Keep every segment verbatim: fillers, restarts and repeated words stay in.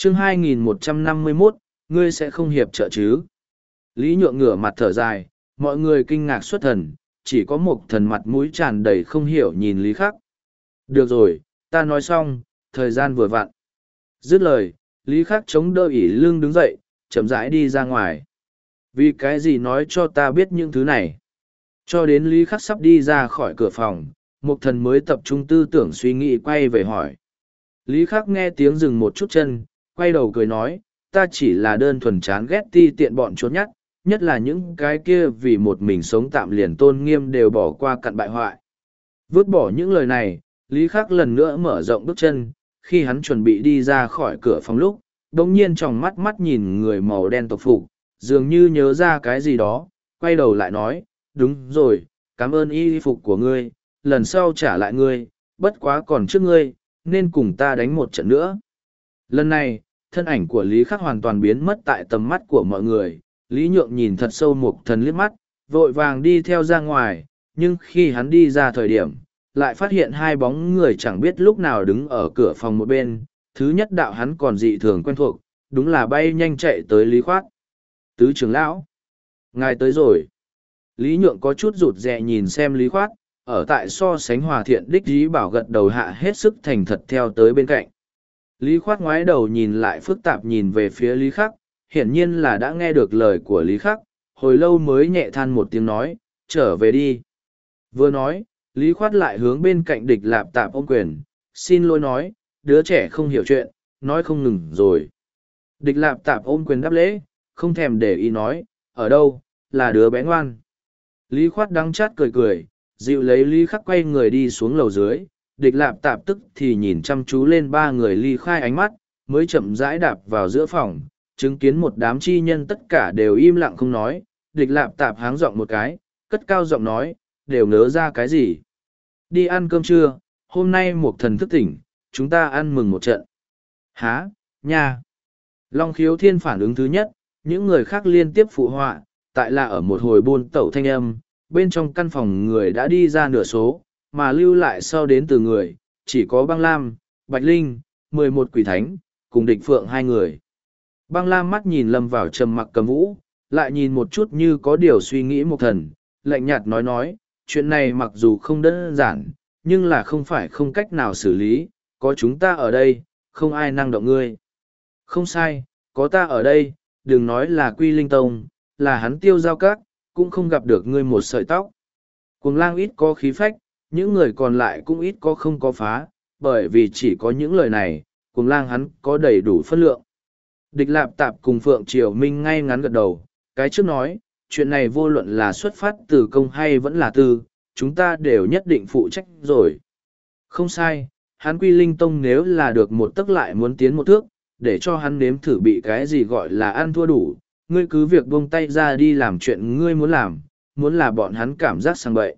chương hai nghìn một trăm năm mươi mốt, ngươi sẽ không hiệp trợ chứ? Lý Nhượng ngửa mặt thở dài, mọi người kinh ngạc xuất thần, chỉ có một thần mặt mũi tràn đầy không hiểu nhìn Lý Khắc. Được rồi, ta nói xong, thời gian vừa vặn. Dứt lời, Lý Khắc chống đỡ ỉ lưng đứng dậy, chậm rãi đi ra ngoài. Vì cái gì nói cho ta biết những thứ này? Cho đến Lý Khắc sắp đi ra khỏi cửa phòng, một thần mới tập trung tư tưởng suy nghĩ quay về hỏi. Lý Khắc nghe tiếng dừng một chút chân, quay đầu cười nói, ta chỉ là đơn thuần chán ghét ti tiện bọn trốn nhát, nhất là những cái kia vì một mình sống tạm liền tôn nghiêm đều bỏ qua cặn bại hoại. Vứt bỏ những lời này, Lý Khắc lần nữa mở rộng bước chân, khi hắn chuẩn bị đi ra khỏi cửa phòng lúc, đồng nhiên trong mắt mắt nhìn người màu đen tộc phục, dường như nhớ ra cái gì đó, quay đầu lại nói, đúng rồi, cảm ơn y phục của ngươi, lần sau trả lại ngươi, bất quá còn trước ngươi, nên cùng ta đánh một trận nữa. Lần này, thân ảnh của Lý Khắc hoàn toàn biến mất tại tầm mắt của mọi người, Lý Nhượng nhìn thật sâu một thần liếc mắt, vội vàng đi theo ra ngoài, nhưng khi hắn đi ra thời điểm, lại phát hiện hai bóng người chẳng biết lúc nào đứng ở cửa phòng một bên, thứ nhất đạo hắn còn dị thường quen thuộc, đúng là bay nhanh chạy tới Lý Khoát. Tứ trưởng lão, ngài tới rồi. Lý Nhượng có chút rụt rè nhìn xem Lý Khoát, ở tại so sánh hòa thiện đích dí bảo gật đầu hạ hết sức thành thật theo tới bên cạnh. Lý Khoát ngoái đầu nhìn lại phức tạp nhìn về phía Lý Khắc, hiển nhiên là đã nghe được lời của Lý Khắc, hồi lâu mới nhẹ than một tiếng nói, trở về đi. Vừa nói, Lý Khoát lại hướng bên cạnh địch lạp tạp ôm quyền, xin lỗi nói, đứa trẻ không hiểu chuyện, nói không ngừng rồi. Địch lạp tạp ôm quyền đáp lễ, không thèm để ý nói, ở đâu, là đứa bé ngoan. Lý Khoát đắng chát cười cười, dịu lấy Lý Khắc quay người đi xuống lầu dưới, địch lạp tạp tức thì nhìn chăm chú lên ba người ly khai ánh mắt, mới chậm rãi đạp vào giữa phòng, chứng kiến một đám chi nhân tất cả đều im lặng không nói, địch lạp tạp háng giọng một cái, cất cao giọng nói, đều ngớ ra cái gì. Đi ăn cơm trưa, hôm nay một thần thức tỉnh, chúng ta ăn mừng một trận. Há, nha. Long Khiếu Thiên phản ứng thứ nhất, những người khác liên tiếp phụ họa, tại là ở một hồi buôn tẩu thanh âm, bên trong căn phòng người đã đi ra nửa số, mà lưu lại sau đến từ người, chỉ có Băng Lam, Bạch Linh, mười một quỷ thánh, cùng địch phượng hai người. Băng Lam mắt nhìn lâm vào trầm mặc Cầm Vũ, lại nhìn một chút như có điều suy nghĩ một thần, lạnh nhạt nói nói, chuyện này mặc dù không đơn giản, nhưng là không phải không cách nào xử lý, có chúng ta ở đây, không ai năng động ngươi. Không sai, có ta ở đây, đừng nói là Quy Linh Tông, là hắn Tiêu Giao Các, cũng không gặp được ngươi một sợi tóc. Cuồng Lang ít có khí phách, những người còn lại cũng ít có không có phá, bởi vì chỉ có những lời này, Cuồng Lang hắn có đầy đủ phân lượng. Địch Lạp Tạp cùng Phượng Triều Minh ngay ngắn gật đầu, cái trước nói, chuyện này vô luận là xuất phát từ công hay vẫn là tư, chúng ta đều nhất định phụ trách rồi. Không sai, hắn Quy Linh Tông nếu là được một tấc lại muốn tiến một thước, để cho hắn nếm thử bị cái gì gọi là ăn thua đủ, ngươi cứ việc buông tay ra đi làm chuyện ngươi muốn làm, muốn là bọn hắn cảm giác sang bậy.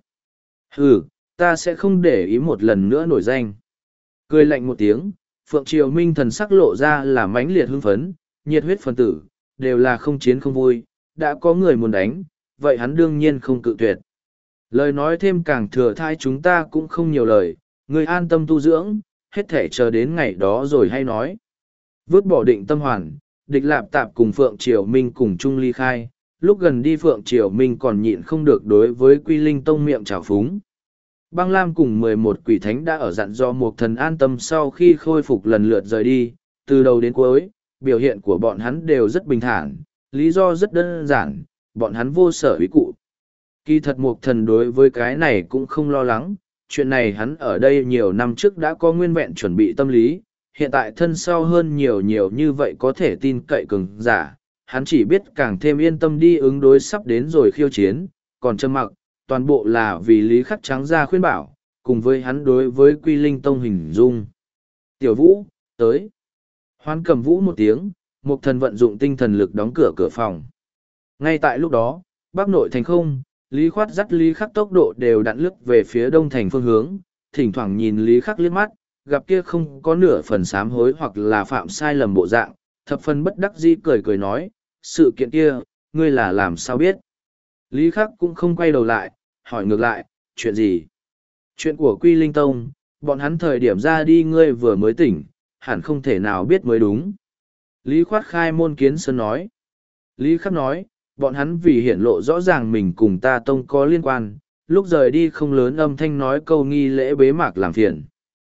Ừ, ta sẽ không để ý một lần nữa nổi danh. Cười lạnh một tiếng, Phượng Triều Minh thần sắc lộ ra là mãnh liệt hưng phấn, nhiệt huyết phân tử, đều là không chiến không vui, đã có người muốn đánh, vậy hắn đương nhiên không cự tuyệt. Lời nói thêm càng thừa thai chúng ta cũng không nhiều lời, người an tâm tu dưỡng, hết thể chờ đến ngày đó rồi hay nói. Vứt bỏ định tâm hoàn, địch lạp tạp cùng Phượng Triều Minh cùng chung ly khai, lúc gần đi Phượng Triều Minh còn nhịn không được đối với Quy Linh Tông miệng trào phúng. Băng Lam cùng mười một quỷ thánh đã ở dặn do một thần an tâm sau khi khôi phục lần lượt rời đi, từ đầu đến cuối, biểu hiện của bọn hắn đều rất bình thản, lý do rất đơn giản, bọn hắn vô sở ý cụ. Kỳ thật một thần đối với cái này cũng không lo lắng, chuyện này hắn ở đây nhiều năm trước đã có nguyên vẹn chuẩn bị tâm lý, hiện tại thân sau hơn nhiều nhiều như vậy có thể tin cậy cường giả, hắn chỉ biết càng thêm yên tâm đi ứng đối sắp đến rồi khiêu chiến, còn trầm mặc, toàn bộ là vì Lý Khắc trắng ra khuyên bảo, cùng với hắn đối với Quy Linh Tông hình dung. Tiểu Vũ, tới. Hoán Cầm Vũ một tiếng, một thần vận dụng tinh thần lực đóng cửa cửa phòng. Ngay tại lúc đó, Bắc Nội thành không, Lý Khoát dắt Lý Khắc tốc độ đều đặn lướt về phía đông thành phương hướng, thỉnh thoảng nhìn Lý Khắc liếc mắt, gặp kia không có nửa phần sám hối hoặc là phạm sai lầm bộ dạng, thập phần bất đắc dĩ cười cười nói, sự kiện kia, ngươi là làm sao biết? Lý Khắc cũng không quay đầu lại, hỏi ngược lại, chuyện gì? Chuyện của Quy Linh Tông, bọn hắn thời điểm ra đi ngươi vừa mới tỉnh, hẳn không thể nào biết mới đúng. Lý Khoát khai môn kiến sơn nói. Lý Khắc nói, bọn hắn vì hiển lộ rõ ràng mình cùng ta tông có liên quan, lúc rời đi không lớn âm thanh nói câu nghi lễ bế mạc làm phiền.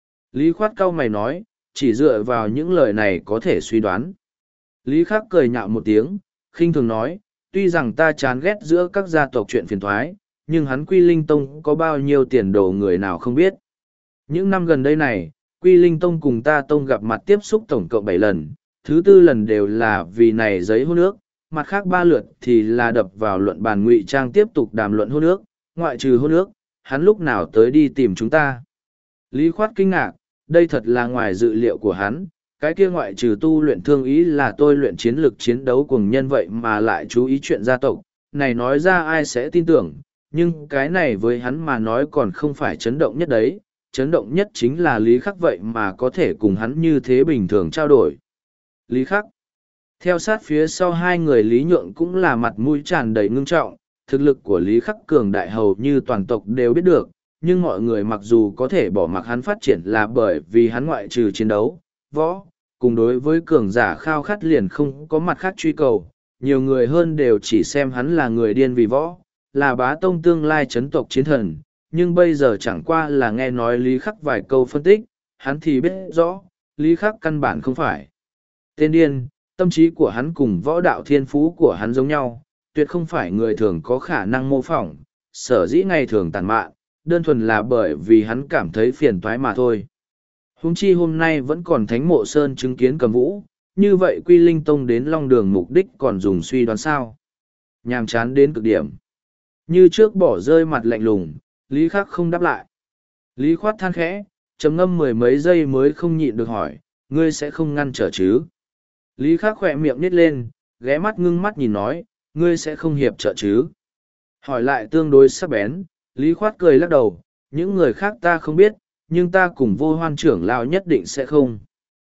Lý Khoát cau mày nói, chỉ dựa vào những lời này có thể suy đoán. Lý Khắc cười nhạo một tiếng, khinh thường nói, tuy rằng ta chán ghét giữa các gia tộc chuyện phiền thoái, nhưng hắn Quy Linh Tông có bao nhiêu tiền đồ người nào không biết. Những năm gần đây này, Quy Linh Tông cùng ta Tông gặp mặt tiếp xúc tổng cộng bảy lần, thứ tư lần đều là vì này giấy hôn ước, mặt khác ba lượt thì là đập vào luận bàn ngụy trang tiếp tục đàm luận hôn ước, ngoại trừ hôn ước, hắn lúc nào tới đi tìm chúng ta. Lý Khoát kinh ngạc, đây thật là ngoài dự liệu của hắn, cái kia ngoại trừ tu luyện thương ý là tôi luyện chiến lược chiến đấu cùng nhân vậy mà lại chú ý chuyện gia tộc, này nói ra ai sẽ tin tưởng, nhưng cái này với hắn mà nói còn không phải chấn động nhất đấy, chấn động nhất chính là Lý Khắc vậy mà có thể cùng hắn như thế bình thường trao đổi. Lý Khắc. Theo sát phía sau hai người Lý Nhượng cũng là mặt mũi tràn đầy ngưng trọng, thực lực của Lý Khắc cường đại hầu như toàn tộc đều biết được, nhưng mọi người mặc dù có thể bỏ mặc hắn phát triển là bởi vì hắn ngoại trừ chiến đấu, võ, cùng đối với cường giả khao khát liền không có mặt khác truy cầu, nhiều người hơn đều chỉ xem hắn là người điên vì võ, là bá tông tương lai chấn tộc chiến thần, nhưng bây giờ chẳng qua là nghe nói Lý Khắc vài câu phân tích, hắn thì biết rõ, Lý Khắc căn bản không phải tên điên, tâm trí của hắn cùng võ đạo thiên phú của hắn giống nhau, tuyệt không phải người thường có khả năng mô phỏng, sở dĩ ngày thường tàn mạn, đơn thuần là bởi vì hắn cảm thấy phiền toái mà thôi. Huống chi hôm nay vẫn còn Thánh Mộ Sơn chứng kiến Cầm Vũ, như vậy Quy Linh Tông đến Long Đường mục đích còn dùng suy đoán sao? Nhàm chán đến cực điểm. Như trước bỏ rơi mặt lạnh lùng, Lý Khắc không đáp lại. Lý Khoát than khẽ, trầm ngâm mười mấy giây mới không nhịn được hỏi, ngươi sẽ không ngăn trở chứ? Lý Khắc khỏe miệng nít lên, ghé mắt ngưng mắt nhìn nói, ngươi sẽ không hiệp trợ chứ? Hỏi lại tương đối sắc bén, Lý Khoát cười lắc đầu, những người khác ta không biết, nhưng ta cùng vô hoan trưởng lão nhất định sẽ không.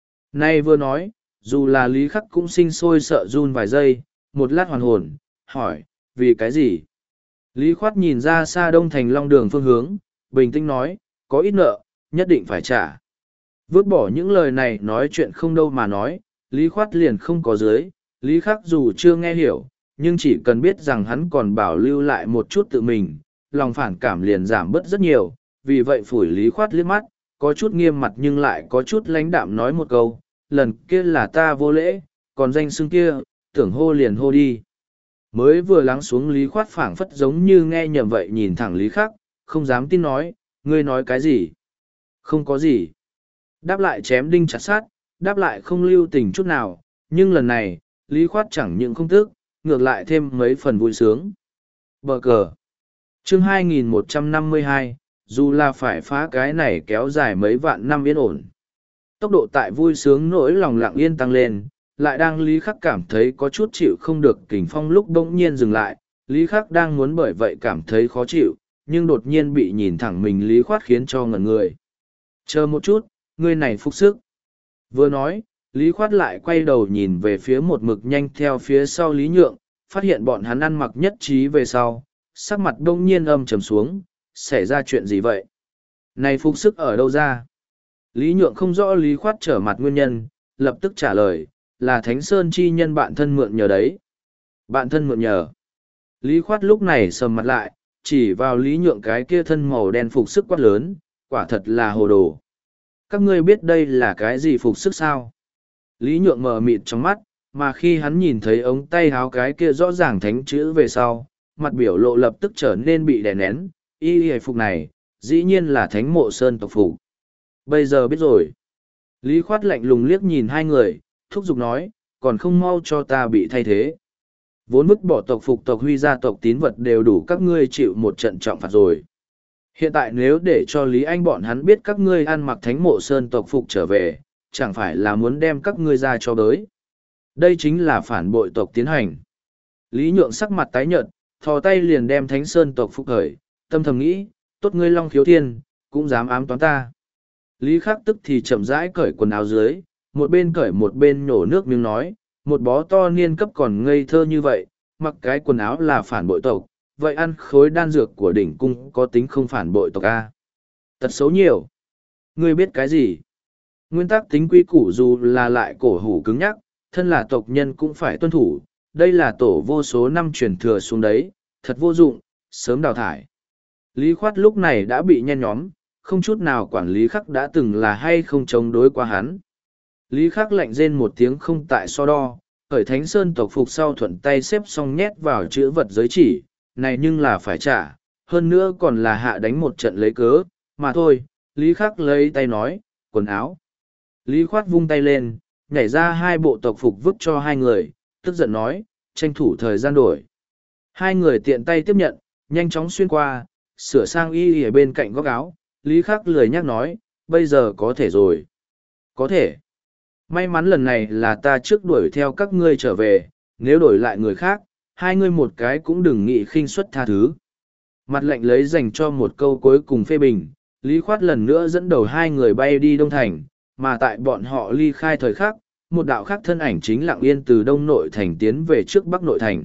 Nay vừa nói, dù là Lý Khắc cũng sinh sôi sợ run vài giây, một lát hoàn hồn, hỏi, vì cái gì? Lý Khoát nhìn ra xa đông thành long đường phương hướng, bình tĩnh nói, có ít nợ, nhất định phải trả. Vứt bỏ những lời này nói chuyện không đâu mà nói, Lý Khoát liền không có dưới, Lý Khắc dù chưa nghe hiểu, nhưng chỉ cần biết rằng hắn còn bảo lưu lại một chút tự mình, lòng phản cảm liền giảm bớt rất nhiều, vì vậy phủi Lý Khoát liếc mắt, có chút nghiêm mặt nhưng lại có chút lãnh đạm nói một câu, lần kia là ta vô lễ, còn danh xưng kia, tưởng hô liền hô đi. Mới vừa lắng xuống Lý Khoát phảng phất giống như nghe nhầm vậy nhìn thẳng Lý Khắc, không dám tin nói, ngươi nói cái gì? Không có gì. Đáp lại chém đinh chặt sát, đáp lại không lưu tình chút nào, nhưng lần này, Lý Khoát chẳng những không tức, ngược lại thêm mấy phần vui sướng. Bờ cờ. Chương hai nghìn một trăm năm mươi hai, dù là phải phá cái này kéo dài mấy vạn năm yên ổn. Tốc độ tại vui sướng nỗi lòng lặng yên tăng lên, lại đang Lý Khắc cảm thấy có chút chịu không được kình phong lúc bỗng nhiên dừng lại, Lý Khắc đang muốn bởi vậy cảm thấy khó chịu, nhưng đột nhiên bị nhìn thẳng mình Lý Khoát khiến cho ngẩn người. Chờ một chút, người này phục sức. Vừa nói, Lý Khoát lại quay đầu nhìn về phía một mực nhanh theo phía sau Lý Nhượng, phát hiện bọn hắn ăn mặc nhất trí về sau, sắc mặt đông nhiên âm trầm xuống, xảy ra chuyện gì vậy? Này phục sức ở đâu ra? Lý Nhượng không rõ Lý Khoát trở mặt nguyên nhân, lập tức trả lời, là Thánh Sơn chi nhân bạn thân mượn nhờ đấy. Bạn thân mượn nhờ. Lý Khoát lúc này sầm mặt lại, chỉ vào Lý Nhượng cái kia thân màu đen phục sức quát lớn, quả thật là hồ đồ. Các ngươi biết đây là cái gì phục sức sao? Lý Nhượng mờ mịt trong mắt, mà khi hắn nhìn thấy ống tay háo cái kia rõ ràng thánh chữ về sau, mặt biểu lộ lập tức trở nên bị đè nén, y y phục này, dĩ nhiên là Thánh Mộ Sơn tộc phục. Bây giờ biết rồi. Lý Khoát lạnh lùng liếc nhìn hai người, thúc giục nói, còn không mau cho ta bị thay thế. Vốn vứt bỏ tộc phục tộc huy gia tộc tín vật đều đủ các ngươi chịu một trận trọng phạt rồi. Hiện tại nếu để cho Lý Anh bọn hắn biết các ngươi ăn mặc Thánh Mộ Sơn tộc phục trở về, chẳng phải là muốn đem các ngươi ra cho đới. Đây chính là phản bội tộc tiến hành. Lý Nhượng sắc mặt tái nhợt, thò tay liền đem Thánh Sơn tộc phục khởi, tâm thầm nghĩ, tốt ngươi Long Khiếu Thiên, cũng dám ám toán ta. Lý Khắc tức thì chậm rãi cởi quần áo dưới, một bên cởi một bên nhổ nước miếng nói, một bó to niên cấp còn ngây thơ như vậy, mặc cái quần áo là phản bội tộc, vậy ăn khối đan dược của đỉnh cung có tính không phản bội tộc a? Tật xấu nhiều. Ngươi biết cái gì? Nguyên tắc tính quy củ dù là lại cổ hủ cứng nhắc, thân là tộc nhân cũng phải tuân thủ, đây là tổ vô số năm truyền thừa xuống đấy, thật vô dụng, sớm đào thải. Lý Khoát lúc này đã bị nhen nhóm, không chút nào quản lý Khắc đã từng là hay không chống đối qua hắn. Lý Khắc lạnh rên một tiếng không tại so đo, khởi Thánh Sơn tộc phục sau thuận tay xếp xong nhét vào chữ vật giới chỉ, này nhưng là phải trả, hơn nữa còn là hạ đánh một trận lấy cớ, mà thôi, Lý Khắc lấy tay nói, quần áo. Lý Khoát vung tay lên, nhảy ra hai bộ tộc phục vứt cho hai người, tức giận nói, tranh thủ thời gian đổi. Hai người tiện tay tiếp nhận, nhanh chóng xuyên qua, sửa sang y ở bên cạnh góc áo, Lý Khắc lười nhắc nói, bây giờ có thể rồi. Có thể. May mắn lần này là ta trước đuổi theo các ngươi trở về, nếu đổi lại người khác, hai ngươi một cái cũng đừng nghĩ khinh suất tha thứ. Mặt lệnh lấy dành cho một câu cuối cùng phê bình, Lý Khoát lần nữa dẫn đầu hai người bay đi Đông Thành, mà tại bọn họ ly khai thời khắc, một đạo khác thân ảnh chính lặng yên từ Đông Nội Thành tiến về trước Bắc Nội Thành.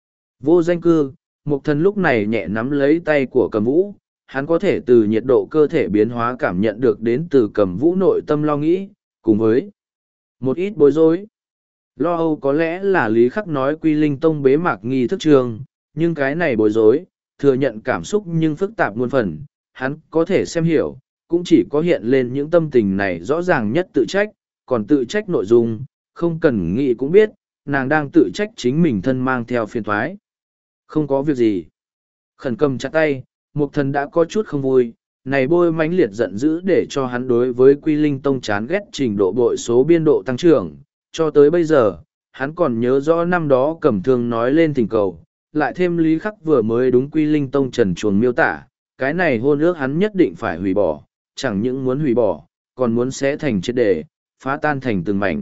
Vô danh cư, Mục Thần lúc này nhẹ nắm lấy tay của Cầm Vũ, hắn có thể từ nhiệt độ cơ thể biến hóa cảm nhận được đến từ Cầm Vũ nội tâm lo nghĩ, cùng với một ít bối rối. Lo âu có lẽ là Lý Khắc nói Quy Linh Tông bế mạc nghi thức trường, nhưng cái này bối rối, thừa nhận cảm xúc nhưng phức tạp muôn phần, hắn có thể xem hiểu, cũng chỉ có hiện lên những tâm tình này rõ ràng nhất tự trách, còn tự trách nội dung, không cần nghĩ cũng biết, nàng đang tự trách chính mình thân mang theo phiền thoái. Không có việc gì. Khẩn cầm chặt tay, Mục Thần đã có chút không vui, này bôi mãnh liệt giận dữ để cho hắn đối với Quy Linh Tông chán ghét trình độ bội số biên độ tăng trưởng, cho tới bây giờ, hắn còn nhớ rõ năm đó Cẩm Thương nói lên thỉnh cầu, lại thêm Lý Khắc vừa mới đúng Quy Linh Tông trần chuồng miêu tả, cái này hôn ước hắn nhất định phải hủy bỏ, chẳng những muốn hủy bỏ, còn muốn xé thành chết để, phá tan thành từng mảnh.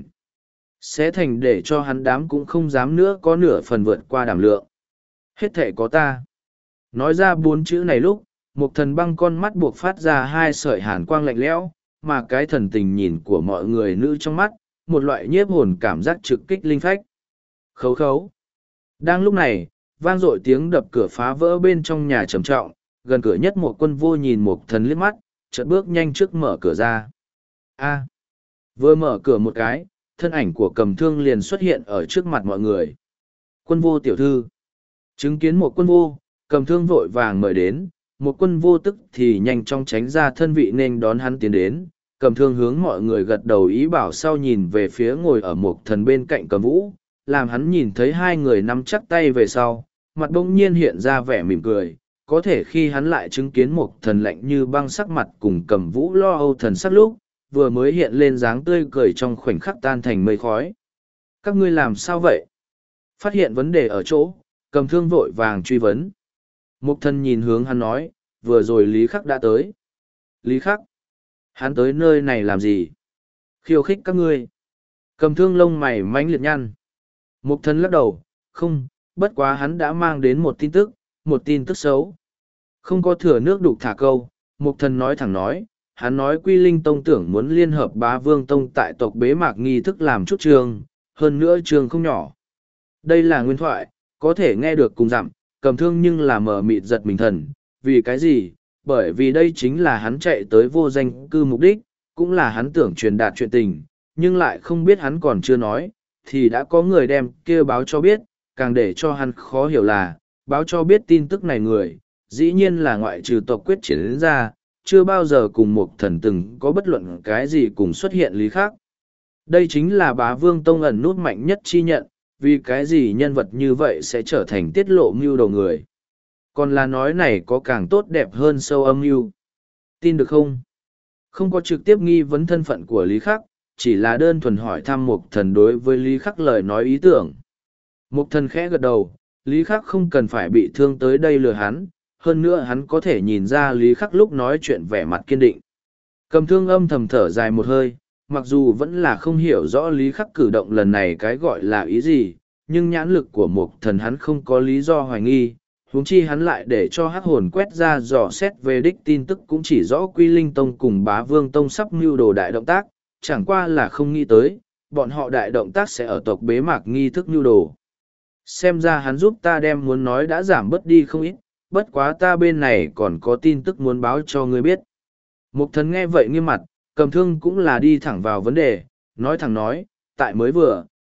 Xé thành để cho hắn đám cũng không dám nữa có nửa phần vượt qua đảm lượng. Hết thể có ta. Nói ra bốn chữ này lúc, Mục Thần băng con mắt buộc phát ra hai sợi hàn quang lạnh lẽo, mà cái thần tình nhìn của mọi người nữ trong mắt, một loại nhiếp hồn cảm giác trực kích linh phách. Khấu khấu. Đang lúc này, vang dội tiếng đập cửa phá vỡ bên trong nhà trầm trọng, gần cửa nhất một quân vô nhìn Mục Thần liếc mắt, chợt bước nhanh trước mở cửa ra. A. Vừa mở cửa một cái, thân ảnh của Cầm Thương liền xuất hiện ở trước mặt mọi người. Quân vô tiểu thư. Chứng kiến một quân vô, Cầm Thương vội vàng mời đến, một quân vô tức thì nhanh chóng tránh ra thân vị nên đón hắn tiến đến. Cầm Thương hướng mọi người gật đầu ý bảo sau nhìn về phía ngồi ở Mục Thần bên cạnh Cầm Vũ, làm hắn nhìn thấy hai người nắm chắc tay về sau, mặt bỗng nhiên hiện ra vẻ mỉm cười. Có thể khi hắn lại chứng kiến Mục Thần lạnh như băng sắc mặt cùng Cầm Vũ lo âu thần sắc lúc, vừa mới hiện lên dáng tươi cười trong khoảnh khắc tan thành mây khói. Các ngươi làm sao vậy? Phát hiện vấn đề ở chỗ, Cầm Thương vội vàng truy vấn. Mục Thần nhìn hướng hắn nói, vừa rồi Lý Khắc đã tới. Lý Khắc? Hắn tới nơi này làm gì? Khiêu khích các ngươi. Cầm Thương lông mày mãnh liệt nhăn. Mục Thần lắc đầu, không, bất quá hắn đã mang đến một tin tức, một tin tức xấu. Không có thừa nước đục thả câu, Mục Thần nói thẳng nói, hắn nói Quy Linh Tông tưởng muốn liên hợp Bá Vương Tông tại tộc bế mạc nghi thức làm chút trường, hơn nữa trường không nhỏ. Đây là nguyên thoại, có thể nghe được cùng dặm, Cầm Thương nhưng là mở mịt giật mình thần, vì cái gì? Bởi vì đây chính là hắn chạy tới vô danh cư mục đích, cũng là hắn tưởng truyền đạt chuyện tình, nhưng lại không biết hắn còn chưa nói, thì đã có người đem kia báo cho biết, càng để cho hắn khó hiểu là, báo cho biết tin tức này người, dĩ nhiên là ngoại trừ tộc quyết triển ra, chưa bao giờ cùng một thần từng có bất luận cái gì cùng xuất hiện lý khác. Đây chính là Bá Vương Tông ẩn nút mạnh nhất chi nhận, vì cái gì nhân vật như vậy sẽ trở thành tiết lộ mưu đầu người. Còn là nói này có càng tốt đẹp hơn sâu âm mưu. Tin được không? Không có trực tiếp nghi vấn thân phận của Lý Khắc, chỉ là đơn thuần hỏi thăm Mục Thần đối với Lý Khắc lời nói ý tưởng. Mục Thần khẽ gật đầu, Lý Khắc không cần phải bị thương tới đây lừa hắn, hơn nữa hắn có thể nhìn ra Lý Khắc lúc nói chuyện vẻ mặt kiên định. Cầm Thương âm thầm thở dài một hơi, mặc dù vẫn là không hiểu rõ Lý Khắc cử động lần này cái gọi là ý gì, nhưng nhãn lực của Mục Thần hắn không có lý do hoài nghi, huống chi hắn lại để cho hắc hồn quét ra dò xét về đích tin tức cũng chỉ rõ Quy Linh Tông cùng Bá Vương Tông sắp mưu đồ đại động tác, chẳng qua là không nghĩ tới, bọn họ đại động tác sẽ ở tộc bế mạc nghi thức mưu đồ. Xem ra hắn giúp ta đem muốn nói đã giảm bớt đi không ít, bất quá ta bên này còn có tin tức muốn báo cho ngươi biết. Mục Thần nghe vậy nghiêm mặt, Cầm Thương cũng là đi thẳng vào vấn đề, nói thẳng nói, tại mới vừa,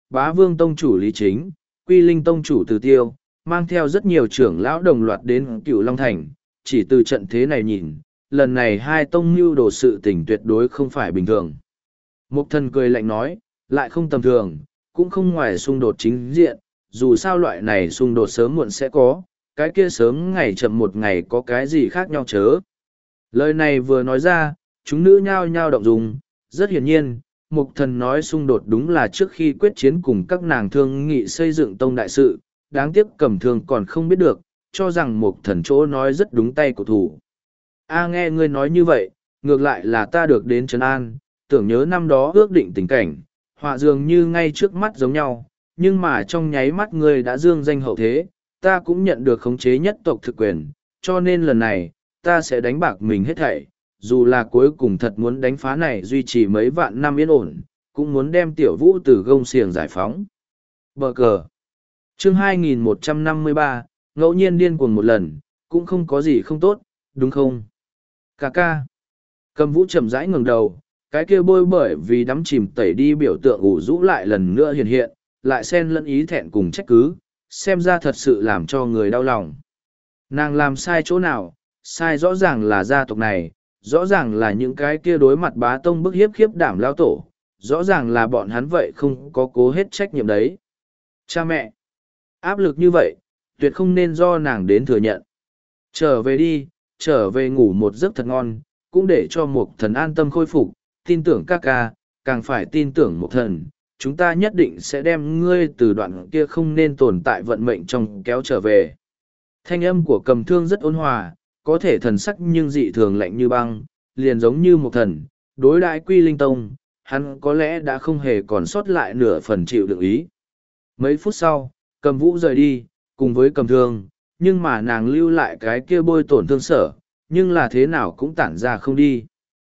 Bá Vương Tông chủ Lý Chính, Quy Linh Tông chủ Từ Tiêu, mang theo rất nhiều trưởng lão đồng loạt đến Cửu Long Thành, chỉ từ trận thế này nhìn, lần này hai tông mưu đồ sự tình tuyệt đối không phải bình thường. Mục thần cười lạnh nói, lại không tầm thường, cũng không ngoài xung đột chính diện, dù sao loại này xung đột sớm muộn sẽ có, cái kia sớm ngày chậm một ngày có cái gì khác nhau chớ. Lời này vừa nói ra, chúng nữ nhao nhao động dung, rất hiển nhiên, mục thần nói xung đột đúng là trước khi quyết chiến cùng các nàng thương nghị xây dựng tông đại sự, đáng tiếc Cầm Thương còn không biết được, cho rằng mục thần chỗ nói rất đúng tay của thủ. A nghe ngươi nói như vậy, ngược lại là ta được đến trấn an, tưởng nhớ năm đó ước định tình cảnh, họa dường như ngay trước mắt giống nhau, nhưng mà trong nháy mắt ngươi đã dương danh hậu thế, ta cũng nhận được khống chế nhất tộc thực quyền, cho nên lần này, ta sẽ đánh bạc mình hết thảy, dù là cuối cùng thật muốn đánh phá này duy trì mấy vạn năm yên ổn, cũng muốn đem tiểu vũ từ gông xiềng giải phóng. Bờ cờ. Chương hai nghìn một trăm năm mươi ba, ngẫu nhiên điên cuồng một lần, cũng không có gì không tốt, đúng không? Cà ca. Cầm vũ chậm rãi ngẩng đầu, cái kia bôi bởi vì đắm chìm tẩy đi biểu tượng ủ rũ lại lần nữa hiện hiện, lại xen lẫn ý thẹn cùng trách cứ, xem ra thật sự làm cho người đau lòng. Nàng làm sai chỗ nào, sai rõ ràng là gia tộc này, rõ ràng là những cái kia đối mặt bá tông bức hiếp khiếp đảm lao tổ, rõ ràng là bọn hắn vậy không có cố hết trách nhiệm đấy. Cha mẹ, áp lực như vậy, tuyệt không nên do nàng đến thừa nhận. Trở về đi, trở về ngủ một giấc thật ngon, cũng để cho một thần an tâm khôi phục, tin tưởng ca ca, càng phải tin tưởng một thần, chúng ta nhất định sẽ đem ngươi từ đoạn kia không nên tồn tại vận mệnh trong kéo trở về. Thanh âm của Cầm Thương rất ôn hòa, có thể thần sắc nhưng dị thường lạnh như băng, liền giống như một thần, đối đãi Quy Linh Tông, hắn có lẽ đã không hề còn sót lại nửa phần chịu đựng ý. Mấy phút sau, Cầm Vũ rời đi, cùng với Cầm Thương, nhưng mà nàng lưu lại cái kia bôi tổn thương sở, nhưng là thế nào cũng tản ra không đi.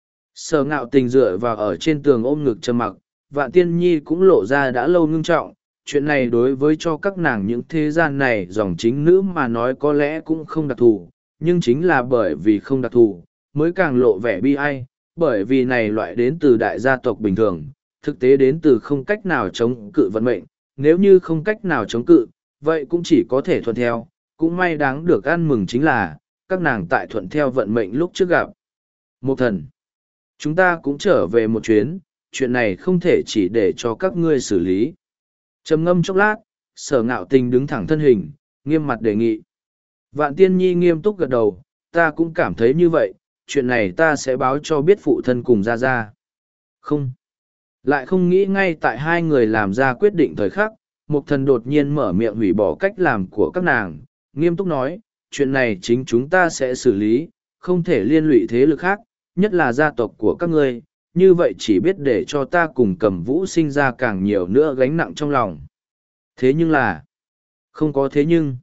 Sở Ngạo Tình dựa vào ở trên tường ôm ngực trầm mặc, Vạn Tiên Nhi cũng lộ ra đã lâu ngưng trọng, chuyện này đối với cho các nàng những thế gian này dòng chính nữ mà nói có lẽ cũng không đặc thù, nhưng chính là bởi vì không đặc thù, mới càng lộ vẻ bi ai, bởi vì này loại đến từ đại gia tộc bình thường, thực tế đến từ không cách nào chống cự vận mệnh, nếu như không cách nào chống cự, vậy cũng chỉ có thể thuận theo, cũng may đáng được ăn mừng chính là, các nàng tại thuận theo vận mệnh lúc trước gặp. Một thần, chúng ta cũng trở về một chuyến, chuyện này không thể chỉ để cho các ngươi xử lý. Trầm ngâm chốc lát, Sở Ngạo Tình đứng thẳng thân hình, nghiêm mặt đề nghị. Vạn Tiên Nhi nghiêm túc gật đầu, ta cũng cảm thấy như vậy, chuyện này ta sẽ báo cho biết phụ thân cùng ra ra. Không. Lại không nghĩ ngay tại hai người làm ra quyết định thời khắc, Mục Thần đột nhiên mở miệng hủy bỏ cách làm của các nàng, nghiêm túc nói, chuyện này chính chúng ta sẽ xử lý, không thể liên lụy thế lực khác, nhất là gia tộc của các ngươi, như vậy chỉ biết để cho ta cùng Cầm Vũ sinh ra càng nhiều nữa gánh nặng trong lòng. Thế nhưng là, không có thế nhưng.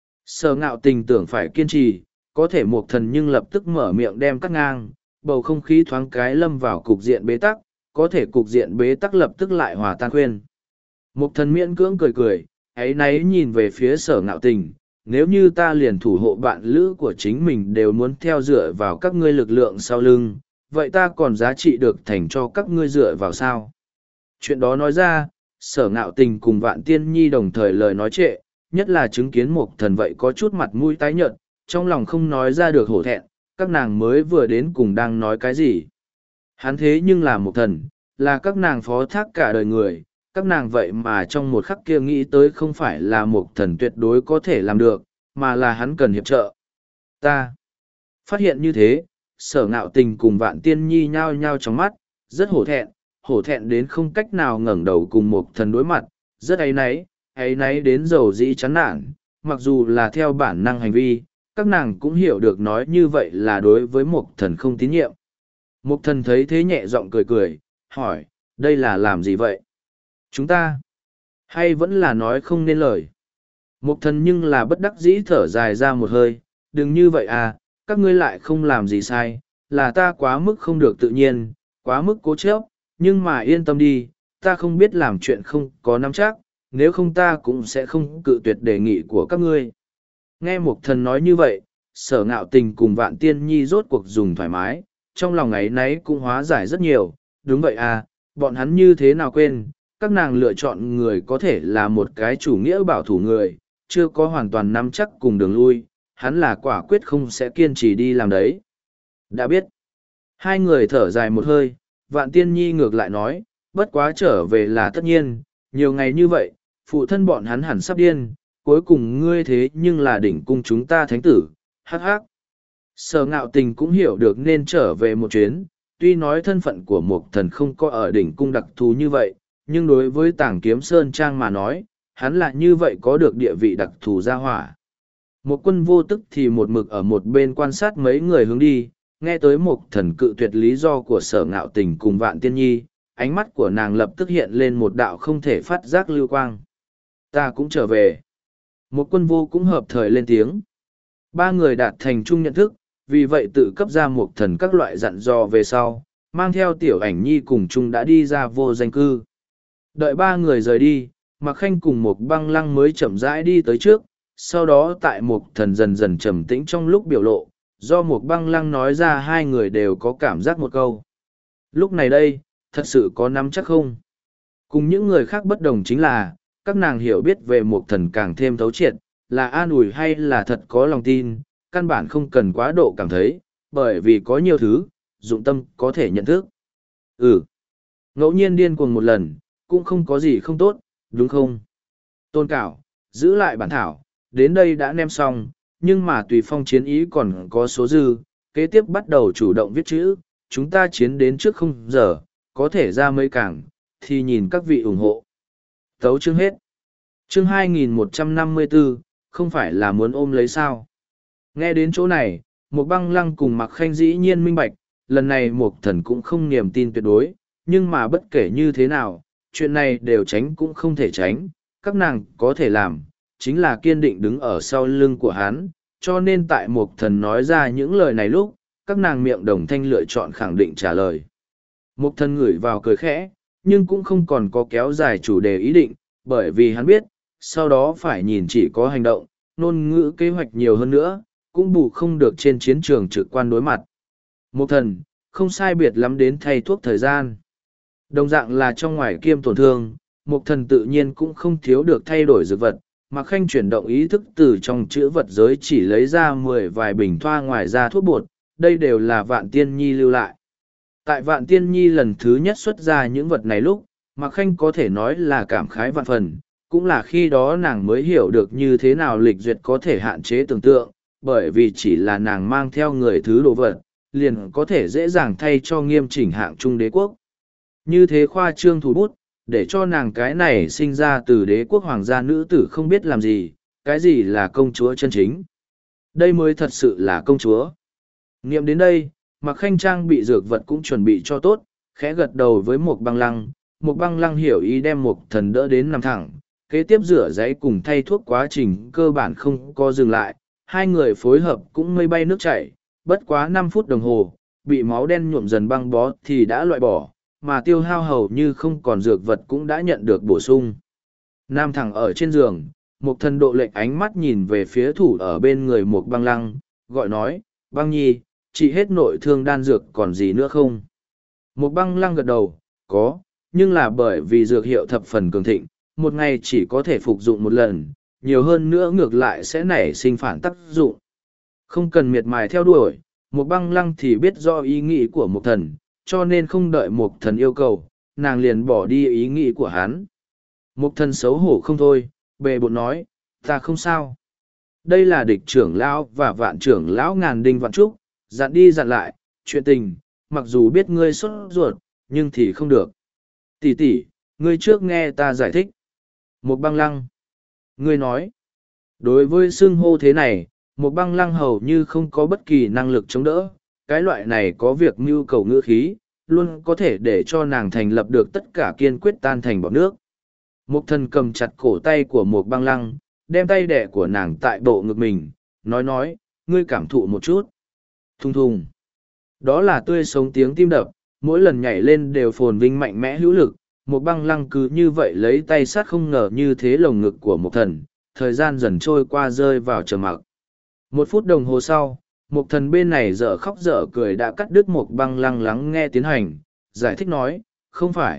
Sở Ngạo Tình tưởng phải kiên trì, có thể Mục Thần nhưng lập tức mở miệng đem cắt ngang, bầu không khí thoáng cái lâm vào cục diện bế tắc, có thể cục diện bế tắc lập tức lại hòa tan khuyên. Mục Thần miễn cưỡng cười cười, ấy náy nhìn về phía Sở Ngạo Tình, nếu như ta liền thủ hộ bạn lữ của chính mình đều muốn theo dựa vào các ngươi lực lượng sau lưng, vậy ta còn giá trị được thành cho các ngươi dựa vào sao? Chuyện đó nói ra, Sở Ngạo Tình cùng Vạn Tiên Nhi đồng thời lời nói trệ, nhất là chứng kiến Mục Thần vậy có chút mặt mũi tái nhợt, trong lòng không nói ra được hổ thẹn, các nàng mới vừa đến cùng đang nói cái gì. Hắn thế nhưng là Mục Thần, là các nàng phó thác cả đời người, các nàng vậy mà trong một khắc kia nghĩ tới không phải là Mục Thần tuyệt đối có thể làm được, mà là hắn cần hiệp trợ. Ta phát hiện như thế, Sở Ngạo Tình cùng Vạn Tiên Nhi nhao nhao trong mắt, rất hổ thẹn, hổ thẹn đến không cách nào ngẩng đầu cùng Mục Thần đối mặt, rất áy náy, áy náy đến dầu dĩ chán nản, mặc dù là theo bản năng hành vi, các nàng cũng hiểu được nói như vậy là đối với Mục Thần không tín nhiệm. Mục Thần thấy thế nhẹ giọng cười cười, hỏi, đây là làm gì vậy? Chúng ta, hay vẫn là nói không nên lời? Mục Thần nhưng là bất đắc dĩ thở dài ra một hơi, đừng như vậy à, các ngươi lại không làm gì sai, là ta quá mức không được tự nhiên, quá mức cố chấp, nhưng mà yên tâm đi, ta không biết làm chuyện không có nắm chắc, nếu không ta cũng sẽ không cự tuyệt đề nghị của các ngươi. Nghe Mục Thần nói như vậy, Sở Ngạo Tình cùng Vạn Tiên Nhi rốt cuộc dùng thoải mái, trong lòng ấy nấy cũng hóa giải rất nhiều, đúng vậy à, bọn hắn như thế nào quên, các nàng lựa chọn người có thể là một cái chủ nghĩa bảo thủ người, chưa có hoàn toàn nắm chắc cùng đường lui, hắn là quả quyết không sẽ kiên trì đi làm đấy. Đã biết. Hai người thở dài một hơi, Vạn Tiên Nhi ngược lại nói, bất quá trở về là tất nhiên, nhiều ngày như vậy, phụ thân bọn hắn hẳn sắp điên, cuối cùng ngươi thế nhưng là đỉnh cung chúng ta thánh tử, hắc hắc. Sở Ngạo Tình cũng hiểu được nên trở về một chuyến, tuy nói thân phận của một thần không có ở đỉnh cung đặc thù như vậy, nhưng đối với Tảng Kiếm Sơn Trang mà nói, hắn là như vậy có được địa vị đặc thù gia hỏa. Một quân vô tức thì một mực ở một bên quan sát mấy người hướng đi, nghe tới một thần cự tuyệt lý do của Sở Ngạo Tình cùng Vạn Tiên Nhi, ánh mắt của nàng lập tức hiện lên một đạo không thể phát giác lưu quang. Ta cũng trở về. Một quân vô cũng hợp thời lên tiếng. Ba người đạt thành chung nhận thức, vì vậy tự cấp ra một thần các loại dặn dò về sau, mang theo tiểu ảnh nhi cùng chung đã đi ra vô danh cư. Đợi ba người rời đi, Mạc Khanh cùng một băng lăng mới chậm rãi đi tới trước, sau đó tại một thần dần dần trầm tĩnh trong lúc biểu lộ, do một băng lăng nói ra hai người đều có cảm giác một câu. Lúc này đây, thật sự có nắm chắc không? Cùng những người khác bất đồng chính là, các nàng hiểu biết về một thần càng thêm thấu triệt, là an ủi hay là thật có lòng tin, căn bản không cần quá độ cảm thấy, bởi vì có nhiều thứ, dụng tâm có thể nhận thức. Ừ, ngẫu nhiên điên cuồng một lần, cũng không có gì không tốt, đúng không? Tôn Cảo, giữ lại bản thảo, đến đây đã ném xong, nhưng mà tùy phong chiến ý còn có số dư, kế tiếp bắt đầu chủ động viết chữ, chúng ta chiến đến trước không giờ, có thể ra mấy cảng, thì nhìn các vị ủng hộ. Tấu chương hết. Chương hai nghìn một trăm năm mươi bốn, không phải là muốn ôm lấy sao. Nghe đến chỗ này, một băng lăng cùng Mạc Khanh dĩ nhiên minh bạch, lần này một thần cũng không niềm tin tuyệt đối, nhưng mà bất kể như thế nào, chuyện này đều tránh cũng không thể tránh, các nàng có thể làm, chính là kiên định đứng ở sau lưng của hắn, cho nên tại một thần nói ra những lời này lúc, các nàng miệng đồng thanh lựa chọn khẳng định trả lời. Một thần ngửi vào cười khẽ, nhưng cũng không còn có kéo dài chủ đề ý định, bởi vì hắn biết, sau đó phải nhìn chỉ có hành động, ngôn ngữ kế hoạch nhiều hơn nữa, cũng bù không được trên chiến trường trực quan đối mặt. Một thần, không sai biệt lắm đến thay thuốc thời gian. Đồng dạng là trong ngoài kiêm tổn thương, một thần tự nhiên cũng không thiếu được thay đổi dược vật, mà Khanh chuyển động ý thức từ trong chữ vật giới chỉ lấy ra mười vài bình thoa ngoài ra thuốc bột, đây đều là Vạn Tiên Nhi lưu lại. Tại Vạn Tiên Nhi lần thứ nhất xuất ra những vật này lúc, Mạc Khanh có thể nói là cảm khái vạn phần, cũng là khi đó nàng mới hiểu được như thế nào lịch duyệt có thể hạn chế tưởng tượng, bởi vì chỉ là nàng mang theo người thứ đồ vật, liền có thể dễ dàng thay cho nghiêm chỉnh hạng trung đế quốc. Như thế khoa trương thủ bút, để cho nàng cái này sinh ra từ đế quốc hoàng gia nữ tử không biết làm gì, cái gì là công chúa chân chính. Đây mới thật sự là công chúa. Nghiệm đến đây, Mạc Khanh trang bị dược vật cũng chuẩn bị cho tốt, khẽ gật đầu với một băng lăng, một băng lăng hiểu ý đem một thần đỡ đến nằm thẳng, kế tiếp rửa giấy cùng thay thuốc quá trình cơ bản không có dừng lại, hai người phối hợp cũng mây bay nước chảy, bất quá năm phút đồng hồ, bị máu đen nhuộm dần băng bó thì đã loại bỏ, mà tiêu hao hầu như không còn dược vật cũng đã nhận được bổ sung. Nam thẳng ở trên giường, một thần độ lệnh ánh mắt nhìn về phía thủ ở bên người một băng lăng, gọi nói, băng nhi, chị hết nội thương đan dược còn gì nữa không? Một băng lăng gật đầu, có, nhưng là bởi vì dược hiệu thập phần cường thịnh, một ngày chỉ có thể phục dụng một lần, nhiều hơn nữa ngược lại sẽ nảy sinh phản tác dụng. Không cần miệt mài theo đuổi, một băng lăng thì biết do ý nghĩ của một thần, cho nên không đợi một thần yêu cầu, nàng liền bỏ đi ý nghĩ của hắn. Một thần xấu hổ không thôi, bề bộn nói, ta không sao. Đây là địch trưởng lão và vạn trưởng lão ngàn đinh vạn trúc, dặn đi dặn lại, chuyện tình, mặc dù biết ngươi sốt ruột, nhưng thì không được. Tỷ tỷ, ngươi trước nghe ta giải thích. Một băng lăng. Ngươi nói, đối với xưng hô thế này, một băng lăng hầu như không có bất kỳ năng lực chống đỡ. Cái loại này có việc mưu cầu ngữ khí, luôn có thể để cho nàng thành lập được tất cả kiên quyết tan thành bọt nước. Một thần cầm chặt cổ tay của một băng lăng, đem tay đẻ của nàng tại bộ ngực mình, nói nói, ngươi cảm thụ một chút. Thùng thùng. Đó là tươi sống tiếng tim đập, mỗi lần nhảy lên đều phồn vinh mạnh mẽ hữu lực. Một băng lăng cứ như vậy lấy tay sát không ngờ như thế lồng ngực của một thần, thời gian dần trôi qua rơi vào trầm mặc. Một phút đồng hồ sau, một thần bên này dở khóc dở cười đã cắt đứt một băng lăng lắng nghe tiến hành, giải thích nói, không phải,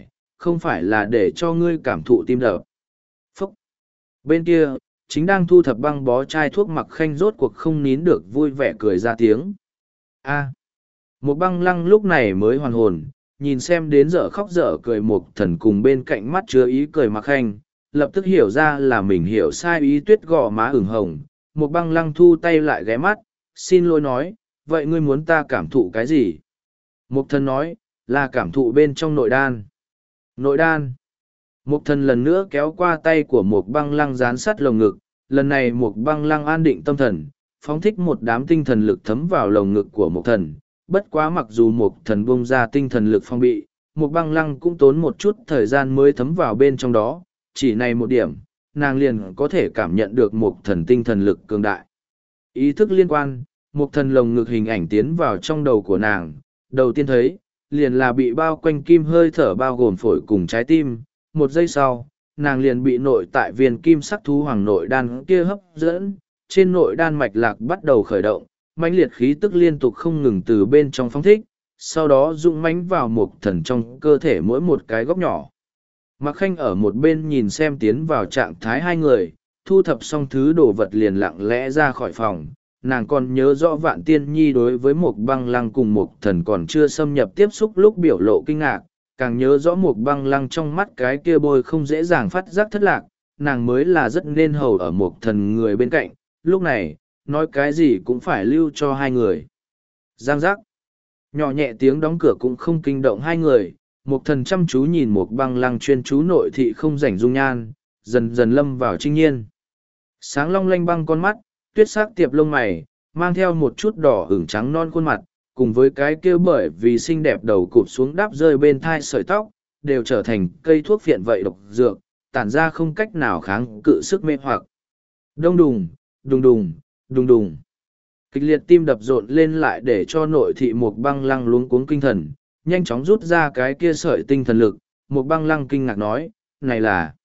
không phải là để cho ngươi cảm thụ tim đập. Phúc! Bên kia, chính đang thu thập băng bó chai thuốc Mặc Khanh rốt cuộc không nín được vui vẻ cười ra tiếng. A! Một băng lăng lúc này mới hoàn hồn, nhìn xem đến dở khóc dở cười một thần cùng bên cạnh mắt chứa ý cười Mặc Khanh, lập tức hiểu ra là mình hiểu sai ý tuyết gò má ửng hồng. Một băng lăng thu tay lại ghé mắt, xin lỗi nói, vậy ngươi muốn ta cảm thụ cái gì? Một thần nói, là cảm thụ bên trong nội đan. Nội đan. Một thần lần nữa kéo qua tay của một băng lăng dán sát lồng ngực, lần này một băng lăng an định tâm thần, phóng thích một đám tinh thần lực thấm vào lồng ngực của một thần. Bất quá mặc dù một thần bung ra tinh thần lực phong bị, một băng lăng cũng tốn một chút thời gian mới thấm vào bên trong đó, chỉ này một điểm, nàng liền có thể cảm nhận được một thần tinh thần lực cường đại. Ý thức liên quan, một thần lồng ngực hình ảnh tiến vào trong đầu của nàng, đầu tiên thấy, liền là bị bao quanh kim hơi thở bao gồm phổi cùng trái tim, một giây sau, nàng liền bị nội tại viên kim sắc thú hoàng nội đan kia hấp dẫn, trên nội đan mạch lạc bắt đầu khởi động, mãnh liệt khí tức liên tục không ngừng từ bên trong phóng thích, sau đó dũng mãnh vào một thần trong cơ thể mỗi một cái góc nhỏ. Mặc Khanh ở một bên nhìn xem tiến vào trạng thái hai người, thu thập xong thứ đồ vật liền lặng lẽ ra khỏi phòng. Nàng còn nhớ rõ Vạn Tiên Nhi đối với một băng lăng cùng một thần còn chưa xâm nhập tiếp xúc lúc biểu lộ kinh ngạc, càng nhớ rõ một băng lăng trong mắt cái kia bôi không dễ dàng phát giác thất lạc, nàng mới là rất nên hầu ở một thần người bên cạnh, lúc này, nói cái gì cũng phải lưu cho hai người. Giang giác, nhỏ nhẹ tiếng đóng cửa cũng không kinh động hai người, một thần chăm chú nhìn một băng lăng chuyên chú nội thị không rảnh dung nhan, dần dần lâm vào trinh nhiên. Sáng long lanh băng con mắt, tuyết sắc tiệp lông mày, mang theo một chút đỏ ửng trắng non khuôn mặt, cùng với cái kia bởi vì xinh đẹp đầu cụp xuống đáp rơi bên thai sợi tóc, đều trở thành cây thuốc phiện vậy độc dược, tản ra không cách nào kháng cự sức mê hoặc. Đông đùng, đùng đùng, đùng đùng. Kịch liệt tim đập rộn lên lại để cho nội thị một băng lăng luống cuống kinh thần, nhanh chóng rút ra cái kia sợi tinh thần lực, một băng lăng kinh ngạc nói, này là...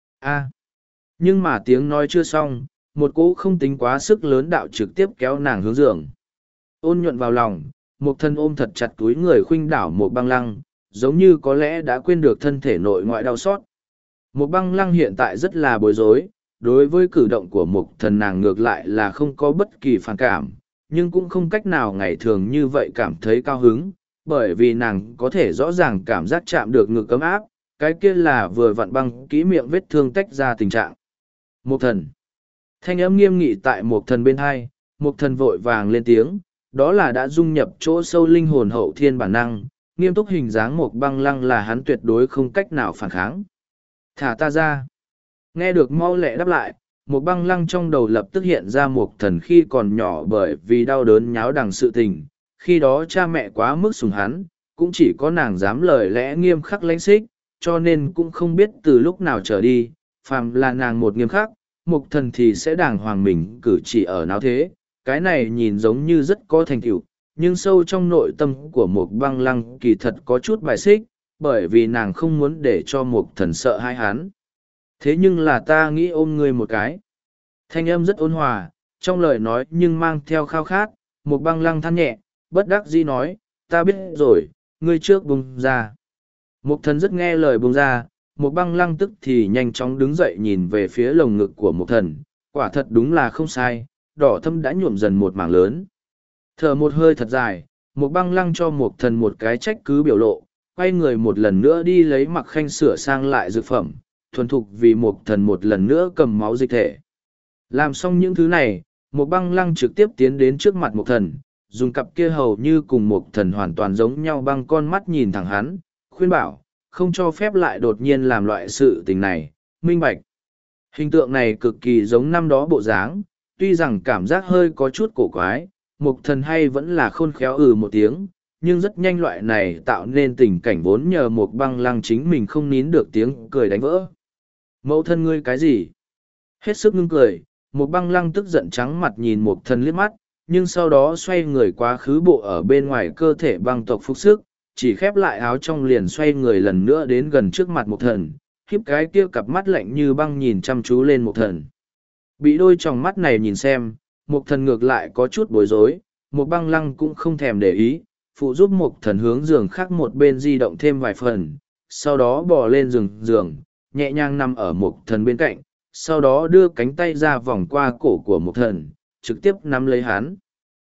a Nhưng mà tiếng nói chưa xong, một cỗ không tính quá sức lớn đạo trực tiếp kéo nàng hướng giường. Ôn nhuận vào lòng, một thân ôm thật chặt túi người khuynh đảo một băng lăng, giống như có lẽ đã quên được thân thể nội ngoại đau xót. Một băng lăng hiện tại rất là bối rối, đối với cử động của một thần nàng ngược lại là không có bất kỳ phản cảm, nhưng cũng không cách nào ngày thường như vậy cảm thấy cao hứng, bởi vì nàng có thể rõ ràng cảm giác chạm được ngực ấm áp, cái kia là vừa vặn băng kỹ miệng vết thương tách ra tình trạng. Một thần. Thanh âm nghiêm nghị tại một thần bên hai, một thần vội vàng lên tiếng, đó là đã dung nhập chỗ sâu linh hồn hậu thiên bản năng, nghiêm túc hình dáng một băng lăng là hắn tuyệt đối không cách nào phản kháng. Thả ta ra. Nghe được mau lẹ đáp lại, một băng lăng trong đầu lập tức hiện ra một thần khi còn nhỏ bởi vì đau đớn nháo đằng sự tình, khi đó cha mẹ quá mức sủng hắn, cũng chỉ có nàng dám lời lẽ nghiêm khắc lãnh xích, cho nên cũng không biết từ lúc nào trở đi, phàm là nàng một nghiêm khắc, một thần thì sẽ đàng hoàng mình cử chỉ ở nào thế, cái này nhìn giống như rất có thành tựu, nhưng sâu trong nội tâm của một băng lăng kỳ thật có chút bài xích, bởi vì nàng không muốn để cho một thần sợ hai hắn. Thế nhưng là ta nghĩ ôm ngươi một cái. Thanh âm rất ôn hòa, trong lời nói nhưng mang theo khao khát, một băng lăng than nhẹ, bất đắc dĩ nói, ta biết rồi, ngươi trước bùng ra. Một thần rất nghe lời bùng ra, một băng lăng tức thì nhanh chóng đứng dậy nhìn về phía lồng ngực của một thần, quả thật đúng là không sai, đỏ thâm đã nhuộm dần một mảng lớn. Thở một hơi thật dài, một băng lăng cho một thần một cái trách cứ biểu lộ, quay người một lần nữa đi lấy Mặc Khanh sửa sang lại dược phẩm, thuần thục vì một thần một lần nữa cầm máu dịch thể. Làm xong những thứ này, một băng lăng trực tiếp tiến đến trước mặt một thần, dùng cặp kia hầu như cùng một thần hoàn toàn giống nhau băng con mắt nhìn thẳng hắn, khuyên bảo, không cho phép lại đột nhiên làm loại sự tình này, minh bạch. Hình tượng này cực kỳ giống năm đó bộ dáng, tuy rằng cảm giác hơi có chút cổ quái, một thần hay vẫn là khôn khéo ừ một tiếng, nhưng rất nhanh loại này tạo nên tình cảnh vốn nhờ một băng lăng chính mình không nín được tiếng cười đánh vỡ. Mẫu thân ngươi cái gì? Hết sức ngưng cười, một băng lăng tức giận trắng mặt nhìn một thần liếc mắt, nhưng sau đó xoay người quá khứ bộ ở bên ngoài cơ thể băng tộc phục sức, chỉ khép lại áo trong liền xoay người lần nữa đến gần trước mặt một thần, khiếp cái kia cặp mắt lạnh như băng nhìn chăm chú lên một thần. Bị đôi tròng mắt này nhìn xem, một thần ngược lại có chút bối rối, một băng lăng cũng không thèm để ý, phụ giúp một thần hướng giường khác một bên di động thêm vài phần, sau đó bò lên giường giường, nhẹ nhàng nằm ở mục thần bên cạnh, sau đó đưa cánh tay ra vòng qua cổ của mục thần, trực tiếp nắm lấy hắn.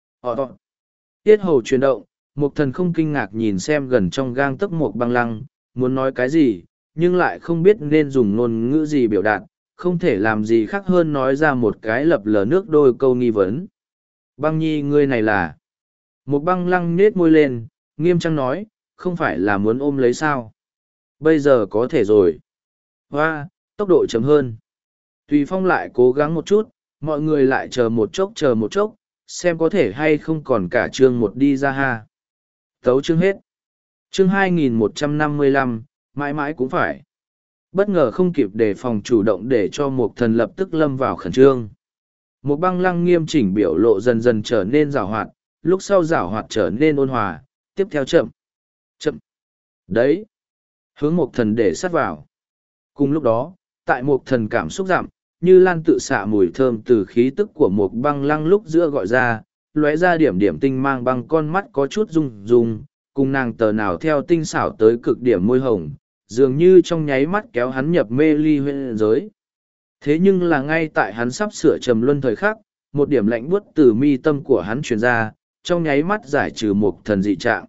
Họ tiết hầu chuyển động, mục thần không kinh ngạc nhìn xem gần trong gang tấc Mục Băng Lăng, muốn nói cái gì, nhưng lại không biết nên dùng ngôn ngữ gì biểu đạt, không thể làm gì khác hơn nói ra một cái lập lờ nước đôi câu nghi vấn. Băng nhi ngươi này là... Mục Băng Lăng nết môi lên, nghiêm trang nói, không phải là muốn ôm lấy sao. Bây giờ có thể rồi. Hoa, tốc độ chậm hơn. Tùy Phong lại cố gắng một chút, mọi người lại chờ một chốc chờ một chốc, xem có thể hay không còn cả chương một đi ra ha. Tấu chương hết. Chương hai nghìn một trăm năm mươi lăm, mãi mãi cũng phải. Bất ngờ không kịp đề phòng chủ động để cho Mục thần lập tức lâm vào khẩn trương. Một Băng Lăng nghiêm chỉnh biểu lộ dần dần trở nên giảo hoạt, lúc sau giảo hoạt trở nên ôn hòa, tiếp theo chậm. Chậm. Đấy. Hướng Mục thần để sát vào. Cùng lúc đó, tại Mục thần cảm xúc giảm, như lan tự xạ mùi thơm từ khí tức của Mục Băng Lăng lúc giữa gọi ra, lóe ra điểm điểm tinh mang băng con mắt có chút rung rung, cùng nàng tờ nào theo tinh xảo tới cực điểm môi hồng, dường như trong nháy mắt kéo hắn nhập mê ly huyễn giới. Thế nhưng là ngay tại hắn sắp sửa trầm luân thời khắc, một điểm lạnh buốt từ mi tâm của hắn truyền ra, trong nháy mắt giải trừ Mục thần dị trạng.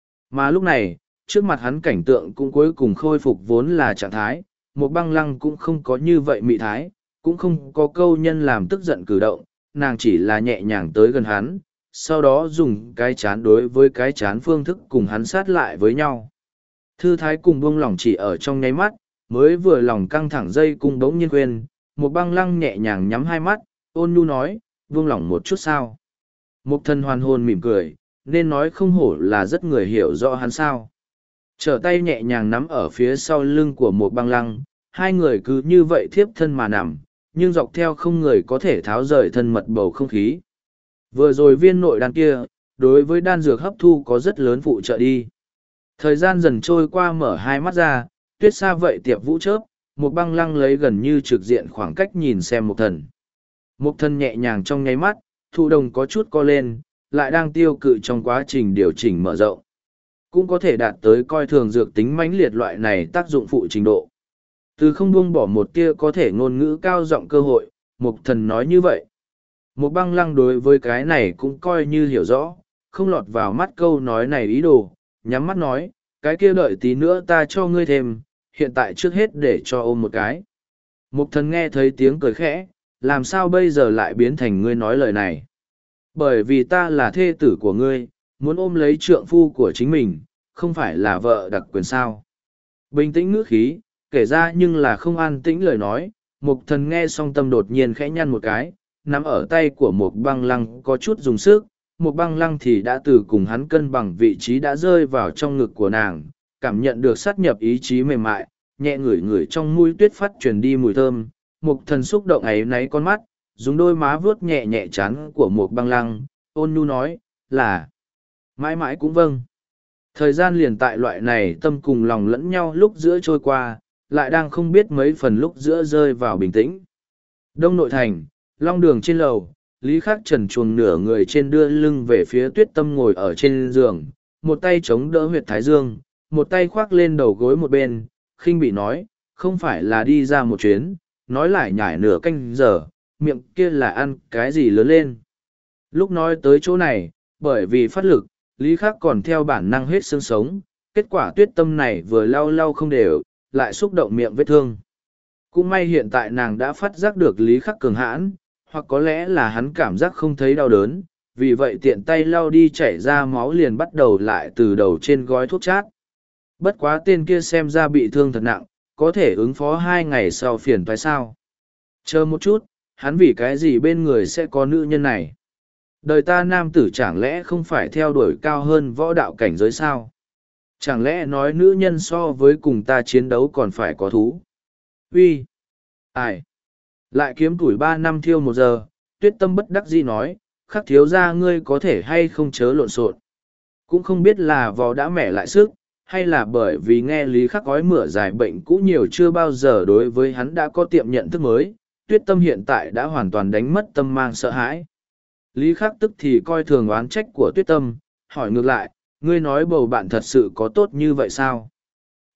Mà lúc này, trước mặt hắn cảnh tượng cũng cuối cùng khôi phục vốn là trạng thái, Mục Băng Lăng cũng không có như vậy mị thái, cũng không có câu nhân làm tức giận cử động, nàng chỉ là nhẹ nhàng tới gần hắn, sau đó dùng cái chán đối với cái chán phương thức cùng hắn sát lại với nhau. Thư thái cùng buông lỏng chỉ ở trong nháy mắt, mới vừa lòng căng thẳng dây cung đống nhiên quên, Mục Băng Lăng nhẹ nhàng nhắm hai mắt, ôn nhu nói, buông lỏng một chút sao. Mục thần hoàn hồn mỉm cười, nên nói không hổ là rất người hiểu rõ hắn sao. Trở tay nhẹ nhàng nắm ở phía sau lưng của Mục Băng Lăng, hai người cứ như vậy thiếp thân mà nằm, nhưng dọc theo không người có thể tháo rời thân mật bầu không khí. Vừa rồi viên nội đan kia, đối với đan dược hấp thu có rất lớn phụ trợ đi. Thời gian dần trôi qua mở hai mắt ra, tuyết xa vậy tiệp vũ chớp, Mục Băng Lăng lấy gần như trực diện khoảng cách nhìn xem Mục thần. Mục thần nhẹ nhàng trong nháy mắt, thụ đồng có chút co lên, lại đang tiêu cự trong quá trình điều chỉnh mở rộng. Cũng có thể đạt tới coi thường dược tính mãnh liệt loại này tác dụng phụ trình độ. Từ không buông bỏ một tia có thể ngôn ngữ cao giọng cơ hội, Mục thần nói như vậy. Mục Băng Lăng đối với cái này cũng coi như hiểu rõ, không lọt vào mắt câu nói này ý đồ, nhắm mắt nói, cái kia đợi tí nữa ta cho ngươi thêm, hiện tại trước hết để cho ôm một cái. Mục thần nghe thấy tiếng cười khẽ, làm sao bây giờ lại biến thành ngươi nói lời này? Bởi vì ta là thê tử của ngươi, muốn ôm lấy trượng phu của chính mình, không phải là vợ đặc quyền sao. Bình tĩnh ngữ khí, kể ra nhưng là không an tĩnh lời nói, Mục thần nghe xong tâm đột nhiên khẽ nhăn một cái, nắm ở tay của Mục Băng Lăng có chút dùng sức, Mục Băng Lăng thì đã từ cùng hắn cân bằng vị trí đã rơi vào trong ngực của nàng, cảm nhận được sát nhập ý chí mềm mại, nhẹ ngửi ngửi trong mũi tuyết phát truyền đi mùi thơm, Mục thần xúc động ấy náy con mắt, dùng đôi má vuốt nhẹ nhẹ chán của Mục Băng Lăng, ôn nhu nói, là mãi mãi cũng vâng. Thời gian liền tại loại này tâm cùng lòng lẫn nhau lúc giữa trôi qua, lại đang không biết mấy phần lúc giữa rơi vào bình tĩnh. Đông nội thành, long đường trên lầu, Lý Khắc trần chuồng nửa người trên đưa lưng về phía Tuyết Tâm ngồi ở trên giường, một tay chống đỡ huyệt thái dương, một tay khoác lên đầu gối một bên, khinh bị nói, không phải là đi ra một chuyến, nói lại nhải nửa canh giờ, miệng kia là ăn cái gì lớn lên. Lúc nói tới chỗ này, bởi vì phát lực, Lý Khắc còn theo bản năng hết xương sống, kết quả Tuyết Tâm này vừa lau lau không đều, lại xúc động miệng vết thương. Cũng may hiện tại nàng đã phát giác được Lý Khắc cường hãn, hoặc có lẽ là hắn cảm giác không thấy đau đớn, vì vậy tiện tay lau đi chảy ra máu liền bắt đầu lại từ đầu trên gói thuốc chát. Bất quá tên kia xem ra bị thương thật nặng, có thể ứng phó hai ngày sau phiền phải sao. Chờ một chút, hắn vì cái gì bên người sẽ có nữ nhân này? Đời ta nam tử chẳng lẽ không phải theo đuổi cao hơn võ đạo cảnh giới sao? Chẳng lẽ nói nữ nhân so với cùng ta chiến đấu còn phải có thú? Uy, ai? Lại kiếm tuổi ba năm thiêu một giờ, Tuyết Tâm bất đắc dĩ nói, Khắc thiếu gia ngươi có thể hay không chớ lộn xộn. Cũng không biết là vò đã mẻ lại sức, hay là bởi vì nghe Lý Khắc gói mửa dài bệnh cũ nhiều chưa bao giờ đối với hắn đã có tiệm nhận thức mới, Tuyết Tâm hiện tại đã hoàn toàn đánh mất tâm mang sợ hãi. Lý Khắc tức thì coi thường oán trách của Tuyết Tâm, hỏi ngược lại, ngươi nói bầu bạn thật sự có tốt như vậy sao?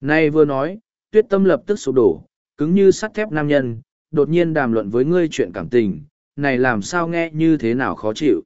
Nay vừa nói, Tuyết Tâm lập tức sụp đổ, cứng như sắt thép nam nhân, đột nhiên đàm luận với ngươi chuyện cảm tình, này làm sao nghe như thế nào khó chịu.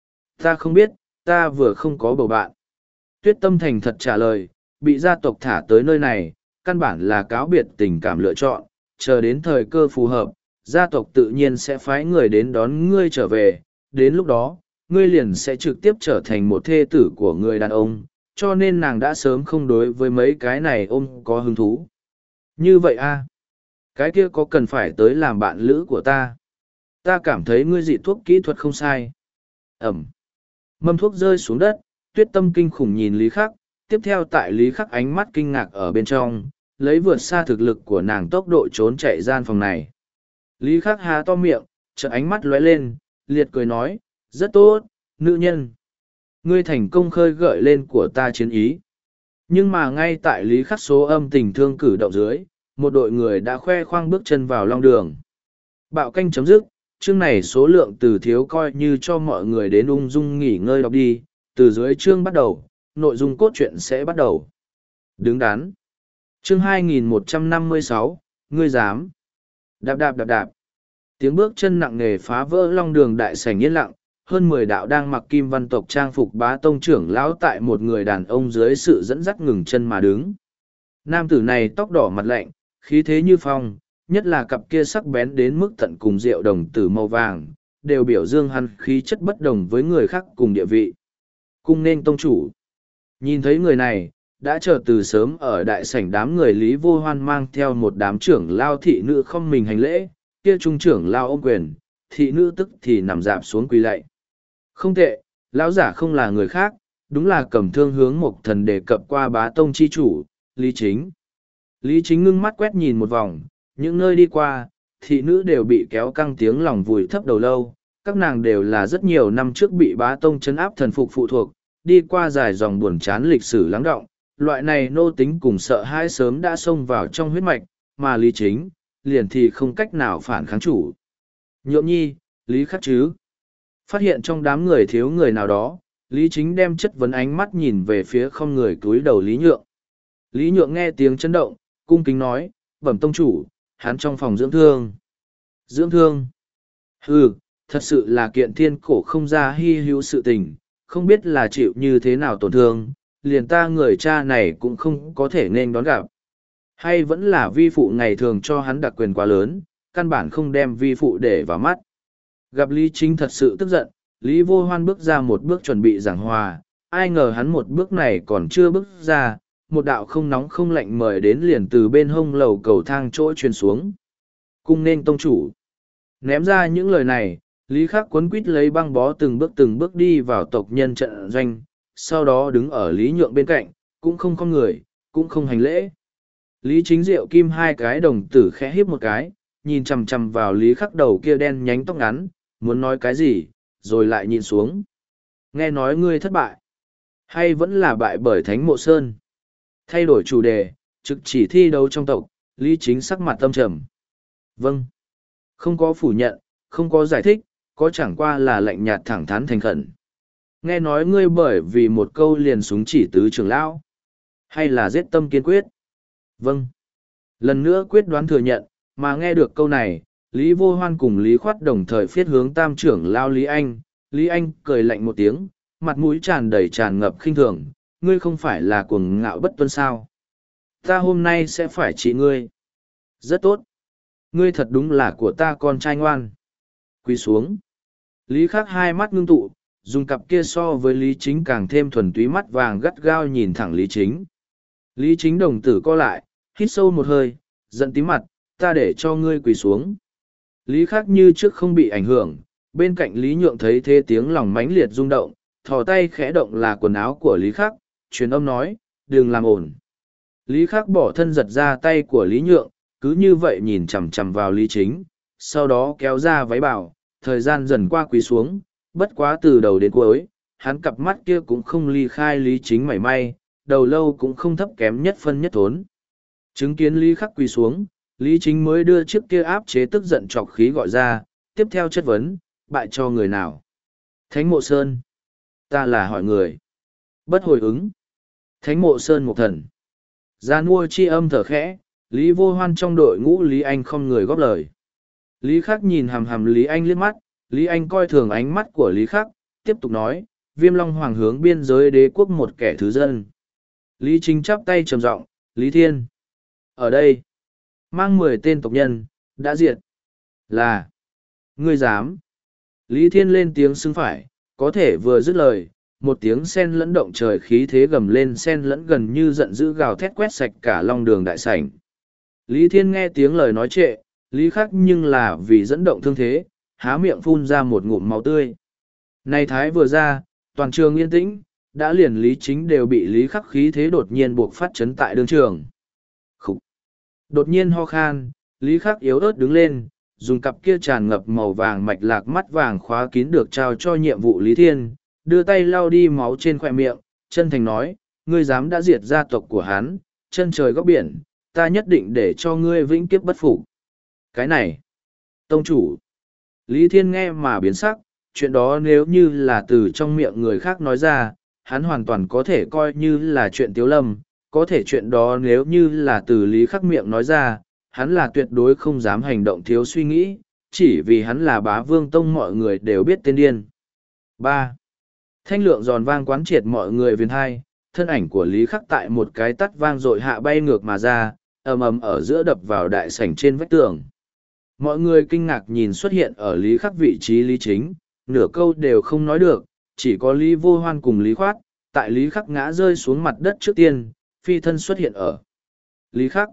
Ta không biết, ta vừa không có bầu bạn. Tuyết Tâm thành thật trả lời, bị gia tộc thả tới nơi này, căn bản là cáo biệt tình cảm lựa chọn, chờ đến thời cơ phù hợp, gia tộc tự nhiên sẽ phái người đến đón ngươi trở về, đến lúc đó, ngươi liền sẽ trực tiếp trở thành một thê tử của người đàn ông, cho nên nàng đã sớm không đối với mấy cái này ôm có hứng thú. Như vậy a, cái kia có cần phải tới làm bạn lữ của ta? Ta cảm thấy ngươi dị thuốc kỹ thuật không sai. Ẩm. Mâm thuốc rơi xuống đất, Tuyết Tâm kinh khủng nhìn Lý Khắc, tiếp theo tại Lý Khắc ánh mắt kinh ngạc ở bên trong, lấy vượt xa thực lực của nàng tốc độ trốn chạy gian phòng này. Lý Khắc há to miệng, chợt ánh mắt lóe lên, liệt cười nói, rất tốt, nữ nhân. Ngươi thành công khơi gợi lên của ta chiến ý. Nhưng mà ngay tại Lý Khắc số âm tình thương cử động dưới, một đội người đã khoe khoang bước chân vào long đường. Bạo canh chấm dứt, chương này số lượng từ thiếu coi như cho mọi người đến ung dung nghỉ ngơi đọc đi, từ dưới chương bắt đầu, nội dung cốt truyện sẽ bắt đầu. Đứng đắn. Chương hai nghìn một trăm năm mươi sáu, ngươi dám. Đạp đạp đạp đạp. Tiếng bước chân nặng nề phá vỡ long đường đại sảnh yên lặng, hơn mười đạo đang mặc kim văn tộc trang phục bá tông trưởng lão tại một người đàn ông dưới sự dẫn dắt ngừng chân mà đứng. Nam tử này tóc đỏ mặt lạnh, khí thế như phong, nhất là cặp kia sắc bén đến mức tận cùng rượu đồng tử màu vàng, đều biểu dương hắn khí chất bất đồng với người khác cùng địa vị. Cung nên tông chủ. Nhìn thấy người này, đã chờ từ sớm ở đại sảnh đám người Lý Vô Hoan mang theo một đám trưởng lao thị nữ không mình hành lễ, kia trung trưởng lao ôm quyền, thị nữ tức thì nằm dạp xuống quỳ lạy. Không tệ, lão giả không là người khác, đúng là cầm thương hướng một thần đề cập qua bá tông chi chủ, Lý Chính. Lý Chính ngưng mắt quét nhìn một vòng, những nơi đi qua, thị nữ đều bị kéo căng tiếng lòng vùi thấp đầu lâu, các nàng đều là rất nhiều năm trước bị bá tông chấn áp thần phục phụ thuộc, đi qua dài dòng buồn chán lịch sử lắng động, loại này nô tính cùng sợ hãi sớm đã xông vào trong huyết mạch, mà Lý Chính, liền thì không cách nào phản kháng chủ. Nhượng nhi, Lý Khắc chứ. Phát hiện trong đám người thiếu người nào đó, Lý Chính đem chất vấn ánh mắt nhìn về phía không người cúi đầu Lý Nhượng. Lý Nhượng nghe tiếng chấn động, cung kính nói, bẩm tông chủ, hắn trong phòng dưỡng thương. Dưỡng thương? Ừ, thật sự là kiện thiên cổ không ra hy hữu sự tình, không biết là chịu như thế nào tổn thương, liền ta người cha này cũng không có thể nên đón gặp. Hay vẫn là vi phụ ngày thường cho hắn đặc quyền quá lớn, căn bản không đem vi phụ để vào mắt. Gặp Lý Chính thật sự tức giận, Lý Vô Hoan bước ra một bước chuẩn bị giảng hòa, ai ngờ hắn một bước này còn chưa bước ra, một đạo không nóng không lạnh mời đến liền từ bên hông lầu cầu thang chỗ truyền xuống. Cung nên tông chủ. Ném ra những lời này, Lý Khắc quấn quít lấy băng bó từng bước từng bước đi vào tộc nhân trận doanh, sau đó đứng ở Lý Nhượng bên cạnh, cũng không không người, cũng không hành lễ. Lý Chính Diệu kim hai cái đồng tử khẽ híp một cái, nhìn chằm chằm vào Lý Khắc đầu kia đen nhánh tóc ngắn, muốn nói cái gì, rồi lại nhìn xuống. Nghe nói ngươi thất bại, hay vẫn là bại bởi Thánh Mộ Sơn? Thay đổi chủ đề, trực chỉ thi đấu trong tộc, Lý Chính sắc mặt tâm trầm. Vâng. Không có phủ nhận, không có giải thích, có chẳng qua là lạnh nhạt thẳng thắn thành khẩn. Nghe nói ngươi bởi vì một câu liền súng chỉ tứ trưởng lão, hay là giết tâm kiên quyết? Vâng. Lần nữa quyết đoán thừa nhận, mà nghe được câu này, Lý Vô Hoan cùng Lý Khoát đồng thời phiết hướng tam trưởng lao Lý Anh. Lý Anh cười lạnh một tiếng, mặt mũi tràn đầy tràn ngập khinh thường, ngươi không phải là cuồng ngạo bất tuân sao? Ta hôm nay sẽ phải trị ngươi. Rất tốt. Ngươi thật đúng là của ta con trai ngoan. Quỳ xuống. Lý Khắc hai mắt ngưng tụ, dùng cặp kia so với Lý Chính càng thêm thuần túy mắt vàng gắt gao nhìn thẳng Lý Chính. Lý Chính đồng tử co lại, hít sâu một hơi, giận tím mặt, ta để cho ngươi quỳ xuống. Lý Khắc như trước không bị ảnh hưởng, bên cạnh Lý Nhượng thấy thế tiếng lòng mãnh liệt rung động, thò tay khẽ động là quần áo của Lý Khắc, truyền âm nói, đừng làm ổn. Lý Khắc bỏ thân giật ra tay của Lý Nhượng, cứ như vậy nhìn chằm chằm vào Lý Chính, sau đó kéo ra váy bảo, thời gian dần qua quỳ xuống, bất quá từ đầu đến cuối, hắn cặp mắt kia cũng không ly khai Lý Chính mảy may, đầu lâu cũng không thấp kém nhất phân nhất thốn. Chứng kiến Lý Khắc quỳ xuống, Lý Chính mới đưa chiếc kia áp chế tức giận trọc khí gọi ra, tiếp theo chất vấn, bại cho người nào? Thánh Mộ Sơn. Ta là hỏi người. Bất hồi ứng. Thánh Mộ Sơn một thần. Gian mua chi âm thở khẽ, Lý Vô Hoan trong đội ngũ Lý Anh không người góp lời. Lý Khắc nhìn hằm hằm Lý Anh liếc mắt, Lý Anh coi thường ánh mắt của Lý Khắc, tiếp tục nói, Viêm Long Hoàng hướng biên giới đế quốc một kẻ thứ dân. Lý Chính chắp tay trầm giọng, Lý Thiên. Ở đây, mang mười tên tộc nhân, đã diệt. Là, ngươi dám. Lý Thiên lên tiếng xưng phải, có thể vừa dứt lời, một tiếng sen lẫn động trời khí thế gầm lên sen lẫn gần như giận dữ gào thét quét sạch cả long đường đại sảnh. Lý Thiên nghe tiếng lời nói trệ, Lý Khắc nhưng là vì dẫn động thương thế, há miệng phun ra một ngụm máu tươi. Này thái vừa ra, toàn trường yên tĩnh, đã liền Lý Chính đều bị Lý Khắc khí thế đột nhiên buộc phát chấn tại đương trường. Khúc! Đột nhiên ho khan, Lý Khắc yếu ớt đứng lên, dùng cặp kia tràn ngập màu vàng mạch lạc mắt vàng khóa kín được trao cho nhiệm vụ Lý Thiên, đưa tay lau đi máu trên khoe miệng, chân thành nói, ngươi dám đã diệt gia tộc của hắn, chân trời góc biển, ta nhất định để cho ngươi vĩnh kiếp bất phục. Cái này, tông chủ, Lý Thiên nghe mà biến sắc, chuyện đó nếu như là từ trong miệng người khác nói ra, hắn hoàn toàn có thể coi như là chuyện tiếu lâm, có thể chuyện đó nếu như là từ Lý Khắc miệng nói ra, hắn là tuyệt đối không dám hành động thiếu suy nghĩ, chỉ vì hắn là bá vương tông mọi người đều biết tên điên. ba. Thanh lượng giòn vang quán triệt mọi người viên hai, thân ảnh của Lý Khắc tại một cái tắt vang dội hạ bay ngược mà ra, ầm ầm ở giữa đập vào đại sảnh trên vách tường. Mọi người kinh ngạc nhìn xuất hiện ở Lý Khắc vị trí Lý Chính, nửa câu đều không nói được, chỉ có Lý Vô Hoan cùng Lý Khoát, tại Lý Khắc ngã rơi xuống mặt đất trước tiên, phi thân xuất hiện ở. Lý Khắc.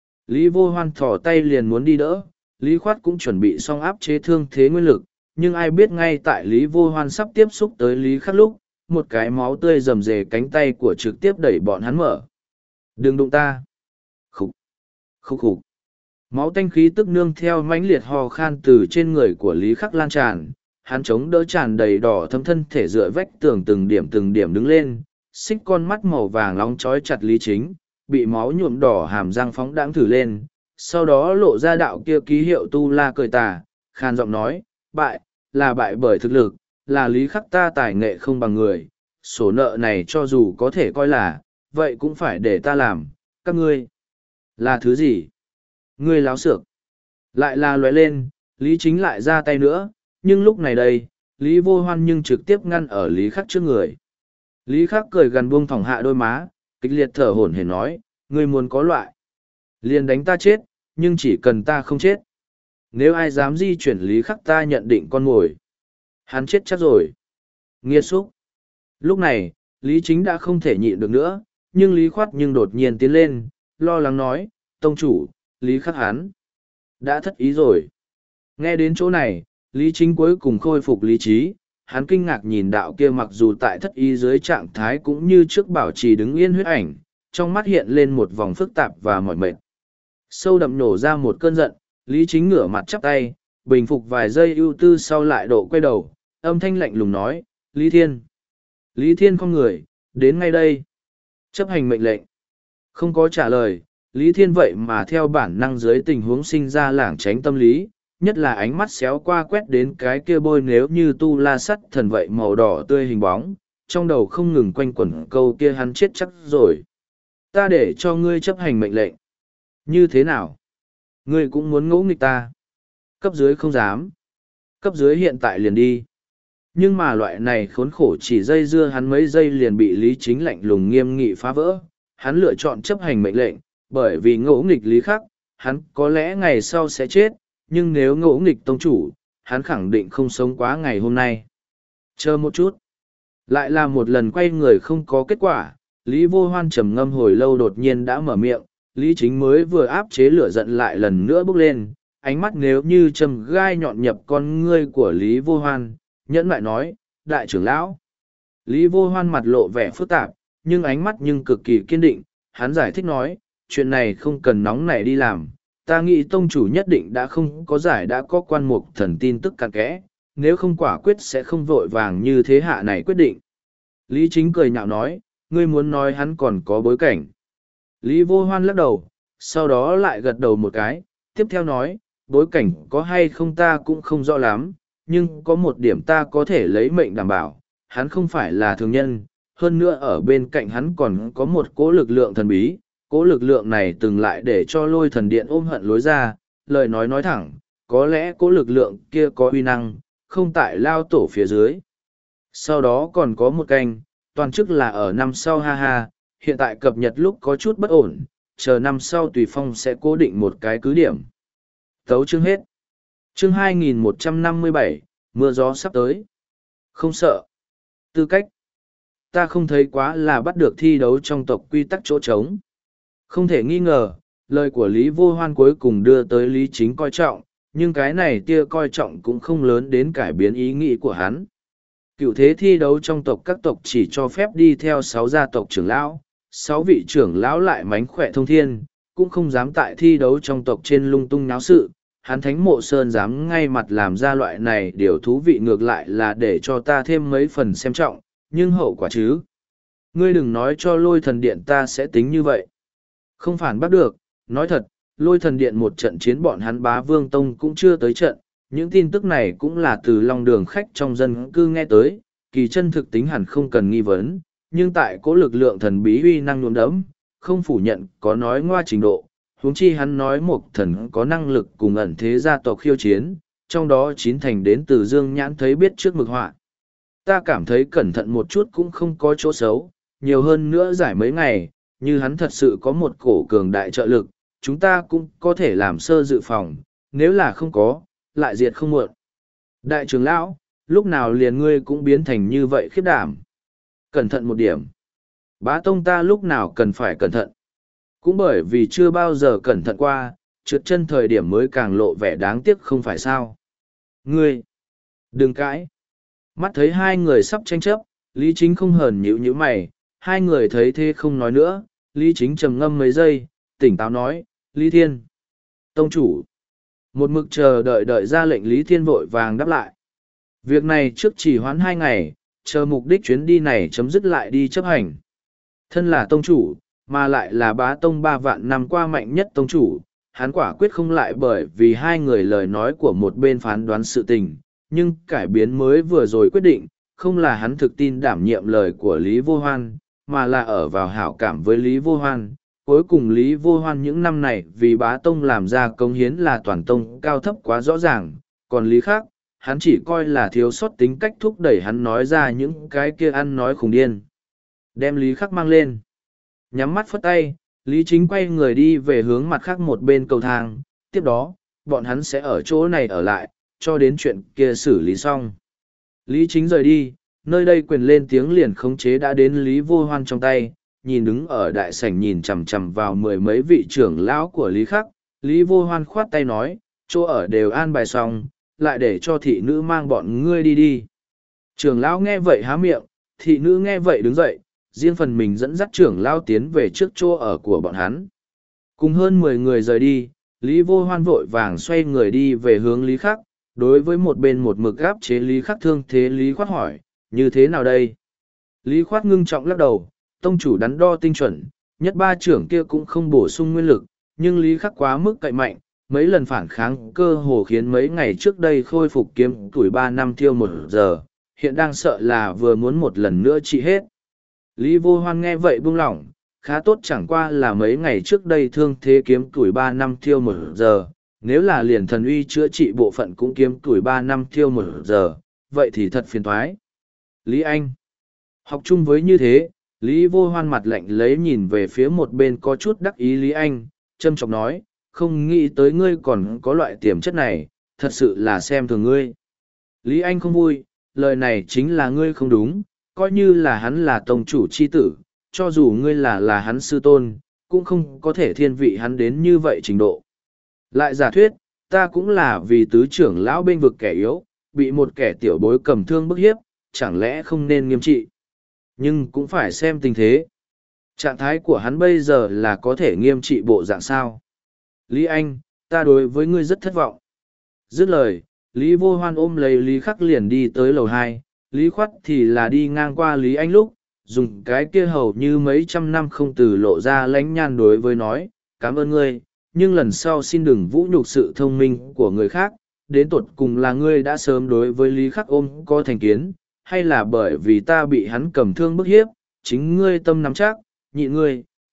Lý Vô Hoan thỏ tay liền muốn đi đỡ, Lý Khoát cũng chuẩn bị xong áp chế thương thế nguyên lực, nhưng ai biết ngay tại Lý Vô Hoan sắp tiếp xúc tới Lý Khắc lúc, một cái máu tươi rầm rề cánh tay của trực tiếp đẩy bọn hắn mở. Đừng đụng ta. Khúc. Khúc khúc. Máu tanh khí tức nương theo mãnh liệt ho khan từ trên người của Lý Khắc lan tràn, hắn chống đỡ tràn đầy đỏ thấm thân thể dựa vách tường từng điểm từng điểm đứng lên, xích con mắt màu vàng nóng trói chặt Lý Chính, bị máu nhuộm đỏ hàm răng phóng đãng thử lên, sau đó lộ ra đạo kia ký hiệu tu la cười tà, khan giọng nói, bại, là bại bởi thực lực, là Lý Khắc ta tài nghệ không bằng người, sổ nợ này cho dù có thể coi là, vậy cũng phải để ta làm, các ngươi. Là thứ gì? Ngươi láo xược. Lại là lóe lên, Lý Chính lại ra tay nữa, nhưng lúc này đây, Lý Vô Hoan nhưng trực tiếp ngăn ở Lý Khắc trước người. Lý Khắc cười gần buông thỏng hạ đôi má, kịch liệt thở hổn hển nói, ngươi muốn có loại. Liền đánh ta chết, nhưng chỉ cần ta không chết. Nếu ai dám di chuyển Lý Khắc ta nhận định con mồi. Hắn chết chắc rồi. Nghiệt xúc. Lúc này, Lý Chính đã không thể nhịn được nữa, nhưng Lý Khoát nhưng đột nhiên tiến lên, lo lắng nói, tông chủ, Lý Khắc hắn. Đã thất ý rồi. Nghe đến chỗ này, Lý Chính cuối cùng khôi phục lý trí, hắn kinh ngạc nhìn đạo kia mặc dù tại thất ý dưới trạng thái cũng như trước bảo trì đứng yên huyết ảnh, trong mắt hiện lên một vòng phức tạp và mỏi mệt. Sâu đậm nổ ra một cơn giận, Lý Chính ngửa mặt chắp tay, bình phục vài giây ưu tư sau lại độ quay đầu, âm thanh lạnh lùng nói, Lý Thiên. Lý Thiên không người, đến ngay đây. Chấp hành mệnh lệnh. Không có trả lời, Lý Thiên vậy mà theo bản năng dưới tình huống sinh ra lảng tránh tâm lý, nhất là ánh mắt xéo qua quét đến cái kia bôi nếu như tu la sắt thần vậy màu đỏ tươi hình bóng, trong đầu không ngừng quanh quẩn câu kia hắn chết chắc rồi. Ta để cho ngươi chấp hành mệnh lệnh. Như thế nào? Ngươi cũng muốn ngỗ nghịch ta. Cấp dưới không dám. Cấp dưới hiện tại liền đi. Nhưng mà loại này khốn khổ chỉ dây dưa hắn mấy giây liền bị Lý Chính lạnh lùng nghiêm nghị phá vỡ. Hắn lựa chọn chấp hành mệnh lệnh, bởi vì ngỗ nghịch Lý Khắc, hắn có lẽ ngày sau sẽ chết, nhưng nếu ngỗ nghịch tông chủ, hắn khẳng định không sống quá ngày hôm nay. Chờ một chút. Lại là một lần quay người không có kết quả, Lý Vô Hoan trầm ngâm hồi lâu đột nhiên đã mở miệng, Lý Chính mới vừa áp chế lửa giận lại lần nữa bốc lên, ánh mắt nếu như châm gai nhọn nhập con ngươi của Lý Vô Hoan, nhẫn lại nói, đại trưởng lão. Lý Vô Hoan mặt lộ vẻ phức tạp, nhưng ánh mắt nhưng cực kỳ kiên định, hắn giải thích nói, chuyện này không cần nóng nảy đi làm, ta nghĩ tông chủ nhất định đã không có giải đã có quan mục thần tin tức cặn kẽ, nếu không quả quyết sẽ không vội vàng như thế hạ này quyết định. Lý Chính cười nhạo nói, ngươi muốn nói hắn còn có bối cảnh. Lý Vô Hoan lắc đầu, sau đó lại gật đầu một cái, tiếp theo nói, bối cảnh có hay không ta cũng không rõ lắm, nhưng có một điểm ta có thể lấy mệnh đảm bảo, hắn không phải là thường nhân, hơn nữa ở bên cạnh hắn còn có một cỗ lực lượng thần bí, Cỗ lực lượng này từng lại để cho lôi thần điện ôm hận lối ra, lời nói nói thẳng, có lẽ cỗ lực lượng kia có uy năng, không tại lao tổ phía dưới. Sau đó còn có một canh, toàn chức là ở năm sau ha ha, hiện tại cập nhật lúc có chút bất ổn, chờ năm sau tùy phong sẽ cố định một cái cứ điểm. Tấu chương hết. Chương hai nghìn một trăm năm mươi bảy, mưa gió sắp tới. Không sợ. Tư cách. Ta không thấy quá là bắt được thi đấu trong tộc quy tắc chỗ trống. Không thể nghi ngờ, lời của Lý Vô Hoan cuối cùng đưa tới Lý Chính coi trọng, nhưng cái này tia coi trọng cũng không lớn đến cải biến ý nghĩ của hắn. Cựu thế thi đấu trong tộc các tộc chỉ cho phép đi theo sáu gia tộc trưởng lão, sáu vị trưởng lão lại mánh khỏe thông thiên, cũng không dám tại thi đấu trong tộc trên lung tung náo sự. Hắn Thánh Mộ Sơn dám ngay mặt làm ra loại này điều thú vị ngược lại là để cho ta thêm mấy phần xem trọng, nhưng hậu quả chứ. Ngươi đừng nói cho lôi thần điện ta sẽ tính như vậy. Không phản bắt được, nói thật, lôi thần điện một trận chiến bọn hắn bá vương tông cũng chưa tới trận, những tin tức này cũng là từ long đường khách trong dân cư nghe tới, kỳ chân thực tính hẳn không cần nghi vấn, nhưng tại cố lực lượng thần bí uy năng nhuộm đẫm, không phủ nhận có nói ngoa trình độ, huống chi hắn nói một thần có năng lực cùng ẩn thế gia tộc khiêu chiến, trong đó chín thành đến từ dương nhãn thấy biết trước mực họa. Ta cảm thấy cẩn thận một chút cũng không có chỗ xấu, nhiều hơn nữa giải mấy ngày, như hắn thật sự có một cổ cường đại trợ lực, chúng ta cũng có thể làm sơ dự phòng, nếu là không có, lại diệt không muộn. Đại trưởng lão, lúc nào liền ngươi cũng biến thành như vậy khiếp đảm. Cẩn thận một điểm. Bá tông ta lúc nào cần phải cẩn thận. Cũng bởi vì chưa bao giờ cẩn thận qua, trượt chân thời điểm mới càng lộ vẻ đáng tiếc không phải sao. Ngươi, đừng cãi. Mắt thấy hai người sắp tranh chấp, Lý Chính không hờn nhíu nhíu mày, hai người thấy thế không nói nữa, Lý Chính trầm ngâm mấy giây, tỉnh táo nói, Lý Thiên. Tông chủ. Một mực chờ đợi đợi ra lệnh Lý Thiên vội vàng đáp lại. Việc này trước chỉ hoãn hai ngày, chờ mục đích chuyến đi này chấm dứt lại đi chấp hành. Thân là tông chủ, mà lại là bá tông ba vạn năm qua mạnh nhất tông chủ, hắn quả quyết không lại bởi vì hai người lời nói của một bên phán đoán sự tình, nhưng cải biến mới vừa rồi quyết định, không là hắn thực tin đảm nhiệm lời của Lý Vô Hoan, mà là ở vào hảo cảm với Lý Vô Hoan. Cuối cùng Lý Vô Hoan những năm này vì bá tông làm ra công hiến là toàn tông cao thấp quá rõ ràng, còn Lý khác, hắn chỉ coi là thiếu sót tính cách thúc đẩy hắn nói ra những cái kia ăn nói khùng điên. Đem Lý khắc mang lên. Nhắm mắt phất tay, Lý Chính quay người đi về hướng mặt khác một bên cầu thang, tiếp đó, bọn hắn sẽ ở chỗ này ở lại, cho đến chuyện kia xử lý xong. Lý Chính rời đi, nơi đây quyền lên tiếng liền khống chế đã đến Lý Vô Hoan trong tay, nhìn đứng ở đại sảnh nhìn chằm chằm vào mười mấy vị trưởng lão của Lý Khắc, Lý Vô Hoan khoát tay nói, chỗ ở đều an bài xong, lại để cho thị nữ mang bọn ngươi đi đi. Trưởng lão nghe vậy há miệng, thị nữ nghe vậy đứng dậy, riêng phần mình dẫn dắt trưởng lão tiến về trước chỗ ở của bọn hắn. Cùng hơn mười người rời đi, Lý Vô Hoan vội vàng xoay người đi về hướng Lý Khắc, đối với một bên một mực gáp chế Lý Khắc thương thế Lý Khoát hỏi, như thế nào đây? Lý Khoát ngưng trọng lắc đầu, tông chủ đắn đo tinh chuẩn, nhất ba trưởng kia cũng không bổ sung nguyên lực, nhưng Lý Khắc quá mức cậy mạnh, mấy lần phản kháng cơ hồ khiến mấy ngày trước đây khôi phục kiếm tuổi ba năm thiêu một giờ, hiện đang sợ là vừa muốn một lần nữa trị hết. Lý Vô Hoan nghe vậy buông lỏng, khá tốt chẳng qua là mấy ngày trước đây thương thế kiếm tuổi ba năm thiêu một giờ, nếu là liền thần uy chữa trị bộ phận cũng kiếm tuổi ba năm thiêu một giờ, vậy thì thật phiền toái. Lý Anh học chung với như thế, Lý Vô Hoan mặt lạnh lấy nhìn về phía một bên có chút đắc ý Lý Anh, châm chọc nói, không nghĩ tới ngươi còn có loại tiềm chất này, thật sự là xem thường ngươi. Lý Anh không vui, lời này chính là ngươi không đúng, coi như là hắn là tông chủ chi tử, cho dù ngươi là là hắn sư tôn, cũng không có thể thiên vị hắn đến như vậy trình độ. Lại giả thuyết, ta cũng là vì tứ trưởng lão bên vực kẻ yếu, bị một kẻ tiểu bối cầm thương bức hiếp, chẳng lẽ không nên nghiêm trị. Nhưng cũng phải xem tình thế. Trạng thái của hắn bây giờ là có thể nghiêm trị bộ dạng sao. Lý Anh, ta đối với ngươi rất thất vọng. Dứt lời, Lý Vô Hoan ôm lấy Lý Khắc liền đi tới lầu hai, Lý Khoát thì là đi ngang qua Lý Anh lúc, dùng cái kia hầu như mấy trăm năm không từ lộ ra lánh nhan đối với nói, cảm ơn ngươi, nhưng lần sau xin đừng vũ nhục sự thông minh của người khác, đến tột cùng là ngươi đã sớm đối với Lý Khắc ôm có thành kiến, hay là bởi vì ta bị hắn cầm thương bức hiếp, chính ngươi tâm nắm chắc, nhị ngươi,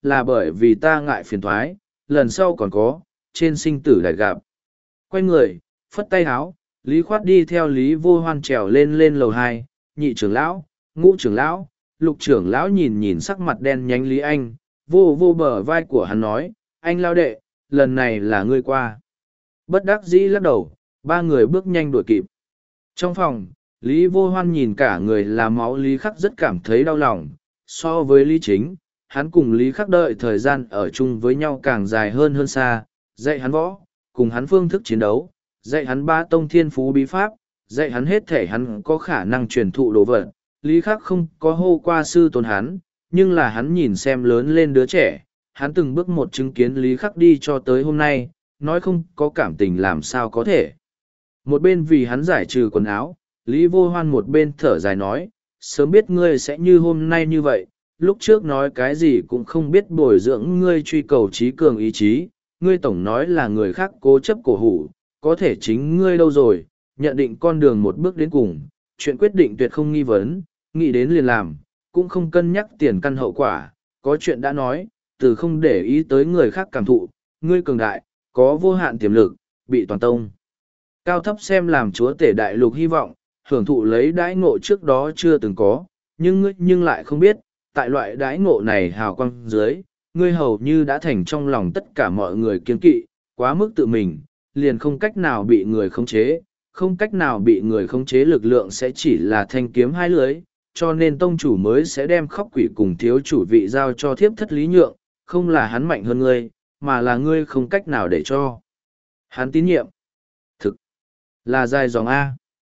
là bởi vì ta ngại phiền thoái, lần sau còn có, trên sinh tử lại gặp. Quay người, phất tay háo, Lý Khoát đi theo Lý Vô Hoan trèo lên lên lầu hai, nhị trưởng lão, ngũ trưởng lão, lục trưởng lão nhìn nhìn sắc mặt đen nhánh Lý Anh, vô vô bờ vai của hắn nói, anh lao đệ, lần này là ngươi qua. Bất đắc dĩ lắc đầu, ba người bước nhanh đuổi kịp. Trong phòng, Lý Vô Hoan nhìn cả người là máu Lý Khắc rất cảm thấy đau lòng, so với Lý Chính, hắn cùng Lý Khắc đợi thời gian ở chung với nhau càng dài hơn hơn xa, dạy hắn võ, cùng hắn phương thức chiến đấu, dạy hắn ba tông thiên phú bí pháp, dạy hắn hết thể hắn có khả năng truyền thụ đồ vật. Lý Khắc không có hô qua sư tôn hắn, nhưng là hắn nhìn xem lớn lên đứa trẻ, hắn từng bước một chứng kiến Lý Khắc đi cho tới hôm nay, nói không có cảm tình làm sao có thể. Một bên vì hắn giải trừ quần áo, Lý Vô Hoan một bên thở dài nói, sớm biết ngươi sẽ như hôm nay như vậy, lúc trước nói cái gì cũng không biết bồi dưỡng ngươi truy cầu trí cường ý chí, ngươi tổng nói là người khác cố chấp cổ hủ, có thể chính ngươi đâu rồi, nhận định con đường một bước đến cùng, chuyện quyết định tuyệt không nghi vấn, nghĩ đến liền làm, cũng không cân nhắc tiền căn hậu quả, có chuyện đã nói, từ không để ý tới người khác cảm thụ, ngươi cường đại, có vô hạn tiềm lực, bị toàn tông. Cao thấp xem làm chúa tể đại lục hy vọng, hưởng thụ lấy đãi ngộ trước đó chưa từng có, nhưng ngươi nhưng lại không biết, tại loại đãi ngộ này hào quang dưới, ngươi hầu như đã thành trong lòng tất cả mọi người kiên kỵ, quá mức tự mình, liền không cách nào bị người khống chế, không cách nào bị người khống chế lực lượng sẽ chỉ là thanh kiếm hai lưới, cho nên tông chủ mới sẽ đem khóc quỷ cùng thiếu chủ vị giao cho thiếp thất Lý Nhượng, không là hắn mạnh hơn ngươi, mà là ngươi không cách nào để cho hắn tín nhiệm. Thực là dài dòng A.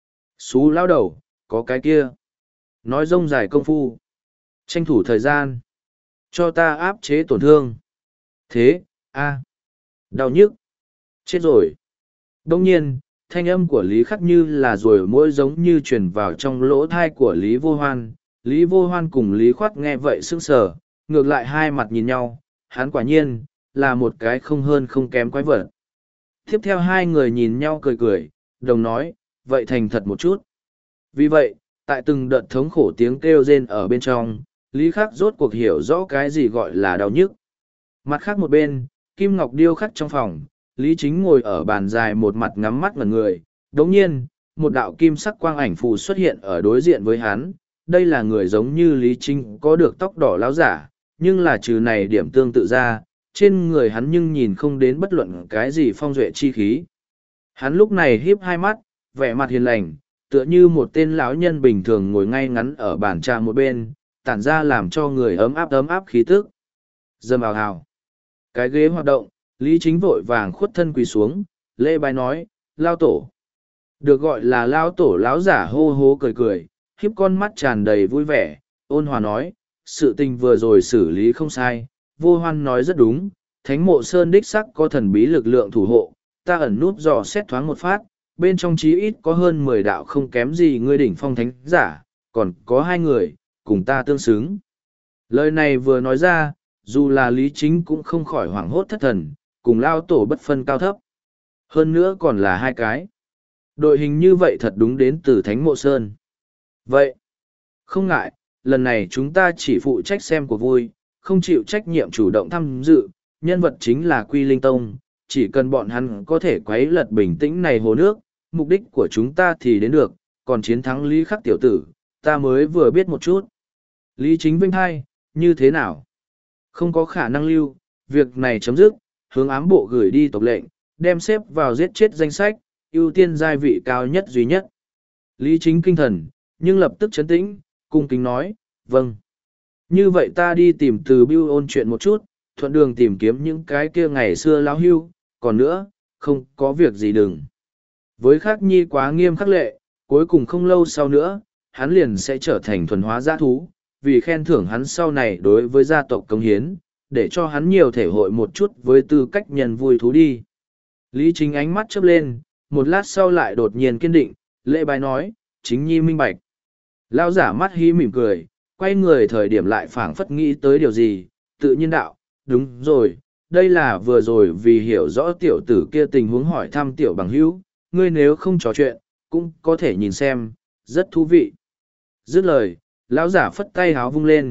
Xú lao đầu, có cái kia. Nói rông dài công phu. Tranh thủ thời gian. Cho ta áp chế tổn thương. Thế, A. Đau nhức. Chết rồi. Đông nhiên, thanh âm của Lý Khắc như là rồi mỗi giống như truyền vào trong lỗ thai của Lý Vô Hoan. Lý Vô Hoan cùng Lý Khoát nghe vậy sững sờ, ngược lại hai mặt nhìn nhau, hắn quả nhiên, là một cái không hơn không kém quái vật. Tiếp theo hai người nhìn nhau cười cười, đồng nói, vậy thành thật một chút. Vì vậy, tại từng đợt thống khổ tiếng kêu rên ở bên trong, Lý Khắc rốt cuộc hiểu rõ cái gì gọi là đau nhức. Mặt khác một bên, Kim Ngọc điêu khắc trong phòng, Lý Chính ngồi ở bàn dài một mặt ngắm mắt ngẩn người. Đồng nhiên, một đạo kim sắc quang ảnh phù xuất hiện ở đối diện với hắn. Đây là người giống như Lý Chính có được tóc đỏ láo giả, nhưng là trừ này điểm tương tự ra, trên người hắn nhưng nhìn không đến bất luận cái gì phong duệ chi khí. Hắn lúc này híp hai mắt, vẻ mặt hiền lành, tựa như một tên lão nhân bình thường ngồi ngay ngắn ở bàn trà một bên, tản ra làm cho người ấm áp ấm áp khí tức. Dâm ào hào. Cái ghế hoạt động, Lý Chính vội vàng khuất thân quỳ xuống, lễ bái nói, lao tổ. Được gọi là lao tổ lão giả hô hô cười cười, khiếp con mắt tràn đầy vui vẻ, ôn hòa nói, sự tình vừa rồi xử lý không sai, Vô Hoan nói rất đúng, thánh mộ sơn đích sắc có thần bí lực lượng thủ hộ, ta ẩn núp dò xét thoáng một phát, bên trong chí ít có hơn mười đạo không kém gì ngươi đỉnh phong thánh giả, còn có hai người, cùng ta tương xứng. Lời này vừa nói ra, dù là Lý Chính cũng không khỏi hoảng hốt thất thần, cùng lao tổ bất phân cao thấp. Hơn nữa còn là hai cái. Đội hình như vậy thật đúng đến từ Thánh Mộ Sơn. Vậy, không ngại, lần này chúng ta chỉ phụ trách xem của vui, không chịu trách nhiệm chủ động tham dự, nhân vật chính là Quy Linh Tông, chỉ cần bọn hắn có thể quấy lật bình tĩnh này hồ nước, mục đích của chúng ta thì đến được, còn chiến thắng Lý Khắc tiểu tử, ta mới vừa biết một chút. Lý Chính vinh hai, như thế nào? Không có khả năng lưu, việc này chấm dứt, hướng ám bộ gửi đi tộc lệnh, đem xếp vào giết chết danh sách, ưu tiên giai vị cao nhất duy nhất. Lý Chính kinh thần, nhưng lập tức chấn tĩnh, cung kính nói, vâng. Như vậy ta đi tìm từ Bưu ôn chuyện một chút, thuận đường tìm kiếm những cái kia ngày xưa lão hưu, còn nữa, không có việc gì đừng. Với Khắc Nhi quá nghiêm khắc lệ, cuối cùng không lâu sau nữa, hắn liền sẽ trở thành thuần hóa giã thú, vì khen thưởng hắn sau này đối với gia tộc công hiến, để cho hắn nhiều thể hội một chút với tư cách nhân vui thú đi. Lý Chính ánh mắt chớp lên, một lát sau lại đột nhiên kiên định, lễ bái nói, Chính Nhi minh bạch. Lão giả mắt hí mỉm cười, quay người thời điểm lại phảng phất nghĩ tới điều gì, tự nhiên đạo, đúng rồi, đây là vừa rồi vì hiểu rõ tiểu tử kia tình huống hỏi thăm tiểu bằng hữu, ngươi nếu không trò chuyện, cũng có thể nhìn xem, rất thú vị. Dứt lời, lão giả phất tay háo vung lên,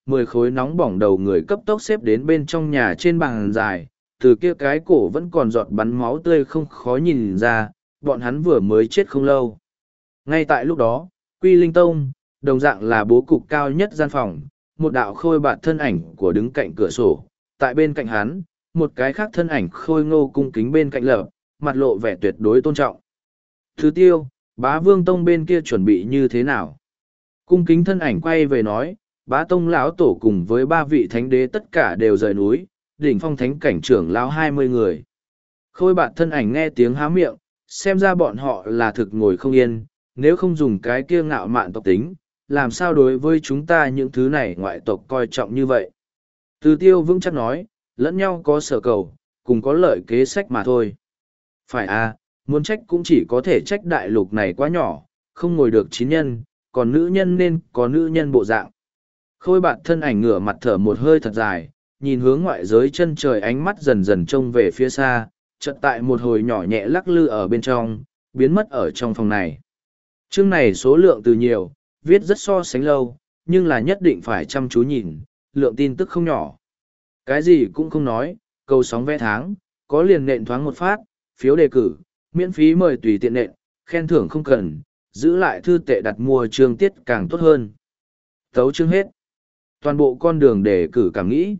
mười khối nóng bỏng đầu người cấp tốc xếp đến bên trong nhà trên bàn dài, từ kia cái cổ vẫn còn giọt bắn máu tươi không khó nhìn ra, bọn hắn vừa mới chết không lâu. Ngay tại lúc đó, Quy Linh Tông, đồng dạng là bố cục cao nhất gian phòng, một đạo khôi bạt thân ảnh của đứng cạnh cửa sổ, tại bên cạnh hắn, một cái khác thân ảnh khôi ngô cung kính bên cạnh lợp, mặt lộ vẻ tuyệt đối tôn trọng. Thứ tiêu, Bá Vương Tông bên kia chuẩn bị như thế nào? Cung kính thân ảnh quay về nói, Bá Tông lão tổ cùng với ba vị thánh đế tất cả đều rời núi, đỉnh phong thánh cảnh trưởng lão hai mươi người. Khôi bạt thân ảnh nghe tiếng há miệng, xem ra bọn họ là thực ngồi không yên, nếu không dùng cái kia ngạo mạn tộc tính, làm sao đối với chúng ta những thứ này ngoại tộc coi trọng như vậy. Từ tiêu vững chắc nói, lẫn nhau có sở cầu, cùng có lợi kế sách mà thôi. Phải à, muốn trách cũng chỉ có thể trách đại lục này quá nhỏ, không ngồi được chín nhân, còn nữ nhân nên có nữ nhân bộ dạng. Khôi bạt thân ảnh ngửa mặt thở một hơi thật dài, nhìn hướng ngoại giới chân trời, ánh mắt dần dần trông về phía xa, chợt tại một hồi nhỏ nhẹ lắc lư ở bên trong, biến mất ở trong phòng này. Chương này số lượng từ nhiều, viết rất so sánh lâu, nhưng là nhất định phải chăm chú nhìn, lượng tin tức không nhỏ. Cái gì cũng không nói, câu sóng vẽ tháng, có liền nện thoáng một phát, phiếu đề cử, miễn phí mời tùy tiện nện, khen thưởng không cần, giữ lại thư tệ đặt mua chương tiết càng tốt hơn. Tấu chương hết. Toàn bộ con đường đề cử cảm nghĩ.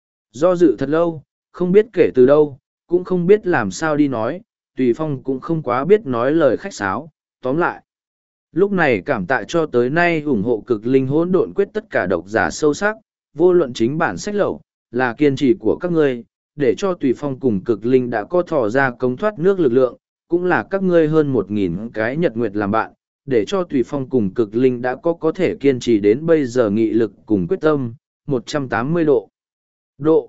Do dự thật lâu, không biết kể từ đâu, cũng không biết làm sao đi nói, Tùy Phong cũng không quá biết nói lời khách sáo, tóm lại. Lúc này cảm tạ cho tới nay ủng hộ cực linh hỗn độn quyết tất cả độc giả sâu sắc, vô luận chính bản sách lậu, là kiên trì của các ngươi, để cho Tùy Phong cùng cực linh đã có thò ra cống thoát nước lực lượng, cũng là các ngươi hơn một nghìn cái nhật nguyệt làm bạn, để cho Tùy Phong cùng cực linh đã có có thể kiên trì đến bây giờ nghị lực cùng quyết tâm, một trăm tám mươi độ. Độ.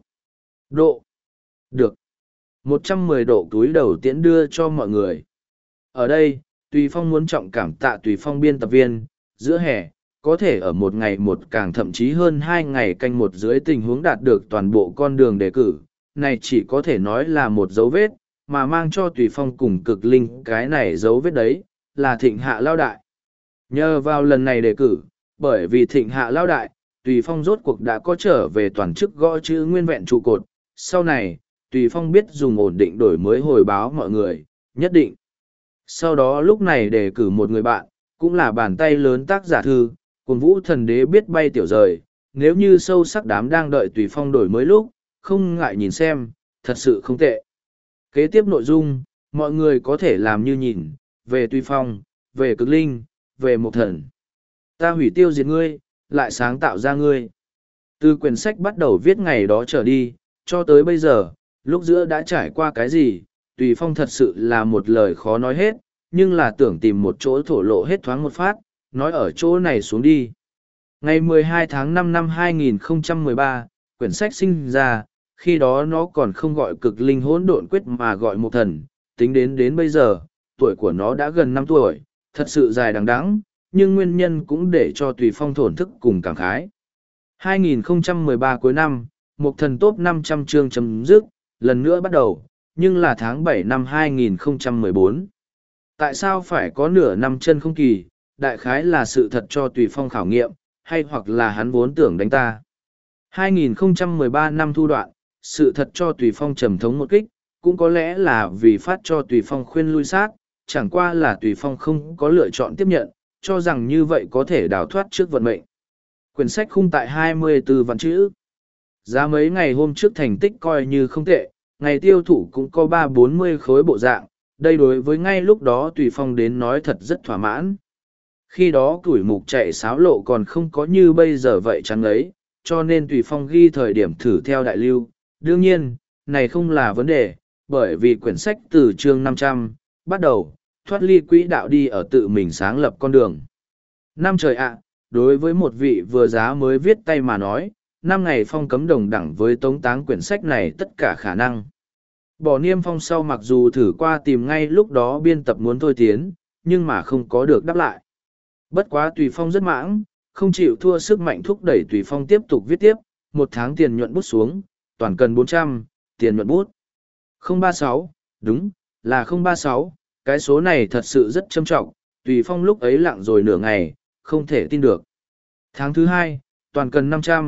Độ. Được. một trăm mười độ túi đầu tiễn đưa cho mọi người. Ở đây, Tùy Phong muốn trọng cảm tạ Tùy Phong biên tập viên, giữa hè, có thể ở một ngày một càng thậm chí hơn hai ngày canh một dưới tình huống đạt được toàn bộ con đường đề cử, này chỉ có thể nói là một dấu vết, mà mang cho Tùy Phong cùng cực linh cái này dấu vết đấy, là thịnh hạ lao đại. Nhờ vào lần này đề cử, bởi vì thịnh hạ lao đại, Tùy Phong rốt cuộc đã có trở về toàn chức gõ chữ nguyên vẹn trụ cột, sau này, Tùy Phong biết dùng ổn định đổi mới hồi báo mọi người, nhất định. Sau đó lúc này đề cử một người bạn, cũng là bàn tay lớn tác giả thư, cùng vũ thần đế biết bay tiểu rời, nếu như sâu sắc đám đang đợi Tùy Phong đổi mới lúc, không ngại nhìn xem, thật sự không tệ. Kế tiếp nội dung, mọi người có thể làm như nhìn, về Tùy Phong, về cực linh, về một thần. Ta hủy tiêu diệt ngươi, lại sáng tạo ra ngươi. Từ quyển sách bắt đầu viết ngày đó trở đi, cho tới bây giờ, lúc giữa đã trải qua cái gì, Tùy Phong thật sự là một lời khó nói hết, nhưng là tưởng tìm một chỗ thổ lộ hết thoáng một phát, nói ở chỗ này xuống đi. Ngày mười hai tháng năm năm hai nghìn không trăm mười ba, quyển sách sinh ra, khi đó nó còn không gọi cực linh hỗn độn quyết mà gọi một thần, tính đến đến bây giờ, tuổi của nó đã gần năm tuổi, thật sự dài đằng đẵng, nhưng nguyên nhân cũng để cho Tùy Phong thổn thức cùng cảm khái. hai nghìn không trăm mười ba cuối năm, một thần top năm trăm chương chấm dứt, lần nữa bắt đầu, nhưng là tháng bảy năm hai nghìn không trăm mười bốn. Tại sao phải có nửa năm chân không kỳ, đại khái là sự thật cho Tùy Phong khảo nghiệm, hay hoặc là hắn vốn tưởng đánh ta. hai nghìn không trăm mười ba năm thu đoạn, sự thật cho Tùy Phong trầm thống một kích, cũng có lẽ là vì phát cho Tùy Phong khuyên lui sát, chẳng qua là Tùy Phong không có lựa chọn tiếp nhận, cho rằng như vậy có thể đào thoát trước vận mệnh. Quyển sách khung tại hai mươi tư vạn chữ. Giá mấy ngày hôm trước thành tích coi như không tệ, ngày tiêu thụ cũng có ba bốn mươi khối bộ dạng, đây đối với ngay lúc đó Tùy Phong đến nói thật rất thỏa mãn. Khi đó tuổi mục chạy sáo lộ còn không có như bây giờ vậy chắn ấy, cho nên Tùy Phong ghi thời điểm thử theo đại lưu. Đương nhiên, này không là vấn đề, bởi vì quyển sách từ chương năm trăm, bắt đầu, thoát ly quỹ đạo đi ở tự mình sáng lập con đường. Năm trời ạ, đối với một vị vừa giá mới viết tay mà nói, năm ngày phong cấm đồng đẳng với tống táng quyển sách này tất cả khả năng. Bỏ niêm phong sau mặc dù thử qua tìm ngay lúc đó biên tập muốn thôi tiến, nhưng mà không có được đáp lại. Bất quá Tùy Phong rất mãng, không chịu thua sức mạnh thúc đẩy Tùy Phong tiếp tục viết tiếp, một tháng tiền nhuận bút xuống, toàn cần bốn trăm, tiền nhuận bút. không ba sáu, đúng, là không ba sáu, cái số này thật sự rất trâm trọng, Tùy Phong lúc ấy lặng rồi nửa ngày, không thể tin được. Tháng thứ hai, toàn cần năm trăm,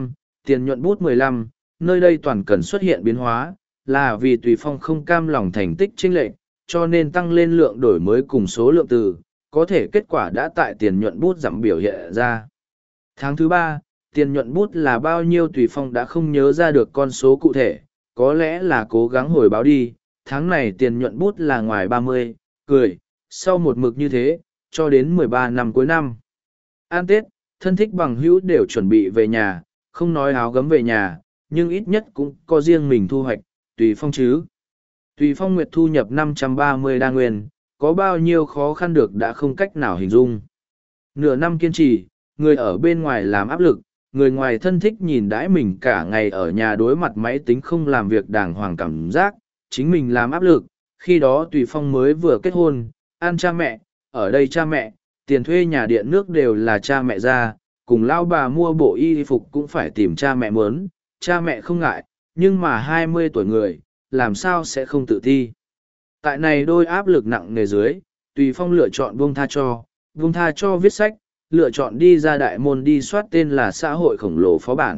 Tiền nhuận bút mười lăm, nơi đây toàn cần xuất hiện biến hóa, là vì Tùy Phong không cam lòng thành tích chênh lệch, cho nên tăng lên lượng đổi mới cùng số lượng từ, có thể kết quả đã tại tiền nhuận bút giảm biểu hiện ra. Tháng thứ ba, tiền nhuận bút là bao nhiêu Tùy Phong đã không nhớ ra được con số cụ thể, có lẽ là cố gắng hồi báo đi, tháng này tiền nhuận bút là ngoài ba mươi, cười, sau một mực như thế, cho đến mười ba năm cuối năm. An Tết, thân thích bằng hữu đều chuẩn bị về nhà, không nói áo gấm về nhà, nhưng ít nhất cũng có riêng mình thu hoạch, Tùy Phong chứ. Tùy Phong Nguyệt thu nhập năm trăm ba mươi đa nguyên, có bao nhiêu khó khăn được đã không cách nào hình dung. Nửa năm kiên trì, người ở bên ngoài làm áp lực, người ngoài thân thích nhìn đãi mình cả ngày ở nhà đối mặt máy tính không làm việc đàng hoàng cảm giác, chính mình làm áp lực. Khi đó Tùy Phong mới vừa kết hôn, ăn cha mẹ, ở đây cha mẹ, tiền thuê nhà điện nước đều là cha mẹ ra, cùng lao bà mua bộ y phục cũng phải tìm cha mẹ mớn, cha mẹ không ngại, nhưng mà hai mươi tuổi người, làm sao sẽ không tự thi. Tại này đôi áp lực nặng nề dưới, Tùy Phong lựa chọn buông tha cho, buông tha cho viết sách, lựa chọn đi ra đại môn đi soát tên là xã hội khổng lồ phó bản.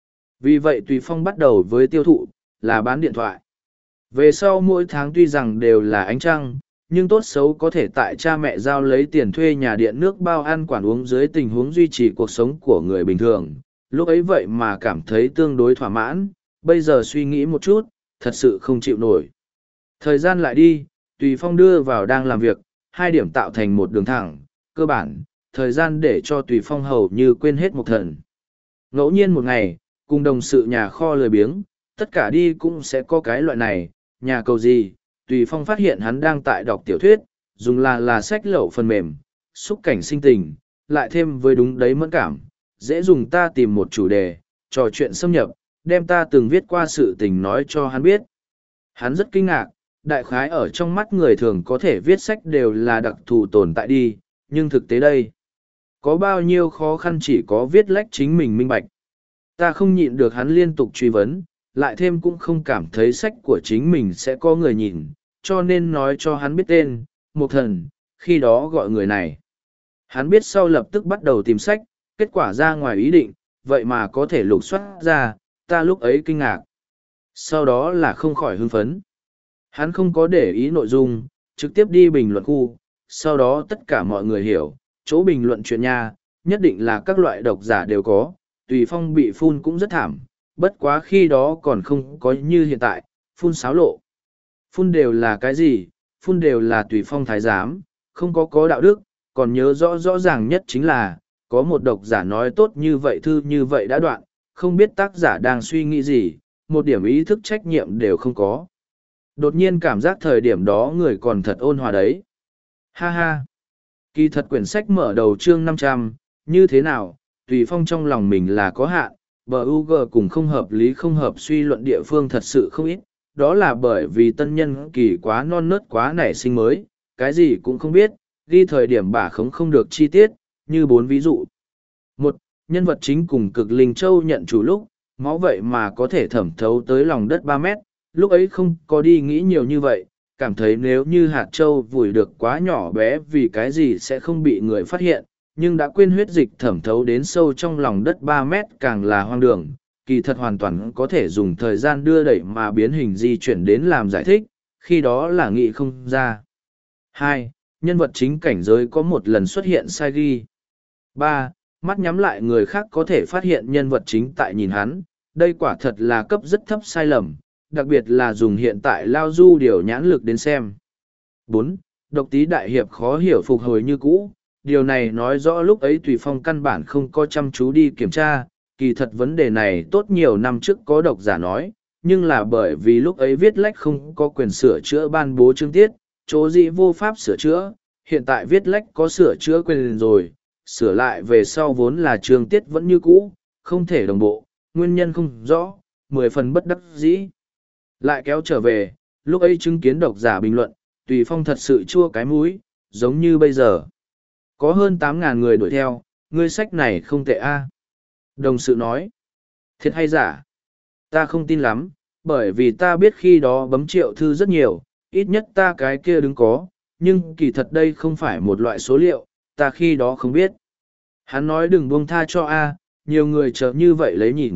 Vì vậy Tùy Phong bắt đầu với tiêu thụ, là bán điện thoại. Về sau mỗi tháng tuy rằng đều là ánh trăng, nhưng tốt xấu có thể tại cha mẹ giao lấy tiền thuê nhà điện nước bao ăn quản uống dưới tình huống duy trì cuộc sống của người bình thường. Lúc ấy vậy mà cảm thấy tương đối thỏa mãn, bây giờ suy nghĩ một chút, thật sự không chịu nổi. Thời gian lại đi, Tùy Phong đưa vào đang làm việc, hai điểm tạo thành một đường thẳng, cơ bản, thời gian để cho Tùy Phong hầu như quên hết một thần. Ngẫu nhiên một ngày, cùng đồng sự nhà kho lười biếng, tất cả đi cũng sẽ có cái loại này, nhà cầu gì, Tùy Phong phát hiện hắn đang tại đọc tiểu thuyết, dùng là là sách lậu phần mềm, xúc cảnh sinh tình, lại thêm với đúng đấy mẫn cảm, dễ dùng ta tìm một chủ đề, trò chuyện xâm nhập, đem ta từng viết qua sự tình nói cho hắn biết. Hắn rất kinh ngạc, đại khái ở trong mắt người thường có thể viết sách đều là đặc thù tồn tại đi, nhưng thực tế đây, có bao nhiêu khó khăn chỉ có viết lách chính mình minh bạch. Ta không nhịn được hắn liên tục truy vấn, lại thêm cũng không cảm thấy sách của chính mình sẽ có người nhìn, cho nên nói cho hắn biết tên, Mộc Thần, khi đó gọi người này. Hắn biết sau lập tức bắt đầu tìm sách, kết quả ra ngoài ý định, vậy mà có thể lục soát ra, ta lúc ấy kinh ngạc. Sau đó là không khỏi hưng phấn. Hắn không có để ý nội dung, trực tiếp đi bình luận khu, sau đó tất cả mọi người hiểu, chỗ bình luận chuyện nha, nhất định là các loại độc giả đều có, Tùy Phong bị phun cũng rất thảm, bất quá khi đó còn không có như hiện tại, phun xáo lộ. Phun đều là cái gì? Phun đều là Tùy Phong thái giám, không có có đạo đức, còn nhớ rõ rõ ràng nhất chính là, có một độc giả nói tốt như vậy thư như vậy đã đoạn, không biết tác giả đang suy nghĩ gì, một điểm ý thức trách nhiệm đều không có. Đột nhiên cảm giác thời điểm đó người còn thật ôn hòa đấy. Ha ha! Kỳ thật quyển sách mở đầu chương năm trăm, như thế nào, Tùy Phong trong lòng mình là có hạn, bờ u giê cùng không hợp lý không hợp suy luận địa phương thật sự không ít, đó là bởi vì tân nhân kỳ quá non nớt quá nảy sinh mới, cái gì cũng không biết, ghi thời điểm bả khống không được chi tiết, như bốn ví dụ. Một, nhân vật chính cùng cực linh châu nhận chủ lúc, máu vậy mà có thể thẩm thấu tới lòng đất ba mét, lúc ấy không có đi nghĩ nhiều như vậy, cảm thấy nếu như hạt châu vùi được quá nhỏ bé vì cái gì sẽ không bị người phát hiện, nhưng đã quên huyết dịch thẩm thấu đến sâu trong lòng đất ba mét càng là hoang đường, kỳ thật hoàn toàn có thể dùng thời gian đưa đẩy mà biến hình di chuyển đến làm giải thích, khi đó là nghĩ không ra. Hai, nhân vật chính cảnh giới có một lần xuất hiện sai ghi. Ba, mắt nhắm lại người khác có thể phát hiện nhân vật chính tại nhìn hắn, đây quả thật là cấp rất thấp sai lầm, đặc biệt là dùng hiện tại lao du điều nhãn lực đến xem. Bốn, độc tí đại hiệp khó hiểu phục hồi như cũ, điều này nói rõ lúc ấy Tùy Phong căn bản không có chăm chú đi kiểm tra, kỳ thật vấn đề này tốt nhiều năm trước có độc giả nói, nhưng là bởi vì lúc ấy viết lách không có quyền sửa chữa ban bố chương tiết, chỗ dĩ vô pháp sửa chữa, hiện tại viết lách có sửa chữa quyền rồi, sửa lại về sau vốn là chương tiết vẫn như cũ, không thể đồng bộ, nguyên nhân không rõ, mười phần bất đắc dĩ. Lại kéo trở về, lúc ấy chứng kiến độc giả bình luận, Tùy Phong thật sự chua cái mũi, giống như bây giờ. Có hơn tám ngàn người đuổi theo, ngươi sách này không tệ a. Đồng sự nói, thiệt hay giả? Ta không tin lắm, bởi vì ta biết khi đó bấm triệu thư rất nhiều, ít nhất ta cái kia đứng có, nhưng kỳ thật đây không phải một loại số liệu, ta khi đó không biết. Hắn nói đừng buông tha cho a, nhiều người chờ như vậy lấy nhìn,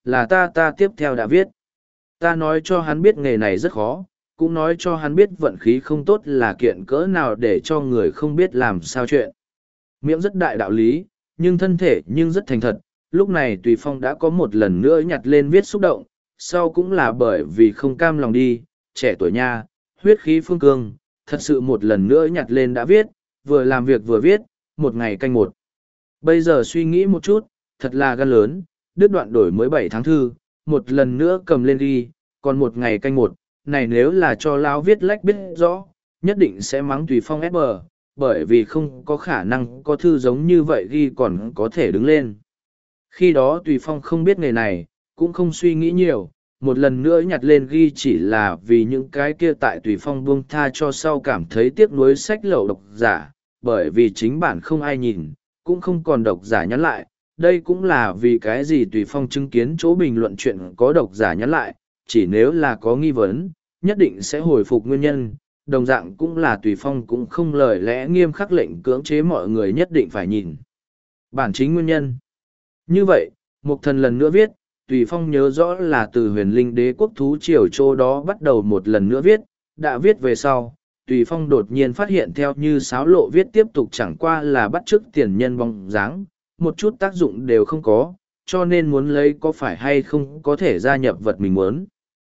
Là ta ta tiếp theo đã viết. Ta nói cho hắn biết nghề này rất khó, cũng nói cho hắn biết vận khí không tốt là kiện cỡ nào để cho người không biết làm sao chuyện. Miệng rất đại đạo lý, nhưng thân thể nhưng rất thành thật. Lúc này Tùy Phong đã có một lần nữa nhặt lên viết xúc động, sau cũng là bởi vì không cam lòng đi, trẻ tuổi nha, huyết khí phương cương, thật sự một lần nữa nhặt lên đã viết, vừa làm việc vừa viết, một ngày canh một. Bây giờ suy nghĩ một chút, thật là gan lớn, đứt đoạn đổi mới bảy tháng thư, một lần nữa cầm lên ghi, còn một ngày canh một, này nếu là cho lão viết lách biết rõ, nhất định sẽ mắng Tùy Phong ép bờ, bởi vì không có khả năng có thư giống như vậy ghi còn có thể đứng lên. Khi đó Tùy Phong không biết nghề này, cũng không suy nghĩ nhiều, một lần nữa nhặt lên ghi chỉ là vì những cái kia tại Tùy Phong buông tha cho sau cảm thấy tiếc nuối sách lậu độc giả, bởi vì chính bản không ai nhìn, cũng không còn độc giả nhắn lại. Đây cũng là vì cái gì Tùy Phong chứng kiến chỗ bình luận chuyện có độc giả nhắn lại, chỉ nếu là có nghi vấn, nhất định sẽ hồi phục nguyên nhân. Đồng dạng cũng là Tùy Phong cũng không lời lẽ nghiêm khắc lệnh cưỡng chế mọi người nhất định phải nhìn bản chính nguyên nhân. Như vậy, Mục Thần lần nữa viết, Tùy Phong nhớ rõ là từ Huyền Linh Đế quốc thú triều châu đó bắt đầu một lần nữa viết, đã viết về sau, Tùy Phong đột nhiên phát hiện theo như sáo lộ viết tiếp tục chẳng qua là bắt chước tiền nhân bóng dáng, một chút tác dụng đều không có, cho nên muốn lấy có phải hay không có thể gia nhập vật mình muốn.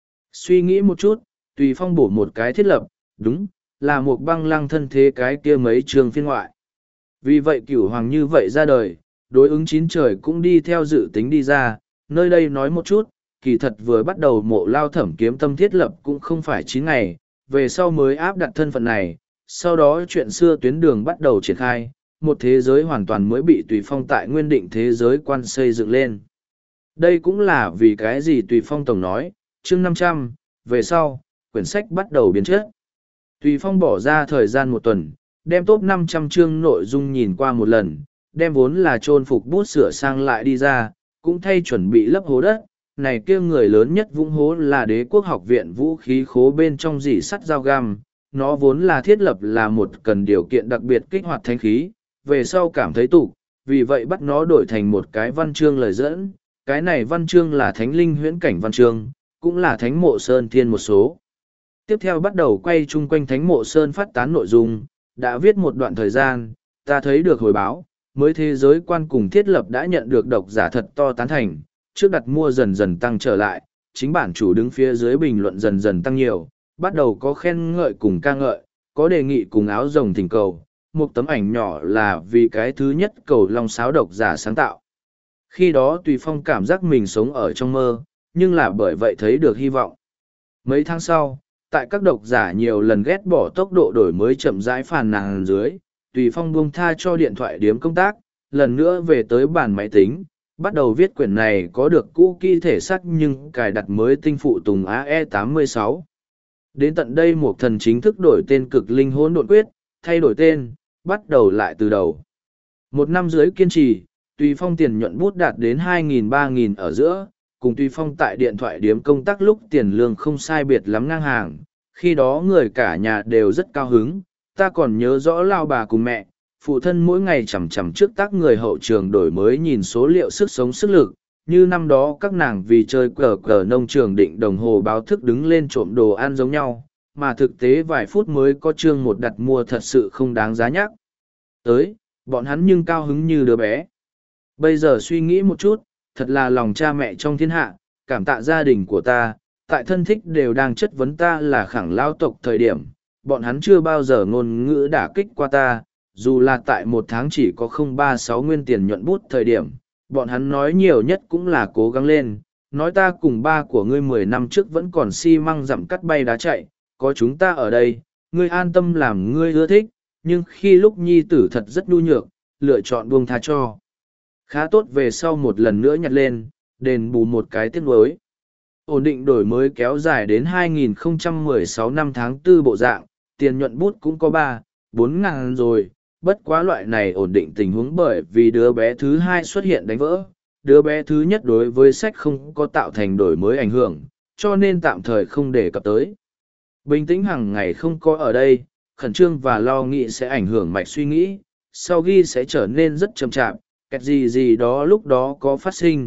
Suy nghĩ một chút, Tùy Phong bổ một cái thiết lập, đúng, là một băng lăng thân thế cái kia mấy trường phiên ngoại. Vì vậy Cửu Hoàng như vậy ra đời, đối ứng chín trời cũng đi theo dự tính đi ra, nơi đây nói một chút, kỳ thật vừa bắt đầu Mộ Lao Thẩm kiếm tâm thiết lập cũng không phải chín ngày, về sau mới áp đặt thân phận này, sau đó chuyện xưa tuyến đường bắt đầu triển khai, một thế giới hoàn toàn mới bị Tùy Phong tại nguyên định thế giới quan xây dựng lên. Đây cũng là vì cái gì Tùy Phong tổng nói, chương năm trăm, về sau, quyển sách bắt đầu biến chất. Tùy Phong bỏ ra thời gian một tuần, đem top năm trăm chương nội dung nhìn qua một lần, đem vốn là chôn phục bút sửa sang lại đi ra, cũng thay chuẩn bị lấp hố đất. Này kia người lớn nhất vũng hố là Đế quốc học viện vũ khí khố bên trong dỉ sắt dao găm, nó vốn là thiết lập là một cần điều kiện đặc biệt kích hoạt thánh khí, về sau cảm thấy tục, vì vậy bắt nó đổi thành một cái văn chương lời dẫn, cái này văn chương là thánh linh huyễn cảnh văn chương, cũng là thánh mộ sơn thiên một số. Tiếp theo bắt đầu quay chung quanh thánh mộ sơn phát tán nội dung, đã viết một đoạn thời gian, ta thấy được hồi báo, mới thế giới quan cùng thiết lập đã nhận được độc giả thật to tán thành, trước đặt mua dần dần tăng trở lại, chính bản chủ đứng phía dưới bình luận dần dần tăng nhiều, bắt đầu có khen ngợi cùng ca ngợi, có đề nghị cùng áo rồng thỉnh cầu, một tấm ảnh nhỏ là vì cái thứ nhất cầu long sáo độc giả sáng tạo. Khi đó Tùy Phong cảm giác mình sống ở trong mơ, nhưng là bởi vậy thấy được hy vọng. Mấy tháng sau, tại các độc giả nhiều lần ghét bỏ tốc độ đổi mới chậm rãi phàn nàn dưới, Tùy Phong buông tha cho điện thoại điếm công tác, lần nữa về tới bàn máy tính, bắt đầu viết quyển này có được cũ kỹ thể xác nhưng cài đặt mới tinh phụ tùng A E tám mươi sáu. Đến tận đây Mục Thần chính thức đổi tên Cực Linh Hỗn Độn Quyết, thay đổi tên, bắt đầu lại từ đầu. Một năm dưới kiên trì, Tùy Phong tiền nhuận bút đạt đến hai nghìn ba nghìn ở giữa, cùng Tùy Phong tại điện thoại điếm công tác lúc tiền lương không sai biệt lắm ngang hàng, khi đó người cả nhà đều rất cao hứng, ta còn nhớ rõ lao bà cùng mẹ, phụ thân mỗi ngày chằm chằm trước tác người hậu trường đổi mới nhìn số liệu sức sống sức lực, như năm đó các nàng vì chơi cờ cờ nông trường định đồng hồ báo thức đứng lên trộm đồ ăn giống nhau, mà thực tế vài phút mới có chương một đặt mua thật sự không đáng giá nhắc. Tới, bọn hắn nhưng cao hứng như đứa bé. Bây giờ suy nghĩ một chút, thật là lòng cha mẹ trong thiên hạ, cảm tạ gia đình của ta, tại thân thích đều đang chất vấn ta là khẳng lao tộc thời điểm, bọn hắn chưa bao giờ ngôn ngữ đả kích qua ta, dù là tại một tháng chỉ có không ba sáu nguyên tiền nhuận bút thời điểm, bọn hắn nói nhiều nhất cũng là cố gắng lên, nói ta cùng ba của ngươi mười năm trước vẫn còn xi măng dặm cắt bay đá chạy, có chúng ta ở đây, ngươi an tâm làm ngươi ưa thích, nhưng khi lúc nhi tử thật rất nhu nhược, lựa chọn buông tha cho. Khá tốt về sau một lần nữa nhặt lên, đền bù một cái tiếc nuối. Ổn định đổi mới kéo dài đến hai nghìn không trăm mười sáu năm tháng tư bộ dạng, tiền nhuận bút cũng có ba, bốn ngàn rồi, bất quá loại này ổn định tình huống bởi vì đứa bé thứ hai xuất hiện đánh vỡ. Đứa bé thứ nhất đối với sách không có tạo thành đổi mới ảnh hưởng, cho nên tạm thời không đề cập tới. Bình tĩnh hàng ngày không có ở đây, khẩn trương và lo nghĩ sẽ ảnh hưởng mạch suy nghĩ, sau ghi sẽ trở nên rất chậm chạp, kẹt gì gì đó lúc đó có phát sinh,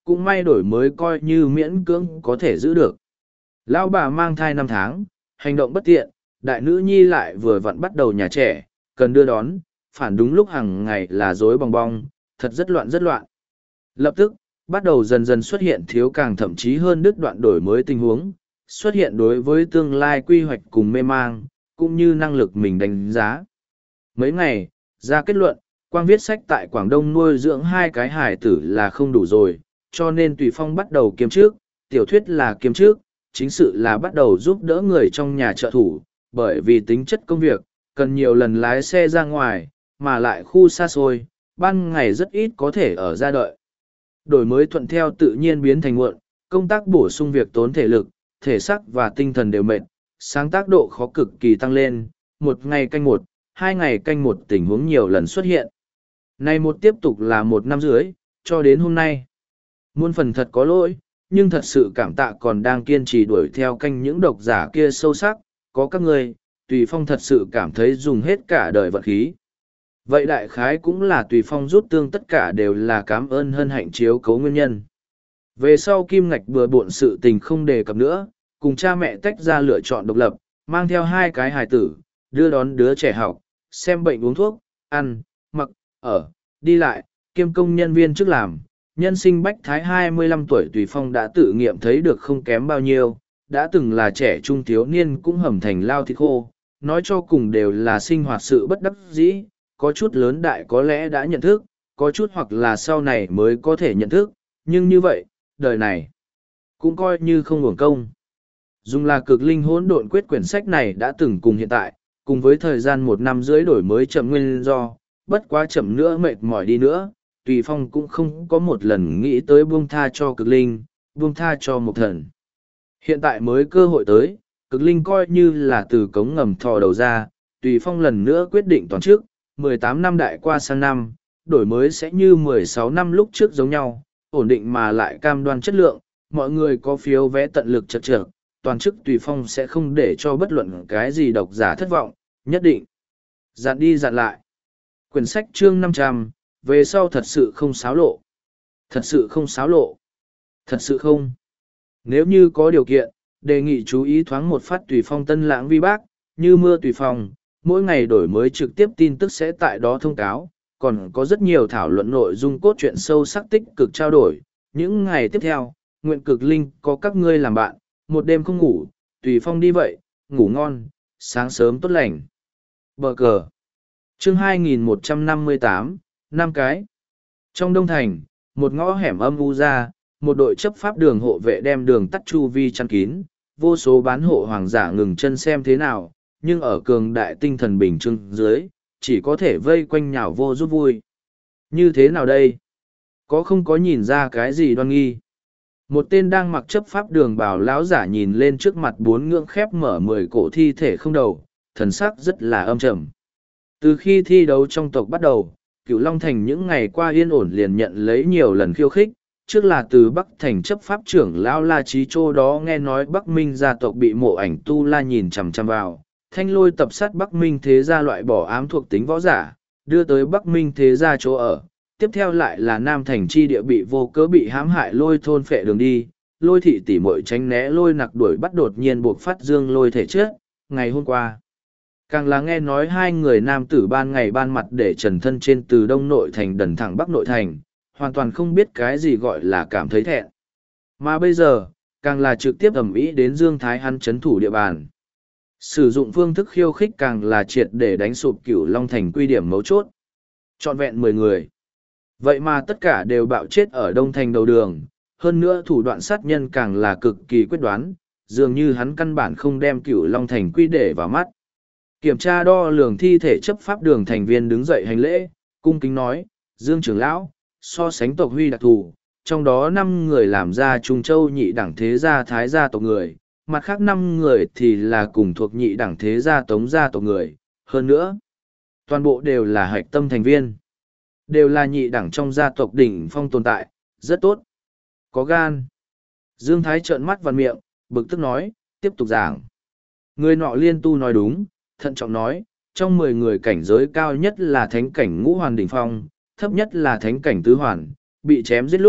cũng may đổi mới coi như miễn cưỡng có thể giữ được. Lão bà mang thai năm tháng, hành động bất tiện, đại nữ nhi lại vừa vặn bắt đầu nhà trẻ, cần đưa đón, phản đúng lúc hàng ngày là rối bong bong, thật rất loạn rất loạn. Lập tức, bắt đầu dần dần xuất hiện thiếu càng thậm chí hơn đứt đoạn đổi mới tình huống, xuất hiện đối với tương lai quy hoạch cùng mê mang, cũng như năng lực mình đánh giá. Mấy ngày, ra kết luận, quang viết sách tại Quảng Đông nuôi dưỡng hai cái hài tử là không đủ rồi, cho nên Tùy Phong bắt đầu kiêm trước, tiểu thuyết là kiêm trước, chính sự là bắt đầu giúp đỡ người trong nhà trợ thủ, bởi vì tính chất công việc, cần nhiều lần lái xe ra ngoài, mà lại khu xa xôi, ban ngày rất ít có thể ở ra đợi. Đổi mới thuận theo tự nhiên biến thành muộn, công tác bổ sung việc tốn thể lực, thể xác và tinh thần đều mệt, sáng tác độ khó cực kỳ tăng lên, một ngày canh một, hai ngày canh một tình huống nhiều lần xuất hiện. Này một tiếp tục là một năm rưỡi, cho đến hôm nay. Muôn phần thật có lỗi, nhưng thật sự cảm tạ còn đang kiên trì đuổi theo canh những độc giả kia sâu sắc, có các người, Tùy Phong thật sự cảm thấy dùng hết cả đời vận khí. Vậy đại khái cũng là Tùy Phong rút tương tất cả đều là cảm ơn hân hạnh chiếu cấu nguyên nhân. Về sau Kim Ngạch bừa bộn sự tình không đề cập nữa, cùng cha mẹ tách ra lựa chọn độc lập, mang theo hai cái hài tử, đưa đón đứa trẻ học, xem bệnh uống thuốc, ăn, mặc, ở, đi lại, kiêm công nhân viên trước làm. Nhân sinh bách thái hai mươi lăm tuổi Tùy Phong đã tự nghiệm thấy được không kém bao nhiêu, đã từng là trẻ trung thiếu niên cũng hầm thành lao thịt khô, nói cho cùng đều là sinh hoạt sự bất đắc dĩ, có chút lớn đại có lẽ đã nhận thức, có chút hoặc là sau này mới có thể nhận thức, nhưng như vậy, đời này cũng coi như không hưởng công. Dùng là cực linh hỗn độn quyết quyển sách này đã từng cùng hiện tại, cùng với thời gian một năm rưỡi đổi mới chậm nguyên do, bất quá chậm nữa mệt mỏi đi nữa, Tùy Phong cũng không có một lần nghĩ tới buông tha cho cực linh, buông tha cho một thần. Hiện tại mới cơ hội tới, cực linh coi như là từ cống ngầm thò đầu ra, Tùy Phong lần nữa quyết định toàn trước, mười tám năm đại qua sang năm, đổi mới sẽ như mười sáu năm lúc trước giống nhau, ổn định mà lại cam đoan chất lượng, mọi người có phiếu vé tận lực chật chật, toàn chức Tùy Phong sẽ không để cho bất luận cái gì độc giả thất vọng, nhất định. Dặn đi dặn lại. Quyển sách chương năm trăm, về sau thật sự không xáo lộ. Thật sự không xáo lộ. Thật sự không. Nếu như có điều kiện, đề nghị chú ý thoáng một phát Tùy Phong tân lãng vi bác, như mưa Tùy Phong, mỗi ngày đổi mới trực tiếp tin tức sẽ tại đó thông cáo, còn có rất nhiều thảo luận nội dung cốt truyện sâu sắc tích cực trao đổi. Những ngày tiếp theo, nguyện cực linh có các ngươi làm bạn, một đêm không ngủ, Tùy Phong đi vậy, ngủ ngon, sáng sớm tốt lành. Bờ cờ. Chương hai nghìn một trăm năm mươi tám, năm cái. Trong Đông Thành, một ngõ hẻm âm u ra, một đội chấp pháp đường hộ vệ đem đường tắt chu vi chăn kín, vô số bán hộ hoàng giả ngừng chân xem thế nào, nhưng ở cường đại tinh thần bình trưng dưới, chỉ có thể vây quanh nhào vô giúp vui. Như thế nào đây? Có không có nhìn ra cái gì đoan nghi? Một tên đang mặc chấp pháp đường bào lão giả nhìn lên trước mặt bốn ngưỡng khép mở mười cổ thi thể không đầu, thần sắc rất là âm trầm. Từ khi thi đấu trong tộc bắt đầu, Cửu Long Thành những ngày qua yên ổn liền nhận lấy nhiều lần khiêu khích, trước là từ Bắc Thành chấp pháp trưởng lão La Chí Châu đó nghe nói Bắc Minh gia tộc bị mộ ảnh tu la nhìn chằm chằm vào, thanh lôi tập sát Bắc Minh thế gia loại bỏ ám thuộc tính võ giả, đưa tới Bắc Minh thế gia chỗ ở. Tiếp theo lại là Nam Thành chi địa bị vô cớ bị hãm hại lôi thôn phệ đường đi, lôi thị tỉ muội tránh né lôi nặc đuổi bắt đột nhiên buộc phát dương lôi thể chết, ngày hôm qua. Càng là nghe nói hai người nam tử ban ngày ban mặt để trần thân trên từ Đông Nội Thành đần thẳng Bắc Nội Thành, hoàn toàn không biết cái gì gọi là cảm thấy thẹn. Mà bây giờ, càng là trực tiếp ầm ĩ đến Dương Thái hắn chấn thủ địa bàn. Sử dụng phương thức khiêu khích càng là triệt để đánh sụp Cửu Long Thành quy điểm mấu chốt. Trọn vẹn mười người. Vậy mà tất cả đều bạo chết ở Đông Thành đầu đường, hơn nữa thủ đoạn sát nhân càng là cực kỳ quyết đoán, dường như hắn căn bản không đem Cửu Long Thành quy để vào mắt. Kiểm tra đo lường thi thể chấp pháp đường thành viên đứng dậy hành lễ, cung kính nói, Dương trưởng lão, so sánh tộc huy đặc thù, trong đó năm người làm ra Trung Châu nhị đẳng thế gia thái gia tộc người, mặt khác năm người thì là cùng thuộc nhị đẳng thế gia tống gia tộc người, hơn nữa, toàn bộ đều là hạch tâm thành viên. Đều là nhị đẳng trong gia tộc đỉnh phong tồn tại, rất tốt. Có gan. Dương Thái trợn mắt vào miệng, bực tức nói, tiếp tục giảng. Người nọ liên tu nói đúng, thận trọng nói, trong mười người cảnh giới cao nhất là thánh cảnh ngũ hoàn đỉnh phong, thấp nhất là thánh cảnh tứ hoàn, bị chém giết lúc,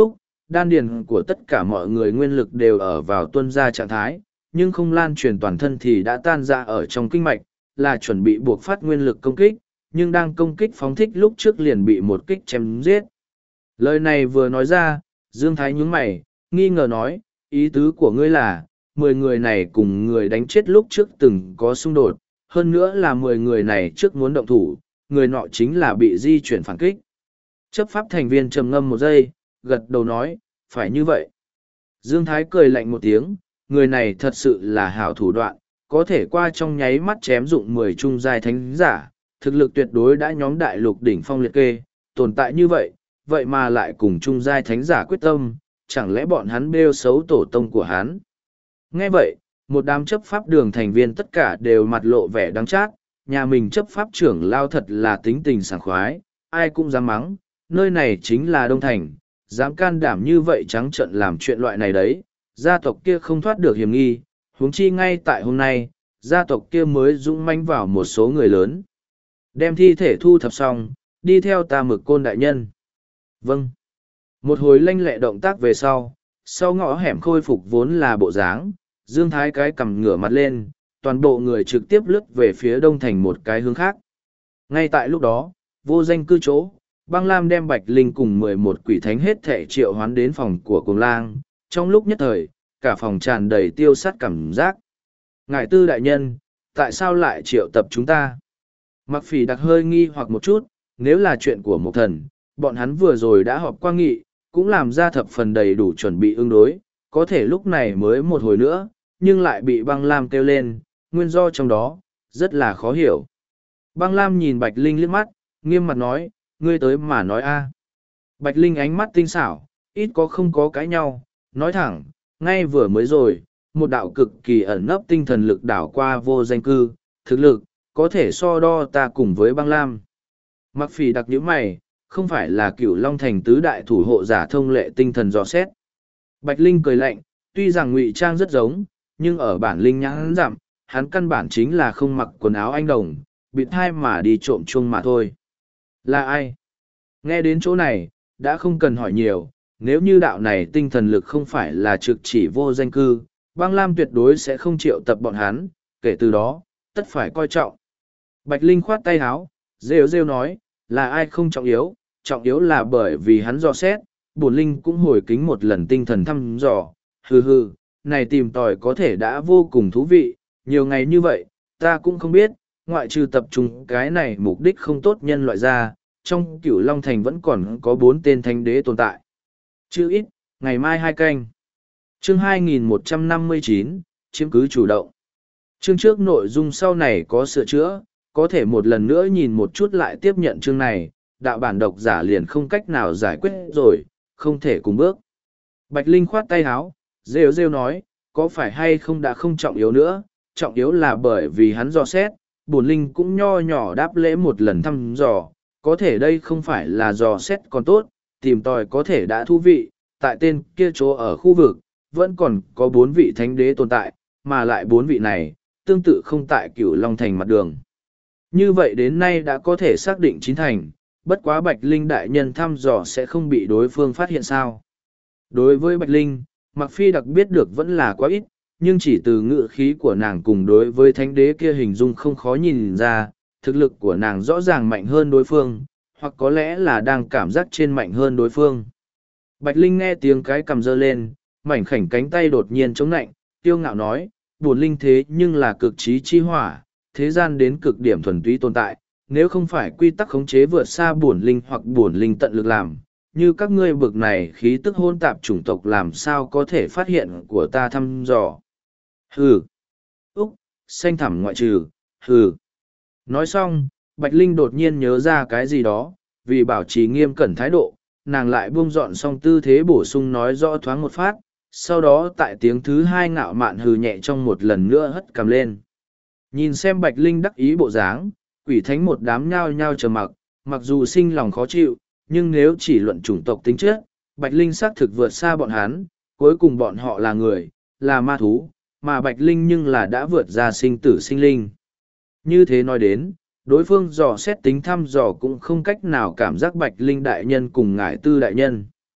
đan điền của tất cả mọi người nguyên lực đều ở vào tuân ra trạng thái, nhưng không lan truyền toàn thân thì đã tan ra ở trong kinh mạch, là chuẩn bị buộc phát nguyên lực công kích, nhưng đang công kích phóng thích lúc trước liền bị một kích chém giết. Lời này vừa nói ra, Dương Thái nhướng mày, nghi ngờ nói, ý tứ của ngươi là, mười người này cùng người đánh chết lúc trước từng có xung đột, hơn nữa là mười người này trước muốn động thủ, người nọ chính là bị di chuyển phản kích. Chấp pháp thành viên trầm ngâm một giây, gật đầu nói, phải như vậy. Dương Thái cười lạnh một tiếng, người này thật sự là hảo thủ đoạn, có thể qua trong nháy mắt chém dụng mười trung giai thánh giả, thực lực tuyệt đối đã nhóm đại lục đỉnh phong liệt kê, tồn tại như vậy, vậy mà lại cùng trung giai thánh giả quyết tâm, chẳng lẽ bọn hắn bêu xấu tổ tông của hắn. Nghe vậy, một đám chấp pháp đường thành viên tất cả đều mặt lộ vẻ đắng chát, nhà mình chấp pháp trưởng lao thật là tính tình sảng khoái, ai cũng dám mắng, nơi này chính là Đông Thành, dám can đảm như vậy trắng trợn làm chuyện loại này đấy, gia tộc kia không thoát được hiểm nghi, huống chi ngay tại hôm nay, gia tộc kia mới dũng manh vào một số người lớn. Đem thi thể thu thập xong, đi theo ta Mực Côn đại nhân. Vâng. Một hồi lanh lẹ động tác về sau, sau ngõ hẻm khôi phục vốn là bộ dáng, Dương Thái cái cầm ngửa mặt lên, toàn bộ người trực tiếp lướt về phía Đông Thành một cái hướng khác. Ngay tại lúc đó, vô danh cư chỗ, Băng Lam đem Bạch Linh cùng mười một quỷ thánh hết thệ triệu hoán đến phòng của Cuồng Lang, trong lúc nhất thời, cả phòng tràn đầy tiêu sát cảm giác. Ngài Tư đại nhân, tại sao lại triệu tập chúng ta? Mặc Phỉ Đặc hơi nghi hoặc một chút, nếu là chuyện của một thần, bọn hắn vừa rồi đã họp qua nghị, cũng làm ra thập phần đầy đủ chuẩn bị ứng đối, có thể lúc này mới một hồi nữa, nhưng lại bị Băng Lam kêu lên, nguyên do trong đó, rất là khó hiểu. Băng Lam nhìn Bạch Linh liếc mắt, nghiêm mặt nói, ngươi tới mà nói a. Bạch Linh ánh mắt tinh xảo, ít có không có cãi nhau, nói thẳng, ngay vừa mới rồi, một đạo cực kỳ ẩn nấp tinh thần lực đảo qua vô danh cư, thực lực, có thể so đo ta cùng với Băng Lam. Mặc Phỉ Đặc nhíu mày, không phải là Cửu Long Thành tứ đại thủ hộ giả thông lệ tinh thần dò xét. Bạch Linh cười lạnh, tuy rằng ngụy trang rất giống, nhưng ở bản linh nhãn giảm, hắn căn bản chính là không mặc quần áo anh đồng, bịt thai mà đi trộm chuông mà thôi. Là ai? Nghe đến chỗ này, đã không cần hỏi nhiều, nếu như đạo này tinh thần lực không phải là trực chỉ vô danh cư, Băng Lam tuyệt đối sẽ không triệu tập bọn hắn, kể từ đó, tất phải coi trọng. Bạch Linh khoát tay háo, rêu rêu nói, là ai không trọng yếu, trọng yếu là bởi vì hắn dò xét, bổn Linh cũng hồi kính một lần tinh thần thăm dò, hừ hừ, này tìm tòi có thể đã vô cùng thú vị, nhiều ngày như vậy, ta cũng không biết, ngoại trừ tập trung cái này mục đích không tốt nhân loại ra, trong Cửu Long Thành vẫn còn có bốn tên thánh đế tồn tại. Chứ ít, ngày mai hai canh. Chương hai nghìn một trăm năm mươi chín, chiếm cứ chủ động. Chương trước nội dung sau này có sửa chữa, có thể một lần nữa nhìn một chút lại tiếp nhận chương này, đạo bản độc giả liền không cách nào giải quyết rồi, không thể cùng bước. Bạch Linh khoát tay háo, rêu rêu nói, có phải hay không đã không trọng yếu nữa, trọng yếu là bởi vì hắn dò xét, bổn Linh cũng nho nhỏ đáp lễ một lần thăm dò, có thể đây không phải là dò xét còn tốt, tìm tòi có thể đã thú vị, tại tên kia chỗ ở khu vực, vẫn còn có bốn vị thánh đế tồn tại, mà lại bốn vị này, tương tự không tại Cửu Long Thành mặt đường. Như vậy đến nay đã có thể xác định chín thành, bất quá Bạch Linh đại nhân thăm dò sẽ không bị đối phương phát hiện sao. Đối với Bạch Linh, Mặc Phi Đặc biết được vẫn là quá ít, nhưng chỉ từ ngữ khí của nàng cùng đối với thánh đế kia hình dung không khó nhìn ra, thực lực của nàng rõ ràng mạnh hơn đối phương, hoặc có lẽ là đang cảm giác trên mạnh hơn đối phương. Bạch Linh nghe tiếng cái cầm dơ lên, mảnh khảnh cánh tay đột nhiên chống nạnh, tiêu ngạo nói, bổn Linh thế nhưng là cực trí chi hỏa, thế gian đến cực điểm thuần túy tồn tại, nếu không phải quy tắc khống chế vượt xa bổn Linh hoặc bổn Linh tận lực làm, như các ngươi bực này khí tức hôn tạp chủng tộc làm sao có thể phát hiện của ta thăm dò. Hừ. Úc, xanh thẳm ngoại trừ, hừ. Nói xong, Bạch Linh đột nhiên nhớ ra cái gì đó, vì bảo trì nghiêm cẩn thái độ, nàng lại buông dọn xong tư thế bổ sung nói rõ thoáng một phát, sau đó tại tiếng thứ hai ngạo mạn hừ nhẹ trong một lần nữa hất cầm lên. Nhìn xem Bạch Linh đắc ý bộ dáng, quỷ thánh một đám nhao nhao chờ mặc, mặc dù sinh lòng khó chịu, nhưng nếu chỉ luận chủng tộc tính chất, Bạch Linh xác thực vượt xa bọn hắn, cuối cùng bọn họ là người, là ma thú, mà Bạch Linh nhưng là đã vượt ra sinh tử sinh linh. Như thế nói đến, đối phương dò xét tính thăm dò cũng không cách nào cảm giác Bạch Linh đại nhân cùng ngải tư đại nhân.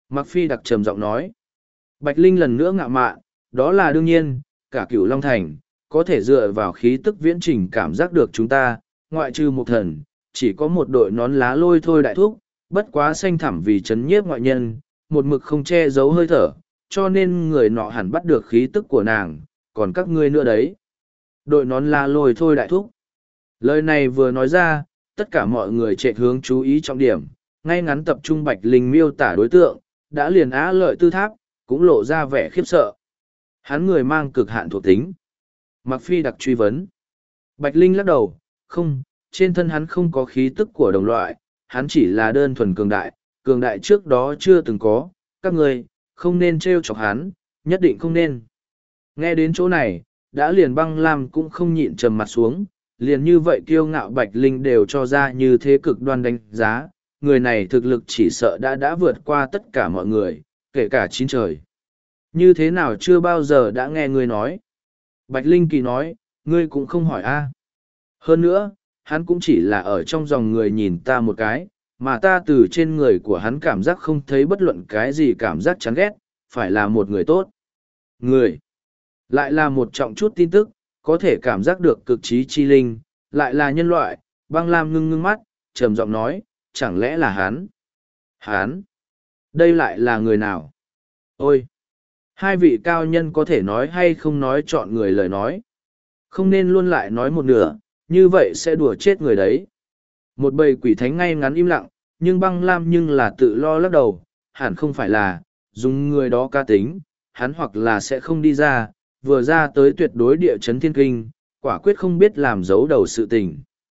Mặc Phi đặc trầm giọng nói. Bạch Linh lần nữa ngạo mạn, đó là đương nhiên, cả Cửu Long Thành, có thể dựa vào khí tức viễn trình cảm giác được chúng ta, ngoại trừ một thần, chỉ có một đội nón lá lôi thôi đại thúc, bất quá xanh thẳm vì chấn nhiếp ngoại nhân, một mực không che giấu hơi thở, cho nên người nọ hẳn bắt được khí tức của nàng, còn các ngươi nữa đấy. Đội nón lá lôi thôi đại thúc. Lời này vừa nói ra, tất cả mọi người chạy hướng chú ý trọng điểm, ngay ngắn tập trung Bạch Linh miêu tả đối tượng, đã liền á lợi tư tháp, cũng lộ ra vẻ khiếp sợ. Hắn người mang cực hạn thuộc tính. Mặc Phi đặc truy vấn. Bạch Linh lắc đầu, không, trên thân hắn không có khí tức của đồng loại, hắn chỉ là đơn thuần cường đại, cường đại trước đó chưa từng có, các người, không nên trêu chọc hắn, nhất định không nên. Nghe đến chỗ này, đã liền Băng Lam cũng không nhịn trầm mặt xuống, liền như vậy kiêu ngạo Bạch Linh đều cho ra như thế cực đoan đánh giá, người này thực lực chỉ sợ đã đã vượt qua tất cả mọi người, kể cả chín trời. Như thế nào chưa bao giờ đã nghe ngươi nói. Bạch Linh kỳ nói, ngươi cũng không hỏi a. Hơn nữa, hắn cũng chỉ là ở trong dòng người nhìn ta một cái, mà ta từ trên người của hắn cảm giác không thấy bất luận cái gì cảm giác chán ghét, phải là một người tốt. Người, lại là một trọng chút tin tức, có thể cảm giác được cực trí chi linh, lại là nhân loại. Băng Lam ngưng ngưng mắt, trầm giọng nói, chẳng lẽ là hắn? Hắn? Đây lại là người nào? Ôi! Hai vị cao nhân có thể nói hay không nói chọn người lời nói. Không nên luôn lại nói một nửa, như vậy sẽ đùa chết người đấy. Một bầy quỷ thánh ngay ngắn im lặng, nhưng Băng Lam nhưng là tự lo lắc đầu, hẳn không phải là, dùng người đó ca tính, hắn hoặc là sẽ không đi ra, vừa ra tới tuyệt đối địa chấn thiên kinh, quả quyết không biết làm giấu đầu sự tình.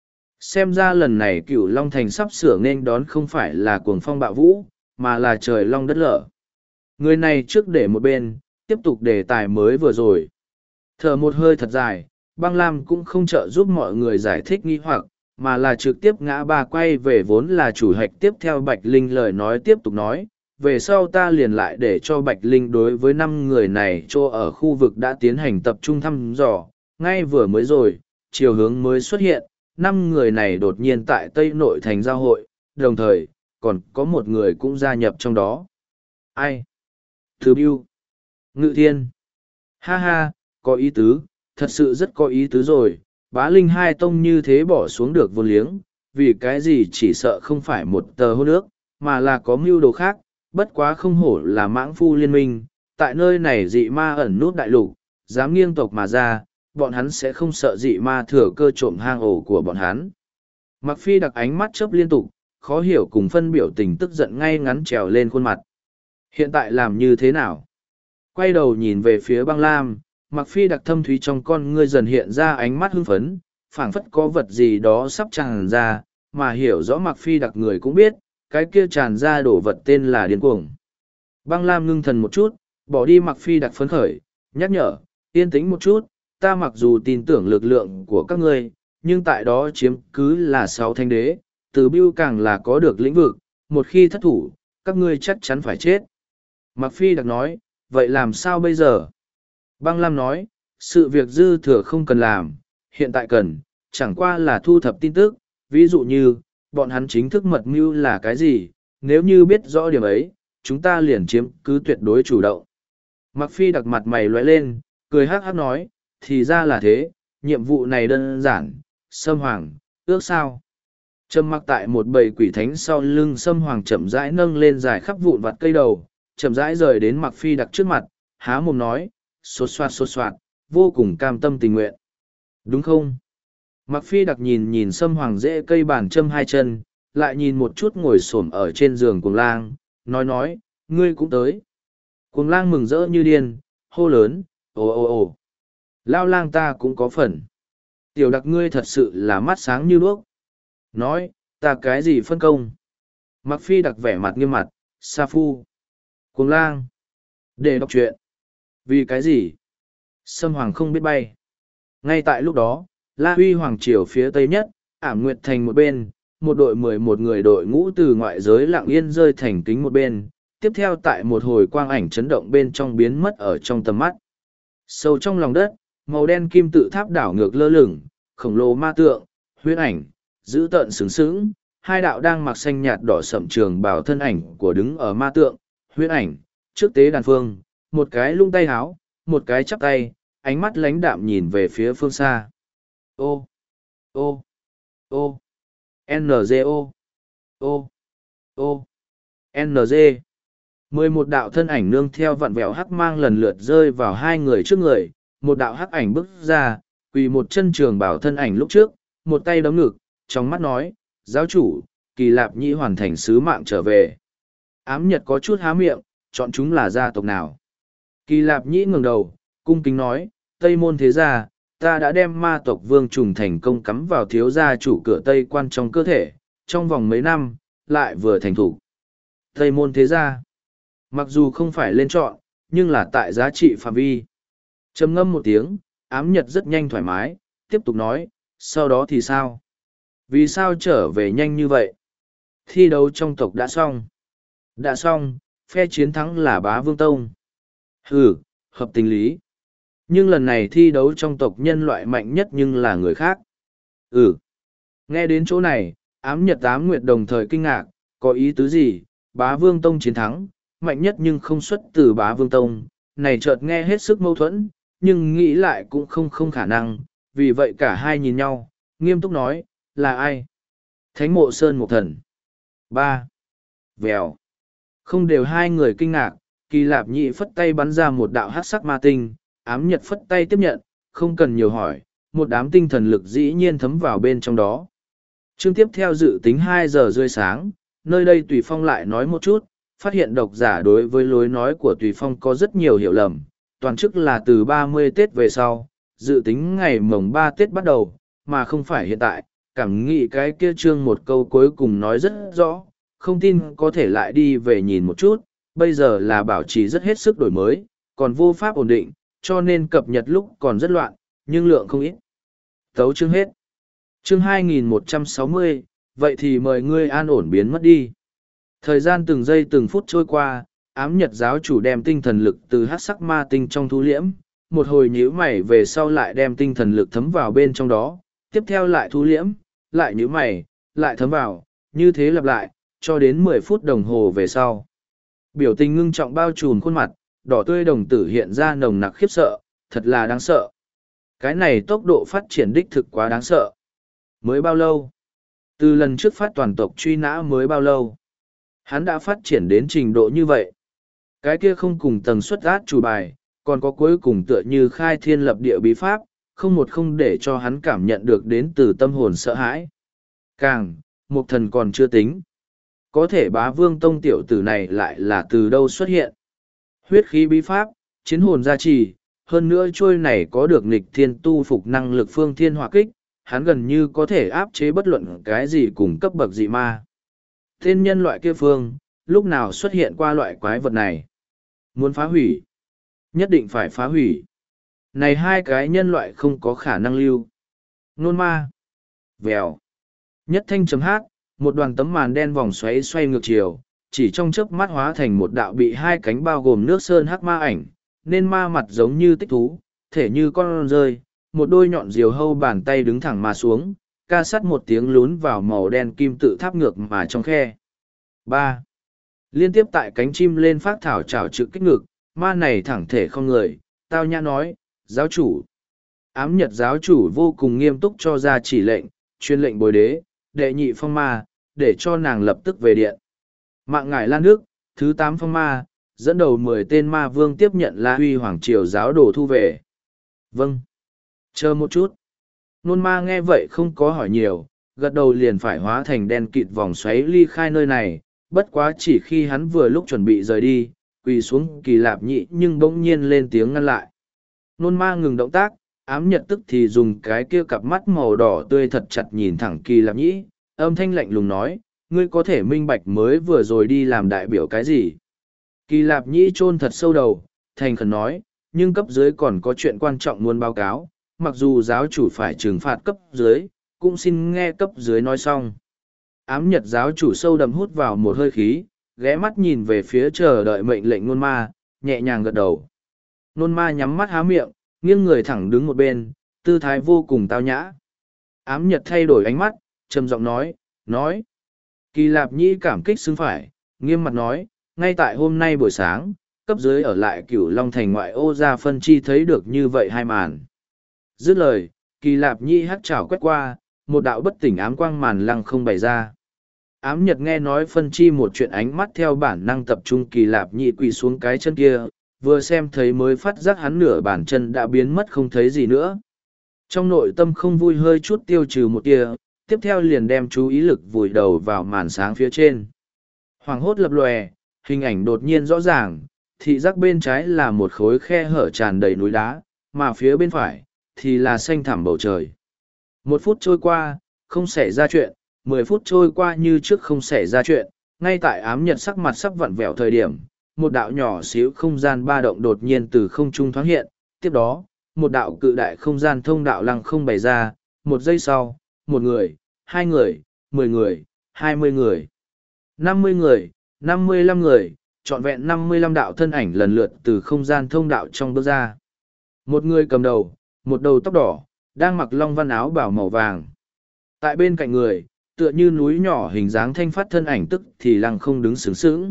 Xem ra lần này Cửu Long Thành sắp sửa nên đón không phải là cuồng phong bạo vũ, mà là trời long đất lở. Người này trước để một bên, tiếp tục đề tài mới vừa rồi. Thở một hơi thật dài, Băng Lam cũng không trợ giúp mọi người giải thích nghi hoặc, mà là trực tiếp ngã ba quay về vốn là chủ hạch tiếp theo Bạch Linh lời nói tiếp tục nói. Về sau ta liền lại để cho Bạch Linh đối với năm người này cho ở khu vực đã tiến hành tập trung thăm dò, ngay vừa mới rồi, chiều hướng mới xuất hiện, năm người này đột nhiên tại Tây Nội thành giao hội, đồng thời, còn có một người cũng gia nhập trong đó. Ai? Thứ Biêu. Ngự Thiên. Ha ha, có ý tứ, thật sự rất có ý tứ rồi, bá linh hai tông như thế bỏ xuống được vô liếng, vì cái gì chỉ sợ không phải một tờ hôn ước, mà là có mưu đồ khác, bất quá không hổ là mãng phu liên minh, tại nơi này dị ma ẩn nút đại lục, dám nghiêng tộc mà ra, bọn hắn sẽ không sợ dị ma thừa cơ trộm hang ổ của bọn hắn. Mặc Phi đặc ánh mắt chớp liên tục, khó hiểu cùng phân biểu tình tức giận ngay ngắn trèo lên khuôn mặt. Hiện tại làm như thế nào? Quay đầu nhìn về phía Băng Lam, Mặc Phi đặc thâm thúy trong con ngươi dần hiện ra ánh mắt hưng phấn, phảng phất có vật gì đó sắp tràn ra, mà hiểu rõ Mặc Phi đặc người cũng biết, cái kia tràn ra đổ vật tên là điên cuồng. Băng Lam ngưng thần một chút, bỏ đi Mặc Phi đặc phấn khởi, nhắc nhở, yên tĩnh một chút, ta mặc dù tin tưởng lực lượng của các ngươi, nhưng tại đó chiếm cứ là sáu thanh đế, từ Biêu càng là có được lĩnh vực, một khi thất thủ, các ngươi chắc chắn phải chết. Mặc Phi đặc nói, vậy làm sao bây giờ? Băng Lam nói, sự việc dư thừa không cần làm, hiện tại cần, chẳng qua là thu thập tin tức, ví dụ như, bọn hắn chính thức mật mưu là cái gì, nếu như biết rõ điểm ấy, chúng ta liền chiếm cứ tuyệt đối chủ động. Mặc Phi đặc mặt mày lóe lên, cười hắc hắc nói, thì ra là thế, nhiệm vụ này đơn giản, Sâm Hoàng, ước sao? Trầm mặc tại một bầy quỷ thánh sau lưng Sâm Hoàng chậm rãi nâng lên dài khắp vụn vặt cây đầu, chậm rãi rời đến Mặc Phi đặc trước mặt, há mồm nói, xôn xoạt xôn xoạt, vô cùng cam tâm tình nguyện. Đúng không? Mặc Phi đặc nhìn nhìn Sâm Hoàng rễ cây bàn châm hai chân, lại nhìn một chút ngồi xổm ở trên giường Cuồng Lang, nói nói, ngươi cũng tới. Cuồng Lang mừng rỡ như điên, hô lớn, ồ ồ ồ. Lao lang ta cũng có phần. Tiểu đặc ngươi thật sự là mắt sáng như đuốc. Nói, ta cái gì phân công? Mặc Phi đặc vẻ mặt nghiêm mặt, sa phu. Cuồng Lang. Để đọc truyện. Vì cái gì? Sâm Hoàng không biết bay. Ngay tại lúc đó, La Huy Hoàng triều phía tây nhất, Ảm Nguyệt thành một bên, một đội mười một người đội ngũ từ ngoại giới lặng yên rơi thành kính một bên, tiếp theo tại một hồi quang ảnh chấn động bên trong biến mất ở trong tầm mắt. Sâu trong lòng đất, màu đen kim tự tháp đảo ngược lơ lửng, khổng lồ ma tượng, huyết ảnh, dữ tợn sướng sướng, hai đạo đang mặc xanh nhạt đỏ sậm trường bào thân ảnh của đứng ở ma tượng, Huyễn ảnh, trước tế đàn phương, một cái lung tay háo, một cái chắp tay, ánh mắt lãnh đạm nhìn về phía phương xa. Ô, ô, ô, en giê ô, ô, ô, en giê. Mười một đạo thân ảnh nương theo vặn vẹo hắc mang lần lượt rơi vào hai người trước người, một đạo hắc ảnh bước ra, quỳ một chân trường bảo thân ảnh lúc trước, một tay đấm ngực, trong mắt nói, giáo chủ, Kỳ Lạp Nhĩ hoàn thành sứ mạng trở về. Ám Nhật có chút há miệng, chọn chúng là gia tộc nào. Kỳ Lạp Nhĩ ngẩng đầu, cung kính nói, Tây Môn thế gia, ta đã đem ma tộc vương trùng thành công cắm vào thiếu gia chủ cửa Tây quan trong cơ thể, trong vòng mấy năm, lại vừa thành thủ. Tây Môn thế gia, mặc dù không phải lên chọn, nhưng là tại giá trị phạm vi. Trầm ngâm một tiếng, Ám Nhật rất nhanh thoải mái, tiếp tục nói, sau đó thì sao? Vì sao trở về nhanh như vậy? Thi đấu trong tộc đã xong. Đã xong, phe chiến thắng là Bá Vương Tông. Ừ, hợp tình lý. Nhưng lần này thi đấu trong tộc nhân loại mạnh nhất nhưng là người khác. Ừ. Nghe đến chỗ này, Ám Nhật Ám Nguyệt đồng thời kinh ngạc, có ý tứ gì? Bá Vương Tông chiến thắng, mạnh nhất nhưng không xuất từ Bá Vương Tông. Này chợt nghe hết sức mâu thuẫn, nhưng nghĩ lại cũng không không khả năng. Vì vậy cả hai nhìn nhau, nghiêm túc nói, là ai? Thánh Mộ Sơn Mục Thần. Ba. Vèo. Không đều hai người kinh ngạc, Kỳ Lạp Nhĩ phất tay bắn ra một đạo hắc sắc ma tinh, Ám Nhật phất tay tiếp nhận, không cần nhiều hỏi, một đám tinh thần lực dĩ nhiên thấm vào bên trong đó. Chương tiếp theo dự tính hai giờ rưỡi sáng, nơi đây Tùy Phong lại nói một chút, phát hiện độc giả đối với lối nói của Tùy Phong có rất nhiều hiểu lầm, toàn chức là từ ba mươi Tết về sau, dự tính ngày mồng ba Tết bắt đầu, mà không phải hiện tại, cảm nghĩ cái kia chương một câu cuối cùng nói rất rõ, không tin có thể lại đi về nhìn một chút, bây giờ là bảo trì rất hết sức đổi mới, còn vô pháp ổn định, cho nên cập nhật lúc còn rất loạn, nhưng lượng không ít. Tấu chương hết. Chương hai nghìn một trăm sáu mươi, vậy thì mời ngươi an ổn biến mất đi. Thời gian từng giây từng phút trôi qua, Ám Nhật giáo chủ đem tinh thần lực từ hắc sắc ma tinh trong thu liễm, một hồi nhíu mày về sau lại đem tinh thần lực thấm vào bên trong đó, tiếp theo lại thu liễm, lại nhíu mày, lại thấm vào, như thế lặp lại, cho đến mười phút đồng hồ về sau. Biểu tình ngưng trọng bao trùm khuôn mặt, đỏ tươi đồng tử hiện ra nồng nặc khiếp sợ, thật là đáng sợ. Cái này tốc độ phát triển đích thực quá đáng sợ. Mới bao lâu? Từ lần trước phát toàn tộc truy nã mới bao lâu? Hắn đã phát triển đến trình độ như vậy. Cái kia không cùng tầng suất át chủ bài, còn có cuối cùng tựa như khai thiên lập địa bí pháp, không một không để cho hắn cảm nhận được đến từ tâm hồn sợ hãi. Càng, một thần còn chưa tính. Có thể Bá Vương Tông tiểu tử này lại là từ đâu xuất hiện. Huyết khí bí pháp, chiến hồn gia trì, hơn nữa trôi này có được nghịch thiên tu phục năng lực phương thiên hỏa kích, hắn gần như có thể áp chế bất luận cái gì cùng cấp bậc dị ma. Tên nhân loại kia phương, lúc nào xuất hiện qua loại quái vật này? Muốn phá hủy? Nhất định phải phá hủy. Này hai cái nhân loại không có khả năng lưu. Nôn ma. Vèo. Nhất thanh chấm hát, một đoàn tấm màn đen vòng xoáy xoay ngược chiều, chỉ trong chớp mắt hóa thành một đạo bị hai cánh bao gồm nước sơn hắc ma ảnh, nên ma mặt giống như tích thú, thể như con rơi, một đôi nhọn diều hâu bàn tay đứng thẳng mà xuống, ca sắt một tiếng lún vào màu đen kim tự tháp ngược mà trong khe. Ba. Liên tiếp tại cánh chim lên phát thảo trảo trực kích ngực, ma này thẳng thể không người, tao nhã nói, giáo chủ. Ám Nhật giáo chủ vô cùng nghiêm túc cho ra chỉ lệnh, chuyên lệnh bồi đế, đệ nhị phong ma, để cho nàng lập tức về điện. Mạng ngải lan nước, thứ tám phong ma, dẫn đầu mười tên ma vương tiếp nhận La Huy Hoàng Triều giáo đồ thu về. Vâng. Chờ một chút. Nôn ma nghe vậy không có hỏi nhiều, gật đầu liền phải hóa thành đen kịt vòng xoáy ly khai nơi này, bất quá chỉ khi hắn vừa lúc chuẩn bị rời đi, quỳ xuống Kỳ Lạp Nhĩ nhưng bỗng nhiên lên tiếng ngăn lại. Nôn ma ngừng động tác, Ám Nhật tức thì dùng cái kia cặp mắt màu đỏ tươi thật chặt nhìn thẳng Kỳ Lạp Nhĩ, âm thanh lạnh lùng nói, ngươi có thể minh bạch mới vừa rồi đi làm đại biểu cái gì. Kỳ Lạp Nhĩ chôn thật sâu đầu, thành khẩn nói, nhưng cấp dưới còn có chuyện quan trọng muốn báo cáo, mặc dù giáo chủ phải trừng phạt cấp dưới, cũng xin nghe cấp dưới nói xong. Ám Nhật giáo chủ sâu đậm hút vào một hơi khí, ghé mắt nhìn về phía chờ đợi mệnh lệnh nôn ma, nhẹ nhàng gật đầu. Nôn ma nhắm mắt há miệng, nghiêng người thẳng đứng một bên, tư thái vô cùng tao nhã. Ám Nhật thay đổi ánh mắt, trầm giọng nói, nói. Kỳ Lạp Nhĩ cảm kích xứng phải, nghiêm mặt nói, ngay tại hôm nay buổi sáng, cấp dưới ở lại Cửu Long thành ngoại ô ra phân chi thấy được như vậy hai màn. Dứt lời, Kỳ Lạp Nhĩ hắc chảo quét qua, một đạo bất tỉnh ám quang màn lăng không bày ra. Ám Nhật nghe nói phân chi một chuyện, ánh mắt theo bản năng tập trung. Kỳ Lạp Nhĩ quỳ xuống cái chân kia, vừa xem thấy mới phát giác hắn nửa bàn chân đã biến mất không thấy gì nữa. Trong nội tâm không vui hơi chút tiêu trừ một tia, tiếp theo liền đem chú ý lực vùi đầu vào màn sáng phía trên. Hoàng hốt lập lòe, hình ảnh đột nhiên rõ ràng, thị giác bên trái là một khối khe hở tràn đầy núi đá, mà phía bên phải thì là xanh thẳm bầu trời. Một phút trôi qua, không xảy ra chuyện, mười phút trôi qua như trước không xảy ra chuyện, ngay tại Ám Nhật sắc mặt sắp vặn vẹo thời điểm, một đạo nhỏ xíu không gian ba động đột nhiên từ không trung thoáng hiện, tiếp đó, một đạo cự đại không gian thông đạo lăng không bày ra, một giây sau, một người, hai người, mười người, hai mươi người, năm mươi người, năm mươi lăm người, trọn vẹn năm mươi lăm đạo thân ảnh lần lượt từ không gian thông đạo trong bước ra. Một người cầm đầu, một đầu tóc đỏ, đang mặc long văn áo bảo màu vàng. Tại bên cạnh người, tựa như núi nhỏ hình dáng thanh phát thân ảnh tức thì lăng không đứng sướng sướng.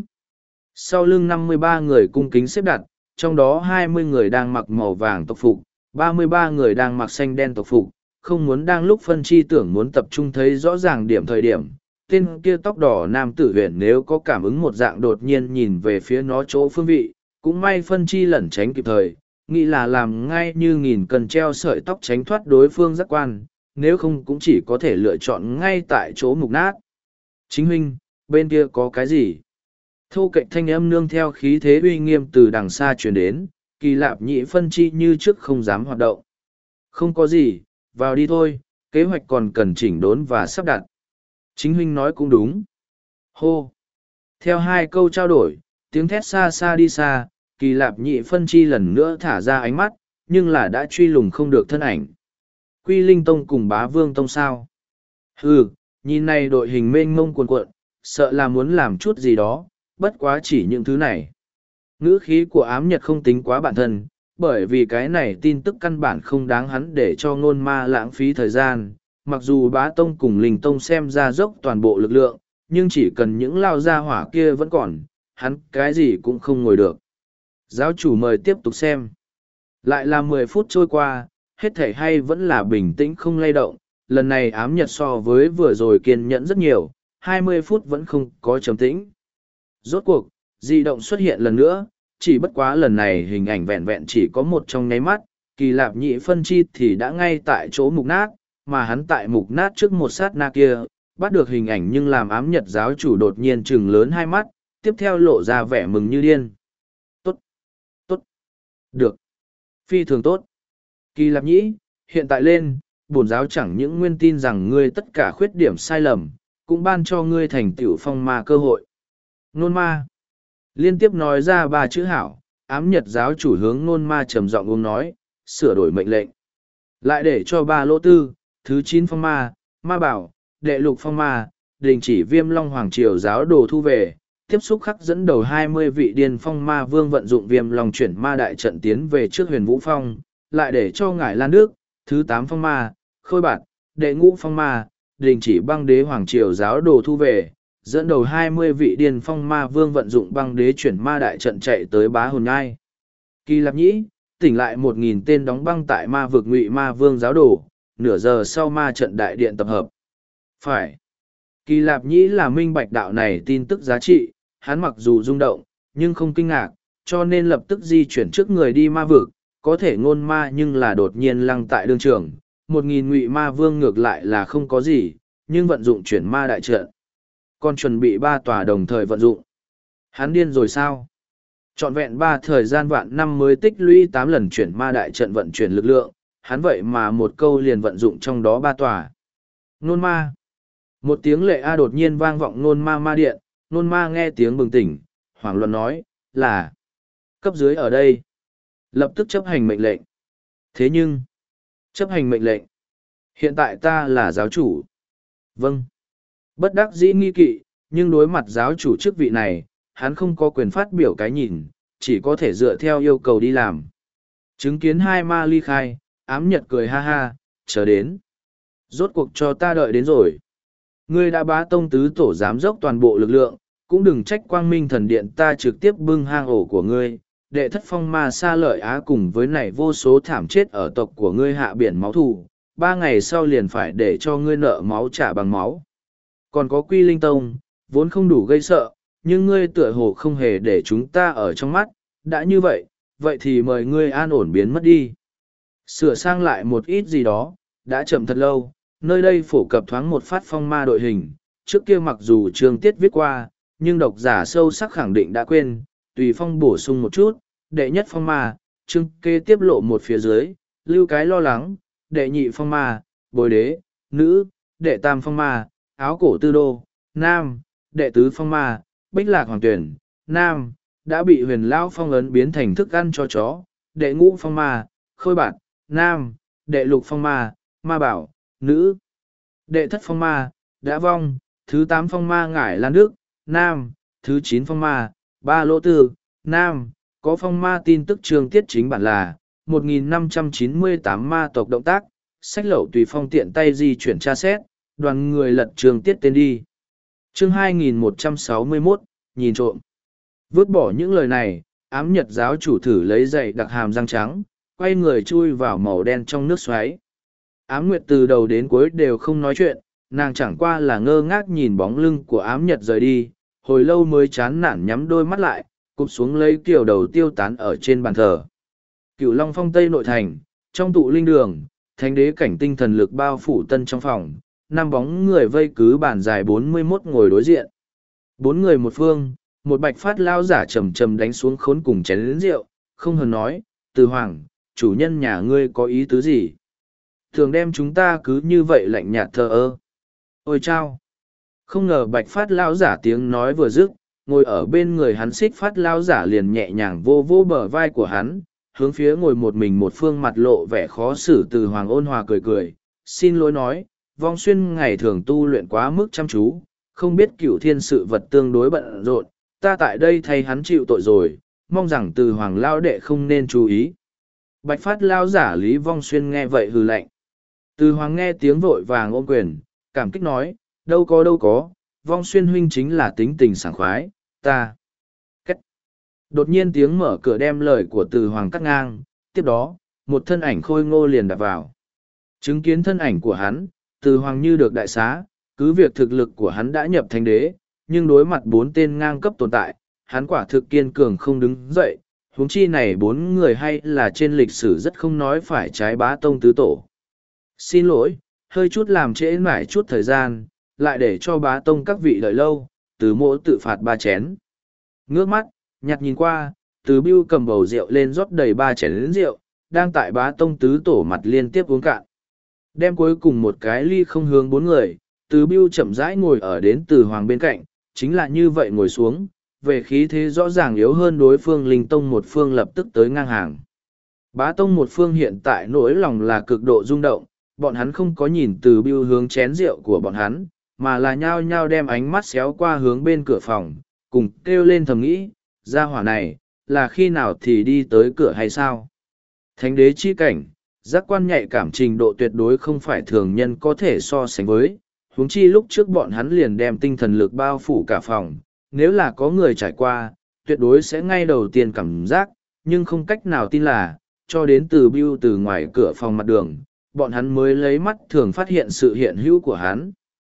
Sau lưng năm mươi ba người cung kính xếp đặt, trong đó hai mươi người đang mặc màu vàng tộc phục, ba mươi ba người đang mặc xanh đen tộc phục, không muốn đang lúc phân chi tưởng muốn tập trung thấy rõ ràng điểm thời điểm. Tên kia tóc đỏ nam tử huyền nếu có cảm ứng một dạng đột nhiên nhìn về phía nó chỗ phương vị, cũng may phân chi lẩn tránh kịp thời, nghĩ là làm ngay như nghìn cần treo sợi tóc tránh thoát đối phương giác quan, nếu không cũng chỉ có thể lựa chọn ngay tại chỗ mục nát. Chính huynh, bên kia có cái gì? Thô cạnh thanh âm nương theo khí thế uy nghiêm từ đằng xa truyền đến, Kỳ Lạp Nhĩ phân chi như trước không dám hoạt động. Không có gì, vào đi thôi, kế hoạch còn cần chỉnh đốn và sắp đặt. Chính huynh nói cũng đúng. Hô! Theo hai câu trao đổi, tiếng thét xa xa đi xa, Kỳ Lạp Nhĩ phân chi lần nữa thả ra ánh mắt, nhưng là đã truy lùng không được thân ảnh. Quy Linh Tông cùng Bá Vương Tông sao? Ừ, nhìn này đội hình mênh mông cuồn cuộn, sợ là muốn làm chút gì đó, bất quá chỉ những thứ này. Ngữ khí của Ám Nhật không tính quá bản thân, bởi vì cái này tin tức căn bản không đáng hắn để cho Ngôn Ma lãng phí thời gian. Mặc dù Bá Tông cùng Linh Tông xem ra dốc toàn bộ lực lượng, nhưng chỉ cần những lao gia hỏa kia vẫn còn, hắn cái gì cũng không ngồi được. Giáo chủ mời tiếp tục xem. Lại là mười phút trôi qua, hết thể hay vẫn là bình tĩnh không lay động. Lần này Ám Nhật so với vừa rồi kiên nhẫn rất nhiều, hai mươi phút vẫn không có trầm tĩnh. Rốt cuộc, di động xuất hiện lần nữa, chỉ bất quá lần này hình ảnh vẹn vẹn chỉ có một trong nháy mắt, Kỳ Lạp Nhĩ phân chi thì đã ngay tại chỗ mục nát, mà hắn tại mục nát trước một sát na kia, bắt được hình ảnh nhưng làm Ám Nhật giáo chủ đột nhiên trừng lớn hai mắt, tiếp theo lộ ra vẻ mừng như điên. Tốt! Tốt! Được! Phi thường tốt! Kỳ Lạp Nhĩ, hiện tại lên, bổn giáo chẳng những nguyên tin rằng ngươi tất cả khuyết điểm sai lầm, cũng ban cho ngươi thành tựu phong ma cơ hội. Nôn ma! Liên tiếp nói ra ba chữ hảo, Ám Nhật giáo chủ hướng Nôn ma trầm giọng uống nói, sửa đổi mệnh lệnh. Lại để cho ba lỗ tư, thứ chín phong ma, ma bảo, đệ lục phong ma, đình chỉ Viêm Long Hoàng Triều giáo đồ thu về, tiếp xúc khắc dẫn đầu hai mươi vị điên phong ma vương vận dụng Viêm Long chuyển ma đại trận tiến về trước Huyền Vũ Phong, lại để cho ngải Lan Đức, thứ tám phong ma, khôi bạt, đệ ngũ phong ma, đình chỉ băng đế Hoàng Triều giáo đồ thu về, dẫn đầu hai mươi vị điên phong ma vương vận dụng băng đế chuyển ma đại trận chạy tới Bá Hồn Nhai. Kỳ Lạp Nhĩ, tỉnh lại một nghìn tên đóng băng tại ma vực ngụy ma vương giáo đồ, nửa giờ sau ma trận đại điện tập hợp. Phải. Kỳ Lạp Nhĩ là minh bạch đạo này tin tức giá trị, hắn mặc dù rung động, nhưng không kinh ngạc, cho nên lập tức di chuyển trước người đi ma vực, có thể ngôn ma nhưng là đột nhiên lăng tại đương trường. Một nghìn ngụy ma vương ngược lại là không có gì, nhưng vận dụng chuyển ma đại trận. Còn chuẩn bị ba tòa đồng thời vận dụng. Hắn điên rồi sao? Trọn vẹn ba thời gian vạn năm mới tích lũy tám lần chuyển ma đại trận vận chuyển lực lượng, hắn vậy mà một câu liền vận dụng trong đó ba tòa. Nôn ma. Một tiếng lệ a đột nhiên vang vọng nôn ma ma điện, nôn ma nghe tiếng bừng tỉnh, hoảng loạn nói, là cấp dưới ở đây. Lập tức chấp hành mệnh lệnh. Thế nhưng, chấp hành mệnh lệnh. Hiện tại ta là giáo chủ. Vâng. Bất đắc dĩ nghi kỵ, nhưng đối mặt giáo chủ chức vị này, hắn không có quyền phát biểu cái nhìn, chỉ có thể dựa theo yêu cầu đi làm. Chứng kiến hai ma ly khai, Ám Nhật cười ha ha, chờ đến. Rốt cuộc cho ta đợi đến rồi. Ngươi đã bá tông tứ tổ giám dốc toàn bộ lực lượng, cũng đừng trách quang minh thần điện ta trực tiếp bưng hang ổ của ngươi, đệ thất phong ma xa lợi á cùng với này vô số thảm chết ở tộc của ngươi hạ biển máu thù, ba ngày sau liền phải để cho ngươi nợ máu trả bằng máu. Còn có Quy Linh Tông, vốn không đủ gây sợ, nhưng ngươi tựa hồ không hề để chúng ta ở trong mắt, đã như vậy, vậy thì mời ngươi an ổn biến mất đi. Sửa sang lại một ít gì đó, đã chậm thật lâu, nơi đây phổ cập thoáng một phát phong ma đội hình, trước kia mặc dù Trương Tiết viết qua, nhưng độc giả sâu sắc khẳng định đã quên, tùy phong bổ sung một chút, đệ nhất phong ma, Trương kê tiếp lộ một phía dưới, lưu cái lo lắng, đệ nhị phong ma, bồi đế, nữ, đệ tam phong ma, áo cổ tư đô, nam, đệ tứ phong ma, bích lạc hoàng tuyển, nam, đã bị huyền lão phong ấn biến thành thức ăn cho chó, đệ ngũ phong ma, khôi bạt, nam, đệ lục phong ma, ma bảo, nữ, đệ thất phong ma, đã vong, thứ tám phong ma ngải lan đức, nam, thứ chín phong ma, ba lỗ tư, nam, có phong ma tin tức chương tiết chính bản là một nghìn năm trăm chín mươi tám ma tộc động tác, sách lậu tùy phong tiện tay di chuyển tra xét, đoàn người lật chương tiết tên đi. Chương hai nghìn một trăm sáu mươi mốt, nhìn trộm. Vứt bỏ những lời này, ám nhật giáo chủ thử lấy giày đặc hàm răng trắng, quay người chui vào màu đen trong nước xoáy. Ám nguyệt từ đầu đến cuối đều không nói chuyện, nàng chẳng qua là ngơ ngác nhìn bóng lưng của ám nhật rời đi, hồi lâu mới chán nản nhắm đôi mắt lại, cụp xuống lấy kiểu đầu tiêu tán ở trên bàn thờ. Cửu Long Phong Tây nội thành, trong tụ linh đường, thánh đế cảnh tinh thần lực bao phủ tân trong phòng, năm bóng người vây cứ bàn dài bốn mươi mốt ngồi đối diện. Bốn người một phương, một bạch phát lao giả trầm trầm đánh xuống khốn cùng chén lớn rượu, không hờn nói, Từ Hoàng, chủ nhân nhà ngươi có ý tứ gì? Thường đem chúng ta cứ như vậy lạnh nhạt thờ ơ. Ôi chao! Không ngờ bạch phát lao giả tiếng nói vừa dứt, ngồi ở bên người hắn xích phát lao giả liền nhẹ nhàng vô vô bờ vai của hắn, hướng phía ngồi một mình một phương mặt lộ vẻ khó xử. Từ Hoàng ôn hòa cười cười, xin lỗi nói, Vong Xuyên ngày thường tu luyện quá mức chăm chú, không biết cửu thiên sự vật tương đối bận rộn, ta tại đây thay hắn chịu tội rồi, mong rằng Từ Hoàng lao đệ không nên chú ý. Bạch phát lao giả Lý Vong Xuyên nghe vậy hừ lạnh. Từ Hoàng nghe tiếng vội vàng ôm quyền, cảm kích nói, đâu có đâu có, Vong Xuyên huynh chính là tính tình sảng khoái, ta. Cách. Đột nhiên tiếng mở cửa đem lời của Từ Hoàng cắt ngang, tiếp đó, một thân ảnh khôi ngô liền đạp vào. Chứng kiến thân ảnh của hắn, Từ Hoàng như được đại xá, cứ việc thực lực của hắn đã nhập thánh đế, nhưng đối mặt bốn tên ngang cấp tồn tại, hắn quả thực kiên cường không đứng dậy, huống chi này bốn người hay là trên lịch sử rất không nói phải trái bá tông tứ tổ. Xin lỗi, hơi chút làm trễ mãi chút thời gian, lại để cho bá tông các vị đợi lâu, Từ mỗ tự phạt ba chén. Ngước mắt, nhặt nhìn qua, Từ Bưu cầm bầu rượu lên rót đầy ba chén lớn rượu, đang tại bá tông tứ tổ mặt liên tiếp uống cạn. Đem cuối cùng một cái ly không hướng bốn người, Từ Bưu chậm rãi ngồi ở đến Từ Hoàng bên cạnh, chính là như vậy ngồi xuống, về khí thế rõ ràng yếu hơn đối phương Linh Tông một phương lập tức tới ngang hàng. Bá Tông một phương hiện tại nỗi lòng là cực độ rung động, bọn hắn không có nhìn Từ Bưu hướng chén rượu của bọn hắn, mà là nhao nhao đem ánh mắt xéo qua hướng bên cửa phòng, cùng kêu lên thầm nghĩ, gia hỏa này, là khi nào thì đi tới cửa hay sao? Thánh đế chi cảnh, giác quan nhạy cảm trình độ tuyệt đối không phải thường nhân có thể so sánh với, huống chi lúc trước bọn hắn liền đem tinh thần lực bao phủ cả phòng, nếu là có người trải qua, tuyệt đối sẽ ngay đầu tiên cảm giác, nhưng không cách nào tin là, cho đến Từ Bưu từ ngoài cửa phòng mặt đường, bọn hắn mới lấy mắt thường phát hiện sự hiện hữu của hắn.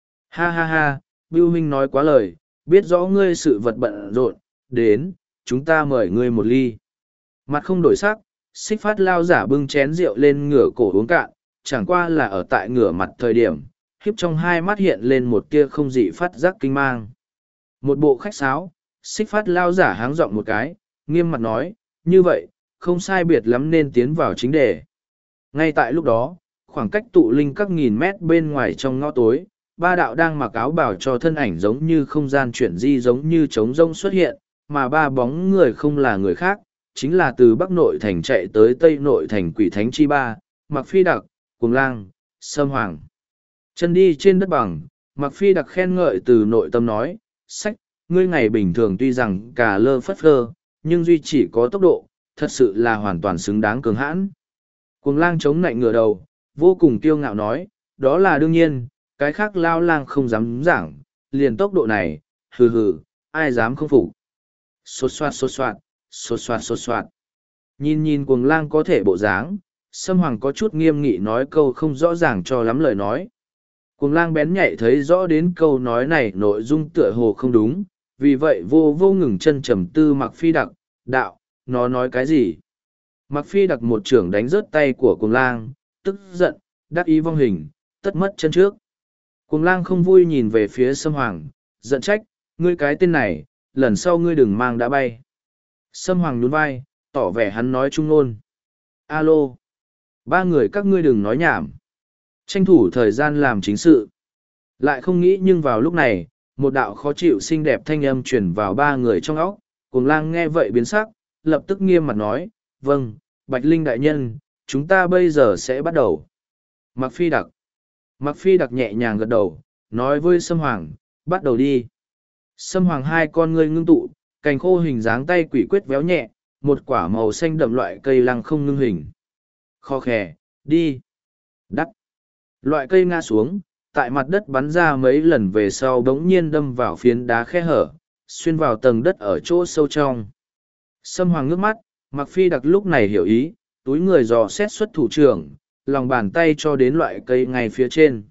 Ha ha ha, Bưu huynh nói quá lời, biết rõ ngươi sự vật bận rộn, đến, chúng ta mời ngươi một ly. Mặt không đổi sắc, xích phát lao giả bưng chén rượu lên ngửa cổ uống cạn, chẳng qua là ở tại ngửa mặt thời điểm, khiếp trong hai mắt hiện lên một tia không dị phát giác kinh mang. Một bộ khách sáo, xích phát lao giả háng giọng một cái, nghiêm mặt nói, như vậy, không sai biệt lắm nên tiến vào chính đề. Ngay tại lúc đó, khoảng cách tụ linh các nghìn mét bên ngoài trong ngõ tối, ba đạo đang mặc áo bào cho thân ảnh giống như không gian chuyển di giống như trống rông xuất hiện, mà ba bóng người không là người khác, chính là từ Bắc Nội Thành chạy tới Tây Nội Thành Quỷ Thánh Chi Ba, Mặc Phi Đặc, Cuồng Lang, Sâm Hoàng. Chân đi trên đất bằng, Mặc Phi Đặc khen ngợi từ nội tâm nói, sách, ngươi ngày bình thường tuy rằng cà lơ phất phơ, nhưng duy chỉ có tốc độ, thật sự là hoàn toàn xứng đáng cường hãn. Cuồng Lang chống nạnh ngửa đầu, vô cùng kiêu ngạo nói, đó là đương nhiên, cái khác lao lang không dám giảng, liền tốc độ này, hừ hừ, ai dám không phục. Xốt xoạt xốt xoạt, xốt xoạt xốt xoạt. Nhìn nhìn cuồng lang có thể bộ dáng, Sâm Hoàng có chút nghiêm nghị nói câu không rõ ràng cho lắm lời nói. Cuồng lang bén nhạy thấy rõ đến câu nói này nội dung tựa hồ không đúng, vì vậy vô vô ngừng chân trầm tư Mặc Phi Đặc, đạo, nó nói cái gì? Mặc Phi Đặc một trưởng đánh rớt tay của cuồng lang, tức giận, đắc ý vong hình, tất mất chân trước. Cuồng lang không vui nhìn về phía Sâm Hoàng, giận trách, ngươi cái tên này, lần sau ngươi đừng mang đã bay. Sâm Hoàng nhún vai, tỏ vẻ hắn nói trung ngôn. Alo, ba người các ngươi đừng nói nhảm. Tranh thủ thời gian làm chính sự. Lại không nghĩ nhưng vào lúc này, một đạo khó chịu xinh đẹp thanh âm truyền vào ba người trong óc. Cuồng lang nghe vậy biến sắc, lập tức nghiêm mặt nói, vâng, Bạch Linh đại nhân, chúng ta bây giờ sẽ bắt đầu. Mặc Phi Đặc. Mặc Phi Đặc nhẹ nhàng gật đầu, nói với Sâm Hoàng, bắt đầu đi. Sâm Hoàng hai con ngươi ngưng tụ, cành khô hình dáng tay quỷ quyết véo nhẹ, một quả màu xanh đậm loại cây lăng không ngưng hình. Kho khè, đi. Đắt. Loại cây ngã xuống, tại mặt đất bắn ra mấy lần về sau bỗng nhiên đâm vào phiến đá khe hở, xuyên vào tầng đất ở chỗ sâu trong. Sâm Hoàng ngước mắt, Mặc Phi Đặc lúc này hiểu ý, túi người dò xét xuất thủ trưởng, lòng bàn tay cho đến loại cây ngay phía trên.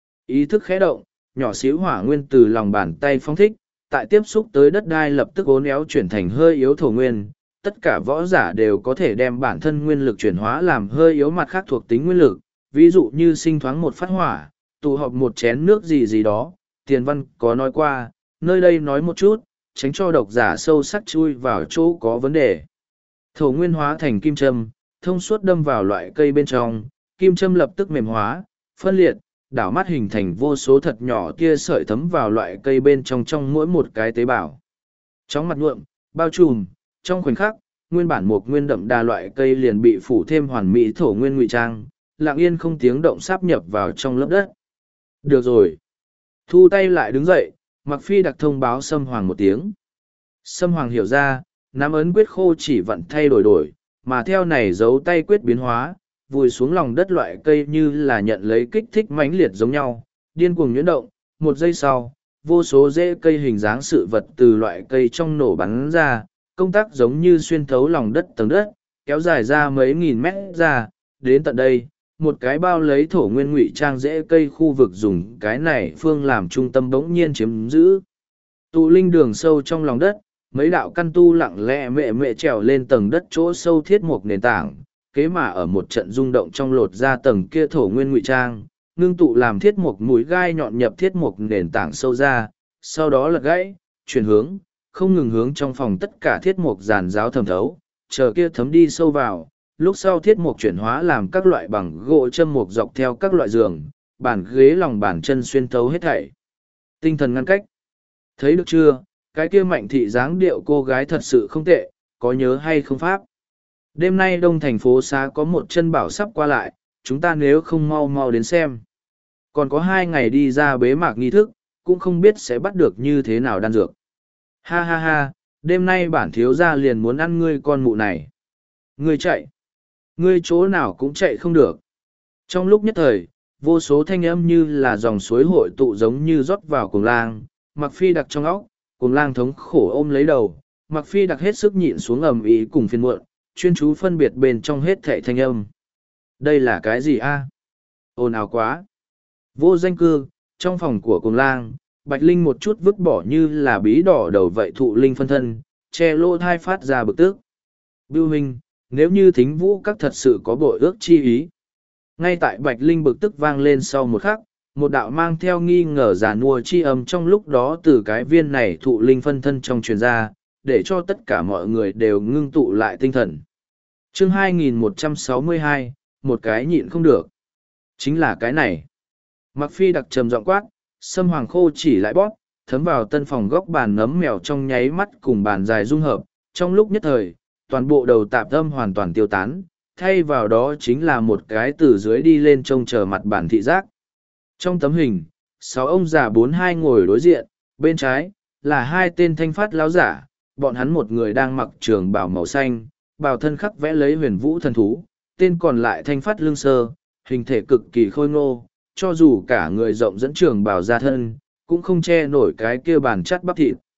Ý thức khẽ động, nhỏ xíu hỏa nguyên từ lòng bàn tay phóng thích, tại tiếp xúc tới đất đai lập tức uốn éo chuyển thành hơi yếu thổ nguyên. Tất cả võ giả đều có thể đem bản thân nguyên lực chuyển hóa làm hơi yếu mặt khác thuộc tính nguyên lực, ví dụ như sinh thoáng một phát hỏa, tụ họp một chén nước gì gì đó. Tiền văn có nói qua, nơi đây nói một chút, tránh cho độc giả sâu sắc chui vào chỗ có vấn đề. Thổ nguyên hóa thành kim châm, thông suốt đâm vào loại cây bên trong, kim châm lập tức mềm hóa, phân liệt, đảo mắt hình thành vô số thật nhỏ tia sợi thấm vào loại cây bên trong trong mỗi một cái tế bào. Chóng mặt nhuộm, bao trùm, trong khoảnh khắc, nguyên bản một nguyên đậm đà loại cây liền bị phủ thêm hoàn mỹ thổ nguyên ngụy trang, lặng yên không tiếng động sáp nhập vào trong lớp đất. Được rồi. Thu tay lại đứng dậy, Mặc Phi Đặc thông báo Sâm Hoàng một tiếng. Sâm Hoàng hiểu ra, nắm ấn quyết khô chỉ vặn thay đổi đổi, mà theo này giấu tay quyết biến hóa, vùi xuống lòng đất loại cây như là nhận lấy kích thích mãnh liệt giống nhau, điên cuồng nhuyễn động. Một giây sau, vô số rễ cây hình dáng sự vật từ loại cây trong nổ bắn ra, công tác giống như xuyên thấu lòng đất tầng đất, kéo dài ra mấy nghìn mét ra, đến tận đây, một cái bao lấy thổ nguyên ngụy trang rễ cây khu vực dùng cái này phương làm trung tâm bỗng nhiên chiếm giữ. Tụ linh đường sâu trong lòng đất, mấy đạo căn tu lặng lẽ mẹ mẹ trèo lên tầng đất chỗ sâu thiết mục nền tảng, kế mà ở một trận rung động trong lột ra tầng kia thổ nguyên ngụy trang, ngưng tụ làm thiết mục mũi gai nhọn nhập thiết mục nền tảng sâu ra, sau đó lật gãy, chuyển hướng, không ngừng hướng trong phòng tất cả thiết mục giàn giáo thẩm thấu, chờ kia thấm đi sâu vào, lúc sau thiết mục chuyển hóa làm các loại bằng gỗ châm mục dọc theo các loại giường, bàn ghế lòng bàn chân xuyên thấu hết thảy. Tinh thần ngăn cách. Thấy được chưa, cái kia Mạnh thị dáng điệu cô gái thật sự không tệ, có nhớ hay không pháp? Đêm nay đông thành phố xá có một chân bảo sắp qua lại, chúng ta nếu không mau mau đến xem. Còn có hai ngày đi ra bế mạc nghi thức, cũng không biết sẽ bắt được như thế nào đan dược. Ha ha ha, đêm nay bản thiếu gia liền muốn ăn ngươi con mụ này. Ngươi chạy. Ngươi chỗ nào cũng chạy không được. Trong lúc nhất thời, vô số thanh âm như là dòng suối hội tụ giống như rót vào cuồng lang, Mặc Phi Đặc trong óc, cuồng lang thống khổ ôm lấy đầu, Mặc Phi Đặc hết sức nhịn xuống ầm ĩ cùng phiền muộn, chuyên chú phân biệt bên trong hết thảy thanh âm. Đây là cái gì a? Ồn ào quá. Vô danh cư, trong phòng của cuồng lang, Bạch Linh một chút vứt bỏ như là bí đỏ đầu vậy thụ linh phân thân, che lỗ thai phát ra bực tức. Bưu Minh, nếu như thính vũ các thật sự có bội ước chi ý. Ngay tại Bạch Linh bực tức vang lên sau một khắc, một đạo mang theo nghi ngờ giả nua chi âm trong lúc đó từ cái viên này thụ linh phân thân trong truyền ra, để cho tất cả mọi người đều ngưng tụ lại tinh thần. Chương hai nghìn một trăm sáu mươi hai, một cái nhịn không được. Chính là cái này. Mặc Phi Đặc trầm giọng quát, Sâm Hoàng khô chỉ lại bóp, thấm vào tân phòng góc bàn nấm mèo trong nháy mắt cùng bàn dài dung hợp, trong lúc nhất thời, toàn bộ đầu tạp âm hoàn toàn tiêu tán, thay vào đó chính là một cái từ dưới đi lên trông chờ mặt bản thị giác. Trong tấm hình, sáu ông già bốn hai ngồi đối diện, bên trái, là hai tên thanh phát lão giả, bọn hắn một người đang mặc trường bào màu xanh, bào thân khắc vẽ lấy huyền vũ thần thú, tên còn lại thanh phát lương sơ, hình thể cực kỳ khôi ngô, cho dù cả người rộng dẫn trường bào ra thân, cũng không che nổi cái kia bàn chắt bắp thịt.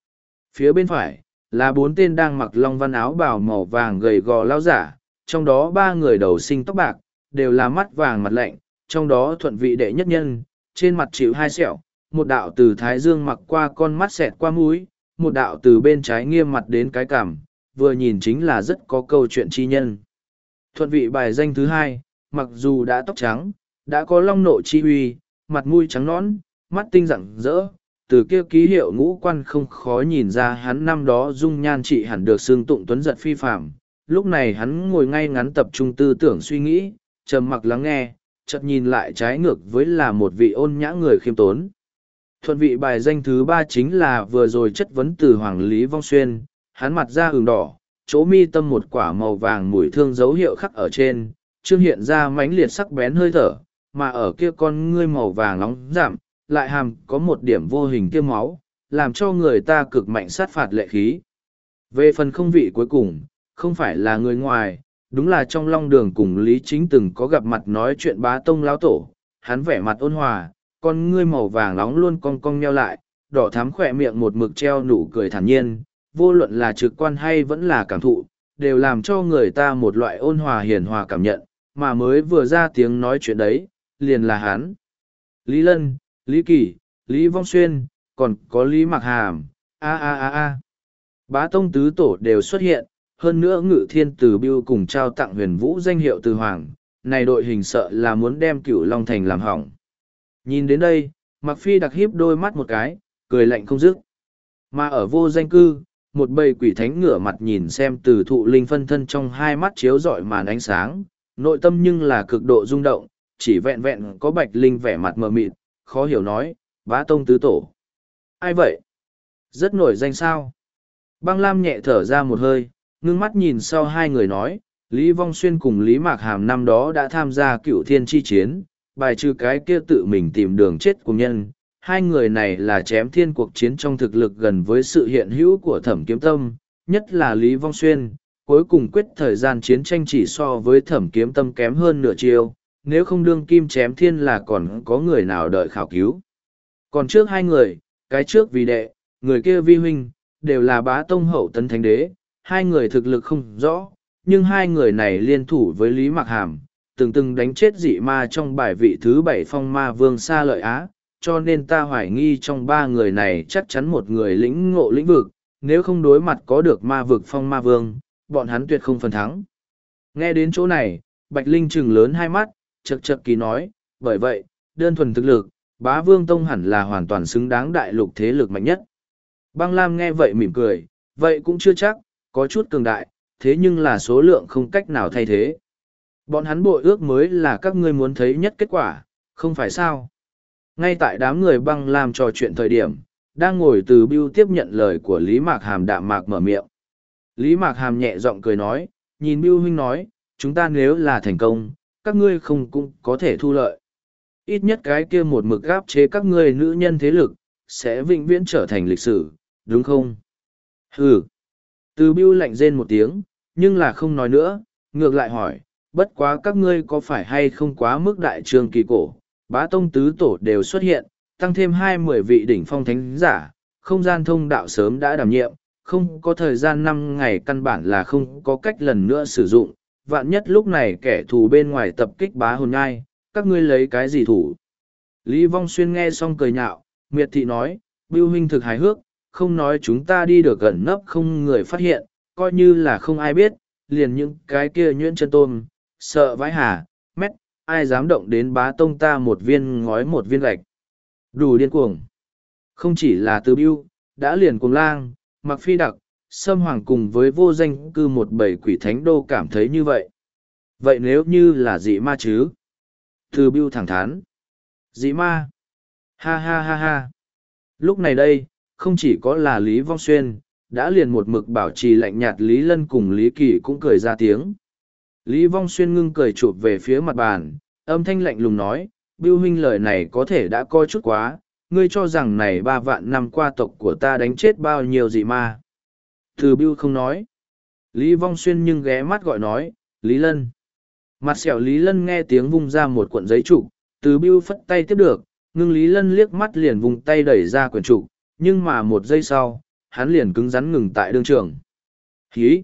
Phía bên phải, là bốn tên đang mặc long văn áo bào màu vàng gầy gò lao giả, trong đó ba người đầu sinh tóc bạc, đều là mắt vàng mặt lạnh, trong đó thuận vị đệ nhất nhân, trên mặt chịu hai sẹo, một đạo từ thái dương mặc qua con mắt xẹt qua mũi, một đạo từ bên trái nghiêm mặt đến cái cằm, vừa nhìn chính là rất có câu chuyện chi nhân. Thuận vị bài danh thứ hai, mặc dù đã tóc trắng, đã có long nộ chi huy, mặt mũi trắng nõn, mắt tinh rạng rỡ, từ kia ký hiệu ngũ quan không khó nhìn ra hắn năm đó dung nhan trị hẳn được xương tụng tuấn giật phi phạm. Lúc này hắn ngồi ngay ngắn tập trung tư tưởng suy nghĩ, trầm mặc lắng nghe, chợt nhìn lại trái ngược với là một vị ôn nhã người khiêm tốn. Thuận vị bài danh thứ ba chính là vừa rồi chất vấn từ Hoàng Lý Vong Xuyên, hắn mặt da ửng đỏ, chỗ mi tâm một quả màu vàng mùi thương dấu hiệu khắc ở trên, trương hiện ra mãnh liệt sắc bén hơi thở, mà ở kia con ngươi màu vàng nóng giảm, lại hàm có một điểm vô hình kia máu, làm cho người ta cực mạnh sát phạt lệ khí. Về phần không vị cuối cùng, không phải là người ngoài, đúng là trong long đường cùng Lý Chính từng có gặp mặt nói chuyện bá tông lão tổ, hắn vẻ mặt ôn hòa, con ngươi màu vàng nóng luôn cong cong nheo lại, đỏ thắm khỏe miệng một mực treo nụ cười thản nhiên, vô luận là trực quan hay vẫn là cảm thụ, đều làm cho người ta một loại ôn hòa hiền hòa cảm nhận, mà mới vừa ra tiếng nói chuyện đấy, liền là hắn. Lý Lân, Lý Kỳ, Lý Vong Xuyên, còn có Lý Mạc Hàm, a a a a. Bá tông tứ tổ đều xuất hiện, hơn nữa Ngự Thiên Từ Biêu cùng trao tặng Huyền Vũ danh hiệu Từ Hoàng, này đội hình sợ là muốn đem Cửu Long Thành làm hỏng. Nhìn đến đây, Mạc Phi đặc hiếp đôi mắt một cái, cười lạnh không dứt. Mà ở vô danh cư, một bầy quỷ thánh ngửa mặt nhìn xem từ thụ linh phân thân trong hai mắt chiếu rọi màn ánh sáng, nội tâm nhưng là cực độ rung động, chỉ vẹn vẹn có bạch linh vẻ mặt mờ mịt, khó hiểu nói, bá tông tứ tổ. Ai vậy? Rất nổi danh sao? Băng Lam nhẹ thở ra một hơi, ngưng mắt nhìn sau hai người nói, Lý Vong Xuyên cùng Lý Mạc Hàm năm đó đã tham gia cựu thiên chi chiến, bài trừ cái kia tự mình tìm đường chết của nhân. Hai người này là chém thiên cuộc chiến trong thực lực gần với sự hiện hữu của thẩm kiếm tâm, nhất là Lý Vong Xuyên, cuối cùng quyết thời gian chiến tranh chỉ so với thẩm kiếm tâm kém hơn nửa chiều, nếu không đương kim chém thiên là còn có người nào đợi khảo cứu. Còn trước hai người, cái trước vì đệ, người kia vi huynh, đều là bá tông hậu tấn thánh đế, hai người thực lực không rõ, nhưng hai người này liên thủ với Lý Mạc Hàm, từng từng đánh chết dị ma trong bài vị thứ bảy phong ma vương Sa Lợi Á, cho nên ta hoài nghi trong ba người này chắc chắn một người lĩnh ngộ lĩnh vực, nếu không đối mặt có được ma vực phong ma vương, bọn hắn tuyệt không phần thắng. Nghe đến chỗ này, Bạch Linh trừng lớn hai mắt, chật chật kỳ nói, bởi vậy, đơn thuần thực lực, bá vương tông hẳn là hoàn toàn xứng đáng đại lục thế lực mạnh nhất. Băng Lam nghe vậy mỉm cười, vậy cũng chưa chắc, có chút cường đại, thế nhưng là số lượng không cách nào thay thế. Bọn hắn bội ước mới là các ngươi muốn thấy nhất kết quả, không phải sao? Ngay tại đám người Băng Lam trò chuyện thời điểm, đang ngồi từ Biêu tiếp nhận lời của Lý Mạc Hàm đạm mạc mở miệng. Lý Mạc Hàm nhẹ giọng cười nói, nhìn Biêu huynh nói, chúng ta nếu là thành công, các ngươi không cũng có thể thu lợi. Ít nhất cái kia một mực gáp chế các ngươi nữ nhân thế lực, sẽ vĩnh viễn trở thành lịch sử, đúng không? Hừ. Từ Biêu lạnh rên một tiếng, nhưng là không nói nữa, ngược lại hỏi, bất quá các ngươi có phải hay không quá mức đại trường kỳ cổ, bá tông tứ tổ đều xuất hiện, tăng thêm hai mươi vị đỉnh phong thánh giả, không gian thông đạo sớm đã đảm nhiệm, không có thời gian năm ngày căn bản là không có cách lần nữa sử dụng, vạn nhất lúc này kẻ thù bên ngoài tập kích bá hồn nhai, các ngươi lấy cái gì thủ? Lý Vong Xuyên nghe xong cười nhạo, miệt thị nói, Biêu huynh thực hài hước, không nói chúng ta đi được gần nấp không người phát hiện, coi như là không ai biết, liền những cái kia nhuyễn chân tôm, sợ vãi hà, mét, ai dám động đến bá tông ta một viên ngói một viên gạch. Đủ điên cuồng. Không chỉ là từ Biêu, đã liền cuồng lang, mặc phi đặc, Sâm Hoàng cùng với vô danh cư một bầy quỷ thánh đô cảm thấy như vậy. Vậy nếu như là dị ma chứ? Từ Biêu thẳng thắn. Dị ma. Ha ha ha ha. Lúc này đây, không chỉ có là Lý Vong Xuyên, đã liền một mực bảo trì lạnh nhạt Lý Lân cùng Lý Kỳ cũng cười ra tiếng. Lý Vong Xuyên ngưng cười chụp về phía mặt bàn, âm thanh lạnh lùng nói, Biêu huynh lời này có thể đã coi chút quá, ngươi cho rằng này ba vạn năm qua tộc của ta đánh chết bao nhiêu dị ma. Từ Biêu không nói. Lý Vong Xuyên nhưng ghé mắt gọi nói, Lý Lân. Mặt sẹo Lý Lân nghe tiếng vung ra một cuộn giấy trục, từ Biêu phất tay tiếp được, ngưng Lý Lân liếc mắt liền vùng tay đẩy ra quyển trục, nhưng mà một giây sau, hắn liền cứng rắn ngừng tại đương trường. Hí!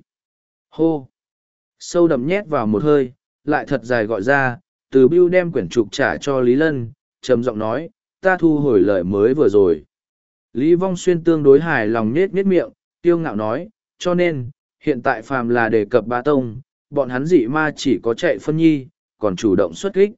Hô! Sâu đậm nhét vào một hơi, lại thật dài gọi ra, Từ Bưu đem quyển trục trả cho Lý Lân, trầm giọng nói, ta thu hồi lời mới vừa rồi. Lý Vong Xuyên tương đối hài lòng nết nết miệng, tiêu ngạo nói, cho nên, hiện tại phàm là đề cập ba tông, bọn hắn dị ma chỉ có chạy phân nhi, còn chủ động xuất kích.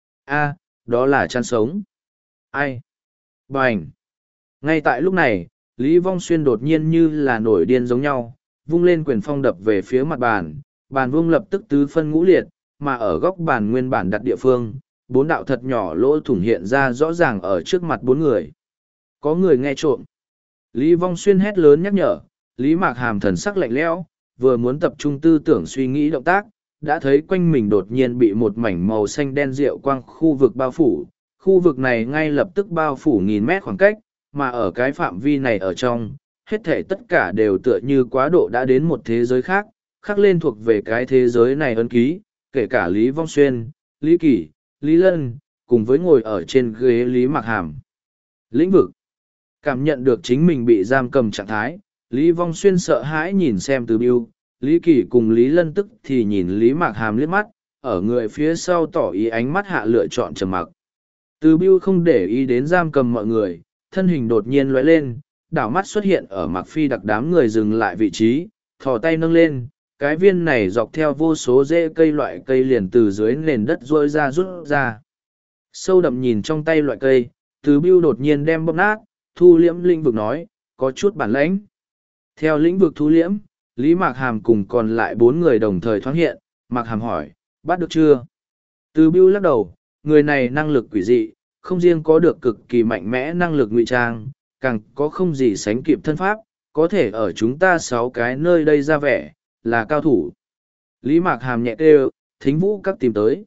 A, đó là chăn sống. Ai? Bành! Ngay tại lúc này, Lý Vong Xuyên đột nhiên như là nổi điên giống nhau, vung lên quyền phong đập về phía mặt bàn, bàn vung lập tức tứ phân ngũ liệt, mà ở góc bàn nguyên bản đặt địa phương, bốn đạo thật nhỏ lỗ thủng hiện ra rõ ràng ở trước mặt bốn người. Có người nghe trộm. Lý Vong Xuyên hét lớn nhắc nhở, Lý Mạc Hàm thần sắc lạnh lẽo, vừa muốn tập trung tư tưởng suy nghĩ động tác, đã thấy quanh mình đột nhiên bị một mảnh màu xanh đen rượu quang khu vực bao phủ. Khu vực này ngay lập tức bao phủ nghìn mét khoảng cách, mà ở cái phạm vi này ở trong, hết thể tất cả đều tựa như quá độ đã đến một thế giới khác, khắc lên thuộc về cái thế giới này ấn ký, kể cả Lý Vong Xuyên, Lý Kỷ, Lý Lân, cùng với ngồi ở trên ghế Lý Mạc Hàm. Lĩnh vực. Cảm nhận được chính mình bị giam cầm trạng thái, Lý Vong Xuyên sợ hãi nhìn xem Từ Bưu, Lý Kỷ cùng Lý Lân tức thì nhìn Lý Mạc Hàm liếc mắt, ở người phía sau tỏ ý ánh mắt hạ lựa chọn trầm mặc. Từ Bưu không để ý đến giam cầm mọi người, thân hình đột nhiên lóe lên, đảo mắt xuất hiện ở Mạc Phi đặc đám người dừng lại vị trí, thò tay nâng lên, cái viên này dọc theo vô số rễ cây loại cây liền từ dưới nền đất rôi ra rút ra. Sâu đậm nhìn trong tay loại cây, Từ Bưu đột nhiên đem bóp nát, thu liễm lĩnh vực nói, có chút bản lãnh. Theo lĩnh vực thu liễm, Lý Mạc Hàm cùng còn lại bốn người đồng thời thoáng hiện, Mạc Hàm hỏi, bắt được chưa? Từ Bưu lắc đầu, người này năng lực quỷ dị, không riêng có được cực kỳ mạnh mẽ năng lực ngụy trang, càng có không gì sánh kịp thân pháp, có thể ở chúng ta sáu cái nơi đây ra vẻ, là cao thủ. Lý Mạc Hàm nhẹ kêu, thính vũ các tìm tới.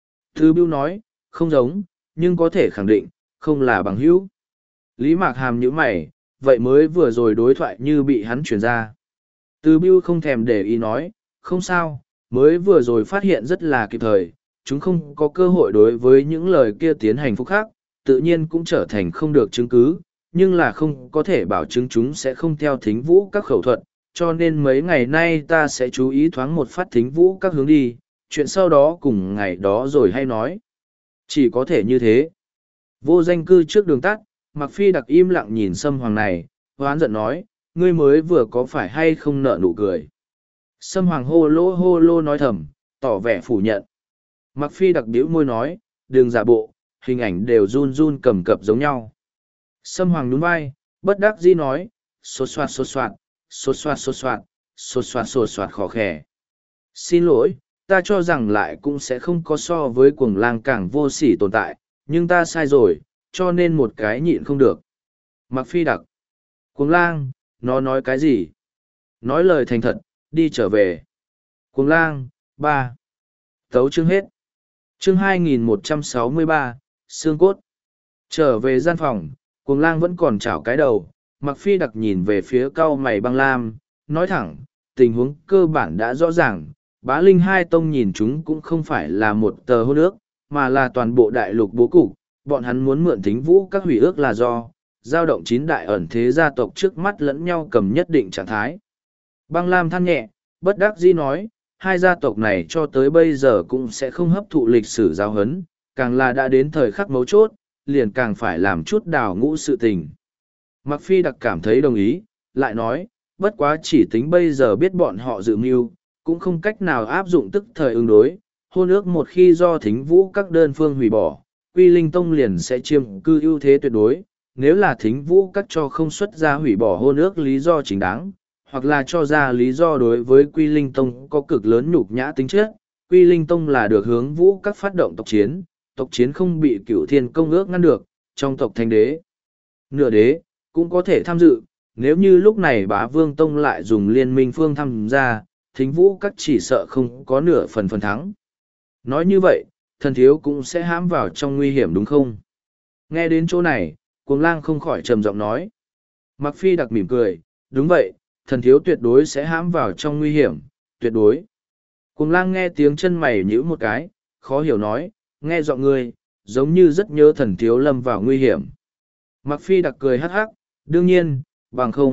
Từ Bưu nói, không giống, nhưng có thể khẳng định, không là bằng hữu. Lý Mạc Hàm nhíu mày, vậy mới vừa rồi đối thoại như bị hắn truyền ra. Từ Bưu không thèm để ý nói, không sao, mới vừa rồi phát hiện rất là kịp thời, chúng không có cơ hội đối với những lời kia tiến hành phúc khắc, tự nhiên cũng trở thành không được chứng cứ, nhưng là không có thể bảo chứng chúng sẽ không theo thính vũ các khẩu thuật, cho nên mấy ngày nay ta sẽ chú ý thoáng một phát thính vũ các hướng đi, chuyện sau đó cùng ngày đó rồi hay nói. Chỉ có thể như thế. Vô danh cư trước đường tắt, Mạc Phi đặc im lặng nhìn Sâm Hoàng này, hoán giận nói, ngươi mới vừa có phải hay không nợ nụ cười. Sâm Hoàng hô lô hô lô nói thầm, tỏ vẻ phủ nhận. Mạc Phi đặc biểu môi nói, đừng giả bộ, hình ảnh đều run run cầm cập giống nhau. Sâm Hoàng nhún vai, bất đắc dĩ nói, xô xoạt xô xoạt, xô xoạt xô xoạt, xô xoạt xô xoạt khó khẻ. Xin lỗi, ta cho rằng lại cũng sẽ không có so với cuồng lang càng vô sỉ tồn tại, nhưng ta sai rồi, cho nên một cái nhịn không được. Mạc Phi đặc. Cuồng lang, nó nói cái gì? Nói lời thành thật, đi trở về. Cuồng lang, ba. Tấu chương hết. Chương hai nghìn một trăm sáu mươi ba, xương cốt. Trở về gian phòng, cuồng lang vẫn còn chảo cái đầu. Mạc Phi đặc nhìn về phía cau mày băng lam, nói thẳng, tình huống cơ bản đã rõ ràng. Bá Linh hai tông nhìn chúng cũng không phải là một tờ hôn ước, mà là toàn bộ đại lục bố cục. Bọn hắn muốn mượn thính vũ các hủy ước là do, giao động chín đại ẩn thế gia tộc trước mắt lẫn nhau cầm nhất định trạng thái. Băng Lam than nhẹ, bất đắc dĩ nói, hai gia tộc này cho tới bây giờ cũng sẽ không hấp thụ lịch sử giáo huấn, càng là đã đến thời khắc mấu chốt, liền càng phải làm chút đào ngũ sự tình. Mạc Phi đặc cảm thấy đồng ý, lại nói, bất quá chỉ tính bây giờ biết bọn họ dự mưu, cũng không cách nào áp dụng tức thời ứng đối, hôn ước một khi do thính vũ các đơn phương hủy bỏ, Quy Linh Tông liền sẽ chiếm cư ưu thế tuyệt đối, nếu là thính vũ các cho không xuất ra hủy bỏ hôn ước lý do chính đáng, hoặc là cho ra lý do đối với Quy Linh Tông có cực lớn nhục nhã tính chất, Quy Linh Tông là được hướng vũ các phát động tộc chiến, tộc chiến không bị cửu thiên công ước ngăn được, trong tộc thánh đế, nửa đế, cũng có thể tham dự, nếu như lúc này bá vương tông lại dùng liên minh phương tham gia, thính vũ các chỉ sợ không có nửa phần phần thắng. Nói như vậy, thần thiếu cũng sẽ hãm vào trong nguy hiểm đúng không? Nghe đến chỗ này, cuồng lang không khỏi trầm giọng nói. Mạc Phi đặc mỉm cười, đúng vậy, thần thiếu tuyệt đối sẽ hãm vào trong nguy hiểm, tuyệt đối. Cuồng lang nghe tiếng chân mày nhíu một cái, khó hiểu nói, nghe giọng ngươi, giống như rất nhớ thần thiếu lâm vào nguy hiểm. Mạc Phi đặc cười hắc hắc, đương nhiên, bằng không,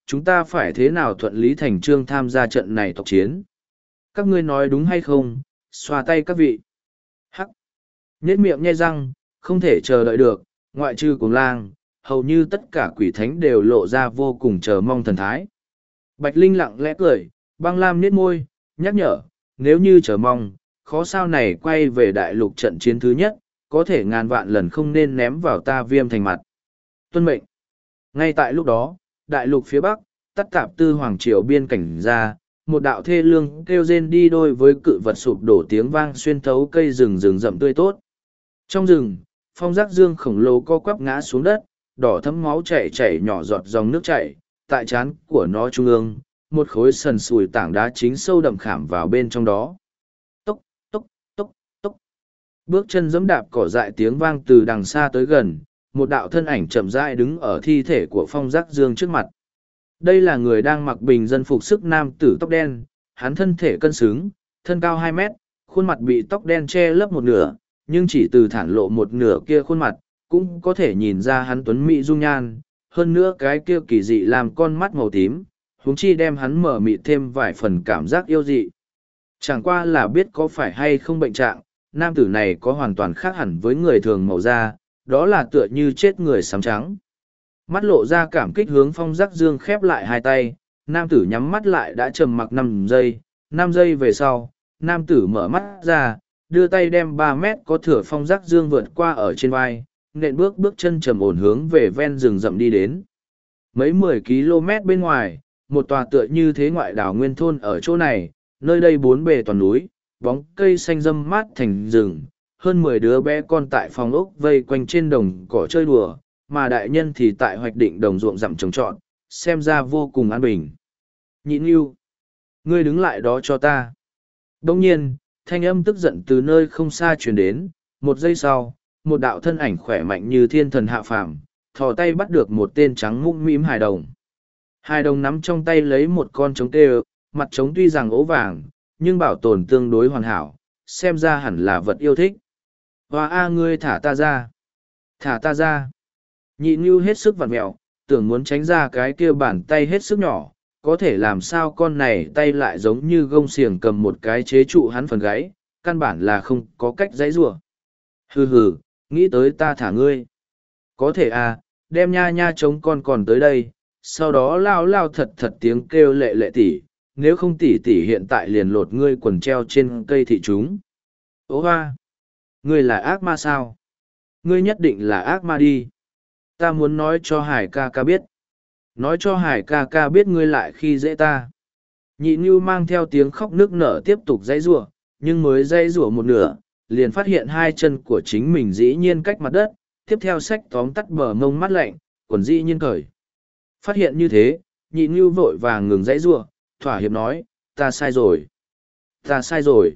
chúng ta phải thế nào thuận lý thành trương tham gia trận này tộc chiến. Các ngươi nói đúng hay không, xoa tay các vị. Hắc. Nhết miệng nhe răng, không thể chờ đợi được, ngoại trừ cuồng lang, hầu như tất cả quỷ thánh đều lộ ra vô cùng chờ mong thần thái. Bạch Linh lặng lẽ cười, băng lam nhếch môi, nhắc nhở, nếu như chờ mong, khó sao này quay về đại lục trận chiến thứ nhất, có thể ngàn vạn lần không nên ném vào ta Viêm Thành mặt. Tuân mệnh. Ngay tại lúc đó, đại lục phía bắc, tắt tạp tư hoàng triều biên cảnh ra, một đạo thê lương kêu rên đi đôi với cự vật sụp đổ tiếng vang xuyên thấu cây rừng rừng rậm tươi tốt. Trong rừng, phong giác dương khổng lồ co quắp ngã xuống đất, đỏ thấm máu chảy chảy nhỏ giọt dòng nước chảy, tại trán của nó trung ương, một khối sần sùi tảng đá chính sâu đậm khảm vào bên trong đó. Tốc, tốc, tốc, tốc. Bước chân giẫm đạp cỏ dại tiếng vang từ đằng xa tới gần, một đạo thân ảnh chậm rãi đứng ở thi thể của phong giác dương trước mặt. Đây là người đang mặc bình dân phục sức nam tử tóc đen, hắn thân thể cân xứng, thân cao hai mét, khuôn mặt bị tóc đen che lấp một nửa, nhưng chỉ từ thản lộ một nửa kia khuôn mặt, cũng có thể nhìn ra hắn tuấn mỹ dung nhan, hơn nữa cái kia kỳ dị làm con mắt màu tím, huống chi đem hắn mở mịt thêm vài phần cảm giác yêu dị. Chẳng qua là biết có phải hay không bệnh trạng, nam tử này có hoàn toàn khác hẳn với người thường màu da, đó là tựa như chết người sám trắng. Mắt lộ ra cảm kích hướng phong giác dương khép lại hai tay, nam tử nhắm mắt lại đã trầm mặc năm giây, năm giây về sau, nam tử mở mắt ra, đưa tay đem ba mét có thửa phong giác dương vượt qua ở trên vai, nện bước bước chân trầm ổn hướng về ven rừng rậm đi đến. Mấy mười km bên ngoài, một tòa tựa như thế ngoại đảo nguyên thôn ở chỗ này, nơi đây bốn bề toàn núi, bóng cây xanh râm mát thành rừng, hơn mười đứa bé con tại phòng ốc vây quanh trên đồng cỏ chơi đùa, mà đại nhân thì tại hoạch định đồng ruộng dặm trồng trọt, xem ra vô cùng an bình. Nhịn yêu, ngươi đứng lại đó cho ta. Đông nhiên, thanh âm tức giận từ nơi không xa truyền đến, một giây sau, một đạo thân ảnh khỏe mạnh như thiên thần hạ phàm, thò tay bắt được một tên trắng mũm mĩm hài đồng. Hài đồng nắm trong tay lấy một con trống tê, mặt trống tuy rằng ố vàng, nhưng bảo tồn tương đối hoàn hảo, xem ra hẳn là vật yêu thích. Hoa a ngươi thả ta ra. Thả ta ra. Nhị Nhu hết sức vặn mẹo, tưởng muốn tránh ra cái kia bàn tay hết sức nhỏ, có thể làm sao con này tay lại giống như gông xiềng cầm một cái chế trụ hắn phần gáy, căn bản là không có cách dãy rủa. Hừ hừ, nghĩ tới ta thả ngươi. Có thể à, đem nha nha chống con còn tới đây, sau đó lao lao thật thật tiếng kêu lệ lệ tỉ, nếu không tỉ tỉ hiện tại liền lột ngươi quần treo trên cây thị chúng. Ố hoa! Ngươi là ác ma sao? Ngươi nhất định là ác ma đi. Ta muốn nói cho Hải ca ca biết. Nói cho Hải ca ca biết ngươi lại khi dễ ta. Nhị Nhu mang theo tiếng khóc nức nở tiếp tục dãy rủa, nhưng mới dãy rủa một nửa, liền phát hiện hai chân của chính mình dĩ nhiên cách mặt đất, tiếp theo xách tóm tắt bờ mông mắt lạnh, quần dĩ nhiên cởi. Phát hiện như thế, Nhị Nhu vội vàng ngừng dãy rủa, thỏa hiệp nói, ta sai rồi. Ta sai rồi.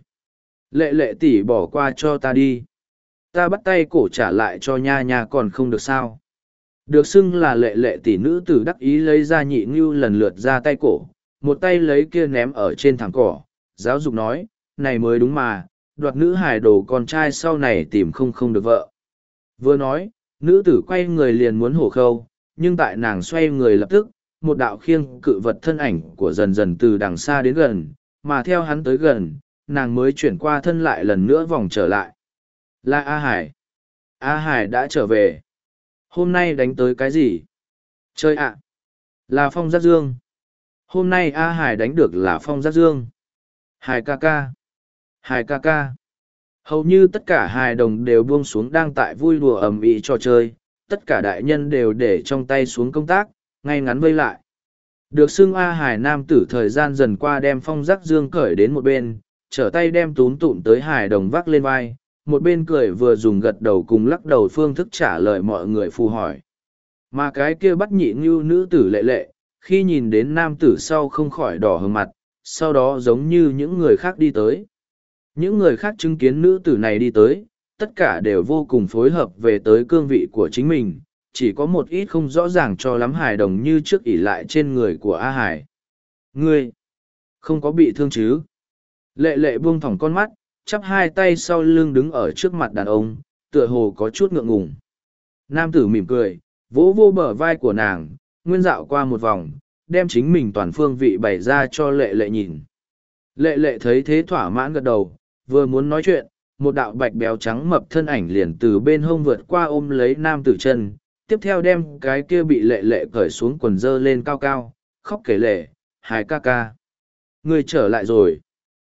Lệ lệ tỷ bỏ qua cho ta đi. Ta bắt tay cổ trả lại cho nha nha còn không được sao. Được xưng là lệ lệ tỷ nữ tử đắc ý lấy ra Nhị Nhu lần lượt ra tay cổ, một tay lấy kia ném ở trên thảm cỏ, giáo dục nói, này mới đúng mà, đoạt nữ hài đồ con trai sau này tìm không không được vợ. Vừa nói, nữ tử quay người liền muốn hổ khâu, nhưng tại nàng xoay người lập tức, một đạo khiêng cự vật thân ảnh của dần dần từ đằng xa đến gần, mà theo hắn tới gần, nàng mới chuyển qua thân lại lần nữa vòng trở lại. Là A Hải. A Hải đã trở về. Hôm nay đánh tới cái gì? Chơi ạ! Là Phong Giác Dương. Hôm nay A Hải đánh được là Phong Giác Dương. Hải ca ca. Hải ca ca. Hầu như tất cả hài đồng đều buông xuống đang tại vui đùa ầm ĩ trò chơi, tất cả đại nhân đều để trong tay xuống công tác, ngay ngắn vây lại. Được xưng A Hải nam tử thời gian dần qua đem Phong Giác Dương cởi đến một bên, trở tay đem túm tụm tới hài đồng vác lên vai, một bên cười vừa dùng gật đầu cùng lắc đầu phương thức trả lời mọi người phù hỏi. Mà cái kia bắt nhị như nữ tử lệ lệ, khi nhìn đến nam tử sau không khỏi đỏ hừng mặt, sau đó giống như những người khác đi tới. Những người khác chứng kiến nữ tử này đi tới, tất cả đều vô cùng phối hợp về tới cương vị của chính mình, chỉ có một ít không rõ ràng cho lắm hài đồng như trước ỷ lại trên người của A Hải. Ngươi, không có bị thương chứ? Lệ lệ buông thỏng con mắt, chắp hai tay sau lưng đứng ở trước mặt đàn ông, tựa hồ có chút ngượng ngùng. Nam tử mỉm cười, vỗ vô bờ vai của nàng, nguyên dạo qua một vòng, đem chính mình toàn phương vị bày ra cho lệ lệ nhìn. Lệ lệ thấy thế thỏa mãn gật đầu, vừa muốn nói chuyện, một đạo bạch béo trắng mập thân ảnh liền từ bên hông vượt qua ôm lấy nam tử chân, tiếp theo đem cái kia bị lệ lệ cởi xuống quần dơ lên cao cao, khóc kể lệ, hai ca ca. Ngươi trở lại rồi.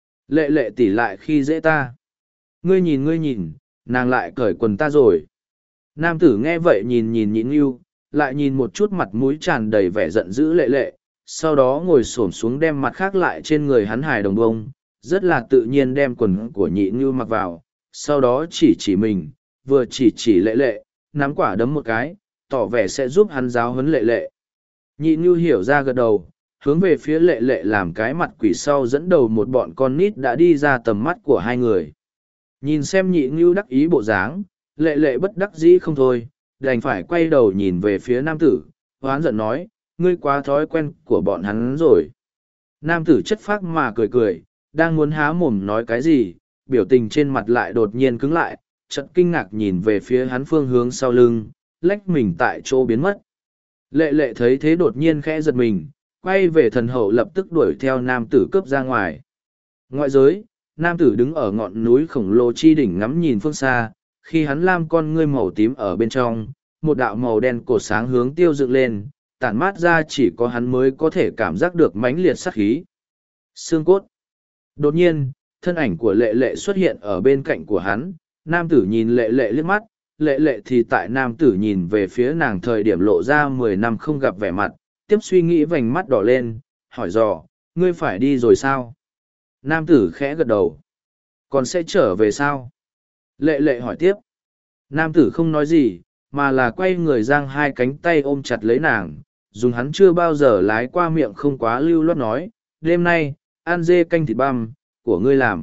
Lệ lệ tỉ lại khi dễ ta. Ngươi nhìn ngươi nhìn, nàng lại cởi quần ta rồi. Nam tử nghe vậy nhìn nhìn nhịn yêu, lại nhìn một chút mặt mũi tràn đầy vẻ giận dữ lệ lệ, sau đó ngồi xổm xuống đem mặt khác lại trên người hắn hài đồng bông, rất là tự nhiên đem quần của nhị như mặc vào, sau đó chỉ chỉ mình, vừa chỉ chỉ lệ lệ, nắm quả đấm một cái, tỏ vẻ sẽ giúp hắn giáo huấn lệ lệ. Nhị như hiểu ra gật đầu, hướng về phía lệ lệ làm cái mặt quỷ sau dẫn đầu một bọn con nít đã đi ra tầm mắt của hai người. Nhìn xem nhị như đắc ý bộ dáng, lệ lệ bất đắc dĩ không thôi, đành phải quay đầu nhìn về phía nam tử, hoán giận nói, ngươi quá thói quen của bọn hắn rồi. Nam tử chất phác mà cười cười, đang muốn há mồm nói cái gì, biểu tình trên mặt lại đột nhiên cứng lại, chợt kinh ngạc nhìn về phía hắn phương hướng sau lưng, lách mình tại chỗ biến mất. Lệ lệ thấy thế đột nhiên khẽ giật mình, quay về thần hậu lập tức đuổi theo nam tử cướp ra ngoài. Ngoại giới, nam tử đứng ở ngọn núi khổng lồ chi đỉnh ngắm nhìn phương xa, khi hắn lam con ngươi màu tím ở bên trong, một đạo màu đen cổ sáng hướng tiêu dựng lên, tản mát ra chỉ có hắn mới có thể cảm giác được mãnh liệt sát khí. Xương cốt. Đột nhiên, thân ảnh của lệ lệ xuất hiện ở bên cạnh của hắn, nam tử nhìn lệ lệ liếc mắt, lệ lệ thì tại nam tử nhìn về phía nàng thời điểm lộ ra mười năm không gặp vẻ mặt, tiếp suy nghĩ vành mắt đỏ lên, hỏi dò, ngươi phải đi rồi sao? Nam tử khẽ gật đầu. Còn sẽ trở về sao? Lệ lệ hỏi tiếp. Nam tử không nói gì, mà là quay người giang hai cánh tay ôm chặt lấy nàng, dùng hắn chưa bao giờ lái qua miệng không quá lưu loát nói, đêm nay, ăn dê canh thịt băm, của ngươi làm.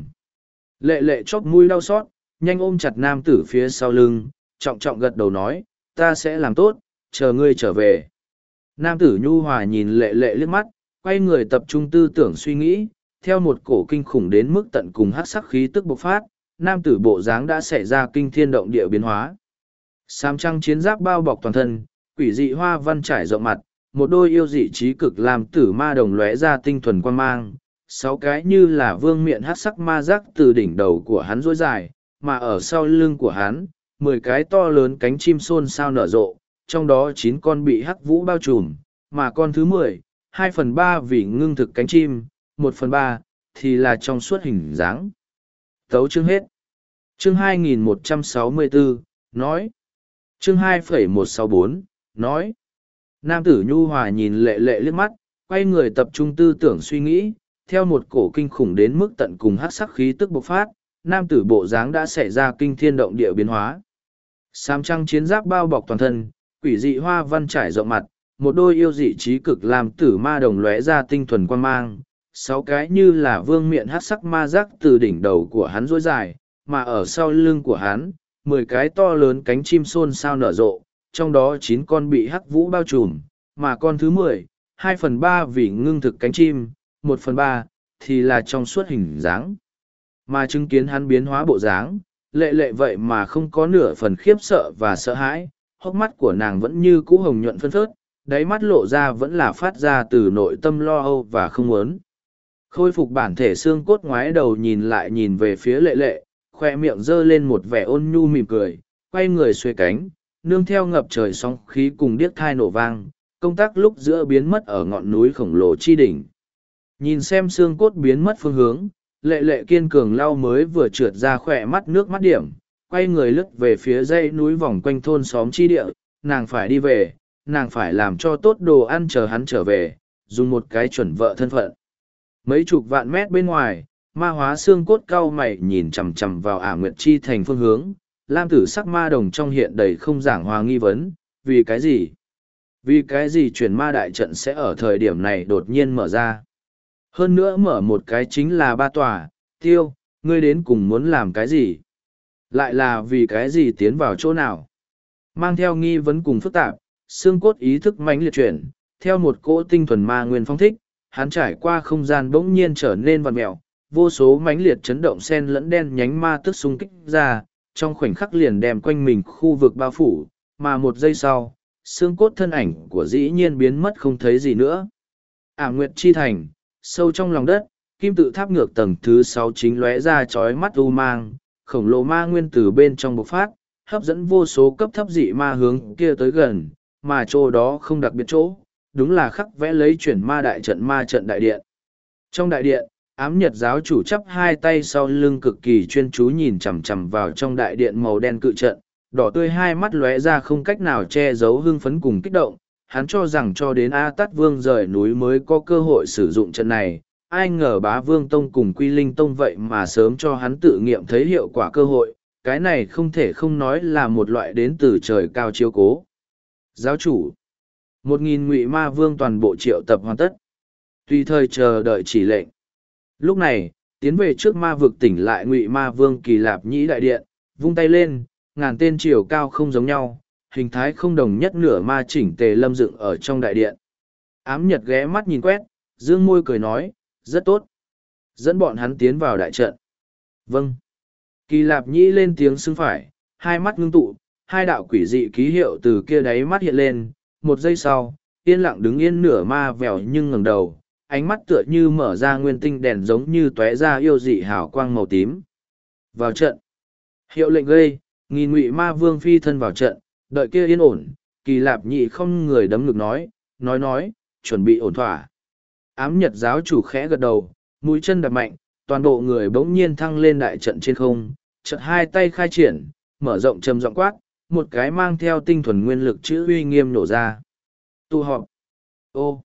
Lệ lệ chóp mũi đau xót, nhanh ôm chặt nam tử phía sau lưng, trọng trọng gật đầu nói, ta sẽ làm tốt, chờ ngươi trở về. Nam tử nhu hòa nhìn lệ lệ liếc mắt, quay người tập trung tư tưởng suy nghĩ, theo một cổ kinh khủng đến mức tận cùng hát sắc khí tức bộc phát, nam tử bộ dáng đã xảy ra kinh thiên động địa biến hóa. Sám trăng chiến giáp bao bọc toàn thân, quỷ dị hoa văn trải rộng mặt, một đôi yêu dị trí cực làm tử ma đồng lóe ra tinh thuần quan mang, sáu cái như là vương miện hát sắc ma giác từ đỉnh đầu của hắn rối dài, mà ở sau lưng của hắn, mười cái to lớn cánh chim xôn xao nở rộ, trong đó chín con bị hắc vũ bao trùm, mà con thứ mười, hai phần ba vì ngưng thực cánh chim, một phần ba thì là trong suốt hình dáng. Tấu chương hết. Chương hai nghìn một trăm sáu mươi bốn, nói. Chương hai phẩy một sáu bốn, nói. Nam tử nhu hòa nhìn lệ lệ liếc mắt, quay người tập trung tư tưởng suy nghĩ, theo một cổ kinh khủng đến mức tận cùng hắc sắc khí tức bộc phát, nam tử bộ dáng đã xảy ra kinh thiên động địa biến hóa. Sám trăng chiến giáp bao bọc toàn thân, quỷ dị hoa văn trải rộng mặt, một đôi yêu dị trí cực làm tử ma đồng lóe ra tinh thuần quan mang, sáu cái như là vương miện hắc sắc ma giác từ đỉnh đầu của hắn rối dài, mà ở sau lưng của hắn, mười cái to lớn cánh chim xôn xao nở rộ, trong đó chín con bị hắc vũ bao trùm, mà con thứ mười, hai phần ba vì ngưng thực cánh chim, một phần ba thì là trong suốt hình dáng. Mà chứng kiến hắn biến hóa bộ dáng, lệ lệ vậy mà không có nửa phần khiếp sợ và sợ hãi, hốc mắt của nàng vẫn như cũ hồng nhuận phân phớt, đáy mắt lộ ra vẫn là phát ra từ nội tâm lo âu và không muốn. Khôi phục bản thể xương cốt ngoái đầu nhìn lại nhìn về phía lệ lệ, khoe miệng giơ lên một vẻ ôn nhu mỉm cười, quay người xuê cánh, nương theo ngập trời sóng khí cùng điếc thai nổ vang, công tác lúc giữa biến mất ở ngọn núi khổng lồ chi đỉnh. Nhìn xem xương cốt biến mất phương hướng, lệ lệ kiên cường lau mới vừa trượt ra khỏe mắt nước mắt điểm, quay người lướt về phía dãy núi vòng quanh thôn xóm chi địa, nàng phải đi về, nàng phải làm cho tốt đồ ăn chờ hắn trở về, dùng một cái chuẩn vợ thân phận. Mấy chục vạn mét bên ngoài, ma hóa xương cốt cau mày nhìn chằm chằm vào Ả Nguyệt Chi thành phương hướng, lam tử sắc ma đồng trong hiện đầy không giảng hòa nghi vấn, vì cái gì? Vì cái gì chuyển ma đại trận sẽ ở thời điểm này đột nhiên mở ra? Hơn nữa mở một cái chính là ba tòa, tiêu, ngươi đến cùng muốn làm cái gì? Lại là vì cái gì tiến vào chỗ nào? Mang theo nghi vấn cùng phức tạp, xương cốt ý thức mãnh liệt chuyển, theo một cỗ tinh thuần ma nguyên phong thích, hắn trải qua không gian bỗng nhiên trở nên vằn mẹo, vô số mãnh liệt chấn động sen lẫn đen nhánh ma tức xung kích ra, trong khoảnh khắc liền đem quanh mình khu vực bao phủ, mà một giây sau, xương cốt thân ảnh của dĩ nhiên biến mất không thấy gì nữa. Ảm Nguyệt Chi Thành, sâu trong lòng đất, kim tự tháp ngược tầng thứ sáu chính lóe ra chói mắt u mang, khổng lồ ma nguyên từ bên trong bộc phát, hấp dẫn vô số cấp thấp dị ma hướng kia tới gần, mà chỗ đó không đặc biệt chỗ, đúng là khắc vẽ lấy chuyển ma đại trận ma trận đại điện. Trong đại điện, ám nhật giáo chủ chắp hai tay sau lưng cực kỳ chuyên chú nhìn chằm chằm vào trong đại điện màu đen cự trận, đỏ tươi hai mắt lóe ra không cách nào che giấu hưng phấn cùng kích động. Hắn cho rằng cho đến A Tát Vương rời núi mới có cơ hội sử dụng trận này, ai ngờ Bá Vương Tông cùng Quy Linh Tông vậy mà sớm cho hắn tự nghiệm thấy hiệu quả cơ hội, cái này không thể không nói là một loại đến từ trời cao chiếu cố. Giáo chủ, một nghìn ngụy ma vương toàn bộ triệu tập hoàn tất, tùy thời chờ đợi chỉ lệnh. Lúc này, tiến về trước ma vực tỉnh lại ngụy ma vương Kỳ Lạp Nhĩ đại điện, vung tay lên, ngàn tên chiều cao không giống nhau, hình thái không đồng nhất nửa ma chỉnh tề lâm dựng ở trong đại điện. Ám Nhật ghé mắt nhìn quét, dương môi cười nói, rất tốt. Dẫn bọn hắn tiến vào đại trận. Vâng. Kỳ Lạp Nhĩ lên tiếng xưng phải, hai mắt ngưng tụ, hai đạo quỷ dị ký hiệu từ kia đáy mắt hiện lên, một giây sau, yên lặng đứng yên nửa ma vèo nhưng ngẩng đầu, ánh mắt tựa như mở ra nguyên tinh đèn giống như tóe ra yêu dị hào quang màu tím. Vào trận. Hiệu lệnh gây, nghìn ngụy ma vương phi thân vào trận, đợi kia yên ổn, Kỳ Lạp Nhĩ không người đấm ngực nói, nói nói, chuẩn bị ổn thỏa. Ám Nhật giáo chủ khẽ gật đầu, mũi chân đập mạnh, toàn bộ người bỗng nhiên thăng lên đại trận trên không, chợt hai tay khai triển, mở rộng trầm giọng quát, một cái mang theo tinh thuần nguyên lực chữ uy nghiêm nổ ra. Tu họp. Ô.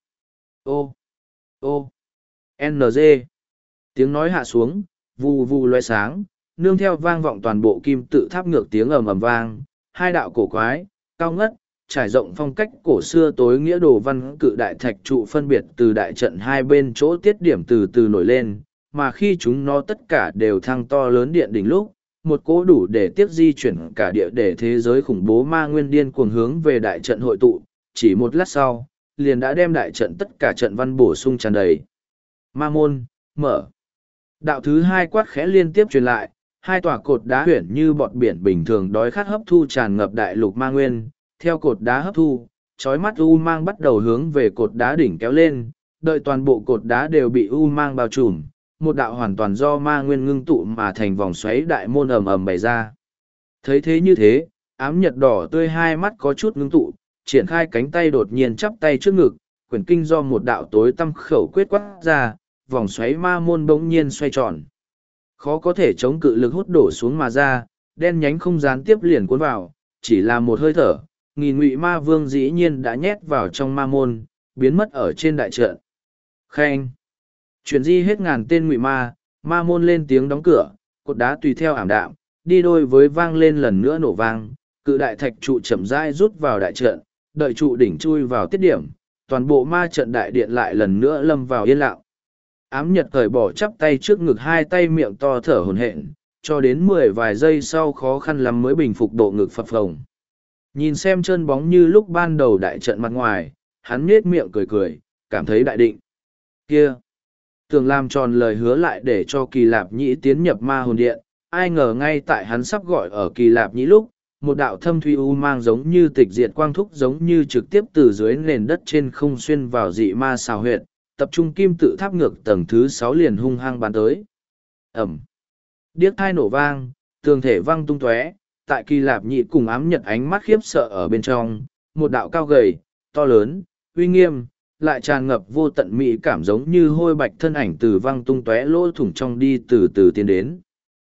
Ô. Ô. en giê. Tiếng nói hạ xuống, vù vù loe sáng, nương theo vang vọng toàn bộ kim tự tháp ngược tiếng ầm ầm vang, hai đạo cổ quái, cao ngất, trải rộng phong cách cổ xưa tối nghĩa đồ văn cự đại thạch trụ phân biệt từ đại trận hai bên chỗ tiết điểm từ từ nổi lên, mà khi chúng nó tất cả đều thăng to lớn điện đỉnh lúc, một cỗ đủ để tiếp di chuyển cả địa để thế giới khủng bố ma nguyên điên cuồng hướng về đại trận hội tụ, chỉ một lát sau, liền đã đem đại trận tất cả trận văn bổ sung tràn đầy. Ma môn, mở. Đạo thứ hai quát khẽ liên tiếp truyền lại, hai tòa cột đá huyển như bọt biển bình thường đói khát hấp thu tràn ngập đại lục ma nguyên, theo cột đá hấp thu, chói mắt u mang bắt đầu hướng về cột đá đỉnh kéo lên, đợi toàn bộ cột đá đều bị u mang bao trùm, một đạo hoàn toàn do ma nguyên ngưng tụ mà thành vòng xoáy đại môn ầm ầm bày ra. Thấy thế như thế, ám nhật đỏ tươi hai mắt có chút ngưng tụ, triển khai cánh tay đột nhiên chắp tay trước ngực, quyển kinh do một đạo tối tăm khẩu quyết quát ra, vòng xoáy ma môn bỗng nhiên xoay tròn. Khó có thể chống cự lực hút đổ xuống mà ra, đen nhánh không gián tiếp liền cuốn vào, chỉ là một hơi thở, nghìn ngụy ma vương dĩ nhiên đã nhét vào trong ma môn, biến mất ở trên đại trận. Khen! Chuyển di hết ngàn tên ngụy ma, ma môn lên tiếng đóng cửa, cột đá tùy theo ảm đạm, đi đôi với vang lên lần nữa nổ vang, cự đại thạch trụ chậm rãi rút vào đại trận, đợi trụ đỉnh chui vào tiết điểm, toàn bộ ma trận đại điện lại lần nữa lâm vào yên lặng. Ám Nhật cởi bỏ chắp tay trước ngực hai tay miệng to thở hổn hển, cho đến mười vài giây sau khó khăn lắm mới bình phục độ ngực phập phồng. Nhìn xem chân bóng như lúc ban đầu đại trận mặt ngoài, hắn nhếch miệng cười cười, cảm thấy đại định. Kia! Tưởng làm tròn lời hứa lại để cho Kỳ Lạp Nhĩ tiến nhập ma hồn điện, ai ngờ ngay tại hắn sắp gọi ở Kỳ Lạp Nhĩ lúc, một đạo thâm thuy u mang giống như tịch diệt quang thúc giống như trực tiếp từ dưới nền đất trên không xuyên vào dị ma xào huyệt, tập trung kim tự tháp ngược tầng thứ sáu liền hung hăng bắn tới. Ẩm! Điếc thai nổ vang, tường thể văng tung tóe, tại Kỳ Lạp Nhĩ cùng ám nhật ánh mắt khiếp sợ ở bên trong, một đạo cao gầy, to lớn, uy nghiêm, lại tràn ngập vô tận mỹ cảm giống như hôi bạch thân ảnh từ văng tung tóe lỗ thủng trong đi từ từ tiến đến.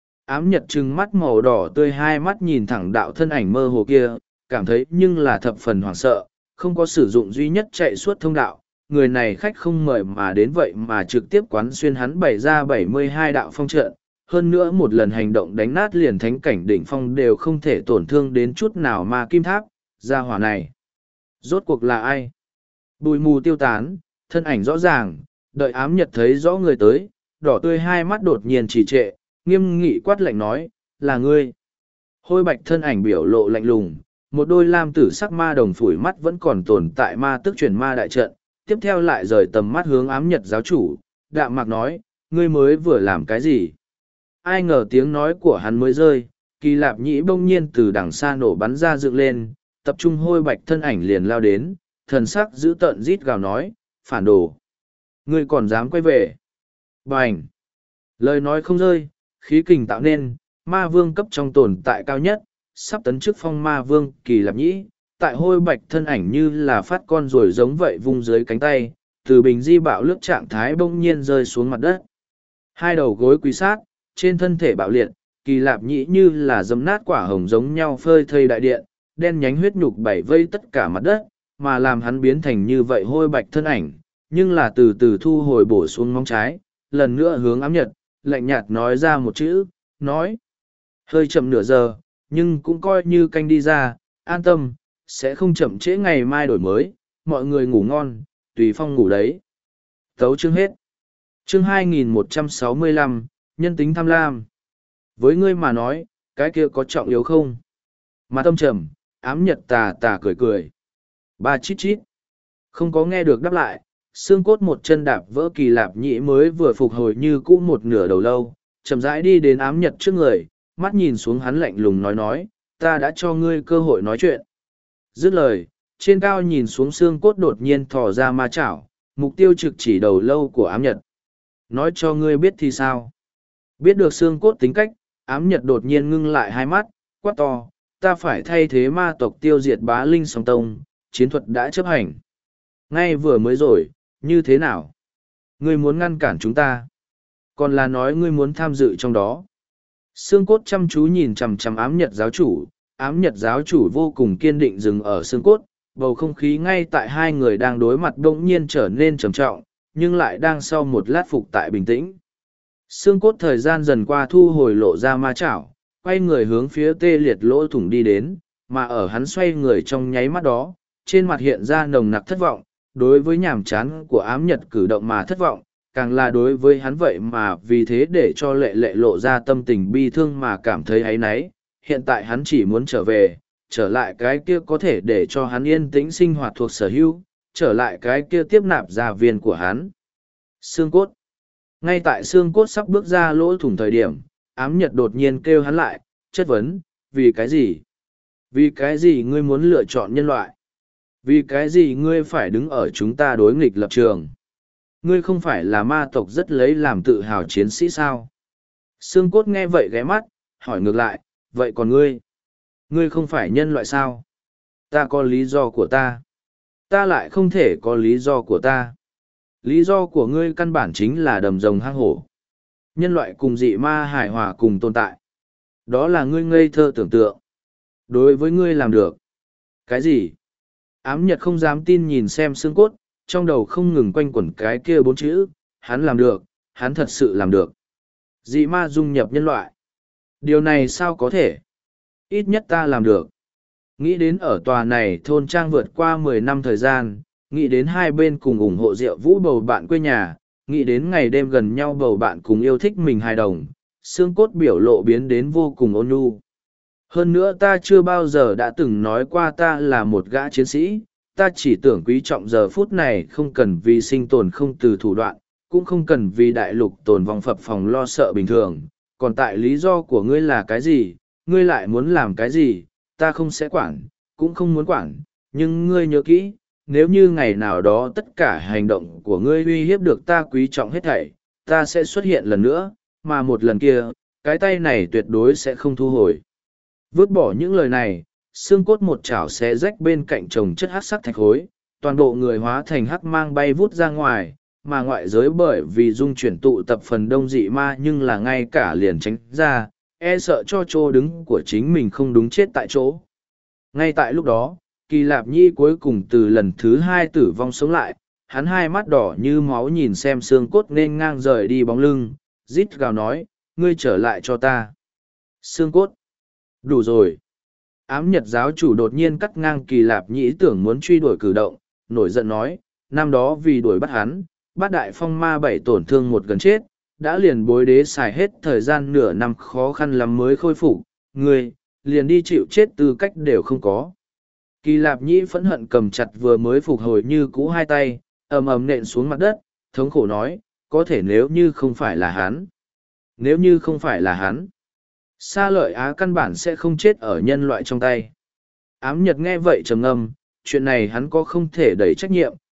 Ám nhật trừng mắt màu đỏ tươi hai mắt nhìn thẳng đạo thân ảnh mơ hồ kia, cảm thấy nhưng là thập phần hoảng sợ, không có sử dụng duy nhất chạy suốt thông đạo, người này khách không mời mà đến vậy mà trực tiếp quán xuyên hắn bày ra bảy mươi hai đạo phong trận, hơn nữa một lần hành động đánh nát liền thánh cảnh đỉnh phong đều không thể tổn thương đến chút nào mà kim tháp, gia hỏa này. Rốt cuộc là ai? Bùi mù tiêu tán, thân ảnh rõ ràng, đợi ám nhật thấy rõ người tới, đỏ tươi hai mắt đột nhiên trì trệ, nghiêm nghị quát lạnh nói, là ngươi. Hôi bạch thân ảnh biểu lộ lạnh lùng, một đôi lam tử sắc ma đồng phủi mắt vẫn còn tồn tại ma tức chuyển ma đại trận, tiếp theo lại rời tầm mắt hướng ám nhật giáo chủ, đạm mạc nói, ngươi mới vừa làm cái gì? Ai ngờ tiếng nói của hắn mới rơi, Kỳ Lạp Nhĩ bỗng nhiên từ đằng xa nổ bắn ra dựng lên, tập trung hôi bạch thân ảnh liền lao đến, thần sắc giữ tợn rít gào nói, phản đồ. Ngươi còn dám quay về. Bành! Lời nói không rơi, khí kình tạo nên, ma vương cấp trong tồn tại cao nhất, sắp tấn chức phong ma vương Kỳ Lạp Nhĩ, tại hôi bạch thân ảnh như là phát con rồi giống vậy vung dưới cánh tay, từ bình di bạo lướt trạng thái bỗng nhiên rơi xuống mặt đất. Hai đầu gối quý sát, trên thân thể bạo liệt, Kỳ Lạp Nhĩ như là dấm nát quả hồng giống nhau phơi thây đại điện, đen nhánh huyết nhục bảy vây tất cả mặt đất, mà làm hắn biến thành như vậy hôi bạch thân ảnh, nhưng là từ từ thu hồi bổ xuống móng trái, lần nữa hướng ám nhật, lạnh nhạt nói ra một chữ, nói. Hơi chậm nửa giờ, nhưng cũng coi như canh đi ra, an tâm, sẽ không chậm trễ ngày mai đổi mới, mọi người ngủ ngon, tùy phong ngủ đấy. Tấu chương hết. Chương hai nghìn một trăm sáu mươi lăm, nhân tính tham lam. Với ngươi mà nói, cái kia có trọng yếu không? Mà tâm trầm, ám nhật tà tà cười cười. Ba chít chít. Không có nghe được đáp lại, xương cốt một chân đạp vỡ Kỳ Lạp Nhĩ mới vừa phục hồi như cũ một nửa đầu lâu, chậm rãi đi đến ám nhật trước người, mắt nhìn xuống hắn lạnh lùng nói nói, ta đã cho ngươi cơ hội nói chuyện. Dứt lời, trên cao nhìn xuống xương cốt đột nhiên thò ra ma chảo, mục tiêu trực chỉ đầu lâu của ám nhật. Nói cho ngươi biết thì sao? Biết được xương cốt tính cách, ám nhật đột nhiên ngưng lại hai mắt, quát to, ta phải thay thế ma tộc tiêu diệt bá linh song tông, chiến thuật đã chấp hành. Ngay vừa mới rồi, như thế nào? Ngươi muốn ngăn cản chúng ta? Còn là nói ngươi muốn tham dự trong đó? Xương cốt chăm chú nhìn chằm chằm ám nhật giáo chủ, ám nhật giáo chủ vô cùng kiên định dừng ở xương cốt, bầu không khí ngay tại hai người đang đối mặt bỗng nhiên trở nên trầm trọng, nhưng lại đang sau một lát phục tại bình tĩnh. Xương cốt thời gian dần qua thu hồi lộ ra ma chảo, quay người hướng phía tê liệt lỗ thủng đi đến, mà ở hắn xoay người trong nháy mắt đó, trên mặt hiện ra nồng nặc thất vọng, đối với nhàm chán của ám nhật cử động mà thất vọng, càng là đối với hắn vậy mà vì thế để cho lệ lệ lộ ra tâm tình bi thương mà cảm thấy áy náy. Hiện tại hắn chỉ muốn trở về, trở lại cái kia có thể để cho hắn yên tĩnh sinh hoạt thuộc sở hữu, trở lại cái kia tiếp nạp gia viên của hắn. Xương cốt. Ngay tại xương cốt sắp bước ra lỗ thủng thời điểm, ám nhật đột nhiên kêu hắn lại, chất vấn, vì cái gì? Vì cái gì ngươi muốn lựa chọn nhân loại? Vì cái gì ngươi phải đứng ở chúng ta đối nghịch lập trường? Ngươi không phải là ma tộc rất lấy làm tự hào chiến sĩ sao? Xương cốt nghe vậy ghé mắt, hỏi ngược lại, vậy còn ngươi? Ngươi không phải nhân loại sao? Ta có lý do của ta. Ta lại không thể có lý do của ta. Lý do của ngươi căn bản chính là đầm rồng hang hổ. Nhân loại cùng dị ma hài hòa cùng tồn tại. Đó là ngươi ngây thơ tưởng tượng. Đối với ngươi làm được. Cái gì? Ám nhật không dám tin nhìn xem xương cốt, trong đầu không ngừng quanh quẩn cái kia bốn chữ, hắn làm được, hắn thật sự làm được. Dị ma dung nhập nhân loại. Điều này sao có thể? Ít nhất ta làm được. Nghĩ đến ở tòa này thôn trang vượt qua mười năm thời gian, nghĩ đến hai bên cùng ủng hộ rượu vũ bầu bạn quê nhà, nghĩ đến ngày đêm gần nhau bầu bạn cùng yêu thích mình hài đồng, xương cốt biểu lộ biến đến vô cùng ôn nhu. Hơn nữa ta chưa bao giờ đã từng nói qua ta là một gã chiến sĩ, ta chỉ tưởng quý trọng giờ phút này không cần vì sinh tồn không từ thủ đoạn, cũng không cần vì đại lục tồn vong phập phòng lo sợ bình thường, còn tại lý do của ngươi là cái gì, ngươi lại muốn làm cái gì, ta không sẽ quản, cũng không muốn quản, nhưng ngươi nhớ kỹ, nếu như ngày nào đó tất cả hành động của ngươi uy hiếp được ta quý trọng hết thảy, ta sẽ xuất hiện lần nữa, mà một lần kia, cái tay này tuyệt đối sẽ không thu hồi. Vứt bỏ những lời này, xương cốt một chảo xé rách bên cạnh chồng chất hắc sắc thạch khối, toàn bộ người hóa thành hắc mang bay vút ra ngoài, mà ngoại giới bởi vì dung chuyển tụ tập phần đông dị ma nhưng là ngay cả liền tránh ra, e sợ cho chỗ đứng của chính mình không đúng chết tại chỗ. Ngay tại lúc đó, Kỳ Lạp Nhi cuối cùng từ lần thứ hai tử vong sống lại, hắn hai mắt đỏ như máu nhìn xem xương cốt nên ngang rời đi bóng lưng, rít gào nói, ngươi trở lại cho ta. Xương cốt. Đủ rồi. Ám nhật giáo chủ đột nhiên cắt ngang Kỳ Lạp Nhĩ tưởng muốn truy đuổi cử động, nổi giận nói, năm đó vì đuổi bắt hắn, bát đại phong ma bảy tổn thương một gần chết, đã liền bối đế xài hết thời gian nửa năm khó khăn lắm mới khôi phục, ngươi, liền đi chịu chết tư cách đều không có. Kỳ Lạp Nhĩ phẫn hận cầm chặt vừa mới phục hồi như cũ hai tay, ầm ầm nện xuống mặt đất, thống khổ nói, có thể nếu như không phải là hắn. Nếu như không phải là hắn. Sa lợi Á căn bản sẽ không chết ở nhân loại trong tay. Ám Nhật nghe vậy trầm ngâm, chuyện này hắn có không thể đẩy trách nhiệm,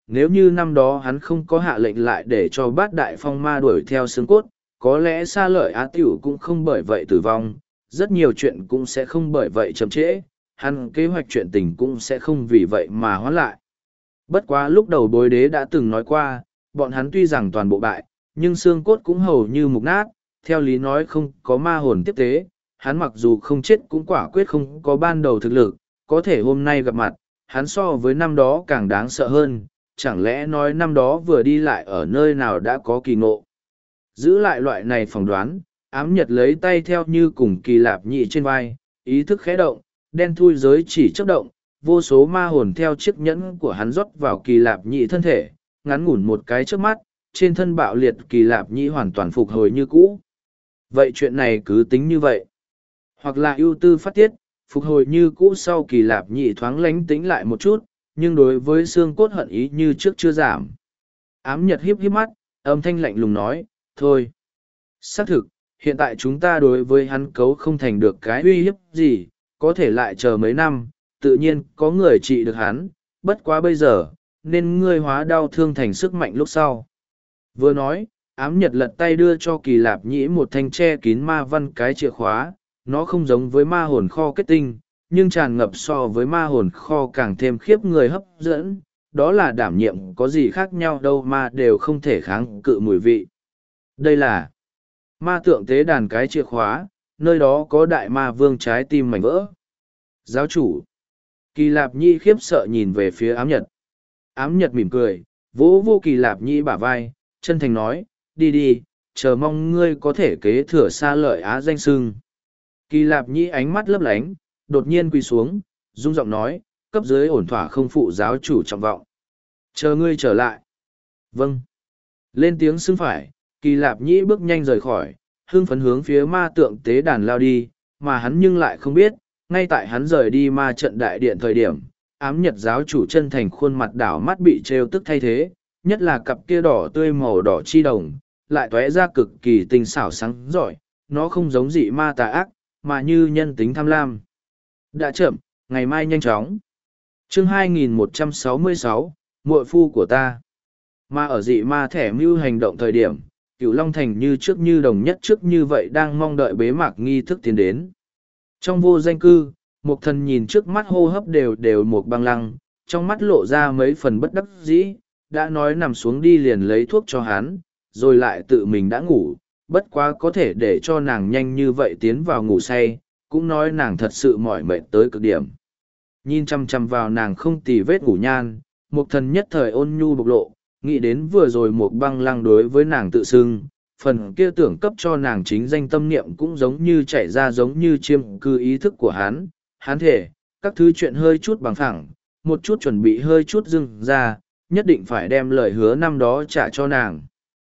Nếu như năm đó hắn không có hạ lệnh lại để cho bát đại phong ma đuổi theo xương cốt, có lẽ Sa Lợi Á Tiểu cũng không bởi vậy tử vong, rất nhiều chuyện cũng sẽ không bởi vậy chậm trễ, hắn kế hoạch chuyện tình cũng sẽ không vì vậy mà hoãn lại. Bất quá lúc đầu bối đế đã từng nói qua, bọn hắn tuy rằng toàn bộ bại, nhưng xương cốt cũng hầu như mục nát, theo lý nói không có ma hồn tiếp tế, hắn mặc dù không chết cũng quả quyết không có ban đầu thực lực, có thể hôm nay gặp mặt, hắn so với năm đó càng đáng sợ hơn, chẳng lẽ nói năm đó vừa đi lại ở nơi nào đã có kỳ ngộ. Giữ lại loại này phỏng đoán, ám nhật lấy tay theo như cùng kỳ lạp nhị trên vai, ý thức khẽ động, đen thui giới chỉ chấp động, vô số ma hồn theo chiếc nhẫn của hắn rót vào kỳ lạp nhị thân thể, ngắn ngủn một cái trước mắt, trên thân bạo liệt kỳ lạp nhị hoàn toàn phục hồi như cũ. Vậy chuyện này cứ tính như vậy. Hoặc là ưu tư phát tiết, phục hồi như cũ sau kỳ lạp nhị thoáng lánh tính lại một chút, nhưng đối với xương cốt hận ý như trước chưa giảm. Ám nhật híp híp mắt, âm thanh lạnh lùng nói, thôi. Xác thực, hiện tại chúng ta đối với hắn cấu không thành được cái uy hiếp gì, có thể lại chờ mấy năm, tự nhiên có người trị được hắn, bất quá bây giờ, nên ngươi hóa đau thương thành sức mạnh lúc sau. Vừa nói, ám nhật lật tay đưa cho kỳ lạp nhĩ một thanh che kín ma văn cái chìa khóa, nó không giống với ma hồn kho kết tinh, nhưng tràn ngập so với ma hồn kho càng thêm khiếp người hấp dẫn, đó là đảm nhiệm có gì khác nhau đâu mà đều không thể kháng cự mùi vị. Đây là ma tượng tế đàn cái chìa khóa, nơi đó có đại ma vương trái tim mảnh vỡ. Giáo chủ Kỳ Lạp Nhi khiếp sợ nhìn về phía ám nhật. Ám nhật mỉm cười, vỗ vô Kỳ Lạp Nhi bả vai, chân thành nói, đi đi, chờ mong ngươi có thể kế thừa Sa Lợi Á danh sưng. Kỳ Lạp Nhi ánh mắt lấp lánh, đột nhiên quỳ xuống, rung giọng nói, cấp dưới ổn thỏa không phụ giáo chủ trọng vọng. Chờ ngươi trở lại. Vâng. Lên tiếng xưng phải, Kỳ Lạp Nhĩ bước nhanh rời khỏi, hưng phấn hướng phía ma tượng tế đàn lao đi, mà hắn nhưng lại không biết, ngay tại hắn rời đi ma trận đại điện thời điểm, ám nhật giáo chủ chân thành khuôn mặt đảo mắt bị trêu tức thay thế, nhất là cặp kia đỏ tươi màu đỏ chi đồng, lại tóe ra cực kỳ tinh xảo sáng giỏi, nó không giống dị ma tà ác, mà như nhân tính tham lam. Đã chậm, ngày mai nhanh chóng. Chương hai nghìn một trăm sáu mươi sáu, muội phu của ta. Mà ở dị ma thẻ mưu hành động thời điểm, Cửu Long Thành như trước như đồng nhất trước như vậy đang mong đợi bế mạc nghi thức tiến đến. Trong vô danh cư, Mục Thần nhìn trước mắt hô hấp đều đều một băng lăng, trong mắt lộ ra mấy phần bất đắc dĩ, đã nói nằm xuống đi liền lấy thuốc cho hắn, rồi lại tự mình đã ngủ, bất quá có thể để cho nàng nhanh như vậy tiến vào ngủ say, cũng nói nàng thật sự mỏi mệt tới cực điểm. Nhìn chăm chăm vào nàng không tì vết ngủ nhan, Mục Thần nhất thời ôn nhu bộc lộ, nghĩ đến vừa rồi một băng lăng đối với nàng tự xưng, phần kia tưởng cấp cho nàng chính danh tâm niệm cũng giống như chạy ra giống như chiêm cư ý thức của hắn, hắn thể, các thứ chuyện hơi chút bằng phẳng, một chút chuẩn bị hơi chút dưng ra, nhất định phải đem lời hứa năm đó trả cho nàng.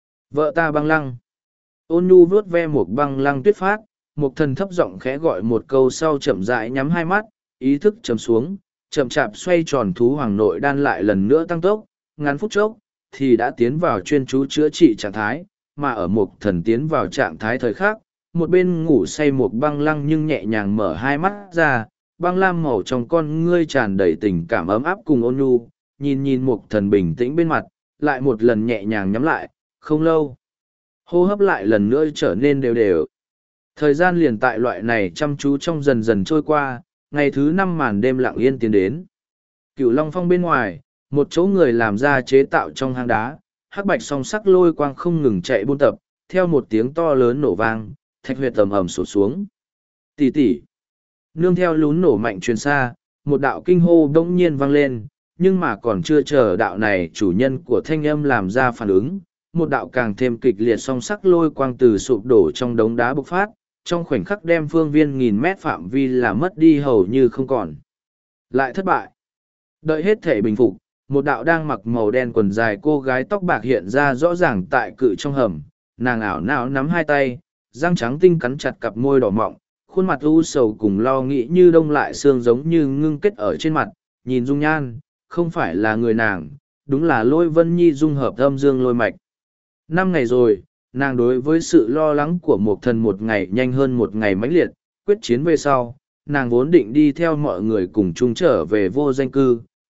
Vợ ta băng lăng. Ôn nhu vuốt ve một băng lăng tuyết phát, một thần thấp giọng khẽ gọi một câu sau chậm rãi nhắm hai mắt, ý thức chầm xuống, chậm chạp xoay tròn thú hoàng nội đan lại lần nữa tăng tốc, ngắn phút chốc, thì đã tiến vào chuyên chú chữa trị trạng thái, mà ở một thần tiến vào trạng thái thời khắc, một bên ngủ say một băng lăng nhưng nhẹ nhàng mở hai mắt ra, băng lam màu trong con ngươi tràn đầy tình cảm ấm áp cùng ôn nhu, nhìn nhìn một thần bình tĩnh bên mặt, lại một lần nhẹ nhàng nhắm lại, không lâu. Hô hấp lại lần nữa trở nên đều đều. Thời gian liền tại loại này chăm chú trong dần dần trôi qua, ngày thứ năm màn đêm lặng yên tiến đến. Cửu Long Phong bên ngoài, một chỗ người làm ra chế tạo trong hang đá, hắc bạch song sắc lôi quang không ngừng chạy buôn tập, theo một tiếng to lớn nổ vang, thạch huyệt tầm ầm sụt xuống. Tỷ tỷ. Nương theo lún nổ mạnh truyền xa, một đạo kinh hô bỗng nhiên vang lên, nhưng mà còn chưa chờ đạo này chủ nhân của thanh âm làm ra phản ứng, một đạo càng thêm kịch liệt song sắc lôi quang từ sụp đổ trong đống đá bộc phát, trong khoảnh khắc đem phương viên nghìn mét phạm vi là mất đi hầu như không còn. Lại thất bại. Đợi hết thể bình phục, một đạo đang mặc màu đen quần dài cô gái tóc bạc hiện ra rõ ràng tại cự trong hầm, nàng ảo não nắm hai tay, răng trắng tinh cắn chặt cặp môi đỏ mọng, khuôn mặt u sầu cùng lo nghĩ như đông lại xương giống như ngưng kết ở trên mặt, nhìn dung nhan, không phải là người nàng, đúng là Lôi Vân Nhi dung hợp âm dương lôi mạch. Năm ngày rồi, nàng đối với sự lo lắng của một thần một ngày nhanh hơn một ngày mãnh liệt, quyết chiến về sau, nàng vốn định đi theo mọi người cùng chung trở về vô danh cư,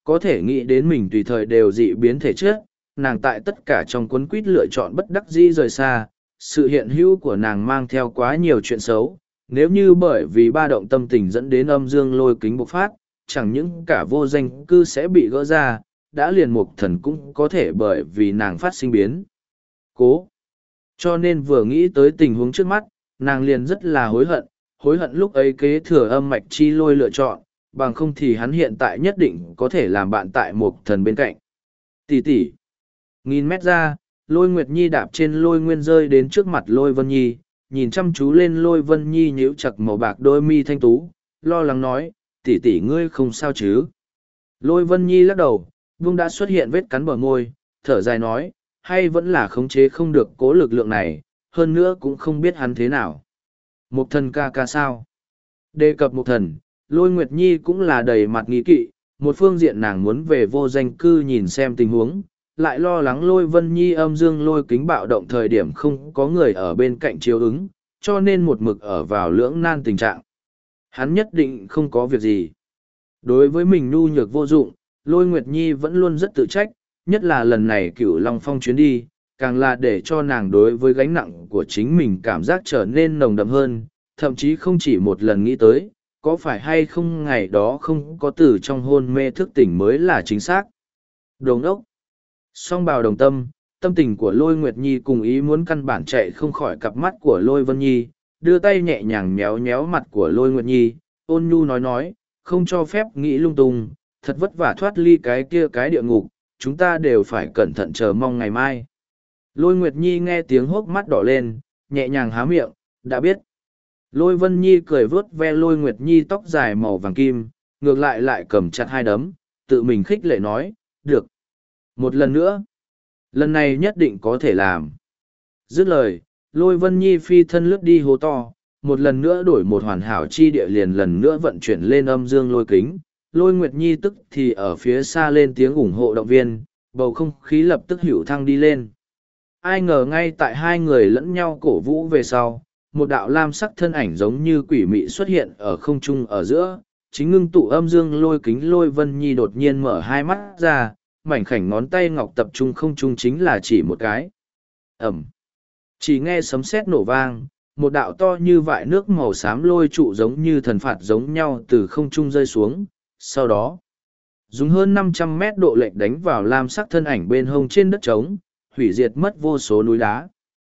có thể nghĩ đến mình tùy thời đều dị biến thể chất, nàng tại tất cả trong cuốn quýt lựa chọn bất đắc dĩ rời xa, sự hiện hữu của nàng mang theo quá nhiều chuyện xấu, nếu như bởi vì ba động tâm tình dẫn đến âm dương lôi kính bộc phát, chẳng những cả vô danh cư sẽ bị gỡ ra, đã liền mục thần cũng có thể bởi vì nàng phát sinh biến. Cố. Cho nên vừa nghĩ tới tình huống trước mắt, nàng liền rất là hối hận, hối hận lúc ấy kế thừa âm mạch chi lôi lựa chọn, bằng không thì hắn hiện tại nhất định có thể làm bạn tại mục thần bên cạnh. Tỷ tỷ. Nghìn mét ra, lôi Nguyệt Nhi đạp trên lôi nguyên rơi đến trước mặt lôi Vân Nhi, nhìn chăm chú lên lôi Vân Nhi nhíu chặt màu bạc đôi mi thanh tú, lo lắng nói, tỷ tỷ ngươi không sao chứ. Lôi Vân Nhi lắc đầu, vương đã xuất hiện vết cắn bờ môi, thở dài nói, hay vẫn là khống chế không được cố lực lượng này, hơn nữa cũng không biết hắn thế nào. Mục thần ca ca sao? Đề cập mục thần, lôi Nguyệt Nhi cũng là đầy mặt nghi kỵ, một phương diện nàng muốn về vô danh cư nhìn xem tình huống, lại lo lắng lôi Vân Nhi âm dương lôi kính bạo động thời điểm không có người ở bên cạnh chiếu ứng, cho nên một mực ở vào lưỡng nan tình trạng. Hắn nhất định không có việc gì. Đối với mình nhu nhược vô dụng, lôi Nguyệt Nhi vẫn luôn rất tự trách, nhất là lần này cửu Long Phong chuyến đi, càng là để cho nàng đối với gánh nặng của chính mình cảm giác trở nên nồng đậm hơn, thậm chí không chỉ một lần nghĩ tới, có phải hay không ngày đó không có từ trong hôn mê thức tỉnh mới là chính xác. Đồng ốc. Song bào đồng tâm, tâm tình của lôi Nguyệt Nhi cùng ý muốn căn bản chạy không khỏi cặp mắt của lôi Vân Nhi, đưa tay nhẹ nhàng méo méo mặt của lôi Nguyệt Nhi, ôn nhu nói nói, không cho phép nghĩ lung tung, thật vất vả thoát ly cái kia cái địa ngục, chúng ta đều phải cẩn thận chờ mong ngày mai. Lôi Nguyệt Nhi nghe tiếng hốc mắt đỏ lên, nhẹ nhàng há miệng, đã biết. Lôi Vân Nhi cười vớt ve lôi Nguyệt Nhi tóc dài màu vàng kim, ngược lại lại cầm chặt hai đấm, tự mình khích lệ nói, được. Một lần nữa, lần này nhất định có thể làm. Dứt lời, lôi Vân Nhi phi thân lướt đi hố to, một lần nữa đổi một hoàn hảo chi địa liền lần nữa vận chuyển lên âm dương lôi kính. Lôi Nguyệt Nhi tức thì ở phía xa lên tiếng ủng hộ động viên, bầu không khí lập tức hữu thăng đi lên. Ai ngờ ngay tại hai người lẫn nhau cổ vũ về sau, một đạo lam sắc thân ảnh giống như quỷ mị xuất hiện ở không trung ở giữa, chính ngưng tụ âm dương lôi kính lôi Vân Nhi đột nhiên mở hai mắt ra, mảnh khảnh ngón tay ngọc tập trung không trung chính là chỉ một cái. Ẩm. Chỉ nghe sấm sét nổ vang, một đạo to như vại nước màu xám lôi trụ giống như thần phạt giống nhau từ không trung rơi xuống, sau đó dùng hơn năm trăm mét độ lệch đánh vào lam sắc thân ảnh bên hông trên đất trống, hủy diệt mất vô số núi đá.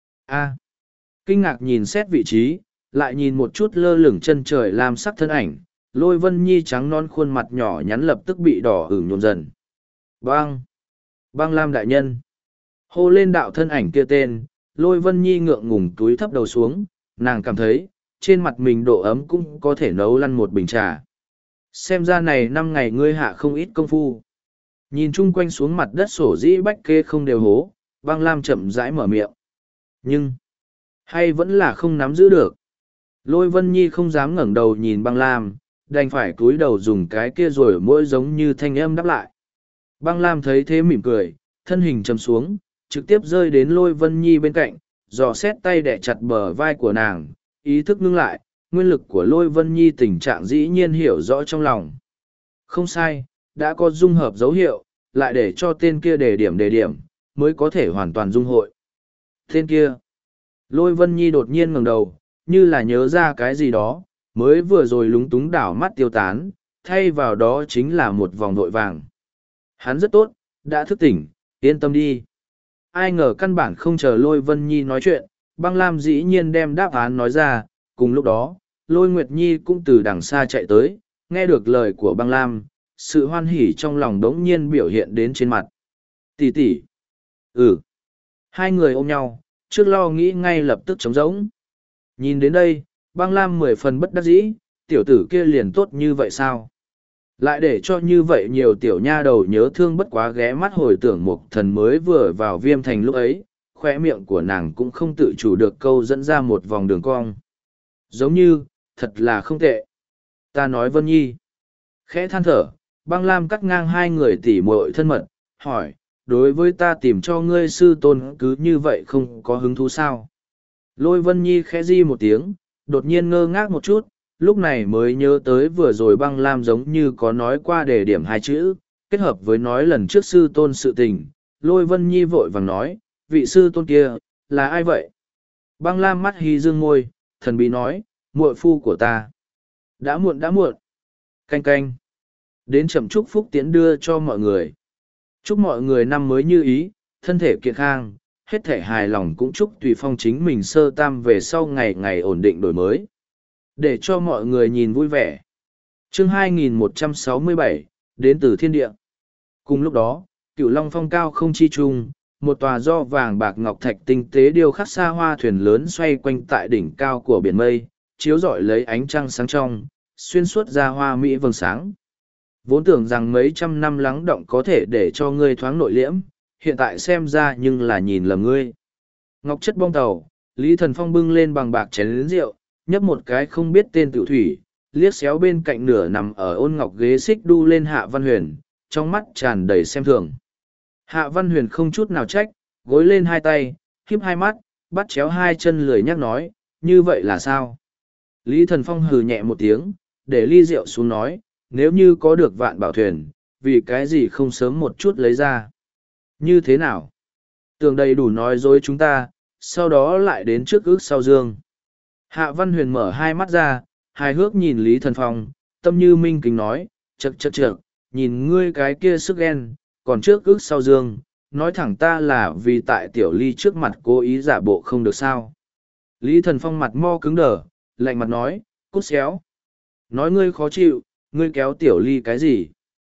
A. Kinh ngạc nhìn xét vị trí, lại nhìn một chút lơ lửng chân trời lam sắc thân ảnh, lôi Vân Nhi trắng non khuôn mặt nhỏ nhắn lập tức bị đỏ ửng nhuộm dần. Băng! Băng Lam đại nhân! Hô lên đạo thân ảnh kia tên, lôi Vân Nhi ngượng ngùng túi thấp đầu xuống, nàng cảm thấy, trên mặt mình độ ấm cũng có thể nấu lăn một bình trà. Xem ra này năm ngày ngươi hạ không ít công phu. Nhìn chung quanh xuống mặt đất sổ dĩ bách kê không đều hố, băng Lam chậm rãi mở miệng. Nhưng, hay vẫn là không nắm giữ được. Lôi Vân Nhi không dám ngẩng đầu nhìn băng Lam, đành phải cúi đầu dùng cái kia rồi mỗi giống như thanh âm đáp lại. Băng Lam thấy thế mỉm cười, thân hình chầm xuống, trực tiếp rơi đến lôi Vân Nhi bên cạnh, dò xét tay đẻ chặt bờ vai của nàng, ý thức ngưng lại, nguyên lực của lôi Vân Nhi tình trạng dĩ nhiên hiểu rõ trong lòng. Không sai, đã có dung hợp dấu hiệu, lại để cho tên kia đề điểm đề điểm, mới có thể hoàn toàn dung hội. Tên kia, lôi Vân Nhi đột nhiên ngẩng đầu, như là nhớ ra cái gì đó, mới vừa rồi lúng túng đảo mắt tiêu tán, thay vào đó chính là một vòng vội vàng. Hắn rất tốt, đã thức tỉnh, yên tâm đi. Ai ngờ căn bản không chờ lôi Vân Nhi nói chuyện, băng Lam dĩ nhiên đem đáp án nói ra, cùng lúc đó, lôi Nguyệt Nhi cũng từ đằng xa chạy tới, nghe được lời của băng Lam, sự hoan hỉ trong lòng đống nhiên biểu hiện đến trên mặt. Tỷ tỷ. Ừ. Hai người ôm nhau, trước lo nghĩ ngay lập tức trống rỗng. Nhìn đến đây, băng Lam mười phần bất đắc dĩ, tiểu tử kia liền tốt như vậy sao? Lại để cho như vậy nhiều tiểu nha đầu nhớ thương bất quá ghé mắt hồi tưởng một thần mới vừa vào viêm thành lúc ấy, khoe miệng của nàng cũng không tự chủ được câu dẫn ra một vòng đường cong. Giống như, thật là không tệ. Ta nói Vân Nhi. Khẽ than thở, băng Lam cắt ngang hai người tỉ muội thân mật, hỏi, đối với ta tìm cho ngươi sư tôn cứ như vậy không có hứng thú sao? Lôi Vân Nhi khẽ di một tiếng, đột nhiên ngơ ngác một chút, lúc này mới nhớ tới vừa rồi băng Lam giống như có nói qua đề điểm hai chữ, Kết hợp với nói lần trước sư tôn sự tình, Lôi Vân Nhi vội vàng nói, vị sư tôn kia, là ai vậy? Băng Lam mắt hí dương môi, thần bí nói, muội phu của ta. Đã muộn đã muộn. Canh canh. Đến chậm chúc phúc tiễn đưa cho mọi người. Chúc mọi người năm mới như ý, thân thể kiện khang, hết thể hài lòng cũng chúc Tùy Phong chính mình sơ tam về sau ngày ngày ổn định đổi mới. Để cho mọi người nhìn vui vẻ. Chương hai nghìn một trăm sáu mươi bảy, đến từ thiên địa. Cùng lúc đó, Cửu Long Phong cao không chi trung, một tòa do vàng bạc ngọc thạch tinh tế điêu khắc xa hoa thuyền lớn xoay quanh tại đỉnh cao của biển mây, chiếu rọi lấy ánh trăng sáng trong, xuyên suốt ra hoa mỹ vầng sáng. Vốn tưởng rằng mấy trăm năm lắng động có thể để cho ngươi thoáng nội liễm, hiện tại xem ra nhưng là nhìn lầm ngươi. Ngọc chất bong tàu, Lý Thần Phong bưng lên bằng bạc chén lớn rượu, nhấp một cái không biết tên tiểu thủy, liếc xéo bên cạnh nửa nằm ở ôn ngọc ghế xích đu lên Hạ Văn Huyền, trong mắt tràn đầy xem thường. Hạ Văn Huyền không chút nào trách, gối lên hai tay, khiếp hai mắt, bắt chéo hai chân lười nhắc nói, như vậy là sao? Lý Thần Phong hừ nhẹ một tiếng, để ly rượu xuống nói, nếu như có được vạn bảo thuyền, vì cái gì không sớm một chút lấy ra? Như thế nào? Tưởng đầy đủ nói dối chúng ta, sau đó lại đến trước ước sau dương. Hạ Văn Huyền mở hai mắt ra, hài hước nhìn Lý Thần Phong, tâm như minh kính nói, chậc chậc chậc, nhìn ngươi cái kia sức ghen, còn trước ước sau dương, nói thẳng ta là vì tại tiểu ly trước mặt cố ý giả bộ không được sao. Lý Thần Phong mặt mo cứng đờ, lạnh mặt nói, cút xéo. Nói ngươi khó chịu, ngươi kéo tiểu ly cái gì?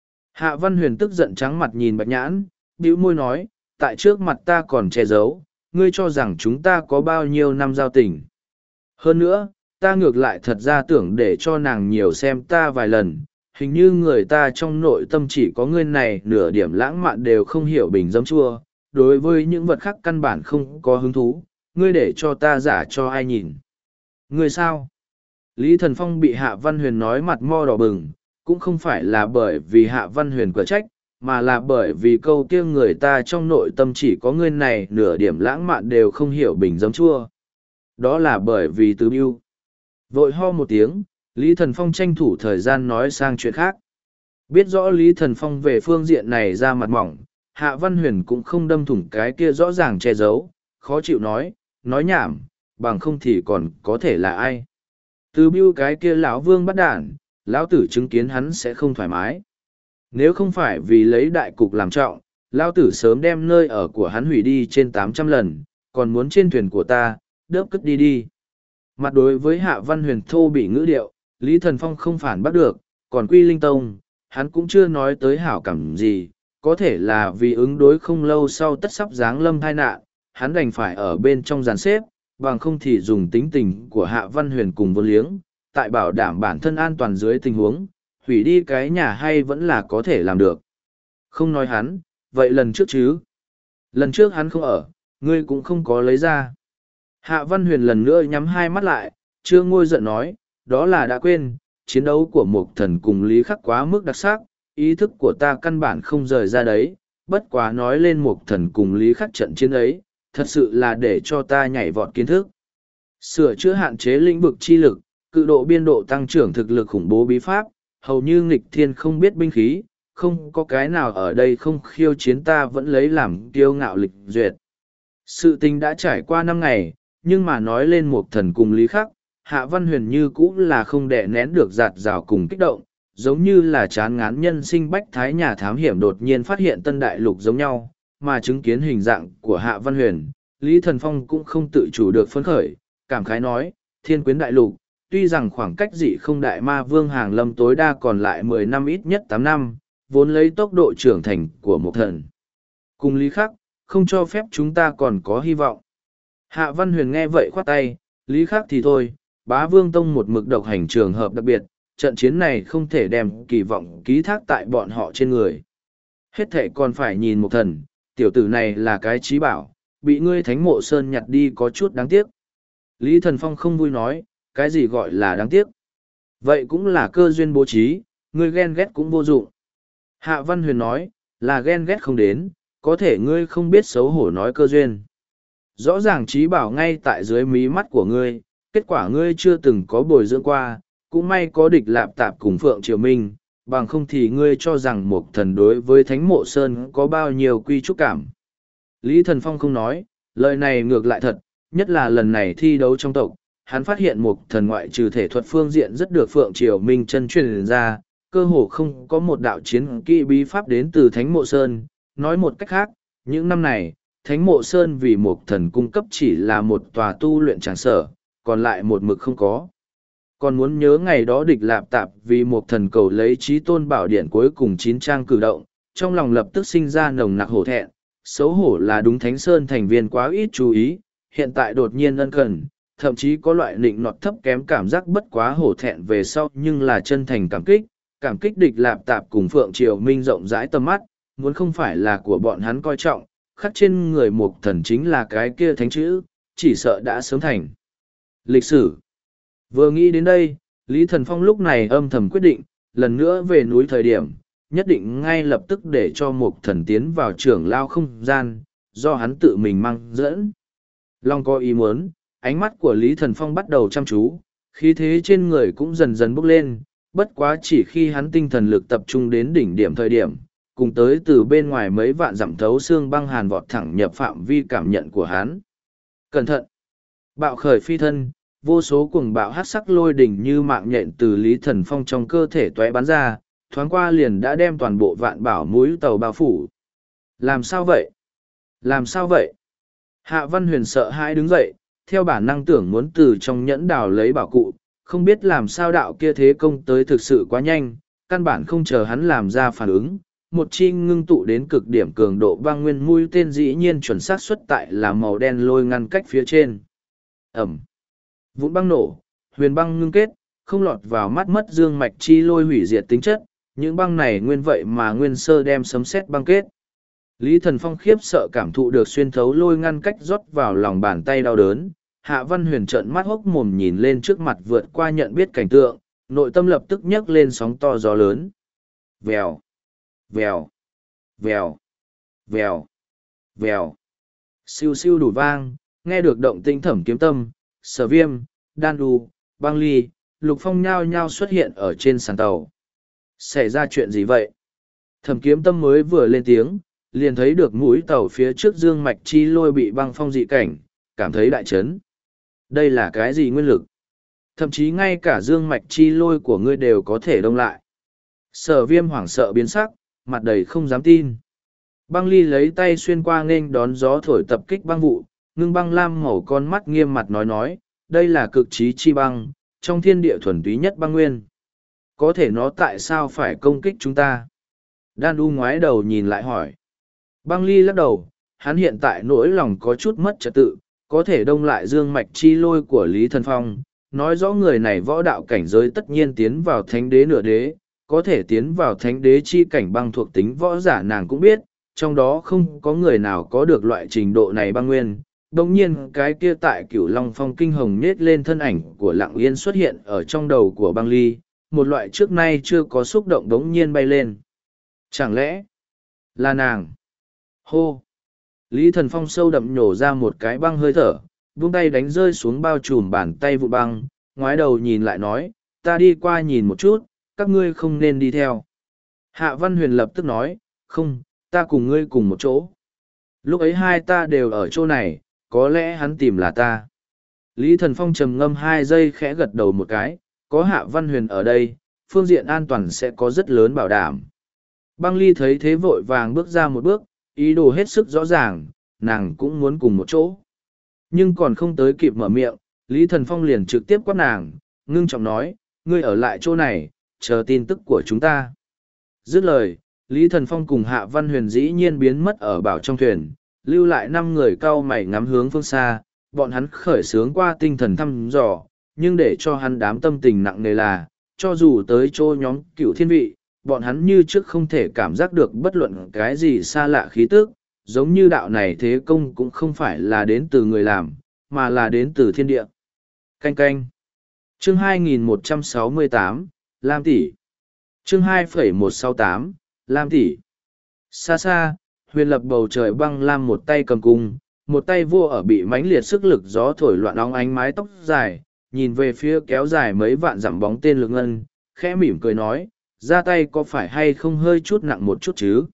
Hạ Văn Huyền tức giận trắng mặt nhìn Bạch Nhãn, bĩu môi nói, tại trước mặt ta còn che giấu, ngươi cho rằng chúng ta có bao nhiêu năm giao tình. Hơn nữa, ta ngược lại thật ra tưởng để cho nàng nhiều xem ta vài lần, hình như người ta trong nội tâm chỉ có ngươi này nửa điểm lãng mạn đều không hiểu bình dấm chua, đối với những vật khác căn bản không có hứng thú, ngươi để cho ta giả cho ai nhìn. Ngươi sao? Lý Thần Phong bị Hạ Văn Huyền nói mặt mo đỏ bừng, cũng không phải là bởi vì Hạ Văn Huyền quả trách, mà là bởi vì câu kia người ta trong nội tâm chỉ có ngươi này nửa điểm lãng mạn đều không hiểu bình dấm chua. Đó là bởi vì tứ bưu. Vội ho một tiếng, Lý Thần Phong tranh thủ thời gian nói sang chuyện khác. Biết rõ Lý Thần Phong về phương diện này ra mặt mỏng, Hạ Văn Huyền cũng không đâm thủng cái kia rõ ràng che giấu, khó chịu nói, nói nhảm, bằng không thì còn có thể là ai. Từ bưu cái kia lão vương bắt đản, lão tử chứng kiến hắn sẽ không thoải mái. Nếu không phải vì lấy đại cục làm trọng, lão tử sớm đem nơi ở của hắn hủy đi trên tám trăm lần, còn muốn trên thuyền của ta, đớp cất đi đi. Mặt đối với Hạ Văn Huyền thô bị ngữ điệu, Lý Thần Phong không phản bắt được, còn Quy Linh Tông, hắn cũng chưa nói tới hảo cảm gì, có thể là vì ứng đối không lâu sau tất sắp giáng lâm tai nạn, hắn đành phải ở bên trong dàn xếp, bằng không thì dùng tính tình của Hạ Văn Huyền cùng vô liếng, tại bảo đảm bản thân an toàn dưới tình huống, hủy đi cái nhà hay vẫn là có thể làm được. Không nói hắn, vậy lần trước chứ? Lần trước hắn không ở, ngươi cũng không có lấy ra. Hạ Văn Huyền lần nữa nhắm hai mắt lại, chưa ngôi giận nói, đó là đã quên, chiến đấu của Mục Thần cùng Lý Khắc quá mức đặc sắc, ý thức của ta căn bản không rời ra đấy, bất quá nói lên Mục Thần cùng Lý Khắc trận chiến ấy, thật sự là để cho ta nhảy vọt kiến thức. Sửa chữa hạn chế lĩnh vực chi lực, cự độ biên độ tăng trưởng thực lực khủng bố bí pháp, hầu như nghịch thiên không biết binh khí, không có cái nào ở đây không khiêu chiến ta vẫn lấy làm kiêu ngạo lịch duyệt. Sự tình đã trải qua năm ngày, nhưng mà nói lên Mục Thần cùng Lý Khắc, Hạ Văn Huyền như cũ là không đè nén được giạt rào cùng kích động, giống như là chán ngán nhân sinh bách thái nhà thám hiểm đột nhiên phát hiện tân đại lục giống nhau, mà chứng kiến hình dạng của Hạ Văn Huyền, Lý Thần Phong cũng không tự chủ được phấn khởi, cảm khái nói, thiên quyến đại lục, tuy rằng khoảng cách dị không đại ma vương hàng lâm tối đa còn lại mười năm ít nhất tám năm, vốn lấy tốc độ trưởng thành của một thần. Cùng Lý Khắc, không cho phép chúng ta còn có hy vọng. Hạ Văn Huyền nghe vậy khoát tay, Lý Khắc thì thôi, Bá Vương Tông một mực độc hành trường hợp đặc biệt, trận chiến này không thể đem kỳ vọng ký thác tại bọn họ trên người. Hết thể còn phải nhìn một thần, tiểu tử này là cái trí bảo, bị ngươi thánh mộ sơn nhặt đi có chút đáng tiếc. Lý Thần Phong không vui nói, cái gì gọi là đáng tiếc. Vậy cũng là cơ duyên bố trí, ngươi ghen ghét cũng vô dụng. Hạ Văn Huyền nói, là ghen ghét không đến, có thể ngươi không biết xấu hổ nói cơ duyên. Rõ ràng trí bảo ngay tại dưới mí mắt của ngươi, kết quả ngươi chưa từng có bồi dưỡng qua, cũng may có địch lạp tạp cùng Phượng Triều Minh, bằng không thì ngươi cho rằng Mộc Thần đối với Thánh Mộ Sơn có bao nhiêu quy trúc cảm. Lý Thần Phong không nói, lời này ngược lại thật, nhất là lần này thi đấu trong tộc, hắn phát hiện Mộc Thần ngoại trừ thể thuật phương diện rất được Phượng Triều Minh chân truyền ra, cơ hồ không có một đạo chiến kỹ bí pháp đến từ Thánh Mộ Sơn. Nói một cách khác, những năm này, Thánh Mộ Sơn vì Mộc Thần cung cấp chỉ là một tòa tu luyện tràng sở, còn lại một mực không có. Còn muốn nhớ ngày đó địch lạp tạp vì Mộc Thần cầu lấy trí tôn bảo điện cuối cùng chín trang cử động, trong lòng lập tức sinh ra nồng nặc hổ thẹn, xấu hổ là đúng Thánh Sơn thành viên quá ít chú ý, hiện tại đột nhiên ân cần, thậm chí có loại nịnh nọt thấp kém cảm giác bất quá hổ thẹn về sau nhưng là chân thành cảm kích, cảm kích địch lạp tạp cùng Phượng Triều Minh rộng rãi tầm mắt, muốn không phải là của bọn hắn coi trọng, khắc trên người Mộc Thần chính là cái kia thánh chữ, chỉ sợ đã sớm thành lịch sử. Vừa nghĩ đến đây, Lý Thần Phong lúc này âm thầm quyết định, lần nữa về núi thời điểm, nhất định ngay lập tức để cho Mộc Thần tiến vào trưởng lao không gian, do hắn tự mình mang dẫn. Long có ý muốn, ánh mắt của Lý Thần Phong bắt đầu chăm chú, khí thế trên người cũng dần dần bốc lên, bất quá chỉ khi hắn tinh thần lực tập trung đến đỉnh điểm thời điểm, cùng tới từ bên ngoài mấy vạn dặm thấu xương băng hàn vọt thẳng nhập phạm vi cảm nhận của hắn. Cẩn thận! Bạo khởi phi thân, vô số cuồng bạo hát sắc lôi đỉnh như mạng nhện từ Lý Thần Phong trong cơ thể toé bắn ra, thoáng qua liền đã đem toàn bộ vạn bảo mũi tàu bao phủ. Làm sao vậy? Làm sao vậy? Hạ Văn Huyền sợ hãi đứng dậy, theo bản năng tưởng muốn từ trong nhẫn đào lấy bảo cụ, không biết làm sao đạo kia thế công tới thực sự quá nhanh, căn bản không chờ hắn làm ra phản ứng. Một chi ngưng tụ đến cực điểm cường độ băng nguyên mũi tên dĩ nhiên chuẩn xác xuất tại là màu đen lôi ngăn cách phía trên. Ẩm. Vụn băng nổ, huyền băng ngưng kết, không lọt vào mắt mất dương mạch chi lôi hủy diệt tính chất, những băng này nguyên vậy mà nguyên sơ đem sấm sét băng kết. Lý Thần Phong khiếp sợ cảm thụ được xuyên thấu lôi ngăn cách rót vào lòng bàn tay đau đớn, Hạ Văn Huyền trợn mắt hốc mồm nhìn lên trước mặt vượt qua nhận biết cảnh tượng, nội tâm lập tức nhấc lên sóng to gió lớn. Vèo, vèo, vèo, vèo, vèo. Siêu siêu đủ vang, nghe được động tĩnh Thẩm Kiếm Tâm, Sở Viêm, Đan Đu, Băng Ly, Lục Phong nhao nhao xuất hiện ở trên sàn tàu. Xảy ra chuyện gì vậy? Thẩm Kiếm Tâm mới vừa lên tiếng, liền thấy được mũi tàu phía trước dương mạch chi lôi bị băng phong dị cảnh, cảm thấy đại chấn. Đây là cái gì nguyên lực? Thậm chí ngay cả dương mạch chi lôi của ngươi đều có thể đông lại. Sở Viêm hoảng sợ biến sắc, mặt đầy không dám tin. Băng Ly lấy tay xuyên qua nghênh đón gió thổi tập kích băng vụ, ngưng băng lam màu con mắt nghiêm mặt nói nói, đây là cực trí chi băng, trong thiên địa thuần túy nhất băng nguyên. Có thể nó tại sao phải công kích chúng ta? Đan U ngoái đầu nhìn lại hỏi. Băng Ly lắc đầu, hắn hiện tại nỗi lòng có chút mất trật tự, có thể đông lại dương mạch chi lôi của Lý Thần Phong, nói rõ người này võ đạo cảnh giới tất nhiên tiến vào thánh đế nửa đế, có thể tiến vào thánh đế chi cảnh băng thuộc tính võ giả nàng cũng biết, trong đó không có người nào có được loại trình độ này băng nguyên. Đồng nhiên cái kia tại cửu Long Phong kinh hồng nết lên thân ảnh của Lặng Yên xuất hiện ở trong đầu của Băng Ly, một loại trước nay chưa có xúc động đống nhiên bay lên. Chẳng lẽ là nàng? Hô! Lý Thần Phong sâu đậm nhổ ra một cái băng hơi thở, buông tay đánh rơi xuống bao trùm bàn tay vụ băng, ngoái đầu nhìn lại nói, ta đi qua nhìn một chút, các ngươi không nên đi theo. Hạ Văn Huyền lập tức nói, không, ta cùng ngươi cùng một chỗ. Lúc ấy hai ta đều ở chỗ này, có lẽ hắn tìm là ta. Lý Thần Phong trầm ngâm hai giây khẽ gật đầu một cái, có Hạ Văn Huyền ở đây, phương diện an toàn sẽ có rất lớn bảo đảm. Băng Ly thấy thế vội vàng bước ra một bước, ý đồ hết sức rõ ràng, nàng cũng muốn cùng một chỗ. Nhưng còn không tới kịp mở miệng, Lý Thần Phong liền trực tiếp quát nàng, ngưng trọng nói, ngươi ở lại chỗ này, chờ tin tức của chúng ta. Dứt lời, Lý Thần Phong cùng Hạ Văn Huyền dĩ nhiên biến mất ở bảo trong thuyền, lưu lại năm người cau mày ngắm hướng phương xa, bọn hắn khởi sướng qua tinh thần thăm dò, nhưng để cho hắn đám tâm tình nặng nề là, cho dù tới chỗ nhóm cựu thiên vị, bọn hắn như trước không thể cảm giác được bất luận cái gì xa lạ khí tức, giống như đạo này thế công cũng không phải là đến từ người làm, mà là đến từ thiên địa. Canh canh. Chương hai nghìn một trăm sáu mươi tám, Lam tỷ. Chương hai nghìn một trăm sáu mươi tám, Lam tỷ. Xa xa, Huyền Lập bầu trời băng lam một tay cầm cung, một tay vua ở bị mãnh liệt sức lực gió thổi loạn óng ánh mái tóc dài, nhìn về phía kéo dài mấy vạn dặm bóng tên lực ngân, khẽ mỉm cười nói, ra tay có phải hay không hơi chút nặng một chút chứ?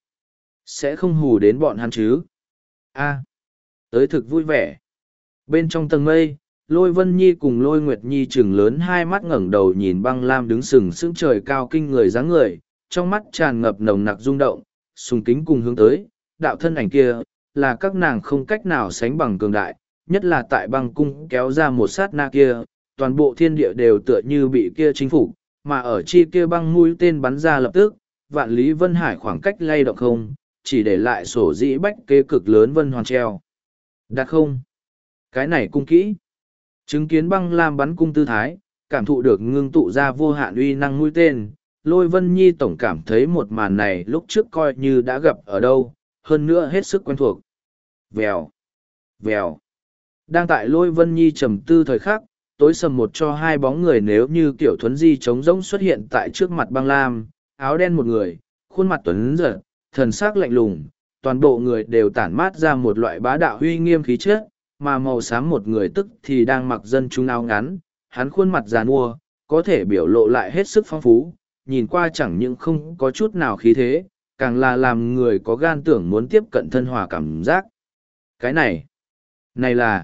Sẽ không hù đến bọn hắn chứ? A, tới thực vui vẻ. Bên trong tầng mây, Lôi Vân Nhi cùng Lôi Nguyệt Nhi trừng lớn hai mắt ngẩng đầu nhìn băng lam đứng sừng sững trời cao kinh người dáng người, trong mắt tràn ngập nồng nặc rung động, sùng kính cùng hướng tới, đạo thân ảnh kia, là các nàng không cách nào sánh bằng cường đại, nhất là tại băng cung kéo ra một sát na kia, toàn bộ thiên địa đều tựa như bị kia chính phủ, mà ở chi kia băng mũi tên bắn ra lập tức, vạn lý vân hải khoảng cách lay động không, chỉ để lại sổ dĩ bách kế cực lớn vân hoàn treo. Đạt không? Cái này cung kỹ. Chứng kiến băng lam bắn cung tư thái, cảm thụ được ngưng tụ ra vô hạn uy năng mũi tên, Lôi Vân Nhi tổng cảm thấy một màn này lúc trước coi như đã gặp ở đâu, hơn nữa hết sức quen thuộc. Vèo, vèo. Đang tại Lôi Vân Nhi trầm tư thời khắc, tối sầm một cho hai bóng người nếu như kiểu thuấn di trống rỗng xuất hiện tại trước mặt băng lam, áo đen một người, khuôn mặt tuấn giật, thần sắc lạnh lùng, toàn bộ người đều tản mát ra một loại bá đạo uy nghiêm khí chất, mà màu xám một người tức thì đang mặc dân trung áo ngắn, hắn khuôn mặt già nua, có thể biểu lộ lại hết sức phong phú, nhìn qua chẳng những không có chút nào khí thế, càng là làm người có gan tưởng muốn tiếp cận thân hòa cảm giác. Cái này, này là...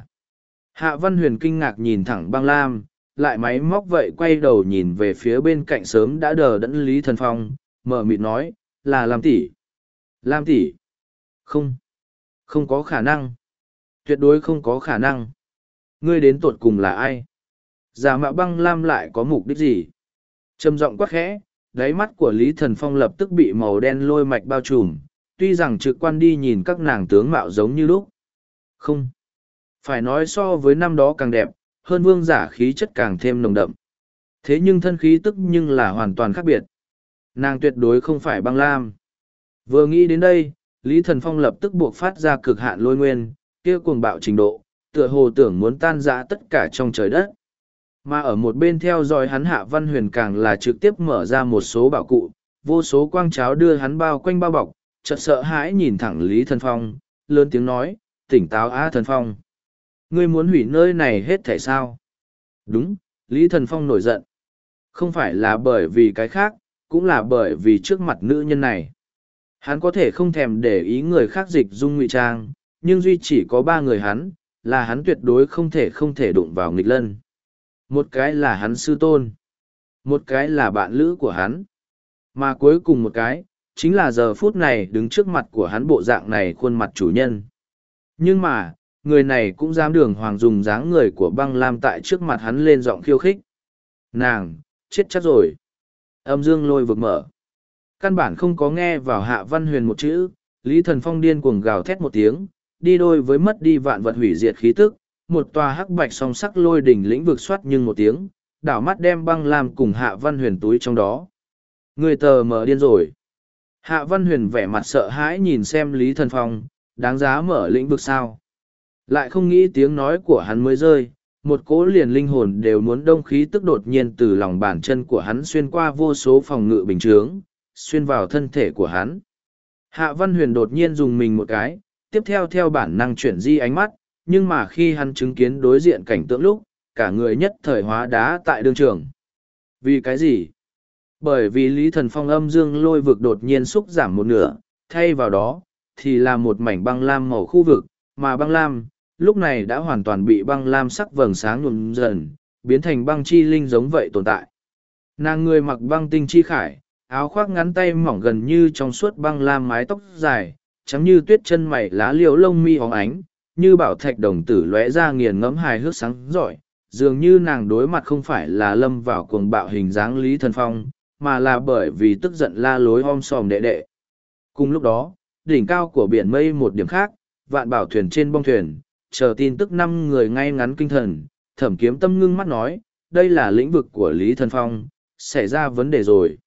Hạ Văn Huyền kinh ngạc nhìn thẳng băng lam, lại máy móc vậy quay đầu nhìn về phía bên cạnh sớm đã đờ đẫn Lý Thần Phong, mở mịt nói, là Lam tỷ. Lam tỷ. Không. Không có khả năng. Tuyệt đối không có khả năng. Ngươi đến tột cùng là ai? Giả mạo băng lam lại có mục đích gì? Trầm giọng quát khẽ, đáy mắt của Lý Thần Phong lập tức bị màu đen lôi mạch bao trùm, tuy rằng trực quan đi nhìn các nàng tướng mạo giống như lúc. Không. Phải nói so với năm đó càng đẹp, hơn vương giả khí chất càng thêm nồng đậm. Thế nhưng thân khí tức nhưng là hoàn toàn khác biệt. Nàng tuyệt đối không phải băng lam. Vừa nghĩ đến đây, Lý Thần Phong lập tức buộc phát ra cực hạn lôi nguyên, kia cuồng bạo trình độ, tựa hồ tưởng muốn tan rã tất cả trong trời đất. Mà ở một bên theo dõi hắn Hạ Văn Huyền càng là trực tiếp mở ra một số bảo cụ, vô số quang cháo đưa hắn bao quanh bao bọc, chợt sợ hãi nhìn thẳng Lý Thần Phong, lớn tiếng nói, tỉnh táo á Thần Phong. Ngươi muốn hủy nơi này hết thể sao? Đúng, Lý Thần Phong nổi giận. Không phải là bởi vì cái khác, cũng là bởi vì trước mặt nữ nhân này. Hắn có thể không thèm để ý người khác dịch dung ngụy trang, nhưng duy chỉ có ba người hắn, là hắn tuyệt đối không thể không thể đụng vào nghịch lân. Một cái là hắn sư tôn, một cái là bạn lữ của hắn, mà cuối cùng một cái, chính là giờ phút này đứng trước mặt của hắn bộ dạng này khuôn mặt chủ nhân. Nhưng mà, người này cũng dám đường hoàng dùng dáng người của băng lam tại trước mặt hắn lên giọng khiêu khích. Nàng, chết chắc rồi. Âm dương lôi vực mở. Căn bản không có nghe vào Hạ Văn Huyền một chữ, Lý Thần Phong điên cuồng gào thét một tiếng, đi đôi với mất đi vạn vật hủy diệt khí tức, một tòa hắc bạch song sắc lôi đỉnh lĩnh vực xoát nhưng một tiếng, đảo mắt đem băng lam cùng Hạ Văn Huyền túi trong đó. Người tờ mở điên rồi. Hạ Văn Huyền vẻ mặt sợ hãi nhìn xem Lý Thần Phong, đáng giá mở lĩnh vực sao. Lại không nghĩ tiếng nói của hắn mới rơi, một cỗ liền linh hồn đều muốn đông khí tức đột nhiên từ lòng bàn chân của hắn xuyên qua vô số phòng ngự bình chướng, xuyên vào thân thể của hắn. Hạ Văn Huyền đột nhiên dùng mình một cái, tiếp theo theo bản năng chuyển di ánh mắt, nhưng mà khi hắn chứng kiến đối diện cảnh tượng lúc, cả người nhất thời hóa đá tại đương trường. Vì cái gì? Bởi vì Lý Thần Phong âm dương lôi vực đột nhiên xúc giảm một nửa, thay vào đó, thì là một mảnh băng lam màu khu vực, mà băng lam, lúc này đã hoàn toàn bị băng lam sắc vầng sáng nhuộm dần, biến thành băng chi linh giống vậy tồn tại. Nàng người mặc băng tinh chi khải, áo khoác ngắn tay mỏng gần như trong suốt băng lam mái tóc dài, trắng như tuyết chân mày lá liễu lông mi hóng ánh, như bảo thạch đồng tử lóe ra nghiền ngẫm hài hước sáng giỏi, dường như nàng đối mặt không phải là lâm vào cuồng bạo hình dáng Lý Thần Phong, mà là bởi vì tức giận la lối om sòm đệ đệ. Cùng lúc đó, đỉnh cao của biển mây một điểm khác, vạn bảo thuyền trên bong thuyền, chờ tin tức năm người ngay ngắn kinh thần, Thẩm Kiếm Tâm ngưng mắt nói, đây là lĩnh vực của Lý Thần Phong, xảy ra vấn đề rồi.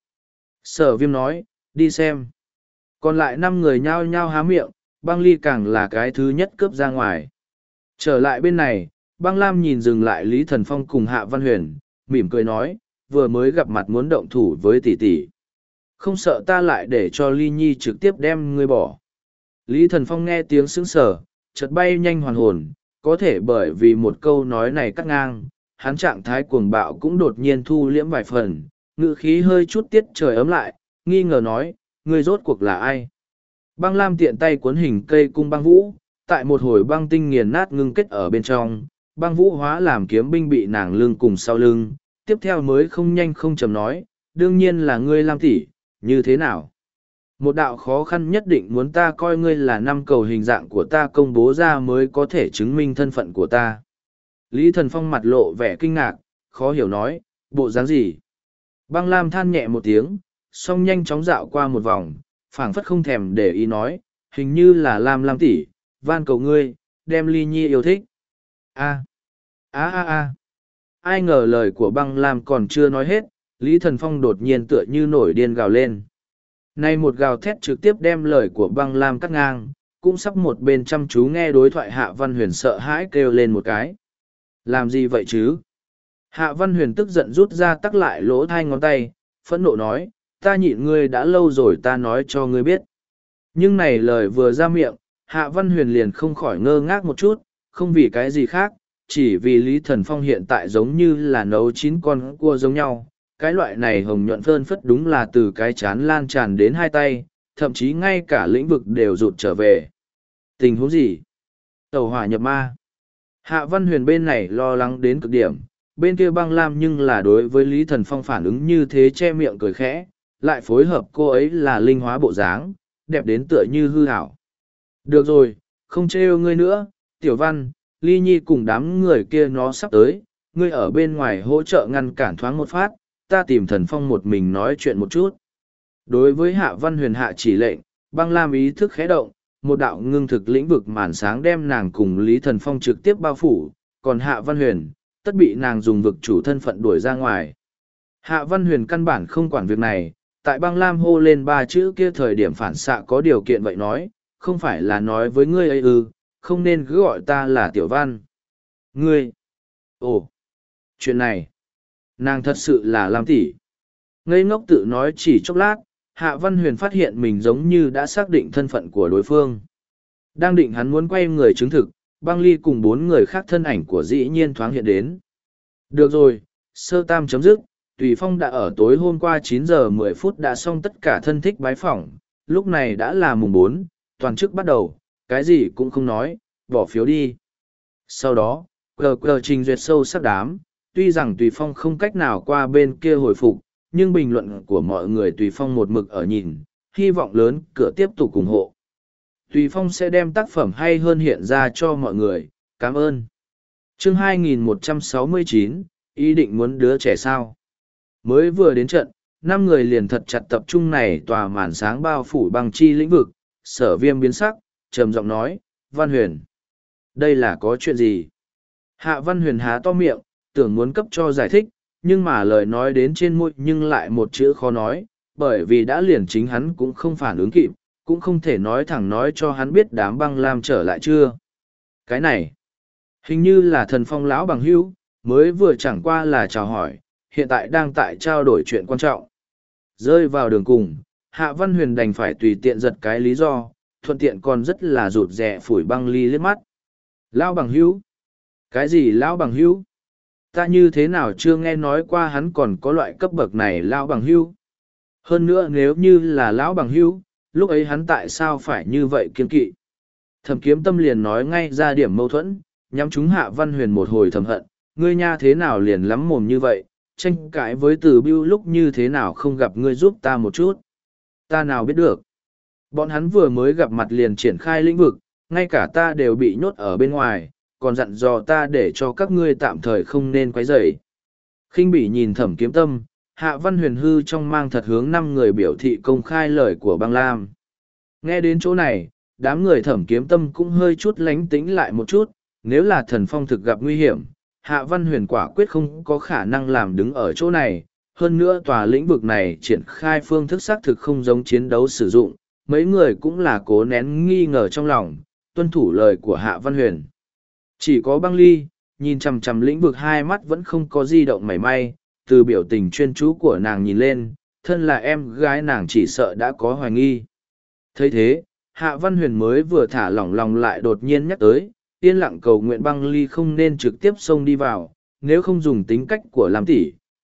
Sở Viêm nói, đi xem. Còn lại năm người nhao nhao há miệng, băng ly càng là cái thứ nhất cướp ra ngoài. Trở lại bên này, băng lam nhìn dừng lại Lý Thần Phong cùng Hạ Văn Huyền, mỉm cười nói, vừa mới gặp mặt muốn động thủ với tỷ tỷ. Không sợ ta lại để cho Ly Nhi trực tiếp đem ngươi bỏ. Lý Thần Phong nghe tiếng sững sờ, chợt bay nhanh hoàn hồn, có thể bởi vì một câu nói này cắt ngang, hắn trạng thái cuồng bạo cũng đột nhiên thu liễm vài phần, ngữ khí hơi chút tiết trời ấm lại, nghi ngờ nói, ngươi rốt cuộc là ai? Băng lam tiện tay cuốn hình cây cung băng vũ, tại một hồi băng tinh nghiền nát ngưng kết ở bên trong, băng vũ hóa làm kiếm binh bị nàng lưng cùng sau lưng, tiếp theo mới không nhanh không chầm nói, đương nhiên là ngươi Lam tỷ, như thế nào? Một đạo khó khăn nhất định muốn ta coi ngươi là năm cầu hình dạng của ta công bố ra mới có thể chứng minh thân phận của ta. Lý Thần Phong mặt lộ vẻ kinh ngạc, khó hiểu nói, bộ dáng gì? Băng Lam than nhẹ một tiếng, song nhanh chóng dạo qua một vòng, phảng phất không thèm để ý nói, hình như là Lam Lam tỷ, van cầu ngươi, đem Ly Nhi yêu thích. A, a a a. Ai ngờ lời của băng Lam còn chưa nói hết, Lý Thần Phong đột nhiên tựa như nổi điên gào lên. Nay một gào thét trực tiếp đem lời của băng Lam cắt ngang, cũng sắp một bên chăm chú nghe đối thoại Hạ Văn Huyền sợ hãi kêu lên một cái. Làm gì vậy chứ? Hạ Văn Huyền tức giận rút ra tắc lại lỗ hai ngón tay, phẫn nộ nói, ta nhịn ngươi đã lâu rồi ta nói cho ngươi biết. Nhưng này lời vừa ra miệng, Hạ Văn Huyền liền không khỏi ngơ ngác một chút, không vì cái gì khác, chỉ vì Lý Thần Phong hiện tại giống như là nấu chín con cua giống nhau. Cái loại này hồng nhuận phơn phất đúng là từ cái chán lan tràn đến hai tay, thậm chí ngay cả lĩnh vực đều rụt trở về. Tình huống gì? Tàu hỏa nhập ma. Hạ Văn Huyền bên này lo lắng đến cực điểm, bên kia băng lam nhưng là đối với Lý Thần Phong phản ứng như thế che miệng cười khẽ, lại phối hợp cô ấy là linh hóa bộ dáng, đẹp đến tựa như hư hảo. Được rồi, không trêu ngươi nữa, Tiểu Văn, Ly Nhi cùng đám người kia nó sắp tới, ngươi ở bên ngoài hỗ trợ ngăn cản thoáng một phát, ta tìm Thần Phong một mình nói chuyện một chút. Đối với Hạ Văn Huyền hạ chỉ lệnh, băng lam ý thức khẽ động, một đạo ngưng thực lĩnh vực màn sáng đem nàng cùng Lý Thần Phong trực tiếp bao phủ, còn Hạ Văn Huyền, tất bị nàng dùng vực chủ thân phận đuổi ra ngoài. Hạ Văn Huyền căn bản không quản việc này, tại băng lam hô lên ba chữ kia thời điểm phản xạ có điều kiện vậy nói, không phải là nói với ngươi ấy ư, không nên cứ gọi ta là Tiểu Văn. Ngươi! Ồ! Chuyện này! Nàng thật sự là Lam tỷ. Ngây ngốc tự nói chỉ chốc lát, Hạ Văn Huyền phát hiện mình giống như đã xác định thân phận của đối phương. Đang định hắn muốn quay người chứng thực, băng ly cùng bốn người khác thân ảnh của dĩ nhiên thoáng hiện đến. Được rồi, sơ tam chấm dứt, Tùy Phong đã ở tối hôm qua chín giờ mười phút đã xong tất cả thân thích bái phỏng, lúc này đã là mùng bốn, toàn chức bắt đầu, cái gì cũng không nói, bỏ phiếu đi. Sau đó, cờ cờ trình duyệt sâu sắc đám, tuy rằng Tùy Phong không cách nào qua bên kia hồi phục, nhưng bình luận của mọi người Tùy Phong một mực ở nhìn, hy vọng lớn cửa tiếp tục ủng hộ. Tùy Phong sẽ đem tác phẩm hay hơn hiện ra cho mọi người, cảm ơn. Chương hai nghìn một trăm sáu mươi chín, ý định muốn đứa trẻ sao? Mới vừa đến trận, năm người liền thật chặt tập trung này tòa màn sáng bao phủ bằng chi lĩnh vực, Sở Viêm biến sắc, trầm giọng nói, Văn Huyền. Đây là có chuyện gì? Hạ Văn Huyền há to miệng, tưởng muốn cấp cho giải thích, nhưng mà lời nói đến trên môi nhưng lại một chữ khó nói, bởi vì đã liền chính hắn cũng không phản ứng kịp, cũng không thể nói thẳng nói cho hắn biết đám băng lam trở lại chưa. Cái này, hình như là Thần Phong lão bằng hữu, mới vừa chẳng qua là chào hỏi, hiện tại đang tại trao đổi chuyện quan trọng. Rơi vào đường cùng, Hạ Văn Huyền đành phải tùy tiện giật cái lý do, thuận tiện còn rất là rụt rè phủi băng ly liếc mắt. Lão bằng hữu? Cái gì lão bằng hữu? Ta như thế nào chưa nghe nói qua hắn còn có loại cấp bậc này lão bằng hữu? Hơn nữa nếu như là lão bằng hữu, lúc ấy hắn tại sao phải như vậy kiên kỵ? Thẩm Kiếm Tâm liền nói ngay ra điểm mâu thuẫn, nhắm chúng Hạ Văn Huyền một hồi thầm hận, ngươi nha thế nào liền lắm mồm như vậy, tranh cãi với Từ Bưu lúc như thế nào không gặp ngươi giúp ta một chút. Ta nào biết được. Bọn hắn vừa mới gặp mặt liền triển khai lĩnh vực, ngay cả ta đều bị nhốt ở bên ngoài, còn dặn dò ta để cho các ngươi tạm thời không nên quấy rầy. Khinh bỉ nhìn Thẩm Kiếm Tâm, Hạ Văn Huyền hư trong mang thật hướng năm người biểu thị công khai lời của băng lam. Nghe đến chỗ này, đám người Thẩm Kiếm Tâm cũng hơi chút lánh tĩnh lại một chút, nếu là Thần Phong thực gặp nguy hiểm, Hạ Văn Huyền quả quyết không có khả năng làm đứng ở chỗ này. Hơn nữa tòa lĩnh vực này triển khai phương thức xác thực không giống chiến đấu sử dụng, mấy người cũng là cố nén nghi ngờ trong lòng, tuân thủ lời của Hạ Văn Huyền. Chỉ có băng ly, nhìn chằm chằm lĩnh vực hai mắt vẫn không có di động mảy may, từ biểu tình chuyên chú của nàng nhìn lên, thân là em gái nàng chỉ sợ đã có hoài nghi. thấy thế, Hạ Văn Huyền mới vừa thả lỏng lòng lại đột nhiên nhắc tới, yên lặng cầu nguyện băng ly không nên trực tiếp xông đi vào, nếu không dùng tính cách của Lam tỷ,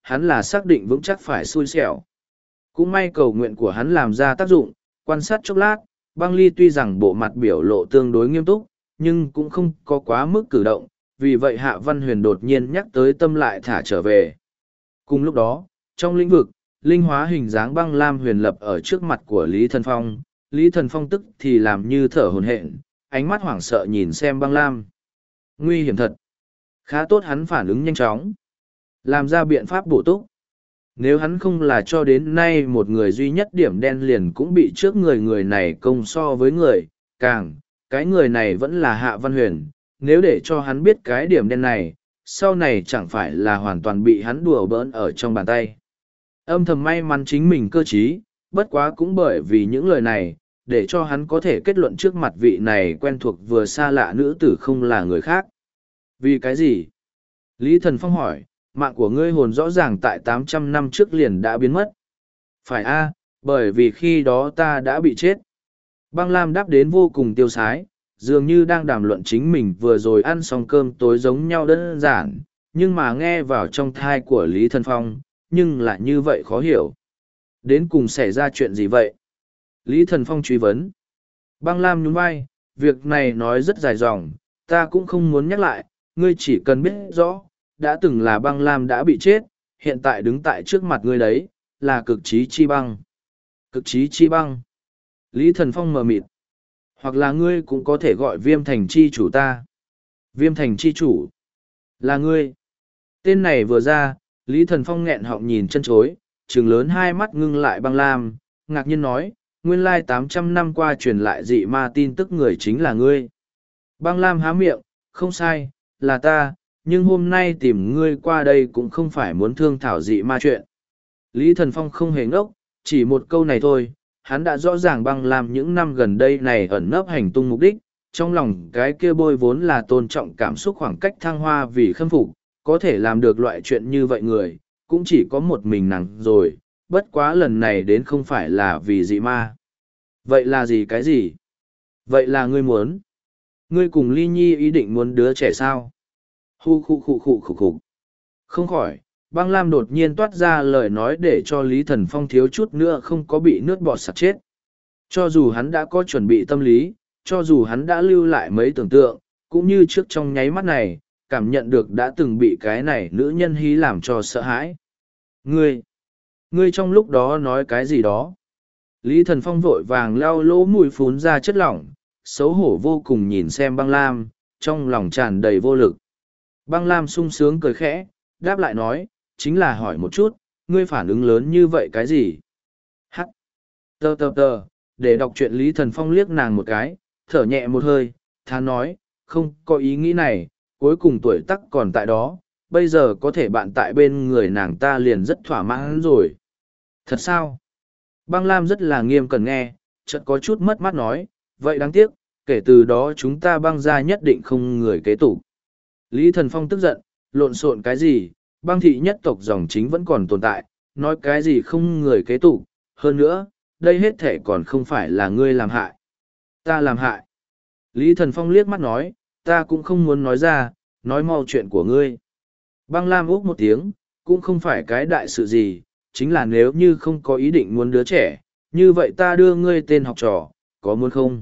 hắn là xác định vững chắc phải xui xẻo. Cũng may cầu nguyện của hắn làm ra tác dụng, quan sát chốc lát, băng ly tuy rằng bộ mặt biểu lộ tương đối nghiêm túc, nhưng cũng không có quá mức cử động, vì vậy Hạ Văn Huyền đột nhiên nhắc tới tâm lại thả trở về. Cùng lúc đó, trong lĩnh vực, linh hóa hình dáng băng lam huyền lập ở trước mặt của Lý Thần Phong, Lý Thần Phong tức thì làm như thở hổn hển, ánh mắt hoảng sợ nhìn xem băng lam. Nguy hiểm thật. Khá tốt hắn phản ứng nhanh chóng. Làm ra biện pháp bổ túc. Nếu hắn không là cho đến nay một người duy nhất điểm đen liền cũng bị trước người người này công so với người, càng, cái người này vẫn là Hạ Văn Huyền, nếu để cho hắn biết cái điểm đen này, sau này chẳng phải là hoàn toàn bị hắn đùa bỡn ở trong bàn tay. Âm thầm may mắn chính mình cơ trí, bất quá cũng bởi vì những lời này, để cho hắn có thể kết luận trước mặt vị này quen thuộc vừa xa lạ nữ tử không là người khác. Vì cái gì? Lý Thần Phong hỏi, mạng của ngươi hồn rõ ràng tại tám trăm năm trước liền đã biến mất. Phải a, bởi vì khi đó ta đã bị chết. Băng Lam đáp đến vô cùng tiêu sái, dường như đang đàm luận chính mình vừa rồi ăn xong cơm tối giống nhau đơn giản, nhưng mà nghe vào trong thai của Lý Thần Phong, nhưng lại như vậy khó hiểu. Đến cùng xảy ra chuyện gì vậy? Lý Thần Phong truy vấn. Băng Lam nhún vai, việc này nói rất dài dòng, ta cũng không muốn nhắc lại, ngươi chỉ cần biết rõ, đã từng là băng lam đã bị chết, hiện tại đứng tại trước mặt ngươi đấy, là cực trí chi băng. Cực trí chi băng. Lý Thần Phong mờ mịt. Hoặc là ngươi cũng có thể gọi viêm thành chi chủ ta. Viêm thành chi chủ. Là ngươi. Tên này vừa ra, Lý Thần Phong nghẹn họng nhìn chân chối, trừng lớn hai mắt ngưng lại băng lam, ngạc nhiên nói, nguyên lai tám trăm năm qua truyền lại dị ma tin tức người chính là ngươi. Băng lam há miệng, không sai, là ta, nhưng hôm nay tìm ngươi qua đây cũng không phải muốn thương thảo dị ma chuyện. Lý Thần Phong không hề ngốc, chỉ một câu này thôi, hắn đã rõ ràng băng lam những năm gần đây này ẩn nấp hành tung mục đích, trong lòng cái kia bôi vốn là tôn trọng cảm xúc khoảng cách thăng hoa vì khâm phục, có thể làm được loại chuyện như vậy người, cũng chỉ có một mình nàng rồi, bất quá lần này đến không phải là vì dị ma. Vậy là gì cái gì? Vậy là ngươi muốn? Ngươi cùng Ly Nhi ý định muốn đứa trẻ sao? Hu khu khu khu khu khu. Không khỏi, băng lam đột nhiên toát ra lời nói để cho Lý Thần Phong thiếu chút nữa không có bị nước bọt sặc chết. Cho dù hắn đã có chuẩn bị tâm lý, cho dù hắn đã lưu lại mấy tưởng tượng, cũng như trước trong nháy mắt này, cảm nhận được đã từng bị cái này nữ nhân hí làm cho sợ hãi. Ngươi, ngươi trong lúc đó nói cái gì đó? Lý Thần Phong vội vàng lau lỗ mùi phún ra chất lỏng, xấu hổ vô cùng nhìn xem băng lam, trong lòng tràn đầy vô lực. Băng lam sung sướng cười khẽ, đáp lại nói, chính là hỏi một chút, ngươi phản ứng lớn như vậy cái gì? Hắc! Tờ tờ tờ, để đọc truyện Lý Thần Phong liếc nàng một cái, thở nhẹ một hơi, thán nói, không có ý nghĩ này, cuối cùng tuổi tắc còn tại đó, bây giờ có thể bạn tại bên người nàng ta liền rất thỏa mãn rồi. Thật sao? Băng lam rất là nghiêm cẩn nghe, chợt có chút mất mát nói, vậy đáng tiếc, kể từ đó chúng ta băng ra nhất định không người kế tục. Lý Thần Phong tức giận, lộn xộn cái gì, băng thị nhất tộc dòng chính vẫn còn tồn tại, nói cái gì không người kế tục, hơn nữa, đây hết thể còn không phải là ngươi làm hại. Ta làm hại. Lý Thần Phong liếc mắt nói, ta cũng không muốn nói ra, nói mau chuyện của ngươi. Băng lam úc một tiếng, cũng không phải cái đại sự gì, chính là nếu như không có ý định muốn đứa trẻ, như vậy ta đưa ngươi tên học trò, có muốn không?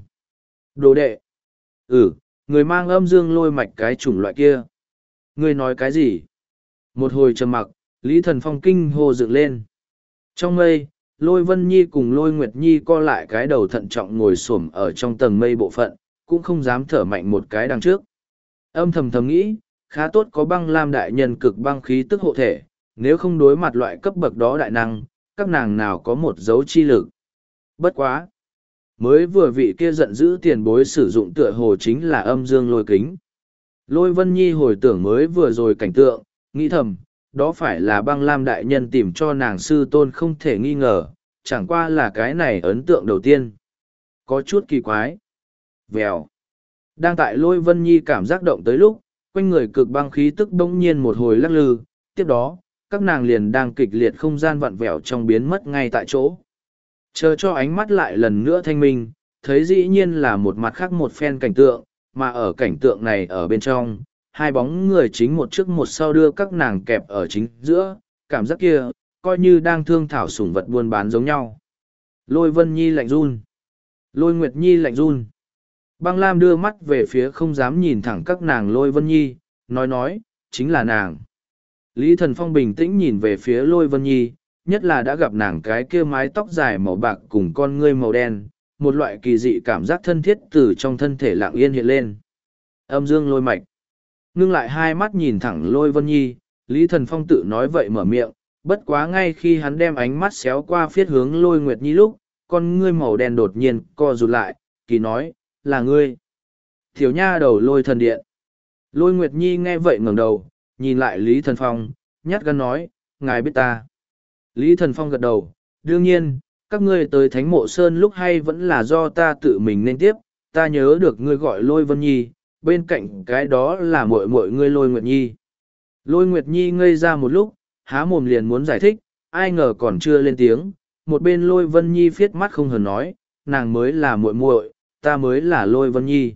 Đồ đệ. Ừ, người mang âm dương lôi mạch cái chủng loại kia. Ngươi nói cái gì? Một hồi trầm mặc, Lý Thần Phong kinh hô dựng lên. Trong mây, Lôi Vân Nhi cùng Lôi Nguyệt Nhi co lại cái đầu thận trọng ngồi xổm ở trong tầng mây bộ phận, cũng không dám thở mạnh một cái đằng trước. Âm thầm thầm nghĩ, khá tốt có băng lam đại nhân cực băng khí tức hộ thể, nếu không đối mặt loại cấp bậc đó đại năng, các nàng nào có một dấu chi lực. Bất quá. Mới vừa vị kia giận dữ tiền bối sử dụng tựa hồ chính là âm dương lôi kính. Lôi Vân Nhi hồi tưởng mới vừa rồi cảnh tượng, nghĩ thầm, đó phải là băng lam đại nhân tìm cho nàng sư tôn không thể nghi ngờ, chẳng qua là cái này ấn tượng đầu tiên. Có chút kỳ quái. Vèo. Đang tại Lôi Vân Nhi cảm giác động tới lúc, quanh người cực băng khí tức bỗng nhiên một hồi lắc lư, tiếp đó, các nàng liền đang kịch liệt không gian vặn vẹo trong biến mất ngay tại chỗ. Chờ cho ánh mắt lại lần nữa thanh minh, thấy dĩ nhiên là một mặt khác một phen cảnh tượng, mà ở cảnh tượng này ở bên trong, hai bóng người chính một trước một sau đưa các nàng kẹp ở chính giữa, cảm giác kia, coi như đang thương thảo sủng vật buôn bán giống nhau. Lôi Vân Nhi lạnh run. Lôi Nguyệt Nhi lạnh run. Băng Lam đưa mắt về phía không dám nhìn thẳng các nàng Lôi Vân Nhi, nói nói, chính là nàng. Lý Thần Phong bình tĩnh nhìn về phía Lôi Vân Nhi, nhất là đã gặp nàng cái kia mái tóc dài màu bạc cùng con ngươi màu đen, một loại kỳ dị cảm giác thân thiết từ trong thân thể lặng yên hiện lên. Âm dương lôi mạch. Ngưng lại hai mắt nhìn thẳng Lôi Vân Nhi, Lý Thần Phong tự nói vậy mở miệng, bất quá ngay khi hắn đem ánh mắt xéo qua phiết hướng Lôi Nguyệt Nhi lúc, con ngươi màu đen đột nhiên co rụt lại, kỳ nói, là ngươi. Thiếu nha đầu Lôi Thần Điện. Lôi Nguyệt Nhi nghe vậy ngẩng đầu, nhìn lại Lý Thần Phong, nhát gan nói, ngài biết ta. Lý Thần Phong gật đầu, đương nhiên, các ngươi tới Thánh Mộ Sơn lúc hay vẫn là do ta tự mình nên tiếp, ta nhớ được ngươi gọi Lôi Vân Nhi, bên cạnh cái đó là muội muội ngươi Lôi Nguyệt Nhi. Lôi Nguyệt Nhi ngây ra một lúc, há mồm liền muốn giải thích, ai ngờ còn chưa lên tiếng, một bên Lôi Vân Nhi phiết mắt không hờn nói, nàng mới là muội muội, ta mới là Lôi Vân Nhi.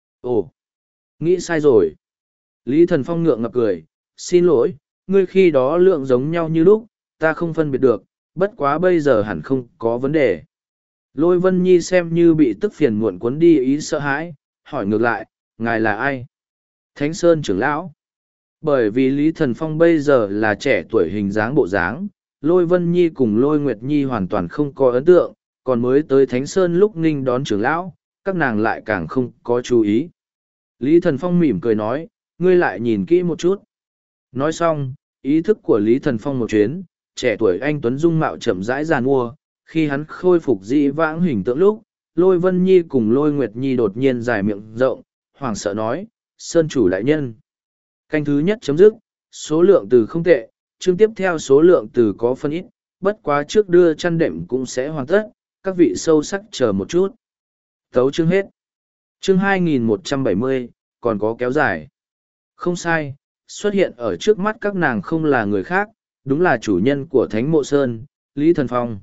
Ồ, nghĩ sai rồi. Lý Thần Phong ngượng ngập cười, xin lỗi, ngươi khi đó lượng giống nhau như lúc, ta không phân biệt được, bất quá bây giờ hẳn không có vấn đề. Lôi Vân Nhi xem như bị tức phiền muộn cuốn đi ý sợ hãi, hỏi ngược lại, ngài là ai? Thánh Sơn trưởng lão. Bởi vì Lý Thần Phong bây giờ là trẻ tuổi hình dáng bộ dáng, Lôi Vân Nhi cùng Lôi Nguyệt Nhi hoàn toàn không có ấn tượng, còn mới tới Thánh Sơn lúc nghinh đón trưởng lão, các nàng lại càng không có chú ý. Lý Thần Phong mỉm cười nói, ngươi lại nhìn kỹ một chút. Nói xong, ý thức của Lý Thần Phong một chuyến, trẻ tuổi anh Tuấn dung mạo chậm rãi giàn mua, khi hắn khôi phục dị vãng hình tượng lúc, Lôi Vân Nhi cùng Lôi Nguyệt Nhi đột nhiên dài miệng rộng, hoảng sợ nói, Sơn chủ đại nhân. Canh thứ nhất chấm dứt, số lượng từ không tệ, chương tiếp theo số lượng từ có phân ít, bất quá trước đưa chăn đệm cũng sẽ hoàn tất, các vị sâu sắc chờ một chút. Tấu chương hết. Chương hai nghìn một trăm bảy mươi, còn có kéo dài. Không sai, xuất hiện ở trước mắt các nàng không là người khác, đúng là chủ nhân của Thánh Mộ Sơn, Lý Thần Phong.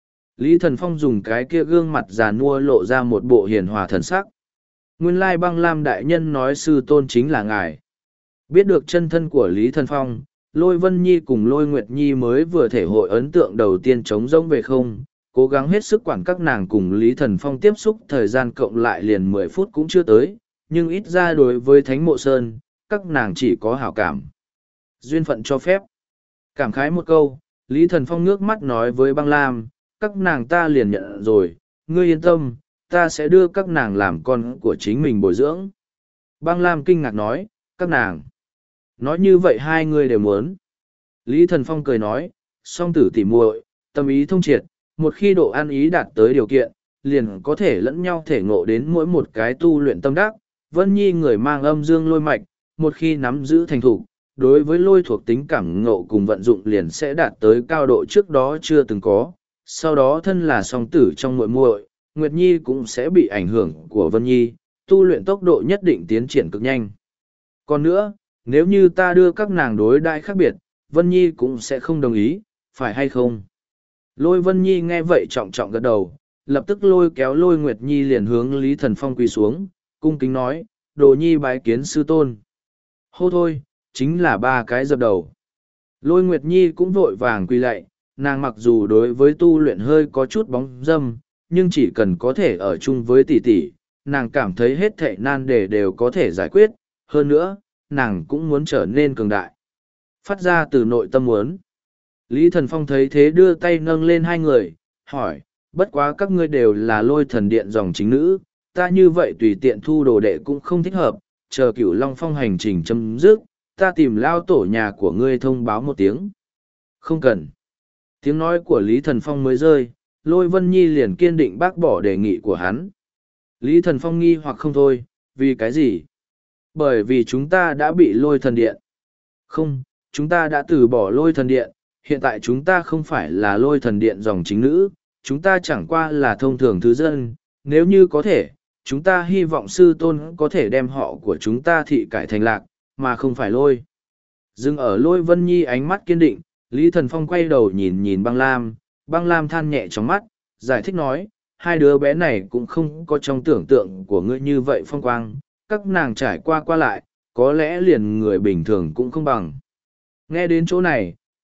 Lý Thần Phong dùng cái kia gương mặt già nua lộ ra một bộ hiền hòa thần sắc. Nguyên lai Băng Lam đại nhân nói sư tôn chính là ngài. Biết được chân thân của Lý Thần Phong, Lôi Vân Nhi cùng Lôi Nguyệt Nhi mới vừa thể hội ấn tượng đầu tiên trống rỗng về không, cố gắng hết sức quản các nàng cùng Lý Thần Phong tiếp xúc thời gian cộng lại liền mười phút cũng chưa tới, nhưng ít ra đối với Thánh Mộ Sơn, các nàng chỉ có hảo cảm. Duyên phận cho phép. Cảm khái một câu, Lý Thần Phong ngước mắt nói với Băng Lam, các nàng ta liền nhận rồi, ngươi yên tâm, ta sẽ đưa các nàng làm con của chính mình bồi dưỡng. Băng Lam kinh ngạc nói, các nàng. Nói như vậy hai người đều muốn. Lý Thần Phong cười nói, song tử tỉ muội, tâm ý thông triệt, một khi độ ăn ý đạt tới điều kiện, liền có thể lẫn nhau thể ngộ đến mỗi một cái tu luyện tâm đắc. Vân Nhi người mang âm dương lôi mạch, một khi nắm giữ thành thủ, đối với lôi thuộc tính cảm ngộ cùng vận dụng liền sẽ đạt tới cao độ trước đó chưa từng có. Sau đó thân là song tử trong muội muội, Nguyệt Nhi cũng sẽ bị ảnh hưởng của Vân Nhi, tu luyện tốc độ nhất định tiến triển cực nhanh. Còn nữa, nếu như ta đưa các nàng đối đãi khác biệt, Vân Nhi cũng sẽ không đồng ý, phải hay không? Lôi Vân Nhi nghe vậy trọng trọng gật đầu, lập tức lôi kéo Lôi Nguyệt Nhi liền hướng Lý Thần Phong quỳ xuống, cung kính nói, Đồ Nhi bái kiến sư tôn. Hô thôi, chính là ba cái dập đầu. Lôi Nguyệt Nhi cũng vội vàng quỳ lạy, nàng mặc dù đối với tu luyện hơi có chút bóng dâm, nhưng chỉ cần có thể ở chung với tỷ tỷ, nàng cảm thấy hết thảy nan đề đều có thể giải quyết, hơn nữa, nàng cũng muốn trở nên cường đại. Phát ra từ nội tâm muốn. Lý Thần Phong thấy thế đưa tay nâng lên hai người, hỏi, bất quá các ngươi đều là Lôi Thần Điện dòng chính nữ, ta như vậy tùy tiện thu đồ đệ cũng không thích hợp, chờ Cửu Long Phong hành trình chấm dứt, ta tìm lao tổ nhà của ngươi thông báo một tiếng. Không cần. Tiếng nói của Lý Thần Phong mới rơi, Lôi Vân Nhi liền kiên định bác bỏ đề nghị của hắn. Lý Thần Phong nghi hoặc không thôi, vì cái gì? Bởi vì chúng ta đã bị Lôi Thần Điện. Không, chúng ta đã từ bỏ Lôi Thần Điện, hiện tại chúng ta không phải là Lôi Thần Điện dòng chính nữ, chúng ta chẳng qua là thông thường thứ dân, nếu như có thể, chúng ta hy vọng sư tôn có thể đem họ của chúng ta thị cải thành lạc, mà không phải Lôi. Dừng ở Lôi Vân Nhi ánh mắt kiên định, Lý Thần Phong quay đầu nhìn nhìn Băng Lam, Băng Lam than nhẹ trong mắt, giải thích nói, hai đứa bé này cũng không có trong tưởng tượng của ngươi như vậy phong quang, các nàng trải qua qua lại, có lẽ liền người bình thường cũng không bằng. Nghe đến chỗ này,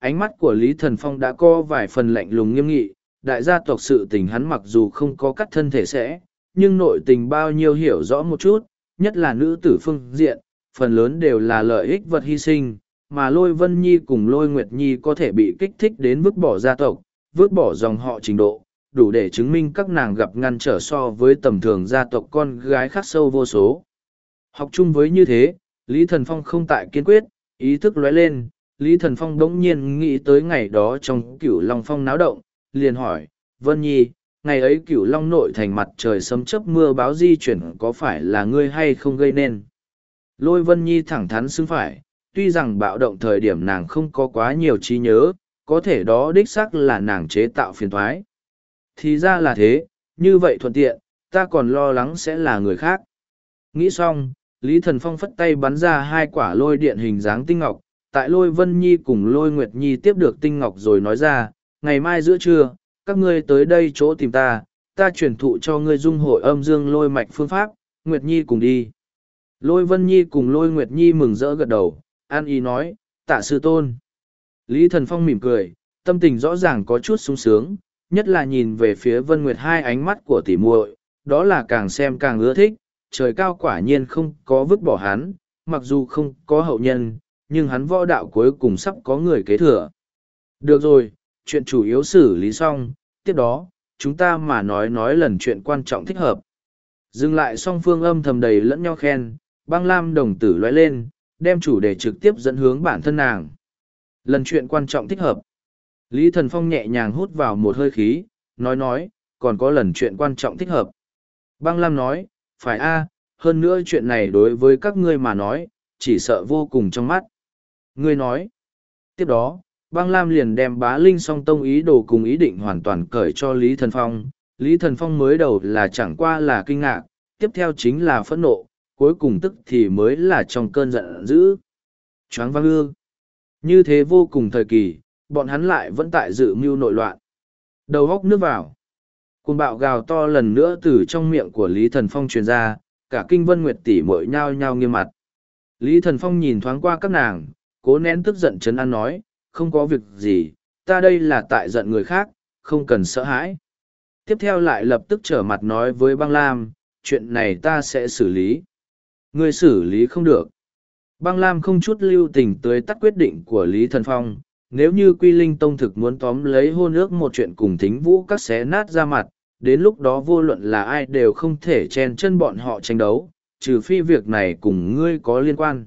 ánh mắt của Lý Thần Phong đã có vài phần lạnh lùng nghiêm nghị, đại gia tộc sự tình hắn mặc dù không có cắt thân thể sẽ, nhưng nội tình bao nhiêu hiểu rõ một chút, nhất là nữ tử phương diện, phần lớn đều là lợi ích vật hy sinh, mà Lôi Vân Nhi cùng Lôi Nguyệt Nhi có thể bị kích thích đến vứt bỏ gia tộc, vứt bỏ dòng họ trình độ, đủ để chứng minh các nàng gặp ngăn trở so với tầm thường gia tộc con gái khắc sâu vô số. Học chung với như thế, Lý Thần Phong không tại kiên quyết, ý thức lóe lên, Lý Thần Phong đống nhiên nghĩ tới ngày đó trong Cửu Long Phong náo động, liền hỏi, Vân Nhi, ngày ấy Cửu Long nội thành mặt trời sấm chớp mưa báo di chuyển có phải là ngươi hay không gây nên? Lôi Vân Nhi thẳng thắn xứng phải, tuy rằng bạo động thời điểm nàng không có quá nhiều trí nhớ, có thể đó đích xác là nàng chế tạo phiền thoái. Thì ra là thế, như vậy thuận tiện, ta còn lo lắng sẽ là người khác. Nghĩ xong, Lý Thần Phong phất tay bắn ra hai quả lôi điện hình dáng tinh ngọc, tại Lôi Vân Nhi cùng Lôi Nguyệt Nhi tiếp được tinh ngọc rồi nói ra, ngày mai giữa trưa, các ngươi tới đây chỗ tìm ta, ta truyền thụ cho ngươi dung hội âm dương lôi mạch phương pháp, Nguyệt Nhi cùng đi. Lôi Vân Nhi cùng Lôi Nguyệt Nhi mừng rỡ gật đầu, an ý nói, tạ sư tôn. Lý Thần Phong mỉm cười, tâm tình rõ ràng có chút sung sướng, nhất là nhìn về phía Vân Nguyệt hai ánh mắt của tỉ muội, đó là càng xem càng ưa thích, trời cao quả nhiên không có vứt bỏ hắn, mặc dù không có hậu nhân, nhưng hắn võ đạo cuối cùng sắp có người kế thừa. Được rồi, chuyện chủ yếu xử lý xong, tiếp đó, chúng ta mà nói nói lần chuyện quan trọng thích hợp. Dừng lại song phương âm thầm đầy lẫn nhau khen, băng lam đồng tử lóe lên, đem chủ đề trực tiếp dẫn hướng bản thân nàng. Lần chuyện quan trọng thích hợp. Lý Thần Phong nhẹ nhàng hút vào một hơi khí, nói nói, còn có lần chuyện quan trọng thích hợp. Băng lam nói, phải a, hơn nữa chuyện này đối với các ngươi mà nói, chỉ sợ vô cùng trong mắt. Ngươi nói. Tiếp đó, băng lam liền đem bá linh song tông ý đồ cùng ý định hoàn toàn cởi cho Lý Thần Phong. Lý Thần Phong mới đầu là chẳng qua là kinh ngạc, tiếp theo chính là phẫn nộ, cuối cùng tức thì mới là trong cơn giận dữ. Choáng váng ương. Như thế vô cùng thời kỳ, bọn hắn lại vẫn tại dự mưu nội loạn. Đầu góc nước vào. Cuồng bạo gào to lần nữa từ trong miệng của Lý Thần Phong truyền ra, cả kinh Vân Nguyệt tỷ muội nhao nhao nghiêm mặt. Lý Thần Phong nhìn thoáng qua các nàng, cố nén tức giận trấn an nói, không có việc gì, ta đây là tại giận người khác, không cần sợ hãi. Tiếp theo lại lập tức trở mặt nói với băng lam, chuyện này ta sẽ xử lý. Ngươi xử lý không được. Băng lam không chút lưu tình tới tắt quyết định của Lý Thần Phong, nếu như Quy Linh Tông thực muốn tóm lấy hôn ước một chuyện cùng thính vũ các xé nát ra mặt, đến lúc đó vô luận là ai đều không thể chen chân bọn họ tranh đấu, trừ phi việc này cùng ngươi có liên quan.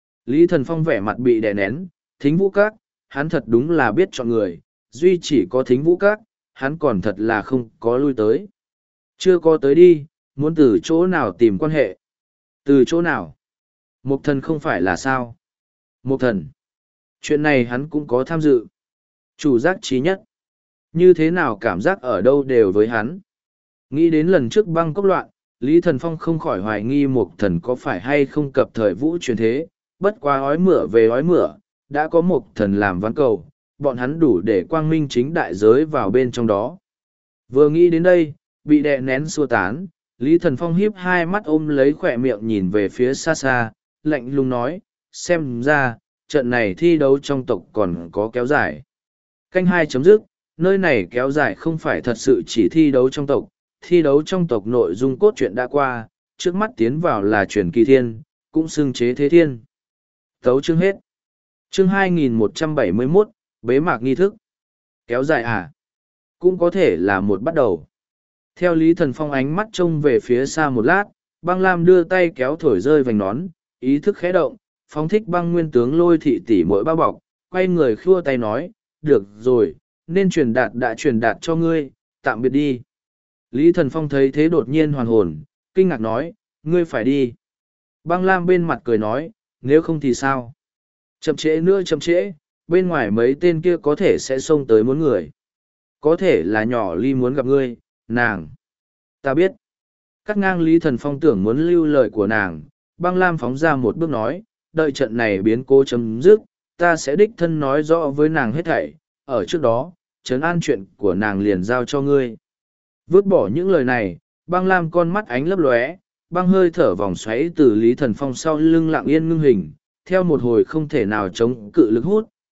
Lý Thần Phong vẻ mặt bị đè nén, thính vũ các, hắn thật đúng là biết chọn người, duy chỉ có thính vũ các, hắn còn thật là không có lui tới. Chưa có tới đi, muốn từ chỗ nào tìm quan hệ. Từ chỗ nào? Mục thần không phải là sao? Mục thần. Chuyện này hắn cũng có tham dự. Chủ giác trí nhất. Như thế nào cảm giác ở đâu đều với hắn. Nghĩ đến lần trước băng cốc loạn, Lý Thần Phong không khỏi hoài nghi mục thần có phải hay không cập thời vũ truyền thế. Bất quá ói mửa về ói mửa, đã có mục thần làm ván cầu, bọn hắn đủ để quang minh chính đại giới vào bên trong đó. Vừa nghĩ đến đây, bị đè nén xua tán, Lý Thần Phong hiếp hai mắt ôm lấy khỏe miệng nhìn về phía xa xa, lạnh lùng nói, xem ra, trận này thi đấu trong tộc còn có kéo dài. Canh hai chấm dứt, nơi này kéo dài không phải thật sự chỉ thi đấu trong tộc, thi đấu trong tộc nội dung cốt truyện đã qua, trước mắt tiến vào là truyền kỳ thiên, cũng xưng chế thế thiên. Tấu chương hết. Chương hai nghìn một trăm bảy mươi mốt, bế mạc nghi thức. Kéo dài à? Cũng có thể là một bắt đầu. Theo Lý Thần Phong ánh mắt trông về phía xa một lát, băng lam đưa tay kéo thổi rơi vành nón, ý thức khẽ động, phóng thích băng nguyên tướng lôi thị tỷ mỗi bao bọc, quay người khua tay nói, được rồi, nên truyền đạt đã truyền đạt cho ngươi, tạm biệt đi. Lý Thần Phong thấy thế đột nhiên hoàn hồn, kinh ngạc nói, ngươi phải đi. Băng lam bên mặt cười nói, nếu không thì sao? Chậm trễ nữa chậm trễ, bên ngoài mấy tên kia có thể sẽ xông tới muốn người. Có thể là nhỏ ly muốn gặp ngươi, nàng. Ta biết. Cắt ngang Lý Thần Phong tưởng muốn lưu lời của nàng, băng lam phóng ra một bước nói, đợi trận này biến cố chấm dứt, ta sẽ đích thân nói rõ với nàng hết thảy, ở trước đó, trấn an chuyện của nàng liền giao cho ngươi. Vứt bỏ những lời này, băng lam con mắt ánh lấp lóe, băng hơi thở vòng xoáy từ Lý Thần Phong sau lưng lặng yên ngưng hình, theo một hồi không thể nào chống cự lực hút,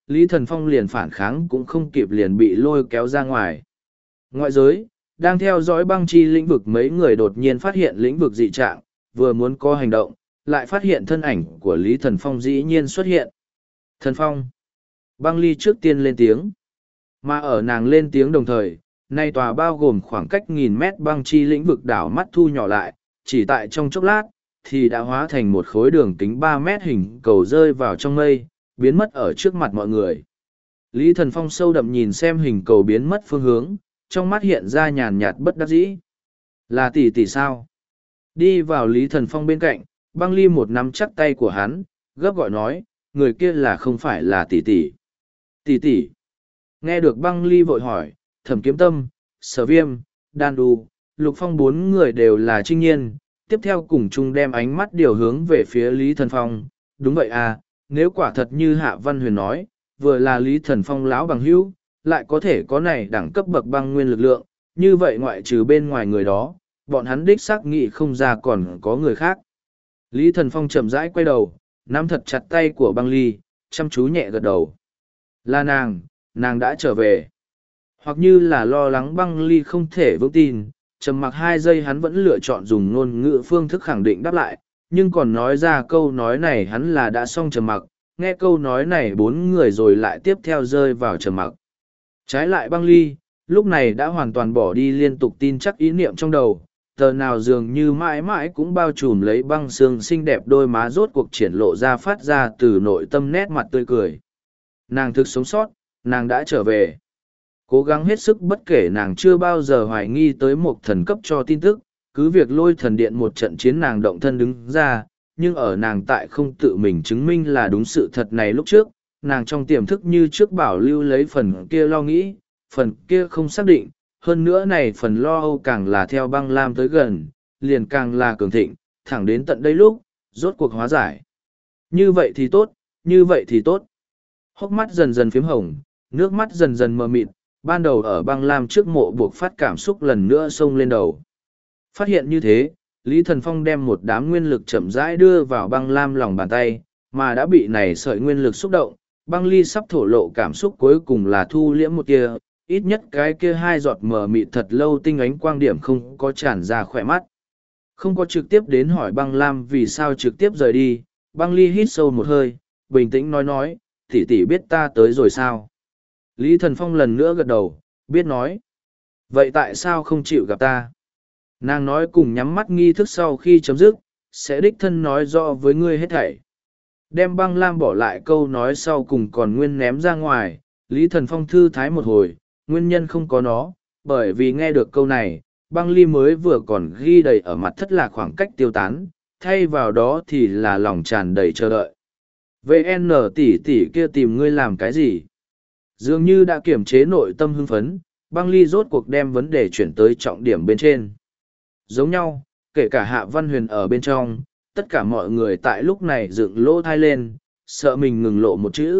Lý Thần Phong liền phản kháng cũng không kịp liền bị lôi kéo ra ngoài. Ngoại giới, đang theo dõi băng chi lĩnh vực mấy người đột nhiên phát hiện lĩnh vực dị trạng, vừa muốn có hành động, lại phát hiện thân ảnh của Lý Thần Phong dĩ nhiên xuất hiện. Thần Phong. Băng ly trước tiên lên tiếng. Mà ở nàng lên tiếng đồng thời, nay tòa bao gồm khoảng cách nghìn mét băng chi lĩnh vực đảo mắt thu nhỏ lại, chỉ tại trong chốc lát, thì đã hóa thành một khối đường kính ba mét hình cầu rơi vào trong mây, biến mất ở trước mặt mọi người. Lý Thần Phong sâu đậm nhìn xem hình cầu biến mất phương hướng, trong mắt hiện ra nhàn nhạt bất đắc dĩ. Là tỷ tỷ sao? Đi vào Lý Thần Phong bên cạnh, băng ly một nắm chắc tay của hắn, gấp gọi nói, người kia là không phải là tỷ tỷ. Tỷ tỷ. Nghe được băng ly vội hỏi, Thẩm Kiếm Tâm, Sở Viêm, Đan Đu, Lục Phong bốn người đều là trinh nhiên, tiếp theo cùng chung đem ánh mắt điều hướng về phía Lý Thần Phong. Đúng vậy à, nếu quả thật như Hạ Văn Huyền nói, vừa là Lý Thần Phong lão bằng hữu, lại có thể có này đẳng cấp bậc băng nguyên lực lượng, như vậy ngoại trừ bên ngoài người đó, bọn hắn đích xác nghĩ không ra còn có người khác. Lý Thần Phong chậm rãi quay đầu, nắm thật chặt tay của băng ly, chăm chú nhẹ gật đầu. Là nàng, nàng đã trở về. Hoặc như là lo lắng băng ly không thể vững tin, trầm mặc hai giây hắn vẫn lựa chọn dùng ngôn ngữ phương thức khẳng định đáp lại, nhưng còn nói ra câu nói này hắn là đã xong trầm mặc, nghe câu nói này bốn người rồi lại tiếp theo rơi vào trầm mặc. Trái lại băng ly, lúc này đã hoàn toàn bỏ đi liên tục tin chắc ý niệm trong đầu, tờ nào dường như mãi mãi cũng bao trùm lấy băng xương xinh đẹp đôi má rốt cuộc triển lộ ra phát ra từ nội tâm nét mặt tươi cười. Nàng thực sống sót, nàng đã trở về. Cố gắng hết sức bất kể nàng chưa bao giờ hoài nghi tới một thần cấp cho tin tức, cứ việc lôi thần điện một trận chiến nàng động thân đứng ra, nhưng ở nàng tại không tự mình chứng minh là đúng sự thật này lúc trước, nàng trong tiềm thức như trước bảo lưu lấy phần kia lo nghĩ, phần kia không xác định, hơn nữa này phần lo âu càng là theo băng lam tới gần, liền càng là cường thịnh, thẳng đến tận đây lúc, rốt cuộc hóa giải. Như vậy thì tốt, như vậy thì tốt. Hốc mắt dần dần phím hồng, nước mắt dần dần mờ mịt, ban đầu ở băng lam trước mộ buộc phát cảm xúc lần nữa xông lên đầu. Phát hiện như thế, Lý Thần Phong đem một đám nguyên lực chậm rãi đưa vào băng lam lòng bàn tay, mà đã bị này sợi nguyên lực xúc động, băng ly sắp thổ lộ cảm xúc cuối cùng là thu liễm một kia, ít nhất cái kia hai giọt mờ mịt thật lâu tinh ánh quang điểm không có tràn ra khỏe mắt. Không có trực tiếp đến hỏi băng lam vì sao trực tiếp rời đi, băng ly hít sâu một hơi, bình tĩnh nói nói, tỷ tỷ biết ta tới rồi sao? Lý Thần Phong lần nữa gật đầu, biết nói. Vậy tại sao không chịu gặp ta? Nàng nói cùng nhắm mắt nghi thức sau khi chấm dứt, sẽ đích thân nói rõ với ngươi hết thảy. Đem băng lam bỏ lại câu nói sau cùng còn nguyên ném ra ngoài, Lý Thần Phong thư thái một hồi, nguyên nhân không có nó, bởi vì nghe được câu này, băng ly mới vừa còn ghi đầy ở mặt thất lạc khoảng cách tiêu tán, thay vào đó thì là lòng tràn đầy chờ đợi. vê en tỷ tỷ kia tìm ngươi làm cái gì? Dường như đã kiểm chế nội tâm hưng phấn, băng ly rốt cuộc đem vấn đề chuyển tới trọng điểm bên trên. Giống nhau, kể cả Hạ Văn Huyền ở bên trong, tất cả mọi người tại lúc này dựng lỗ thai lên, sợ mình ngừng lộ một chữ.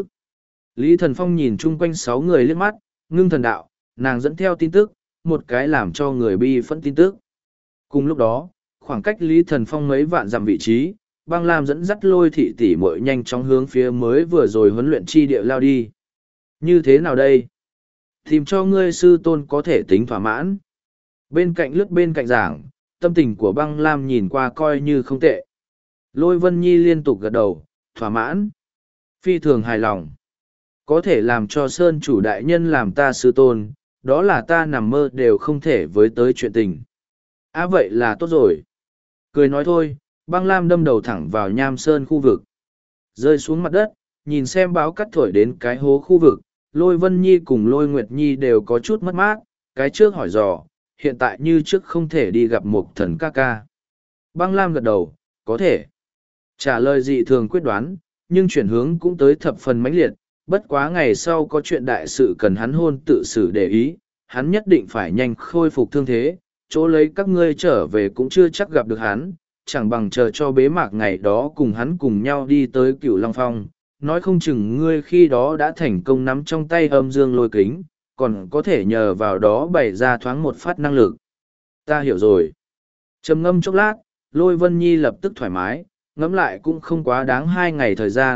Lý Thần Phong nhìn chung quanh sáu người liếc mắt, ngưng thần đạo, nàng dẫn theo tin tức, một cái làm cho người bi phẫn tin tức. Cùng lúc đó, khoảng cách Lý Thần Phong mấy vạn dặm vị trí, băng lam dẫn dắt lôi thị tỷ muội nhanh chóng hướng phía mới vừa rồi huấn luyện chi địa lao đi. Như thế nào đây? Tìm cho ngươi sư tôn có thể tính thỏa mãn. Bên cạnh lướt bên cạnh giảng, tâm tình của băng lam nhìn qua coi như không tệ. Lôi Vân Nhi liên tục gật đầu, thỏa mãn. Phi thường hài lòng. Có thể làm cho Sơn chủ đại nhân làm ta sư tôn, đó là ta nằm mơ đều không thể với tới chuyện tình. À vậy là tốt rồi. Cười nói thôi, băng lam đâm đầu thẳng vào Nham Sơn khu vực. Rơi xuống mặt đất, nhìn xem báo cắt thổi đến cái hố khu vực, Lôi Vân Nhi cùng Lôi Nguyệt Nhi đều có chút mất mát, cái trước hỏi dò, hiện tại như trước không thể đi gặp một thần ca ca. Băng lam gật đầu, có thể. Trả lời dị thường quyết đoán, nhưng chuyển hướng cũng tới thập phần mãnh liệt, bất quá ngày sau có chuyện đại sự cần hắn hôn tự xử để ý, hắn nhất định phải nhanh khôi phục thương thế, chỗ lấy các ngươi trở về cũng chưa chắc gặp được hắn, chẳng bằng chờ cho bế mạc ngày đó cùng hắn cùng nhau đi tới Cửu Long Phong, nói không chừng ngươi khi đó đã thành công nắm trong tay âm dương lôi kính, còn có thể nhờ vào đó bày ra thoáng một phát năng lực. Ta hiểu rồi. Trầm ngâm chốc lát, Lôi Vân Nhi lập tức thoải mái, ngẫm lại cũng không quá đáng hai ngày thời gian,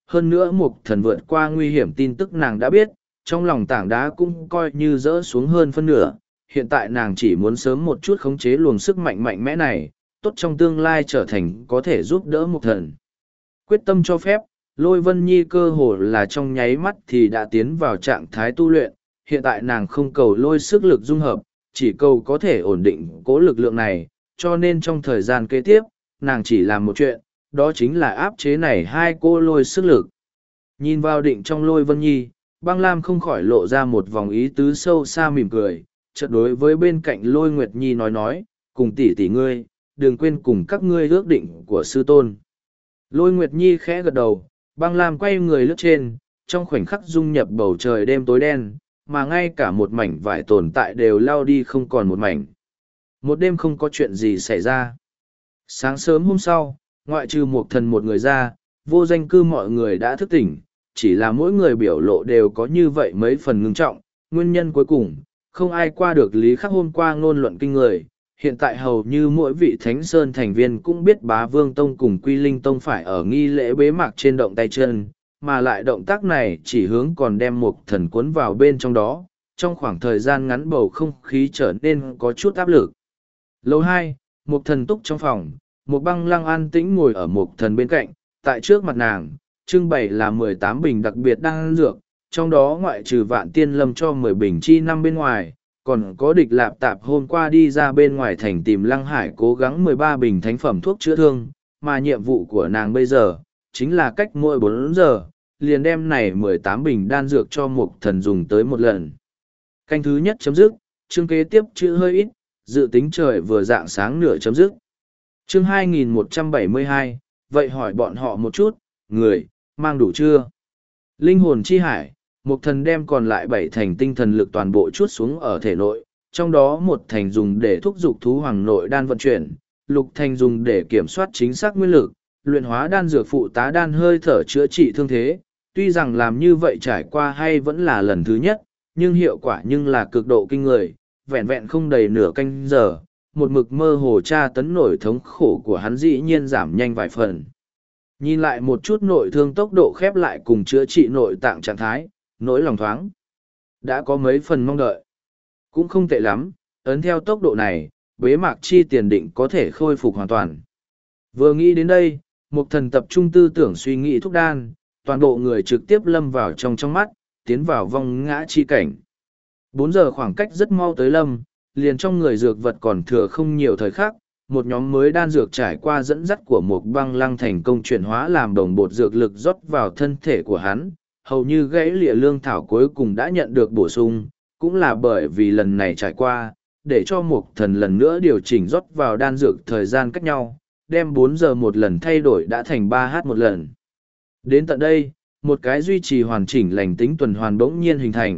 hơn nữa mục thần vượt qua nguy hiểm tin tức nàng đã biết, trong lòng tảng đá cũng coi như rỡ xuống hơn phân nửa, hiện tại nàng chỉ muốn sớm một chút khống chế luồng sức mạnh mạnh mẽ này, tốt trong tương lai trở thành có thể giúp đỡ mục thần. Quyết tâm cho phép, Lôi Vân Nhi cơ hồ là trong nháy mắt thì đã tiến vào trạng thái tu luyện, hiện tại nàng không cầu lôi sức lực dung hợp, chỉ cầu có thể ổn định cố lực lượng này, cho nên trong thời gian kế tiếp, nàng chỉ làm một chuyện, đó chính là áp chế này hai cô lôi sức lực. Nhìn vào định trong Lôi Vân Nhi, băng lam không khỏi lộ ra một vòng ý tứ sâu xa mỉm cười, chợt đối với bên cạnh Lôi Nguyệt Nhi nói nói, cùng tỷ tỷ ngươi, đừng quên cùng các ngươi ước định của sư tôn. Lôi Nguyệt Nhi khẽ gật đầu, băng lam quay người lướt trên, trong khoảnh khắc dung nhập bầu trời đêm tối đen, mà ngay cả một mảnh vải tồn tại đều lao đi không còn một mảnh. Một đêm không có chuyện gì xảy ra. Sáng sớm hôm sau, ngoại trừ một thần một người ra, vô danh cư mọi người đã thức tỉnh, chỉ là mỗi người biểu lộ đều có như vậy mấy phần ngưng trọng, nguyên nhân cuối cùng, không ai qua được Lý Khắc hôm qua ngôn luận kinh người. Hiện tại hầu như mỗi vị Thánh Sơn thành viên cũng biết Bá Vương Tông cùng Quy Linh Tông phải ở nghi lễ bế mạc trên động tay chân, mà lại động tác này chỉ hướng còn đem một thần cuốn vào bên trong đó, trong khoảng thời gian ngắn bầu không khí trở nên có chút áp lực. Lầu hai, một thần túc trong phòng, một băng lăng an tĩnh ngồi ở một thần bên cạnh, tại trước mặt nàng, trưng bày là mười tám bình đặc biệt đan dược, trong đó ngoại trừ Vạn Tiên Lâm cho mười bình chi năm bên ngoài, còn có Địch Lạp Tạp hôm qua đi ra bên ngoài thành tìm Lăng Hải cố gắng mười ba bình thánh phẩm thuốc chữa thương, mà nhiệm vụ của nàng bây giờ, chính là cách mỗi bốn giờ, liền đem này mười tám bình đan dược cho một thần dùng tới một lần. Canh thứ nhất chấm dứt, chương kế tiếp chữ hơi ít, dự tính trời vừa dạng sáng nửa chấm dứt. Chương hai nghìn một trăm bảy mươi hai, vậy hỏi bọn họ một chút, người, mang đủ chưa? Linh hồn chi hải, một thần đem còn lại bảy thành tinh thần lực toàn bộ chút xuống ở thể nội, trong đó một thành dùng để thúc giục thú hoàng nội đan vận chuyển, lục thành dùng để kiểm soát chính xác nguyên lực, luyện hóa đan dược phụ tá đan hơi thở chữa trị thương thế. Tuy rằng làm như vậy trải qua hay vẫn là lần thứ nhất, nhưng hiệu quả nhưng là cực độ kinh người, vẹn vẹn không đầy nửa canh giờ, một mực mơ hồ tra tấn nổi thống khổ của hắn dĩ nhiên giảm nhanh vài phần. Nhìn lại một chút nội thương tốc độ khép lại cùng chữa trị nội tạng trạng thái, nỗi lòng thoáng. Đã có mấy phần mong đợi. Cũng không tệ lắm, ấn theo tốc độ này, bế mạc chi tiền định có thể khôi phục hoàn toàn. Vừa nghĩ đến đây, một thần tập trung tư tưởng suy nghĩ thúc đan, toàn bộ người trực tiếp lâm vào trong trong mắt, tiến vào vong ngã chi cảnh. Bốn giờ khoảng cách rất mau tới lâm, liền trong người dược vật còn thừa không nhiều thời khắc, một nhóm mới đan dược trải qua dẫn dắt của một băng lăng thành công chuyển hóa làm đồng bột dược lực rót vào thân thể của hắn, hầu như gãy lịa lương thảo cuối cùng đã nhận được bổ sung, cũng là bởi vì lần này trải qua, để cho một thần lần nữa điều chỉnh rót vào đan dược thời gian cách nhau, đem bốn giờ một lần thay đổi đã thành ba h một lần. Đến tận đây, một cái duy trì hoàn chỉnh lành tính tuần hoàn bỗng nhiên hình thành.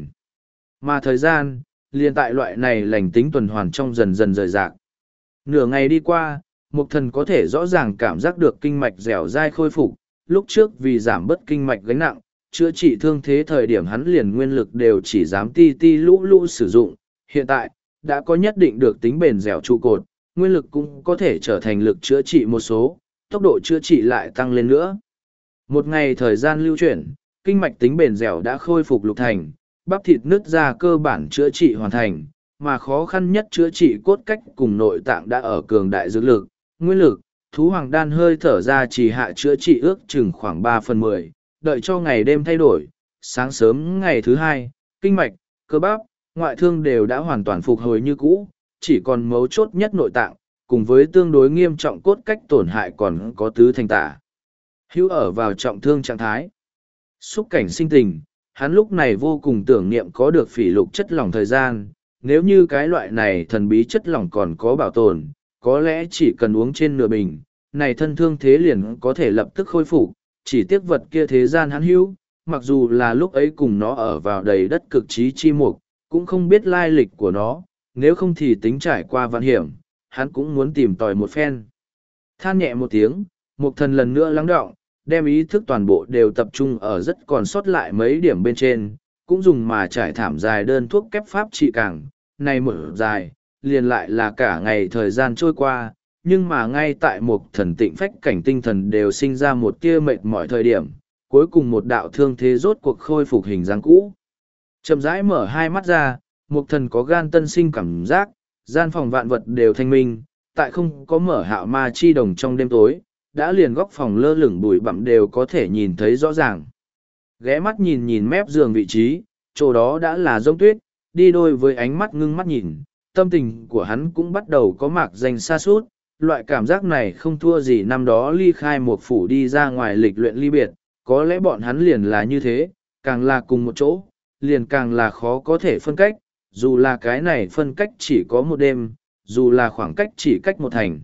Mà thời gian, liền tại loại này lành tính tuần hoàn trong dần dần rời rạc. Nửa ngày đi qua, một thần có thể rõ ràng cảm giác được kinh mạch dẻo dai khôi phục, lúc trước vì giảm bớt kinh mạch gánh nặng, chữa trị thương thế thời điểm hắn liền nguyên lực đều chỉ dám ti ti lũ lũ sử dụng, hiện tại, đã có nhất định được tính bền dẻo trụ cột, nguyên lực cũng có thể trở thành lực chữa trị một số, tốc độ chữa trị lại tăng lên nữa. Một ngày thời gian lưu chuyển, kinh mạch tính bền dẻo đã khôi phục lục thành, bắp thịt nứt ra cơ bản chữa trị hoàn thành, mà khó khăn nhất chữa trị cốt cách cùng nội tạng đã ở cường đại dược lực, nguyên lực, thú hoàng đan hơi thở ra chỉ hạ chữa trị ước chừng khoảng ba phần mười, đợi cho ngày đêm thay đổi, sáng sớm ngày thứ hai, kinh mạch, cơ bắp, ngoại thương đều đã hoàn toàn phục hồi như cũ, chỉ còn mấu chốt nhất nội tạng, cùng với tương đối nghiêm trọng cốt cách tổn hại còn có tứ thành tả. Hữu ở vào trọng thương trạng thái. Xúc cảnh sinh tình, hắn lúc này vô cùng tưởng niệm có được phỉ lục chất lỏng thời gian, nếu như cái loại này thần bí chất lỏng còn có bảo tồn, có lẽ chỉ cần uống trên nửa bình, này thân thương thế liền có thể lập tức khôi phục, chỉ tiếc vật kia thế gian hắn hữu, mặc dù là lúc ấy cùng nó ở vào đầy đất cực trí chi mục, cũng không biết lai lịch của nó, nếu không thì tính trải qua vạn hiểm, hắn cũng muốn tìm tòi một phen. Than nhẹ một tiếng, một thần lần nữa lắng đọng, đem ý thức toàn bộ đều tập trung ở rất còn sót lại mấy điểm bên trên, cũng dùng mà trải thảm dài đơn thuốc kép pháp trị càng, này mở dài, liền lại là cả ngày thời gian trôi qua, nhưng mà ngay tại một thần tịnh phách cảnh tinh thần đều sinh ra một tia mệt mỏi thời điểm, cuối cùng một đạo thương thế rốt cuộc khôi phục hình dáng cũ. Chậm rãi mở hai mắt ra, Mục Thần có gan tân sinh cảm giác, gian phòng vạn vật đều thanh minh, tại không có mở hạo ma chi đồng trong đêm tối, đã liền góc phòng lơ lửng bụi bặm đều có thể nhìn thấy rõ ràng. Ghé mắt nhìn nhìn mép giường vị trí, chỗ đó đã là rông tuyết, đi đôi với ánh mắt ngưng mắt nhìn, tâm tình của hắn cũng bắt đầu có mạc danh xa sút loại cảm giác này không thua gì năm đó ly khai một phủ đi ra ngoài lịch luyện ly biệt, có lẽ bọn hắn liền là như thế, càng là cùng một chỗ, liền càng là khó có thể phân cách, dù là cái này phân cách chỉ có một đêm, dù là khoảng cách chỉ cách một thành.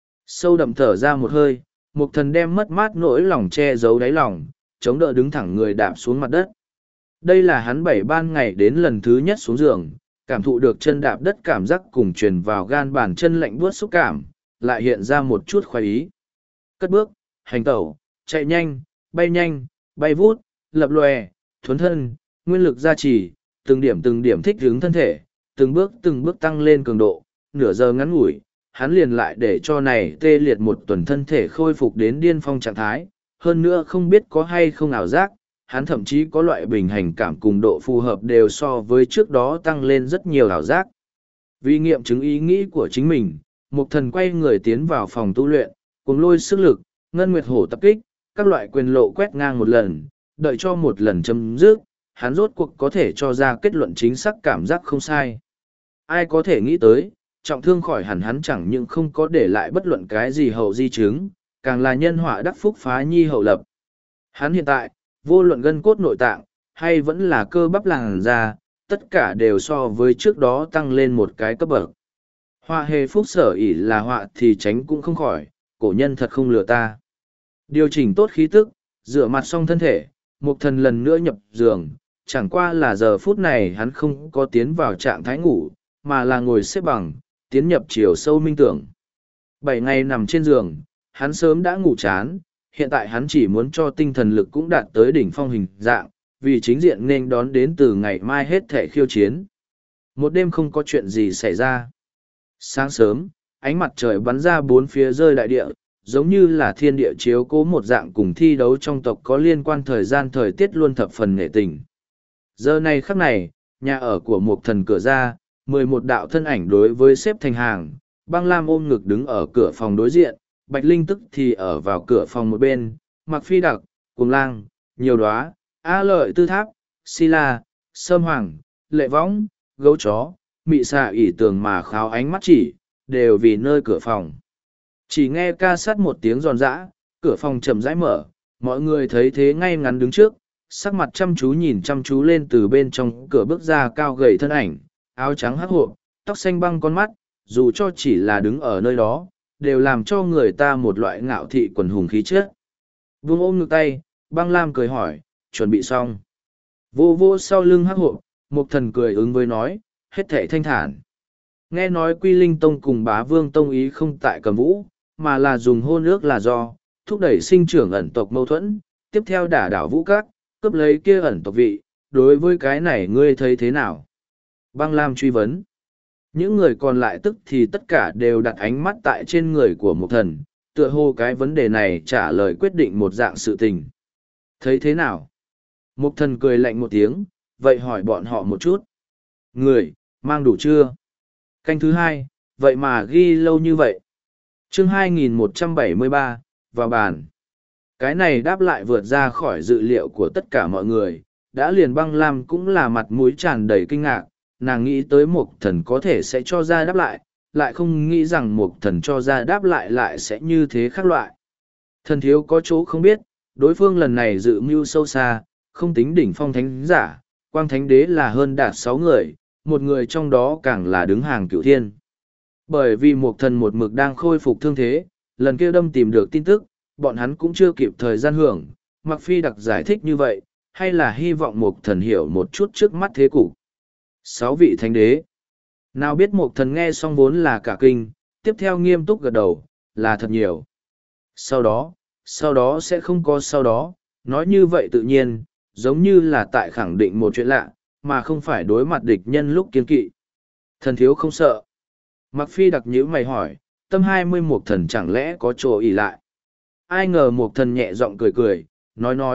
Sâu đậm thở ra một hơi, Mục Thần đem mất mát nỗi lòng che giấu đáy lòng, chống đỡ đứng thẳng người đạp xuống mặt đất. Đây là hắn bảy ban ngày đến lần thứ nhất xuống giường, cảm thụ được chân đạp đất cảm giác cùng truyền vào gan bàn chân lạnh buốt xúc cảm, lại hiện ra một chút khoái ý. Cất bước, hành tẩu, chạy nhanh, bay nhanh, bay vút, lập lòe, thuấn thân, nguyên lực gia trì, từng điểm từng điểm thích ứng thân thể, từng bước từng bước tăng lên cường độ, nửa giờ ngắn ngủi, hắn liền lại để cho này tê liệt một tuần thân thể khôi phục đến điên phong trạng thái, hơn nữa không biết có hay không ảo giác, hắn thậm chí có loại bình hành cảm cùng độ phù hợp đều so với trước đó tăng lên rất nhiều ảo giác. Vì nghiệm chứng ý nghĩ của chính mình, Mục Thần quay người tiến vào phòng tu luyện, cùng lôi sức lực, ngân nguyệt hổ tập kích, các loại quyền lộ quét ngang một lần, đợi cho một lần chấm dứt, hắn rốt cuộc có thể cho ra kết luận chính xác cảm giác không sai. Ai có thể nghĩ tới, trọng thương khỏi hẳn hắn chẳng những không có để lại bất luận cái gì hậu di chứng, càng là nhân họa đắc phúc phá nhi hậu lập. Hắn hiện tại, vô luận gân cốt nội tạng, hay vẫn là cơ bắp làn da, tất cả đều so với trước đó tăng lên một cái cấp bậc. Họa hề phúc sở ỷ là họa thì tránh cũng không khỏi, cổ nhân thật không lừa ta. Điều chỉnh tốt khí tức, rửa mặt xong thân thể, Mục Thần lần nữa nhập giường, chẳng qua là giờ phút này hắn không có tiến vào trạng thái ngủ, mà là ngồi xếp bằng, tiến nhập chiều sâu minh tưởng. Bảy ngày nằm trên giường, hắn sớm đã ngủ chán, hiện tại hắn chỉ muốn cho tinh thần lực cũng đạt tới đỉnh phong hình dạng, vì chính diện nên đón đến từ ngày mai hết thể khiêu chiến. Một đêm không có chuyện gì xảy ra. Sáng sớm, ánh mặt trời bắn ra bốn phía rơi đại địa, giống như là thiên địa chiếu cố một dạng cùng thi đấu trong tộc có liên quan thời gian thời tiết luôn thập phần nghệ tình. Giờ này khắc này, nhà ở của Mục Thần cửa ra, mười một đạo thân ảnh đối với xếp thành hàng, Băng Lam ôm ngực đứng ở cửa phòng đối diện, Bạch Linh tức thì ở vào cửa phòng một bên, Mặc Phi Đặc, Cuồng Lang, Nhiều Đóa, A Lợi Tư Tháp, Si La, Sâm Hoàng, Lệ Võng, Gấu Chó, Mị Xà ỉ tường mà kháo ánh mắt chỉ, đều vì nơi cửa phòng. Chỉ nghe ca sát một tiếng giòn giã, cửa phòng chậm rãi mở, mọi người thấy thế ngay ngắn đứng trước, sắc mặt chăm chú nhìn chăm chú lên từ bên trong cửa bước ra cao gầy thân ảnh, áo trắng hắc hộp, tóc xanh băng con mắt, dù cho chỉ là đứng ở nơi đó, đều làm cho người ta một loại ngạo thị quần hùng khí chất. Vương ôm ngực tay, Băng Lam cười hỏi, chuẩn bị xong. Vô vô sau lưng hắc hộp, Mục Thần cười ứng với nói, hết thảy thanh thản. Nghe nói Quy Linh Tông cùng Bá Vương Tông ý không tại Cầm Vũ, mà là dùng hôn ước là do, thúc đẩy sinh trưởng ẩn tộc mâu thuẫn, tiếp theo đả đảo Vũ Các, cướp lấy kia ẩn tộc vị, đối với cái này ngươi thấy thế nào? Băng Lam truy vấn. Những người còn lại tức thì tất cả đều đặt ánh mắt tại trên người của Mục Thần, tựa hồ cái vấn đề này trả lời quyết định một dạng sự tình. Thấy thế nào? Mục Thần cười lạnh một tiếng, vậy hỏi bọn họ một chút. Người, mang đủ chưa? Canh thứ hai, vậy mà ghi lâu như vậy. Chương hai nghìn một trăm bảy mươi ba, vào bàn. Cái này đáp lại vượt ra khỏi dự liệu của tất cả mọi người, đã liền Băng Lam cũng là mặt mũi tràn đầy kinh ngạc, nàng nghĩ tới Mục Thần có thể sẽ cho ra đáp lại, lại không nghĩ rằng Mục Thần cho ra đáp lại lại sẽ như thế khác loại. Thần thiếu có chỗ không biết, đối phương lần này dự mưu sâu xa, không tính đỉnh phong thánh giả, quang thánh đế là hơn đạt sáu người, một người trong đó càng là đứng hàng cửu thiên. Bởi vì Mục Thần một mực đang khôi phục thương thế, lần kia đâm tìm được tin tức, bọn hắn cũng chưa kịp thời gian hưởng, Mặc Phi Đặc giải thích như vậy, hay là hy vọng Mục Thần hiểu một chút trước mắt thế cục. Sáu vị thánh đế. Nào biết Mục Thần nghe xong vốn là cả kinh, tiếp theo nghiêm túc gật đầu, là thật nhiều. Sau đó, sau đó sẽ không có sau đó, nói như vậy tự nhiên, giống như là tại khẳng định một chuyện lạ, mà không phải đối mặt địch nhân lúc kiên kỵ. Thần thiếu không sợ. Mặc Phi Đặc nhíu mày hỏi, tâm hai mươi Mục Thần chẳng lẽ có chỗ ỉ lại. Ai ngờ Mục Thần nhẹ giọng cười cười, nói nói,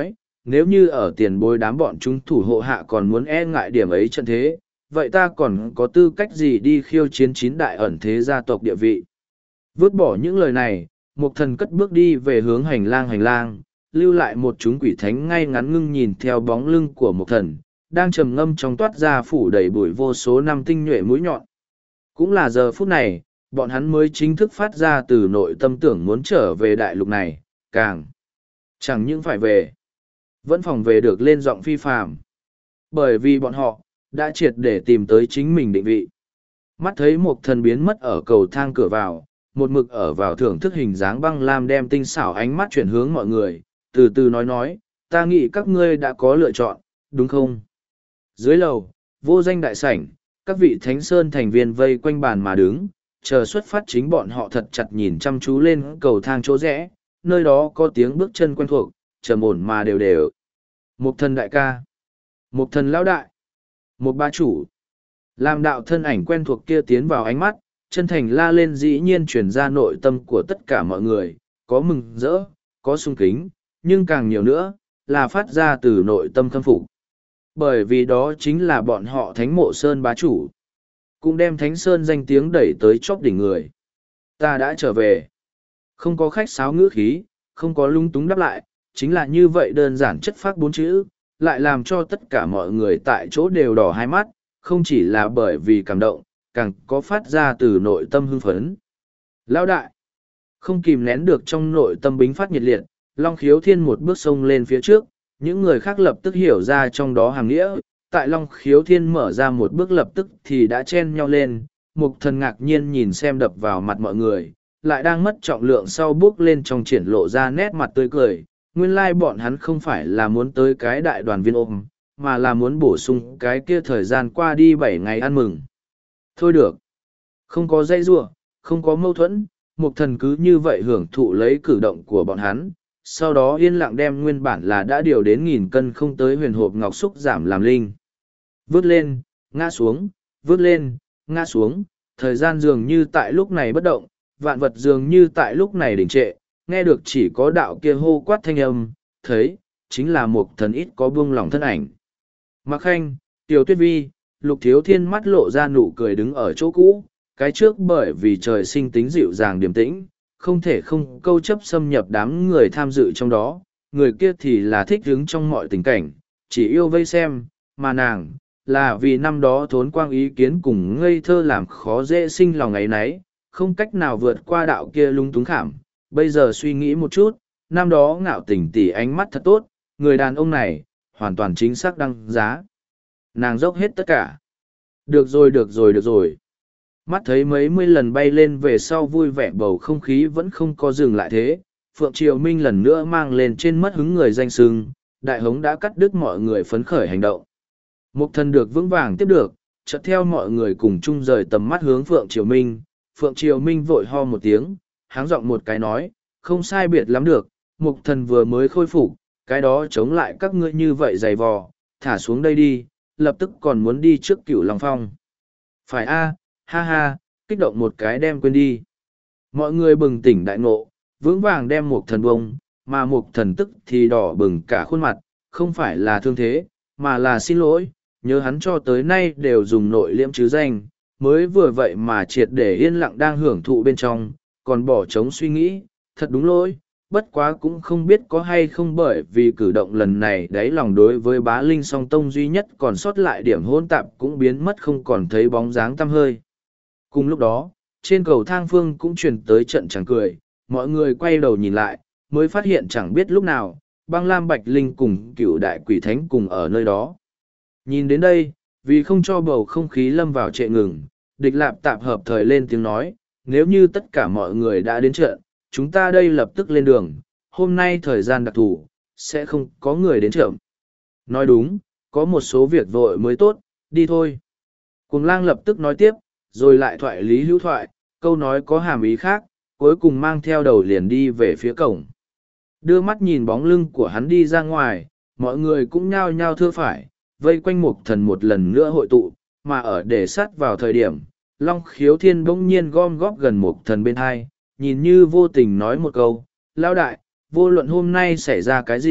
nếu như ở tiền bối đám bọn chúng thủ hộ hạ còn muốn e ngại điểm ấy trận thế, vậy ta còn có tư cách gì đi khiêu chiến chín đại ẩn thế gia tộc địa vị. Vứt bỏ những lời này, Mục Thần cất bước đi về hướng hành lang hành lang, lưu lại một chúng quỷ thánh ngay ngắn ngưng nhìn theo bóng lưng của Mục Thần, đang trầm ngâm trong toát ra phủ đầy bụi vô số năm tinh nhuệ mũi nhọn. Cũng là giờ phút này, bọn hắn mới chính thức phát ra từ nội tâm tưởng muốn trở về đại lục này, càng chẳng những phải về, vẫn phòng về được lên giọng phi phàm. Bởi vì bọn họ đã triệt để tìm tới chính mình định vị. Mắt thấy Mục Thần biến mất ở cầu thang cửa vào, một mực ở vào thưởng thức hình dáng băng lam đem tinh xảo ánh mắt chuyển hướng mọi người, từ từ nói nói, ta nghĩ các ngươi đã có lựa chọn, đúng không? Dưới lầu, vô danh đại sảnh, các vị thánh sơn thành viên vây quanh bàn mà đứng, chờ xuất phát chính bọn họ thật chặt nhìn chăm chú lên cầu thang chỗ rẽ, nơi đó có tiếng bước chân quen thuộc, trầm ổn mà đều đều. Mục Thần đại ca, Mục Thần lão đại, Mục bá chủ. Làm đạo thân ảnh quen thuộc kia tiến vào ánh mắt, chân thành la lên dĩ nhiên truyền ra nội tâm của tất cả mọi người, có mừng rỡ, có sung kính, nhưng càng nhiều nữa, là phát ra từ nội tâm khâm phục. Bởi vì đó chính là bọn họ Thánh Mộ Sơn bá chủ, cũng đem Thánh Sơn danh tiếng đẩy tới chóp đỉnh người. Ta đã trở về. Không có khách sáo ngữ khí, không có lung túng đáp lại, chính là như vậy đơn giản chất phác bốn chữ, lại làm cho tất cả mọi người tại chỗ đều đỏ hai mắt, không chỉ là bởi vì cảm động, càng có phát ra từ nội tâm hưng phấn. Lão đại, không kìm nén được trong nội tâm bính phát nhiệt liệt, Long Khiếu Thiên một bước xông lên phía trước, những người khác lập tức hiểu ra trong đó hàng nghĩa, tại Long Khiếu Thiên mở ra một bước lập tức thì đã chen nhau lên, Mục Thần ngạc nhiên nhìn xem đập vào mặt mọi người, lại đang mất trọng lượng sau bước lên trong triển lộ ra nét mặt tươi cười, nguyên lai bọn hắn không phải là muốn tới cái đại đoàn viên ôm, mà là muốn bổ sung cái kia thời gian qua đi bảy ngày ăn mừng. Thôi được. Không có dây rua, không có mâu thuẫn, Mục Thần cứ như vậy hưởng thụ lấy cử động của bọn hắn, sau đó yên lặng đem nguyên bản là đã điều đến nghìn cân không tới huyền hộp ngọc xúc giảm làm linh. Vứt lên, ngã xuống, vứt lên, ngã xuống, thời gian dường như tại lúc này bất động, vạn vật dường như tại lúc này đình trệ, nghe được chỉ có đạo kia hô quát thanh âm, thấy, chính là Mục Thần ít có buông lỏng thân ảnh. Mạc Khanh, Tiểu Tuyết Vi, Lục Thiếu Thiên mắt lộ ra nụ cười đứng ở chỗ cũ, cái trước bởi vì trời sinh tính dịu dàng điềm tĩnh, không thể không câu chấp xâm nhập đám người tham dự trong đó, người kia thì là thích đứng trong mọi tình cảnh, chỉ yêu vây xem, mà nàng, là vì năm đó thốn quang ý kiến cùng ngây thơ làm khó dễ sinh lòng ấy nấy, không cách nào vượt qua đạo kia lung túng khảm. Bây giờ suy nghĩ một chút, năm đó ngạo tỉnh tỉ ánh mắt thật tốt, người đàn ông này, hoàn toàn chính xác đăng giá. Nàng dốc hết tất cả. Được rồi được rồi được rồi. Mắt thấy mấy mươi lần bay lên về sau vui vẻ bầu không khí vẫn không có dừng lại thế. Phượng Triều Minh lần nữa mang lên trên mất hứng người danh sưng, đại hống đã cắt đứt mọi người phấn khởi hành động. Mục Thần được vững vàng tiếp được, chợt theo mọi người cùng chung rời tầm mắt hướng Phượng Triều Minh. Phượng Triều Minh vội ho một tiếng, háng giọng một cái nói, không sai biệt lắm được, Mục Thần vừa mới khôi phục, cái đó chống lại các ngươi như vậy dày vò, thả xuống đây đi, lập tức còn muốn đi trước Cửu Long Phong. Phải a, ha ha, kích động một cái đem quên đi. Mọi người bừng tỉnh đại ngộ, vững vàng đem Mục Thần bông, mà Mục Thần tức thì đỏ bừng cả khuôn mặt, không phải là thương thế, mà là xin lỗi, nhớ hắn cho tới nay đều dùng nội liễm chứ danh, mới vừa vậy mà triệt để yên lặng đang hưởng thụ bên trong, còn bỏ trống suy nghĩ, thật đúng lỗi, bất quá cũng không biết có hay không bởi vì cử động lần này đáy lòng đối với bá linh song tông duy nhất còn sót lại điểm hôn tạp cũng biến mất không còn thấy bóng dáng tăm hơi. Cùng lúc đó, trên cầu thang phương cũng truyền tới trận chẳng cười, mọi người quay đầu nhìn lại, mới phát hiện chẳng biết lúc nào, băng lam bạch linh cùng cựu đại quỷ thánh cùng ở nơi đó. Nhìn đến đây, vì không cho bầu không khí lâm vào trệ ngừng, địch lạp tạp hợp thời lên tiếng nói, nếu như tất cả mọi người đã đến trận, chúng ta đây lập tức lên đường, hôm nay thời gian đặc thù, sẽ không có người đến chậm. Nói đúng, có một số việc vội mới tốt, đi thôi. Cuồng lang lập tức nói tiếp, rồi lại thoại lý hữu thoại, câu nói có hàm ý khác, cuối cùng mang theo đầu liền đi về phía cổng. Đưa mắt nhìn bóng lưng của hắn đi ra ngoài, mọi người cũng nhao nhao thưa phải, vây quanh Mục Thần một lần nữa hội tụ, mà ở để sát vào thời điểm, Long Khiếu Thiên bỗng nhiên gom góp gần Mục Thần bên hai, nhìn như vô tình nói một câu, lão đại, vô luận hôm nay xảy ra cái gì,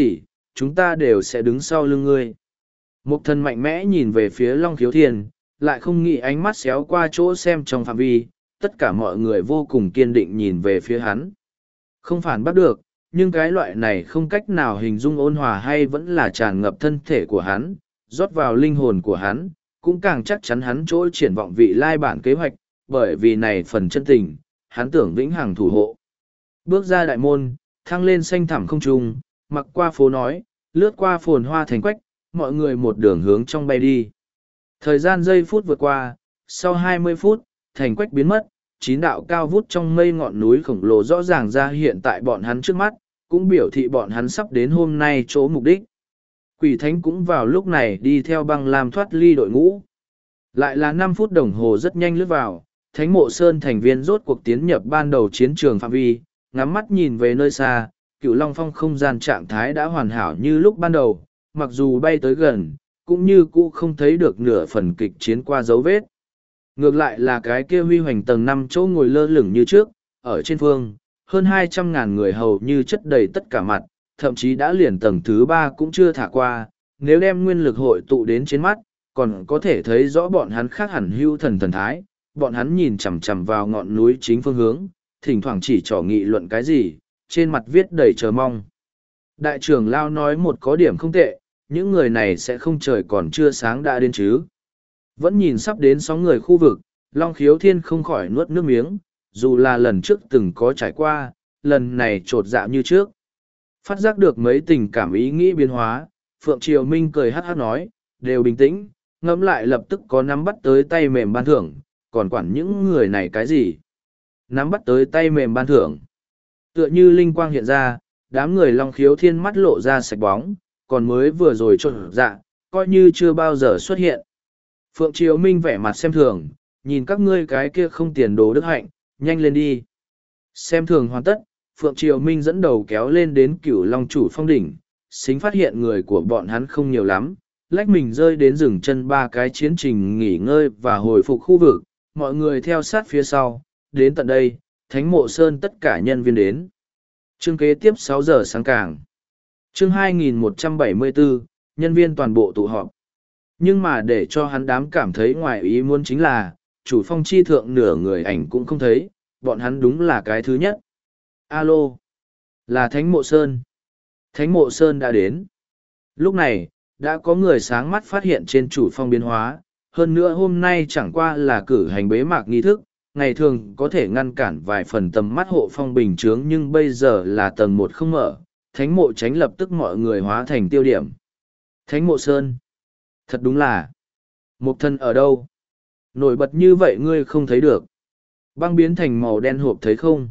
chúng ta đều sẽ đứng sau lưng ngươi. Mục thần mạnh mẽ nhìn về phía Long Khiếu Thiên, lại không nghĩ ánh mắt xéo qua chỗ xem trong phạm vi, tất cả mọi người vô cùng kiên định nhìn về phía hắn. Không phản bắt được, nhưng cái loại này không cách nào hình dung ôn hòa hay vẫn là tràn ngập thân thể của hắn, rót vào linh hồn của hắn, cũng càng chắc chắn hắn chỗ triển vọng vị lai bản kế hoạch, bởi vì này phần chân tình, hắn tưởng vĩnh hằng thủ hộ. Bước ra đại môn, thăng lên xanh thẳm không trung, mặc qua phố nói, lướt qua phồn hoa thành quách, mọi người một đường hướng trong bay đi. Thời gian giây phút vượt qua, sau hai mươi phút, thành quách biến mất, chín đạo cao vút trong mây ngọn núi khổng lồ rõ ràng ra hiện tại bọn hắn trước mắt, cũng biểu thị bọn hắn sắp đến hôm nay chỗ mục đích. Quỷ thánh cũng vào lúc này đi theo băng lam thoát ly đội ngũ. Lại là năm phút đồng hồ rất nhanh lướt vào, thánh mộ sơn thành viên rốt cuộc tiến nhập ban đầu chiến trường phạm vi, ngắm mắt nhìn về nơi xa, cựu long phong không gian trạng thái đã hoàn hảo như lúc ban đầu, mặc dù bay tới gần, cũng như cũ không thấy được nửa phần kịch chiến qua dấu vết. Ngược lại là cái kia huy hoành tầng năm chỗ ngồi lơ lửng như trước, ở trên phương, hơn hai trăm ngàn người hầu như chất đầy tất cả mặt, thậm chí đã liền tầng thứ ba cũng chưa thả qua, nếu đem nguyên lực hội tụ đến trên mắt, còn có thể thấy rõ bọn hắn khác hẳn hưu thần thần thái, bọn hắn nhìn chằm chằm vào ngọn núi chính phương hướng, thỉnh thoảng chỉ trò nghị luận cái gì, trên mặt viết đầy chờ mong. Đại trưởng Lao nói một có điểm không tệ, những người này sẽ không trời còn chưa sáng đã đến chứ. Vẫn nhìn sắp đến sáu người khu vực, Long Khiếu Thiên không khỏi nuốt nước miếng, dù là lần trước từng có trải qua, lần này trột dạ như trước. Phát giác được mấy tình cảm ý nghĩ biến hóa, Phượng Triều Minh cười hát hát nói, đều bình tĩnh, ngẫm lại lập tức có nắm bắt tới tay mềm ban thưởng, còn quản những người này cái gì. Nắm bắt tới tay mềm ban thưởng. Tựa như linh quang hiện ra, đám người Long Khiếu Thiên mắt lộ ra sạch bóng, còn mới vừa rồi trột dạ, coi như chưa bao giờ xuất hiện. Phượng Triều Minh vẻ mặt xem thường, nhìn các ngươi cái kia không tiền đồ đức hạnh, nhanh lên đi. Xem thường hoàn tất, Phượng Triều Minh dẫn đầu kéo lên đến cửu Long chủ phong đỉnh, xính phát hiện người của bọn hắn không nhiều lắm, lách mình rơi đến rừng chân ba cái chiến trình nghỉ ngơi và hồi phục khu vực, mọi người theo sát phía sau, đến tận đây, Thánh Mộ Sơn tất cả nhân viên đến. Chương kế tiếp sáu giờ sáng càng. Chương hai nghìn một trăm bảy mươi bốn, nhân viên toàn bộ tụ họp. Nhưng mà để cho hắn đám cảm thấy ngoài ý muốn chính là, chủ phong chi thượng nửa người ảnh cũng không thấy, bọn hắn đúng là cái thứ nhất. Alo, là Thánh Mộ Sơn. Thánh Mộ Sơn đã đến. Lúc này, đã có người sáng mắt phát hiện trên chủ phong biến hóa, hơn nữa hôm nay chẳng qua là cử hành bế mạc nghi thức, ngày thường có thể ngăn cản vài phần tầm mắt hộ phong bình chướng nhưng bây giờ là tầng một không mở, Thánh Mộ tránh lập tức mọi người hóa thành tiêu điểm. Thánh Mộ Sơn. Thật đúng là. Mục thân ở đâu? Nổi bật như vậy ngươi không thấy được. Băng biến thành màu đen hộp thấy không?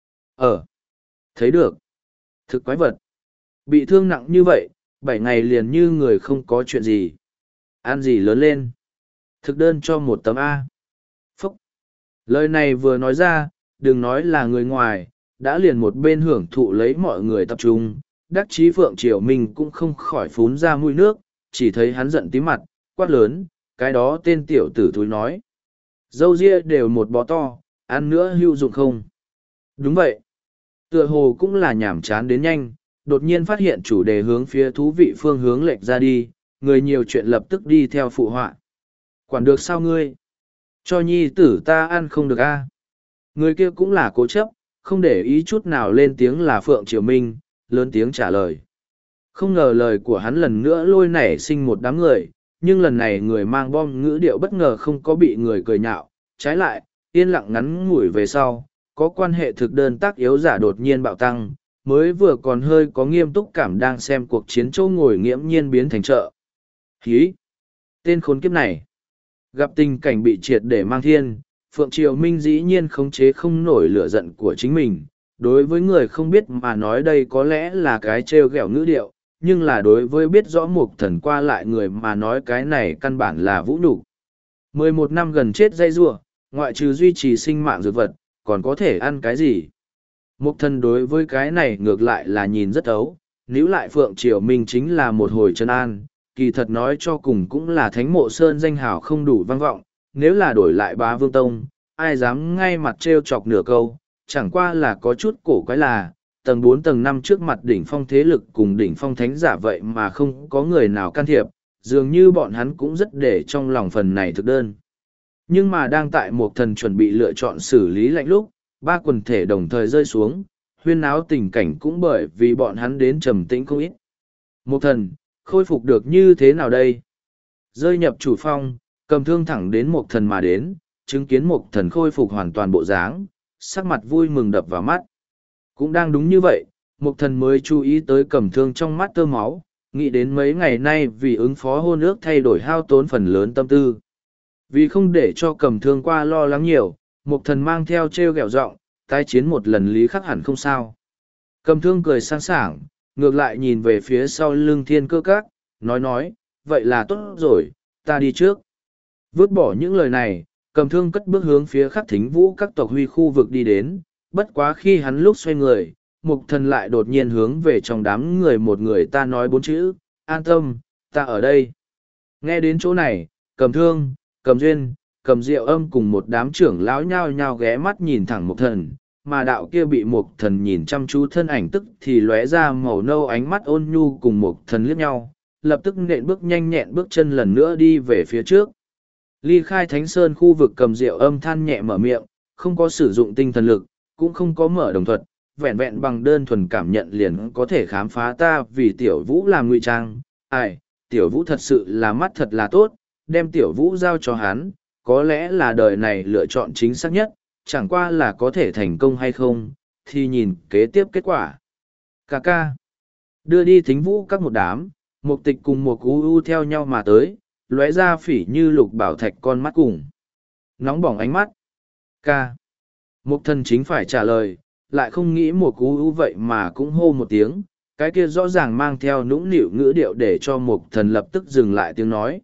Ở. Thấy được. Thực quái vật. Bị thương nặng như vậy, bảy ngày liền như người không có chuyện gì. Ăn gì lớn lên. Thực đơn cho một tấm A. Phúc. Lời này vừa nói ra, đừng nói là người ngoài, đã liền một bên hưởng thụ lấy mọi người tập trung. Đắc chí Phượng Triều Minh cũng không khỏi phún ra mũi nước, chỉ thấy hắn giận tí mặt, quát lớn, cái đó tên tiểu tử thúi nói. Dâu ria đều một bó to, ăn nữa hữu dụng không? Đúng vậy. Tựa hồ cũng là nhảm chán đến nhanh, đột nhiên phát hiện chủ đề hướng phía thú vị phương hướng lệch ra đi, người nhiều chuyện lập tức đi theo phụ họa. Quản được sao ngươi? Cho nhi tử ta ăn không được a. Người kia cũng là cố chấp, không để ý chút nào lên tiếng là Phượng Triều Minh, lớn tiếng trả lời. Không ngờ lời của hắn lần nữa lôi nảy sinh một đám người, nhưng lần này người mang bom ngữ điệu bất ngờ không có bị người cười nhạo, trái lại, yên lặng ngắn ngủi về sau, có quan hệ thực đơn tác yếu giả đột nhiên bạo tăng, mới vừa còn hơi có nghiêm túc cảm đang xem cuộc chiến châu ngồi nghiễm nhiên biến thành chợ. Hí! Tên khốn kiếp này! Gặp tình cảnh bị triệt để mang thiên, Phượng Triều Minh dĩ nhiên khống chế không nổi lửa giận của chính mình. Đối với người không biết mà nói đây có lẽ là cái trêu ghẹo ngữ điệu, nhưng là đối với biết rõ mục thần qua lại người mà nói cái này căn bản là vũ nhục. Mười một năm gần chết dây rua, ngoại trừ duy trì sinh mạng dược vật, còn có thể ăn cái gì? Mục thần đối với cái này ngược lại là nhìn rất ấu, níu lại Phượng Triều Minh chính là một hồi chân an, kỳ thật nói cho cùng cũng là Thánh Mộ Sơn danh hào không đủ vang vọng, nếu là đổi lại Bá Vương Tông, ai dám ngay mặt trêu chọc nửa câu, chẳng qua là có chút cổ quái là, tầng bốn tầng năm trước mặt đỉnh phong thế lực cùng đỉnh phong thánh giả vậy mà không có người nào can thiệp, dường như bọn hắn cũng rất để trong lòng phần này thực đơn. Nhưng mà đang tại một thần chuẩn bị lựa chọn xử lý lạnh lúc, ba quần thể đồng thời rơi xuống, huyên náo tình cảnh cũng bởi vì bọn hắn đến trầm tĩnh không ít. Một thần, khôi phục được như thế nào đây? Rơi nhập chủ phong, cầm thương thẳng đến một thần mà đến, chứng kiến một thần khôi phục hoàn toàn bộ dáng, sắc mặt vui mừng đập vào mắt. Cũng đang đúng như vậy, một thần mới chú ý tới cầm thương trong mắt tơ máu, nghĩ đến mấy ngày nay vì ứng phó hôn ước thay đổi hao tốn phần lớn tâm tư. Vì không để cho cầm thương qua lo lắng nhiều, một thần mang theo treo gẹo giọng, tái chiến một lần lý khắc hẳn không sao. Cầm thương cười sang sảng, ngược lại nhìn về phía sau lưng thiên cơ các, nói nói, vậy là tốt rồi, ta đi trước. Vứt bỏ những lời này, cầm thương cất bước hướng phía khắc thính vũ các tộc huy khu vực đi đến, bất quá khi hắn lúc xoay người, mục thần lại đột nhiên hướng về trong đám người một người ta nói bốn chữ, an tâm, ta ở đây. Nghe đến chỗ này, cầm thương, cầm duyên, cầm diệu âm cùng một đám trưởng lão nhao nhao ghé mắt nhìn thẳng mục thần, mà đạo kia bị mục thần nhìn chăm chú thân ảnh tức thì lóe ra màu nâu ánh mắt ôn nhu cùng mục thần liếc nhau, lập tức nện bước nhanh nhẹn bước chân lần nữa đi về phía trước. Ly khai Thánh Sơn khu vực cầm diệu âm than nhẹ mở miệng, không có sử dụng tinh thần lực, cũng không có mở đồng thuật, vẹn vẹn bằng đơn thuần cảm nhận liền có thể khám phá ta vì tiểu vũ làm ngụy trang. Ai, tiểu vũ thật sự là mắt thật là tốt, đem tiểu vũ giao cho hắn, có lẽ là đời này lựa chọn chính xác nhất, chẳng qua là có thể thành công hay không, thì nhìn kế tiếp kết quả. Cà ca, đưa đi thính vũ các một đám, một tịch cùng một cú u theo nhau mà tới, lóe ra phỉ như lục bảo thạch con mắt cùng. Nóng bỏng ánh mắt. Ca. Một thần chính phải trả lời, lại không nghĩ một cú u vậy mà cũng hô một tiếng, cái kia rõ ràng mang theo nũng nịu ngữ điệu để cho một thần lập tức dừng lại tiếng nói.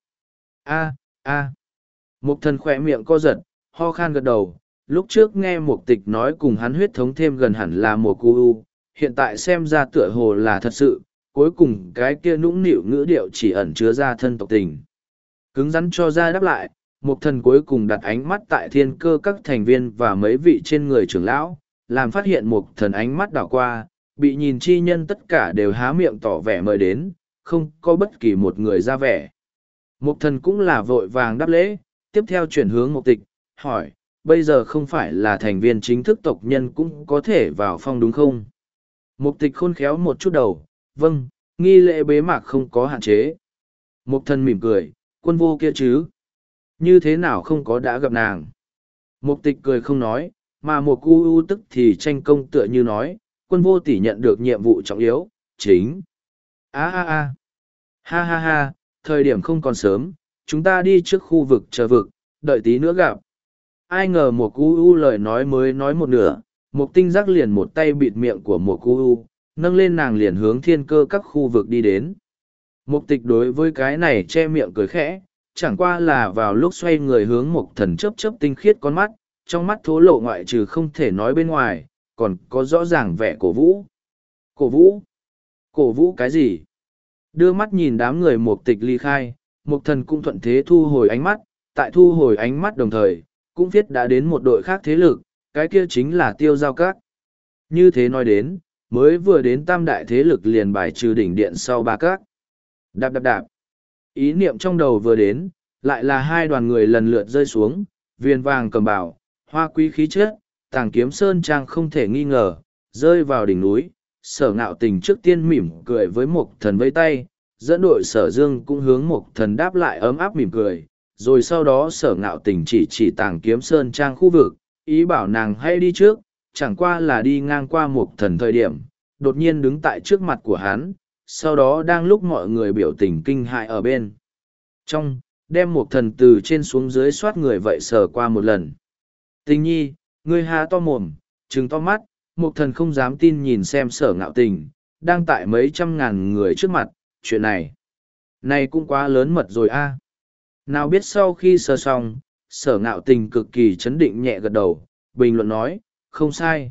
A, a. Một thần khỏe miệng co giật, ho khan gật đầu, lúc trước nghe một tịch nói cùng hắn huyết thống thêm gần hẳn là một cú u, hiện tại xem ra tựa hồ là thật sự, cuối cùng cái kia nũng nịu ngữ điệu chỉ ẩn chứa ra thân tộc tình. Cứng rắn cho ra đáp lại, một thần cuối cùng đặt ánh mắt tại thiên cơ các thành viên và mấy vị trên người trưởng lão, làm phát hiện một thần ánh mắt đảo qua, bị nhìn chi nhân tất cả đều há miệng tỏ vẻ mời đến, không có bất kỳ một người ra vẻ. Một thần cũng là vội vàng đáp lễ, tiếp theo chuyển hướng một tịch, hỏi, bây giờ không phải là thành viên chính thức tộc nhân cũng có thể vào phong đúng không? Một tịch khôn khéo một chút đầu, vâng, nghi lễ bế mạc không có hạn chế. Một thần mỉm cười, quân vô kia chứ? Như thế nào không có đã gặp nàng? Một tịch cười không nói, mà một cu u tức thì tranh công tựa như nói, quân vô tỷ nhận được nhiệm vụ trọng yếu, chính. a a a ha ha ha, thời điểm không còn sớm, chúng ta đi trước khu vực chờ vực, đợi tí nữa gặp. Ai ngờ một cu u lời nói mới nói một nửa, một tinh giác liền một tay bịt miệng của một cu u, nâng lên nàng liền hướng thiên cơ các khu vực đi đến. Mục tịch đối với cái này che miệng cười khẽ, chẳng qua là vào lúc xoay người hướng một thần chớp chớp tinh khiết con mắt, trong mắt thố lộ ngoại trừ không thể nói bên ngoài, còn có rõ ràng vẻ cổ vũ. Cổ vũ? Cổ vũ cái gì? Đưa mắt nhìn đám người mục tịch ly khai, mục thần cũng thuận thế thu hồi ánh mắt, tại thu hồi ánh mắt đồng thời, cũng viết đã đến một đội khác thế lực, cái kia chính là tiêu giao các. Như thế nói đến, mới vừa đến tam đại thế lực liền bài trừ đỉnh điện sau ba các. Đạp đạp đạp. Ý niệm trong đầu vừa đến, lại là hai đoàn người lần lượt rơi xuống, viền vàng cầm bảo, hoa quý khí chất, tàng kiếm sơn trang không thể nghi ngờ, rơi vào đỉnh núi. Sở ngạo tình trước tiên mỉm cười với một thần vây tay, dẫn đội sở dương cũng hướng một thần đáp lại ấm áp mỉm cười, rồi sau đó sở ngạo tình chỉ chỉ tàng kiếm sơn trang khu vực, ý bảo nàng hãy đi trước, chẳng qua là đi ngang qua một thần thời điểm, đột nhiên đứng tại trước mặt của hắn, sau đó đang lúc mọi người biểu tình kinh hại ở bên trong, đem một thần từ trên xuống dưới soát người vậy sờ qua một lần. Tình nhi, ngươi há to mồm, trừng to mắt, một thần không dám tin nhìn xem sở ngạo tình, đang tại mấy trăm ngàn người trước mặt, chuyện này. Này cũng quá lớn mật rồi a. Nào biết sau khi sờ xong, sở ngạo tình cực kỳ chấn định nhẹ gật đầu, bình luận nói, không sai.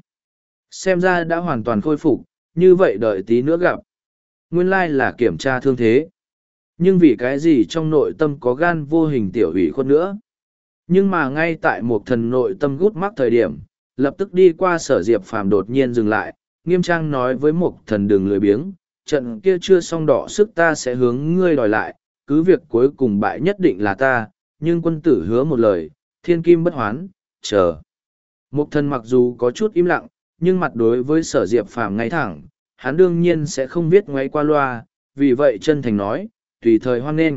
Xem ra đã hoàn toàn khôi phục, như vậy đợi tí nữa gặp. Nguyên lai là kiểm tra thương thế. Nhưng vì cái gì trong nội tâm có gan vô hình tiểu ủy khuất nữa. Nhưng mà ngay tại một thần nội tâm gút mắc thời điểm, lập tức đi qua sở diệp phàm đột nhiên dừng lại, nghiêm trang nói với Mộc Thần đừng lười biếng, trận kia chưa xong đọ sức ta sẽ hướng ngươi đòi lại, cứ việc cuối cùng bại nhất định là ta, nhưng quân tử hứa một lời, thiên kim bất hoán, chờ. Mộc Thần mặc dù có chút im lặng, nhưng mặt đối với Sở Diệp Phàm ngay thẳng, hắn đương nhiên sẽ không viết ngoáy qua loa, vì vậy chân thành nói, tùy thời hoan nghênh.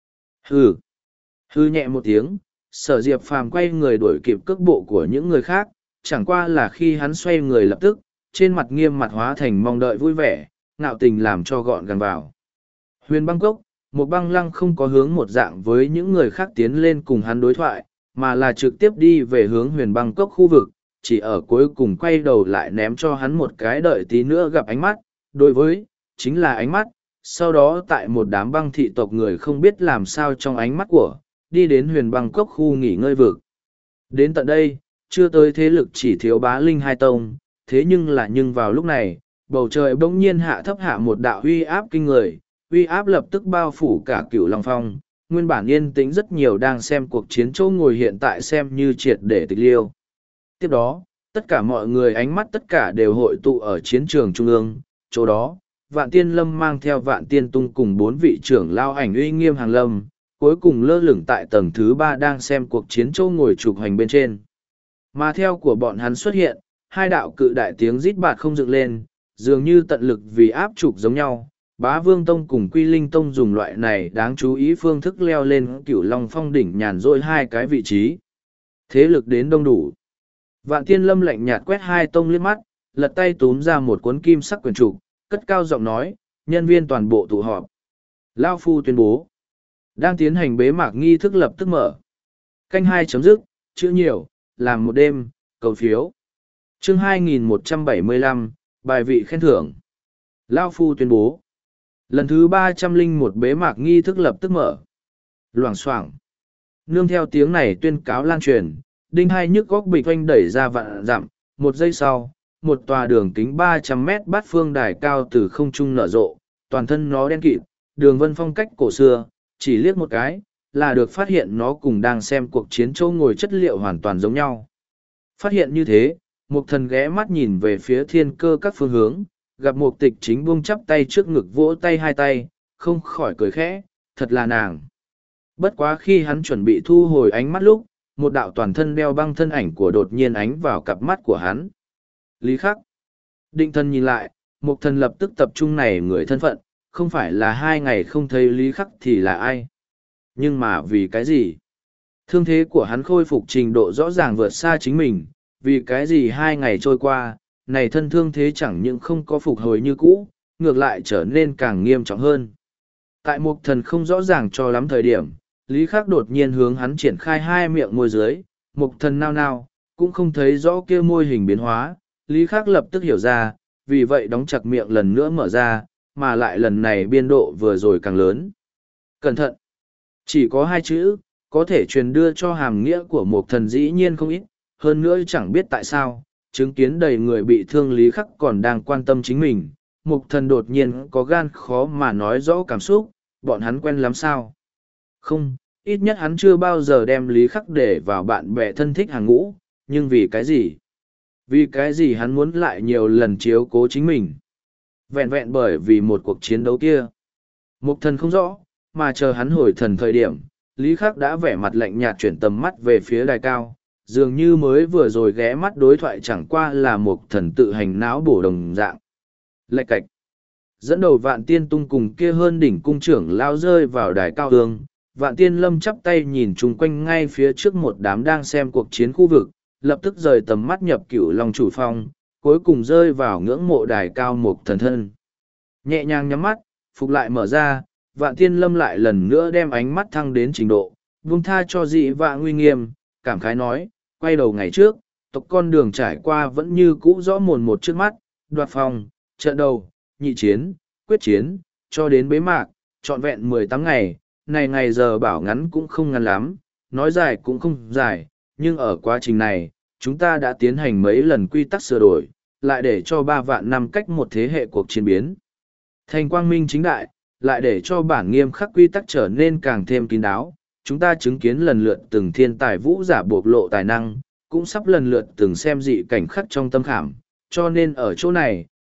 Hừ. Hừ nhẹ một tiếng, Sở Diệp Phàm quay người đuổi kịp cước bộ của những người khác, chẳng qua là khi hắn xoay người lập tức, trên mặt nghiêm mặt hóa thành mong đợi vui vẻ, ngạo tình làm cho gọn gàng vào. Huyền băng cốc, một băng lăng không có hướng một dạng với những người khác tiến lên cùng hắn đối thoại, mà là trực tiếp đi về hướng huyền băng cốc khu vực, chỉ ở cuối cùng quay đầu lại ném cho hắn một cái đợi tí nữa gặp ánh mắt, đối với, chính là ánh mắt, sau đó tại một đám băng thị tộc người không biết làm sao trong ánh mắt của, đi đến huyền băng cốc khu nghỉ ngơi vực. Đến tận đây, chưa tới thế lực chỉ thiếu bá linh hai tông, thế nhưng là nhưng vào lúc này, bầu trời bỗng nhiên hạ thấp hạ một đạo uy áp kinh người, uy áp lập tức bao phủ cả cửu long phong, nguyên bản yên tĩnh rất nhiều đang xem cuộc chiến chỗ ngồi hiện tại xem như triệt để tịch liêu. Tiếp đó, tất cả mọi người ánh mắt tất cả đều hội tụ ở chiến trường trung ương, chỗ đó, Vạn Tiên Lâm mang theo Vạn Tiên Tung cùng bốn vị trưởng lao ảnh uy nghiêm hàng lâm, cuối cùng lơ lửng tại tầng thứ ba đang xem cuộc chiến chỗ ngồi trục hành bên trên. Mà theo của bọn hắn xuất hiện, hai đạo cự đại tiếng rít bạt không dựng lên, dường như tận lực vì áp trục giống nhau. Bá Vương Tông cùng Quy Linh Tông dùng loại này đáng chú ý phương thức leo lên cửu long phong đỉnh nhàn rỗi hai cái vị trí. Thế lực đến đông đủ. Vạn Tiên Lâm lạnh nhạt quét hai tông liếc mắt, lật tay túm ra một cuốn kim sắc quyển trục, cất cao giọng nói, nhân viên toàn bộ tụ họp. Lao Phu tuyên bố. Đang tiến hành bế mạc nghi thức lập tức mở. Canh hai chấm dứt, chữ nhiều, làm một đêm, cầu phiếu. Chương hai nghìn một trăm bảy mươi lăm, bài vị khen thưởng. Lao Phu tuyên bố. Lần thứ ba trăm linh một bế mạc nghi thức lập tức mở. Loảng xoảng. Nương theo tiếng này tuyên cáo lan truyền, đinh hai nhức góc bịch oanh đẩy ra vạn dặm, một giây sau, một tòa đường kính ba trăm mét bát phương đài cao từ không trung nở rộ, toàn thân nó đen kịt, đường vân phong cách cổ xưa, chỉ liếc một cái, là được phát hiện nó cùng đang xem cuộc chiến châu ngồi chất liệu hoàn toàn giống nhau. Phát hiện như thế, Mục Thần ghé mắt nhìn về phía thiên cơ các phương hướng, gặp Mục Tịch chính buông chắp tay trước ngực vỗ tay hai tay, không khỏi cười khẽ, thật là nàng. Bất quá khi hắn chuẩn bị thu hồi ánh mắt lúc, một đạo toàn thân đeo băng thân ảnh của đột nhiên ánh vào cặp mắt của hắn. Lý Khắc. Định Thần nhìn lại, Mục Thần lập tức tập trung này người thân phận, không phải là hai ngày không thấy Lý Khắc thì là ai. Nhưng mà vì cái gì? Thương thế của hắn khôi phục trình độ rõ ràng vượt xa chính mình, vì cái gì hai ngày trôi qua, này thân thương thế chẳng những không có phục hồi như cũ, ngược lại trở nên càng nghiêm trọng hơn. Tại Mục Thần không rõ ràng cho lắm thời điểm, Lý Khắc đột nhiên hướng hắn triển khai hai miệng môi dưới, Mục Thần nao nao, cũng không thấy rõ kia môi hình biến hóa, Lý Khắc lập tức hiểu ra, vì vậy đóng chặt miệng lần nữa mở ra, mà lại lần này biên độ vừa rồi càng lớn. Cẩn thận! Chỉ có hai chữ, có thể truyền đưa cho hàm nghĩa của Mục Thần dĩ nhiên không ít, hơn nữa chẳng biết tại sao, chứng kiến đầy người bị thương Lý Khắc còn đang quan tâm chính mình, Mục Thần đột nhiên có gan khó mà nói rõ cảm xúc, bọn hắn quen lắm sao? Không, ít nhất hắn chưa bao giờ đem Lý Khắc để vào bạn bè thân thích hàng ngũ, nhưng vì cái gì? Vì cái gì hắn muốn lại nhiều lần chiếu cố chính mình? Vẹn vẹn bởi vì một cuộc chiến đấu kia. Mục Thần không rõ, mà chờ hắn hồi thần thời điểm, Lý Khắc đã vẻ mặt lạnh nhạt chuyển tầm mắt về phía đài cao, dường như mới vừa rồi ghé mắt đối thoại chẳng qua là Mục Thần tự hành não bổ đồng dạng. Lạch cạch. Dẫn đầu Vạn Tiên Tung cùng kia hơn đỉnh cung trưởng lao rơi vào đài cao hương, Vạn Tiên Lâm chắp tay nhìn chung quanh ngay phía trước một đám đang xem cuộc chiến khu vực, lập tức rời tầm mắt nhập cửu long chủ phong, cuối cùng rơi vào ngưỡng mộ đài cao Mục Thần thân. Nhẹ nhàng nhắm mắt, phục lại mở ra, Vạn Tiên Lâm lại lần nữa đem ánh mắt thăng đến trình độ, buông tha cho dị vạ nguy nghiêm, cảm khái nói, quay đầu ngày trước, tộc con đường trải qua vẫn như cũ rõ mồn một trước mắt, đoạt phòng, trận đầu, nhị chiến, quyết chiến, cho đến bế mạc, trọn vẹn mười tám ngày, này ngày giờ bảo ngắn cũng không ngắn lắm, nói dài cũng không dài, nhưng ở quá trình này, chúng ta đã tiến hành mấy lần quy tắc sửa đổi, lại để cho ba vạn năm cách một thế hệ cuộc chiến biến. Thành quang minh chính đại, lại để cho bản nghiêm khắc quy tắc trở nên càng thêm kín đáo, chúng ta chứng kiến lần lượt từng thiên tài vũ giả bộc lộ tài năng, cũng sắp lần lượt từng xem dị cảnh khắc trong tâm khảm, cho nên ở chỗ này,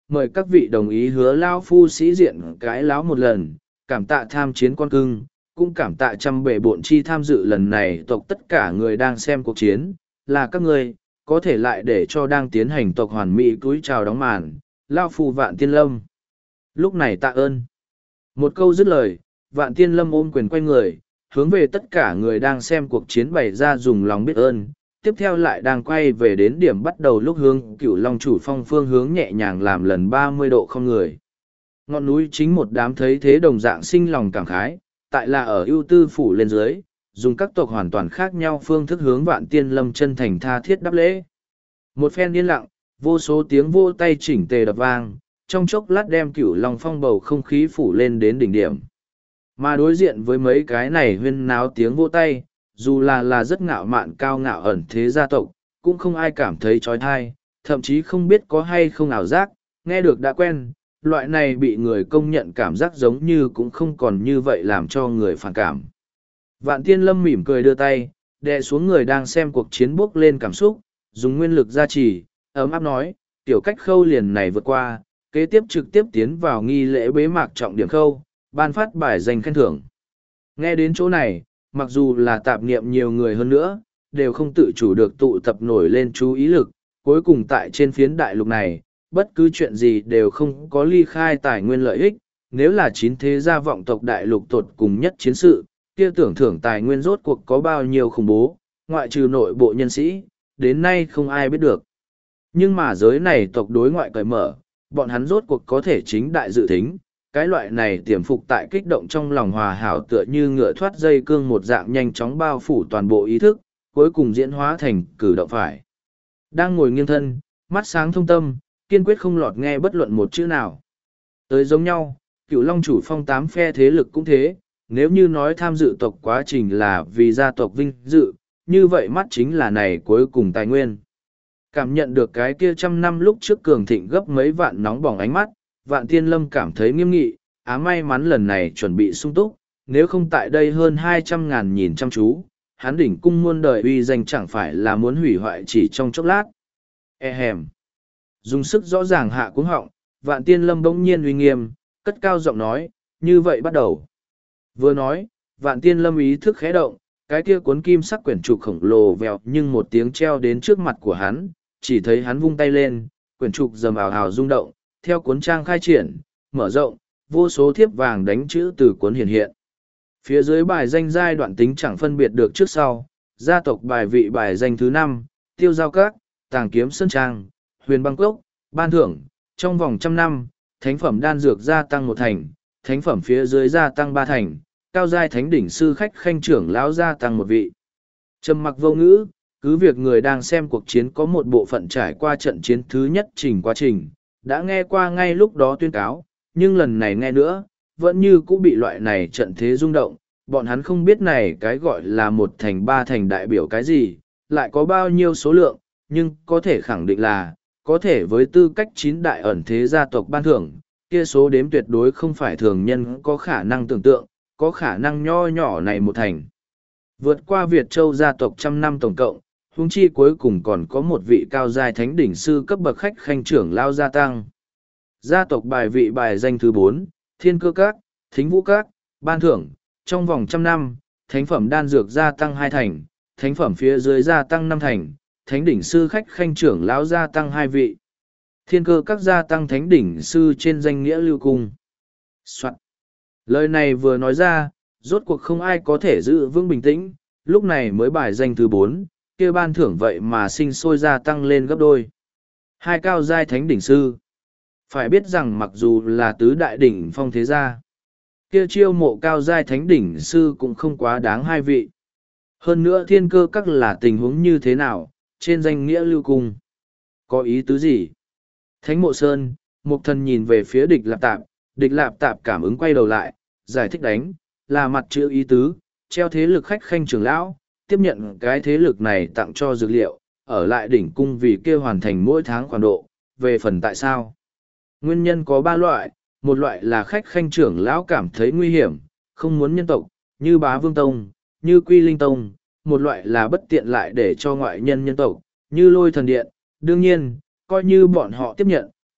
mời các vị đồng ý hứa lao phu sĩ diện cái láo một lần, cảm tạ tham chiến con cưng, cũng cảm tạ trăm bể bộn chi tham dự lần này tộc tất cả người đang xem cuộc chiến, là các người, có thể lại để cho đang tiến hành tộc hoàn mỹ cúi chào đóng màn, lao phu Vạn Tiên Lâm. Lúc này tạ ơn. Một câu dứt lời, Vạn Tiên Lâm ôm quyền quay người, hướng về tất cả người đang xem cuộc chiến bày ra dùng lòng biết ơn. Tiếp theo lại đang quay về đến điểm bắt đầu lúc hướng Cửu Long chủ phong phương hướng nhẹ nhàng làm lần ba mươi độ không người. Ngọn núi chính một đám thấy thế đồng dạng sinh lòng cảm khái, tại là ở ưu tư phủ lên dưới, dùng các tộc hoàn toàn khác nhau phương thức hướng Vạn Tiên Lâm chân thành tha thiết đáp lễ. Một phen yên lặng, vô số tiếng vô tay chỉnh tề đập vang, trong chốc lát đem Cửu Long phong bầu không khí phủ lên đến đỉnh điểm. Mà đối diện với mấy cái này huyên náo tiếng vô tay, dù là là rất ngạo mạn cao ngạo ẩn thế gia tộc, cũng không ai cảm thấy trói thai, thậm chí không biết có hay không ảo giác, nghe được đã quen, loại này bị người công nhận cảm giác giống như cũng không còn như vậy làm cho người phản cảm. Vạn Tiên Lâm mỉm cười đưa tay, đè xuống người đang xem cuộc chiến bốc lên cảm xúc, dùng nguyên lực gia trì, ấm áp nói, tiểu cách khâu liền này vượt qua, kế tiếp trực tiếp tiến vào nghi lễ bế mạc trọng điểm khâu, ban phát bài danh khen thưởng. Nghe đến chỗ này, mặc dù là tạp niệm nhiều người hơn nữa, đều không tự chủ được tụ tập nổi lên chú ý lực, cuối cùng tại trên phiến đại lục này, bất cứ chuyện gì đều không có ly khai tài nguyên lợi ích, nếu là chín thế gia vọng tộc đại lục tột cùng nhất chiến sự, kia tưởng thưởng tài nguyên rốt cuộc có bao nhiêu khủng bố, ngoại trừ nội bộ nhân sĩ, đến nay không ai biết được. Nhưng mà giới này tộc đối ngoại cởi mở, bọn hắn rốt cuộc có thể chính đại dự thính, cái loại này tiềm phục tại kích động trong lòng hòa hảo tựa như ngựa thoát dây cương một dạng nhanh chóng bao phủ toàn bộ ý thức, cuối cùng diễn hóa thành cử động phải. Đang ngồi nghiêng thân, mắt sáng thông tâm, kiên quyết không lọt nghe bất luận một chữ nào. Tới giống nhau, Cửu Long chủ phong tám phe thế lực cũng thế, nếu như nói tham dự tộc quá trình là vì gia tộc vinh dự, như vậy mắt chính là này cuối cùng tài nguyên. Cảm nhận được cái kia trăm năm lúc trước cường thịnh gấp mấy vạn nóng bỏng ánh mắt, Vạn Tiên Lâm cảm thấy nghiêm nghị, á may mắn lần này chuẩn bị sung túc, nếu không tại đây hơn hai trăm ngàn nhìn chăm chú, hắn đỉnh cung muôn đời uy danh chẳng phải là muốn hủy hoại chỉ trong chốc lát. E hèm. Dùng sức rõ ràng hạ cuống họng, Vạn Tiên Lâm bỗng nhiên uy nghiêm, cất cao giọng nói, như vậy bắt đầu. Vừa nói, Vạn Tiên Lâm ý thức khẽ động, cái kia cuốn kim sắc quyển trục khổng lồ vèo nhưng một tiếng treo đến trước mặt của hắn, chỉ thấy hắn vung tay lên, quyển trục rầm ào ào rung động, theo cuốn trang khai triển, mở rộng, vô số thiếp vàng đánh chữ từ cuốn hiện hiện. Phía dưới bài danh giai đoạn tính chẳng phân biệt được trước sau, gia tộc bài vị bài danh thứ năm, tiêu giao các, tàng kiếm sơn trang, huyền băng cốc, ban thưởng, trong vòng trăm năm, thánh phẩm đan dược gia tăng một thành, thánh phẩm phía dưới gia tăng ba thành, cao giai thánh đỉnh sư khách khanh trưởng lão gia tăng một vị. Trầm mặc vô ngữ, cứ việc người đang xem cuộc chiến có một bộ phận trải qua trận chiến thứ nhất trình quá trình, đã nghe qua ngay lúc đó tuyên cáo, nhưng lần này nghe nữa, vẫn như cũng bị loại này trận thế rung động, bọn hắn không biết này cái gọi là một thành ba thành đại biểu cái gì, lại có bao nhiêu số lượng, nhưng có thể khẳng định là, có thể với tư cách chín đại ẩn thế gia tộc ban thưởng, kia số đếm tuyệt đối không phải thường nhân có khả năng tưởng tượng, có khả năng nho nhỏ này một thành. Vượt qua Việt Châu gia tộc trăm năm tổng cộng, huống chi cuối cùng còn có một vị cao giai thánh đỉnh sư cấp bậc khách khanh trưởng lao gia tăng. Gia tộc bài vị bài danh thứ bốn, Thiên Cơ Các, Thính Vũ Các, ban thưởng, trong vòng trăm năm, thánh phẩm đan dược gia tăng hai thành, thánh phẩm phía dưới gia tăng năm thành, thánh đỉnh sư khách khanh trưởng lão gia tăng hai vị. Thiên Cơ Các gia tăng thánh đỉnh sư trên danh nghĩa lưu cung. Soạn. Lời này vừa nói ra, rốt cuộc không ai có thể giữ vững bình tĩnh, lúc này mới bài danh thứ bốn, kia ban thưởng vậy mà sinh sôi gia tăng lên gấp đôi. Hai cao giai thánh đỉnh sư. Phải biết rằng mặc dù là tứ đại đỉnh phong thế gia, kia chiêu mộ cao giai thánh đỉnh sư cũng không quá đáng hai vị. Hơn nữa Thiên Cơ Các là tình huống như thế nào, trên danh nghĩa lưu cung. Có ý tứ gì? Thánh Mộ Sơn, Mục Thần nhìn về phía địch lạp tạp, địch lạp tạp cảm ứng quay đầu lại, giải thích đánh, là mặt chữ ý tứ, treo thế lực khách khanh trưởng lão, tiếp nhận cái thế lực này tặng cho dược liệu, ở lại đỉnh cung vì kia hoàn thành mỗi tháng khoản độ, về phần tại sao. Nguyên nhân có ba loại, một loại là khách khanh trưởng lão cảm thấy nguy hiểm, không muốn nhân tộc, như Bá Vương Tông, như Quy Linh Tông, một loại là bất tiện lại để cho ngoại nhân nhân tộc, như Lôi Thần Điện, đương nhiên, coi như bọn họ tiếp nhận,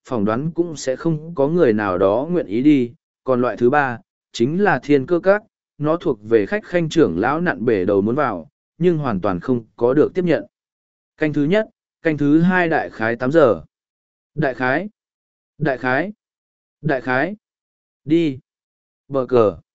phỏng đoán cũng sẽ không có người nào đó nguyện ý đi. Còn loại thứ ba, chính là thiên cơ các, nó thuộc về khách khanh trưởng lão nặn bể đầu muốn vào, nhưng hoàn toàn không có được tiếp nhận. Canh thứ nhất, canh thứ hai đại khái tám giờ. Đại khái, đại khái, đại khái, đi. Bờ cờ.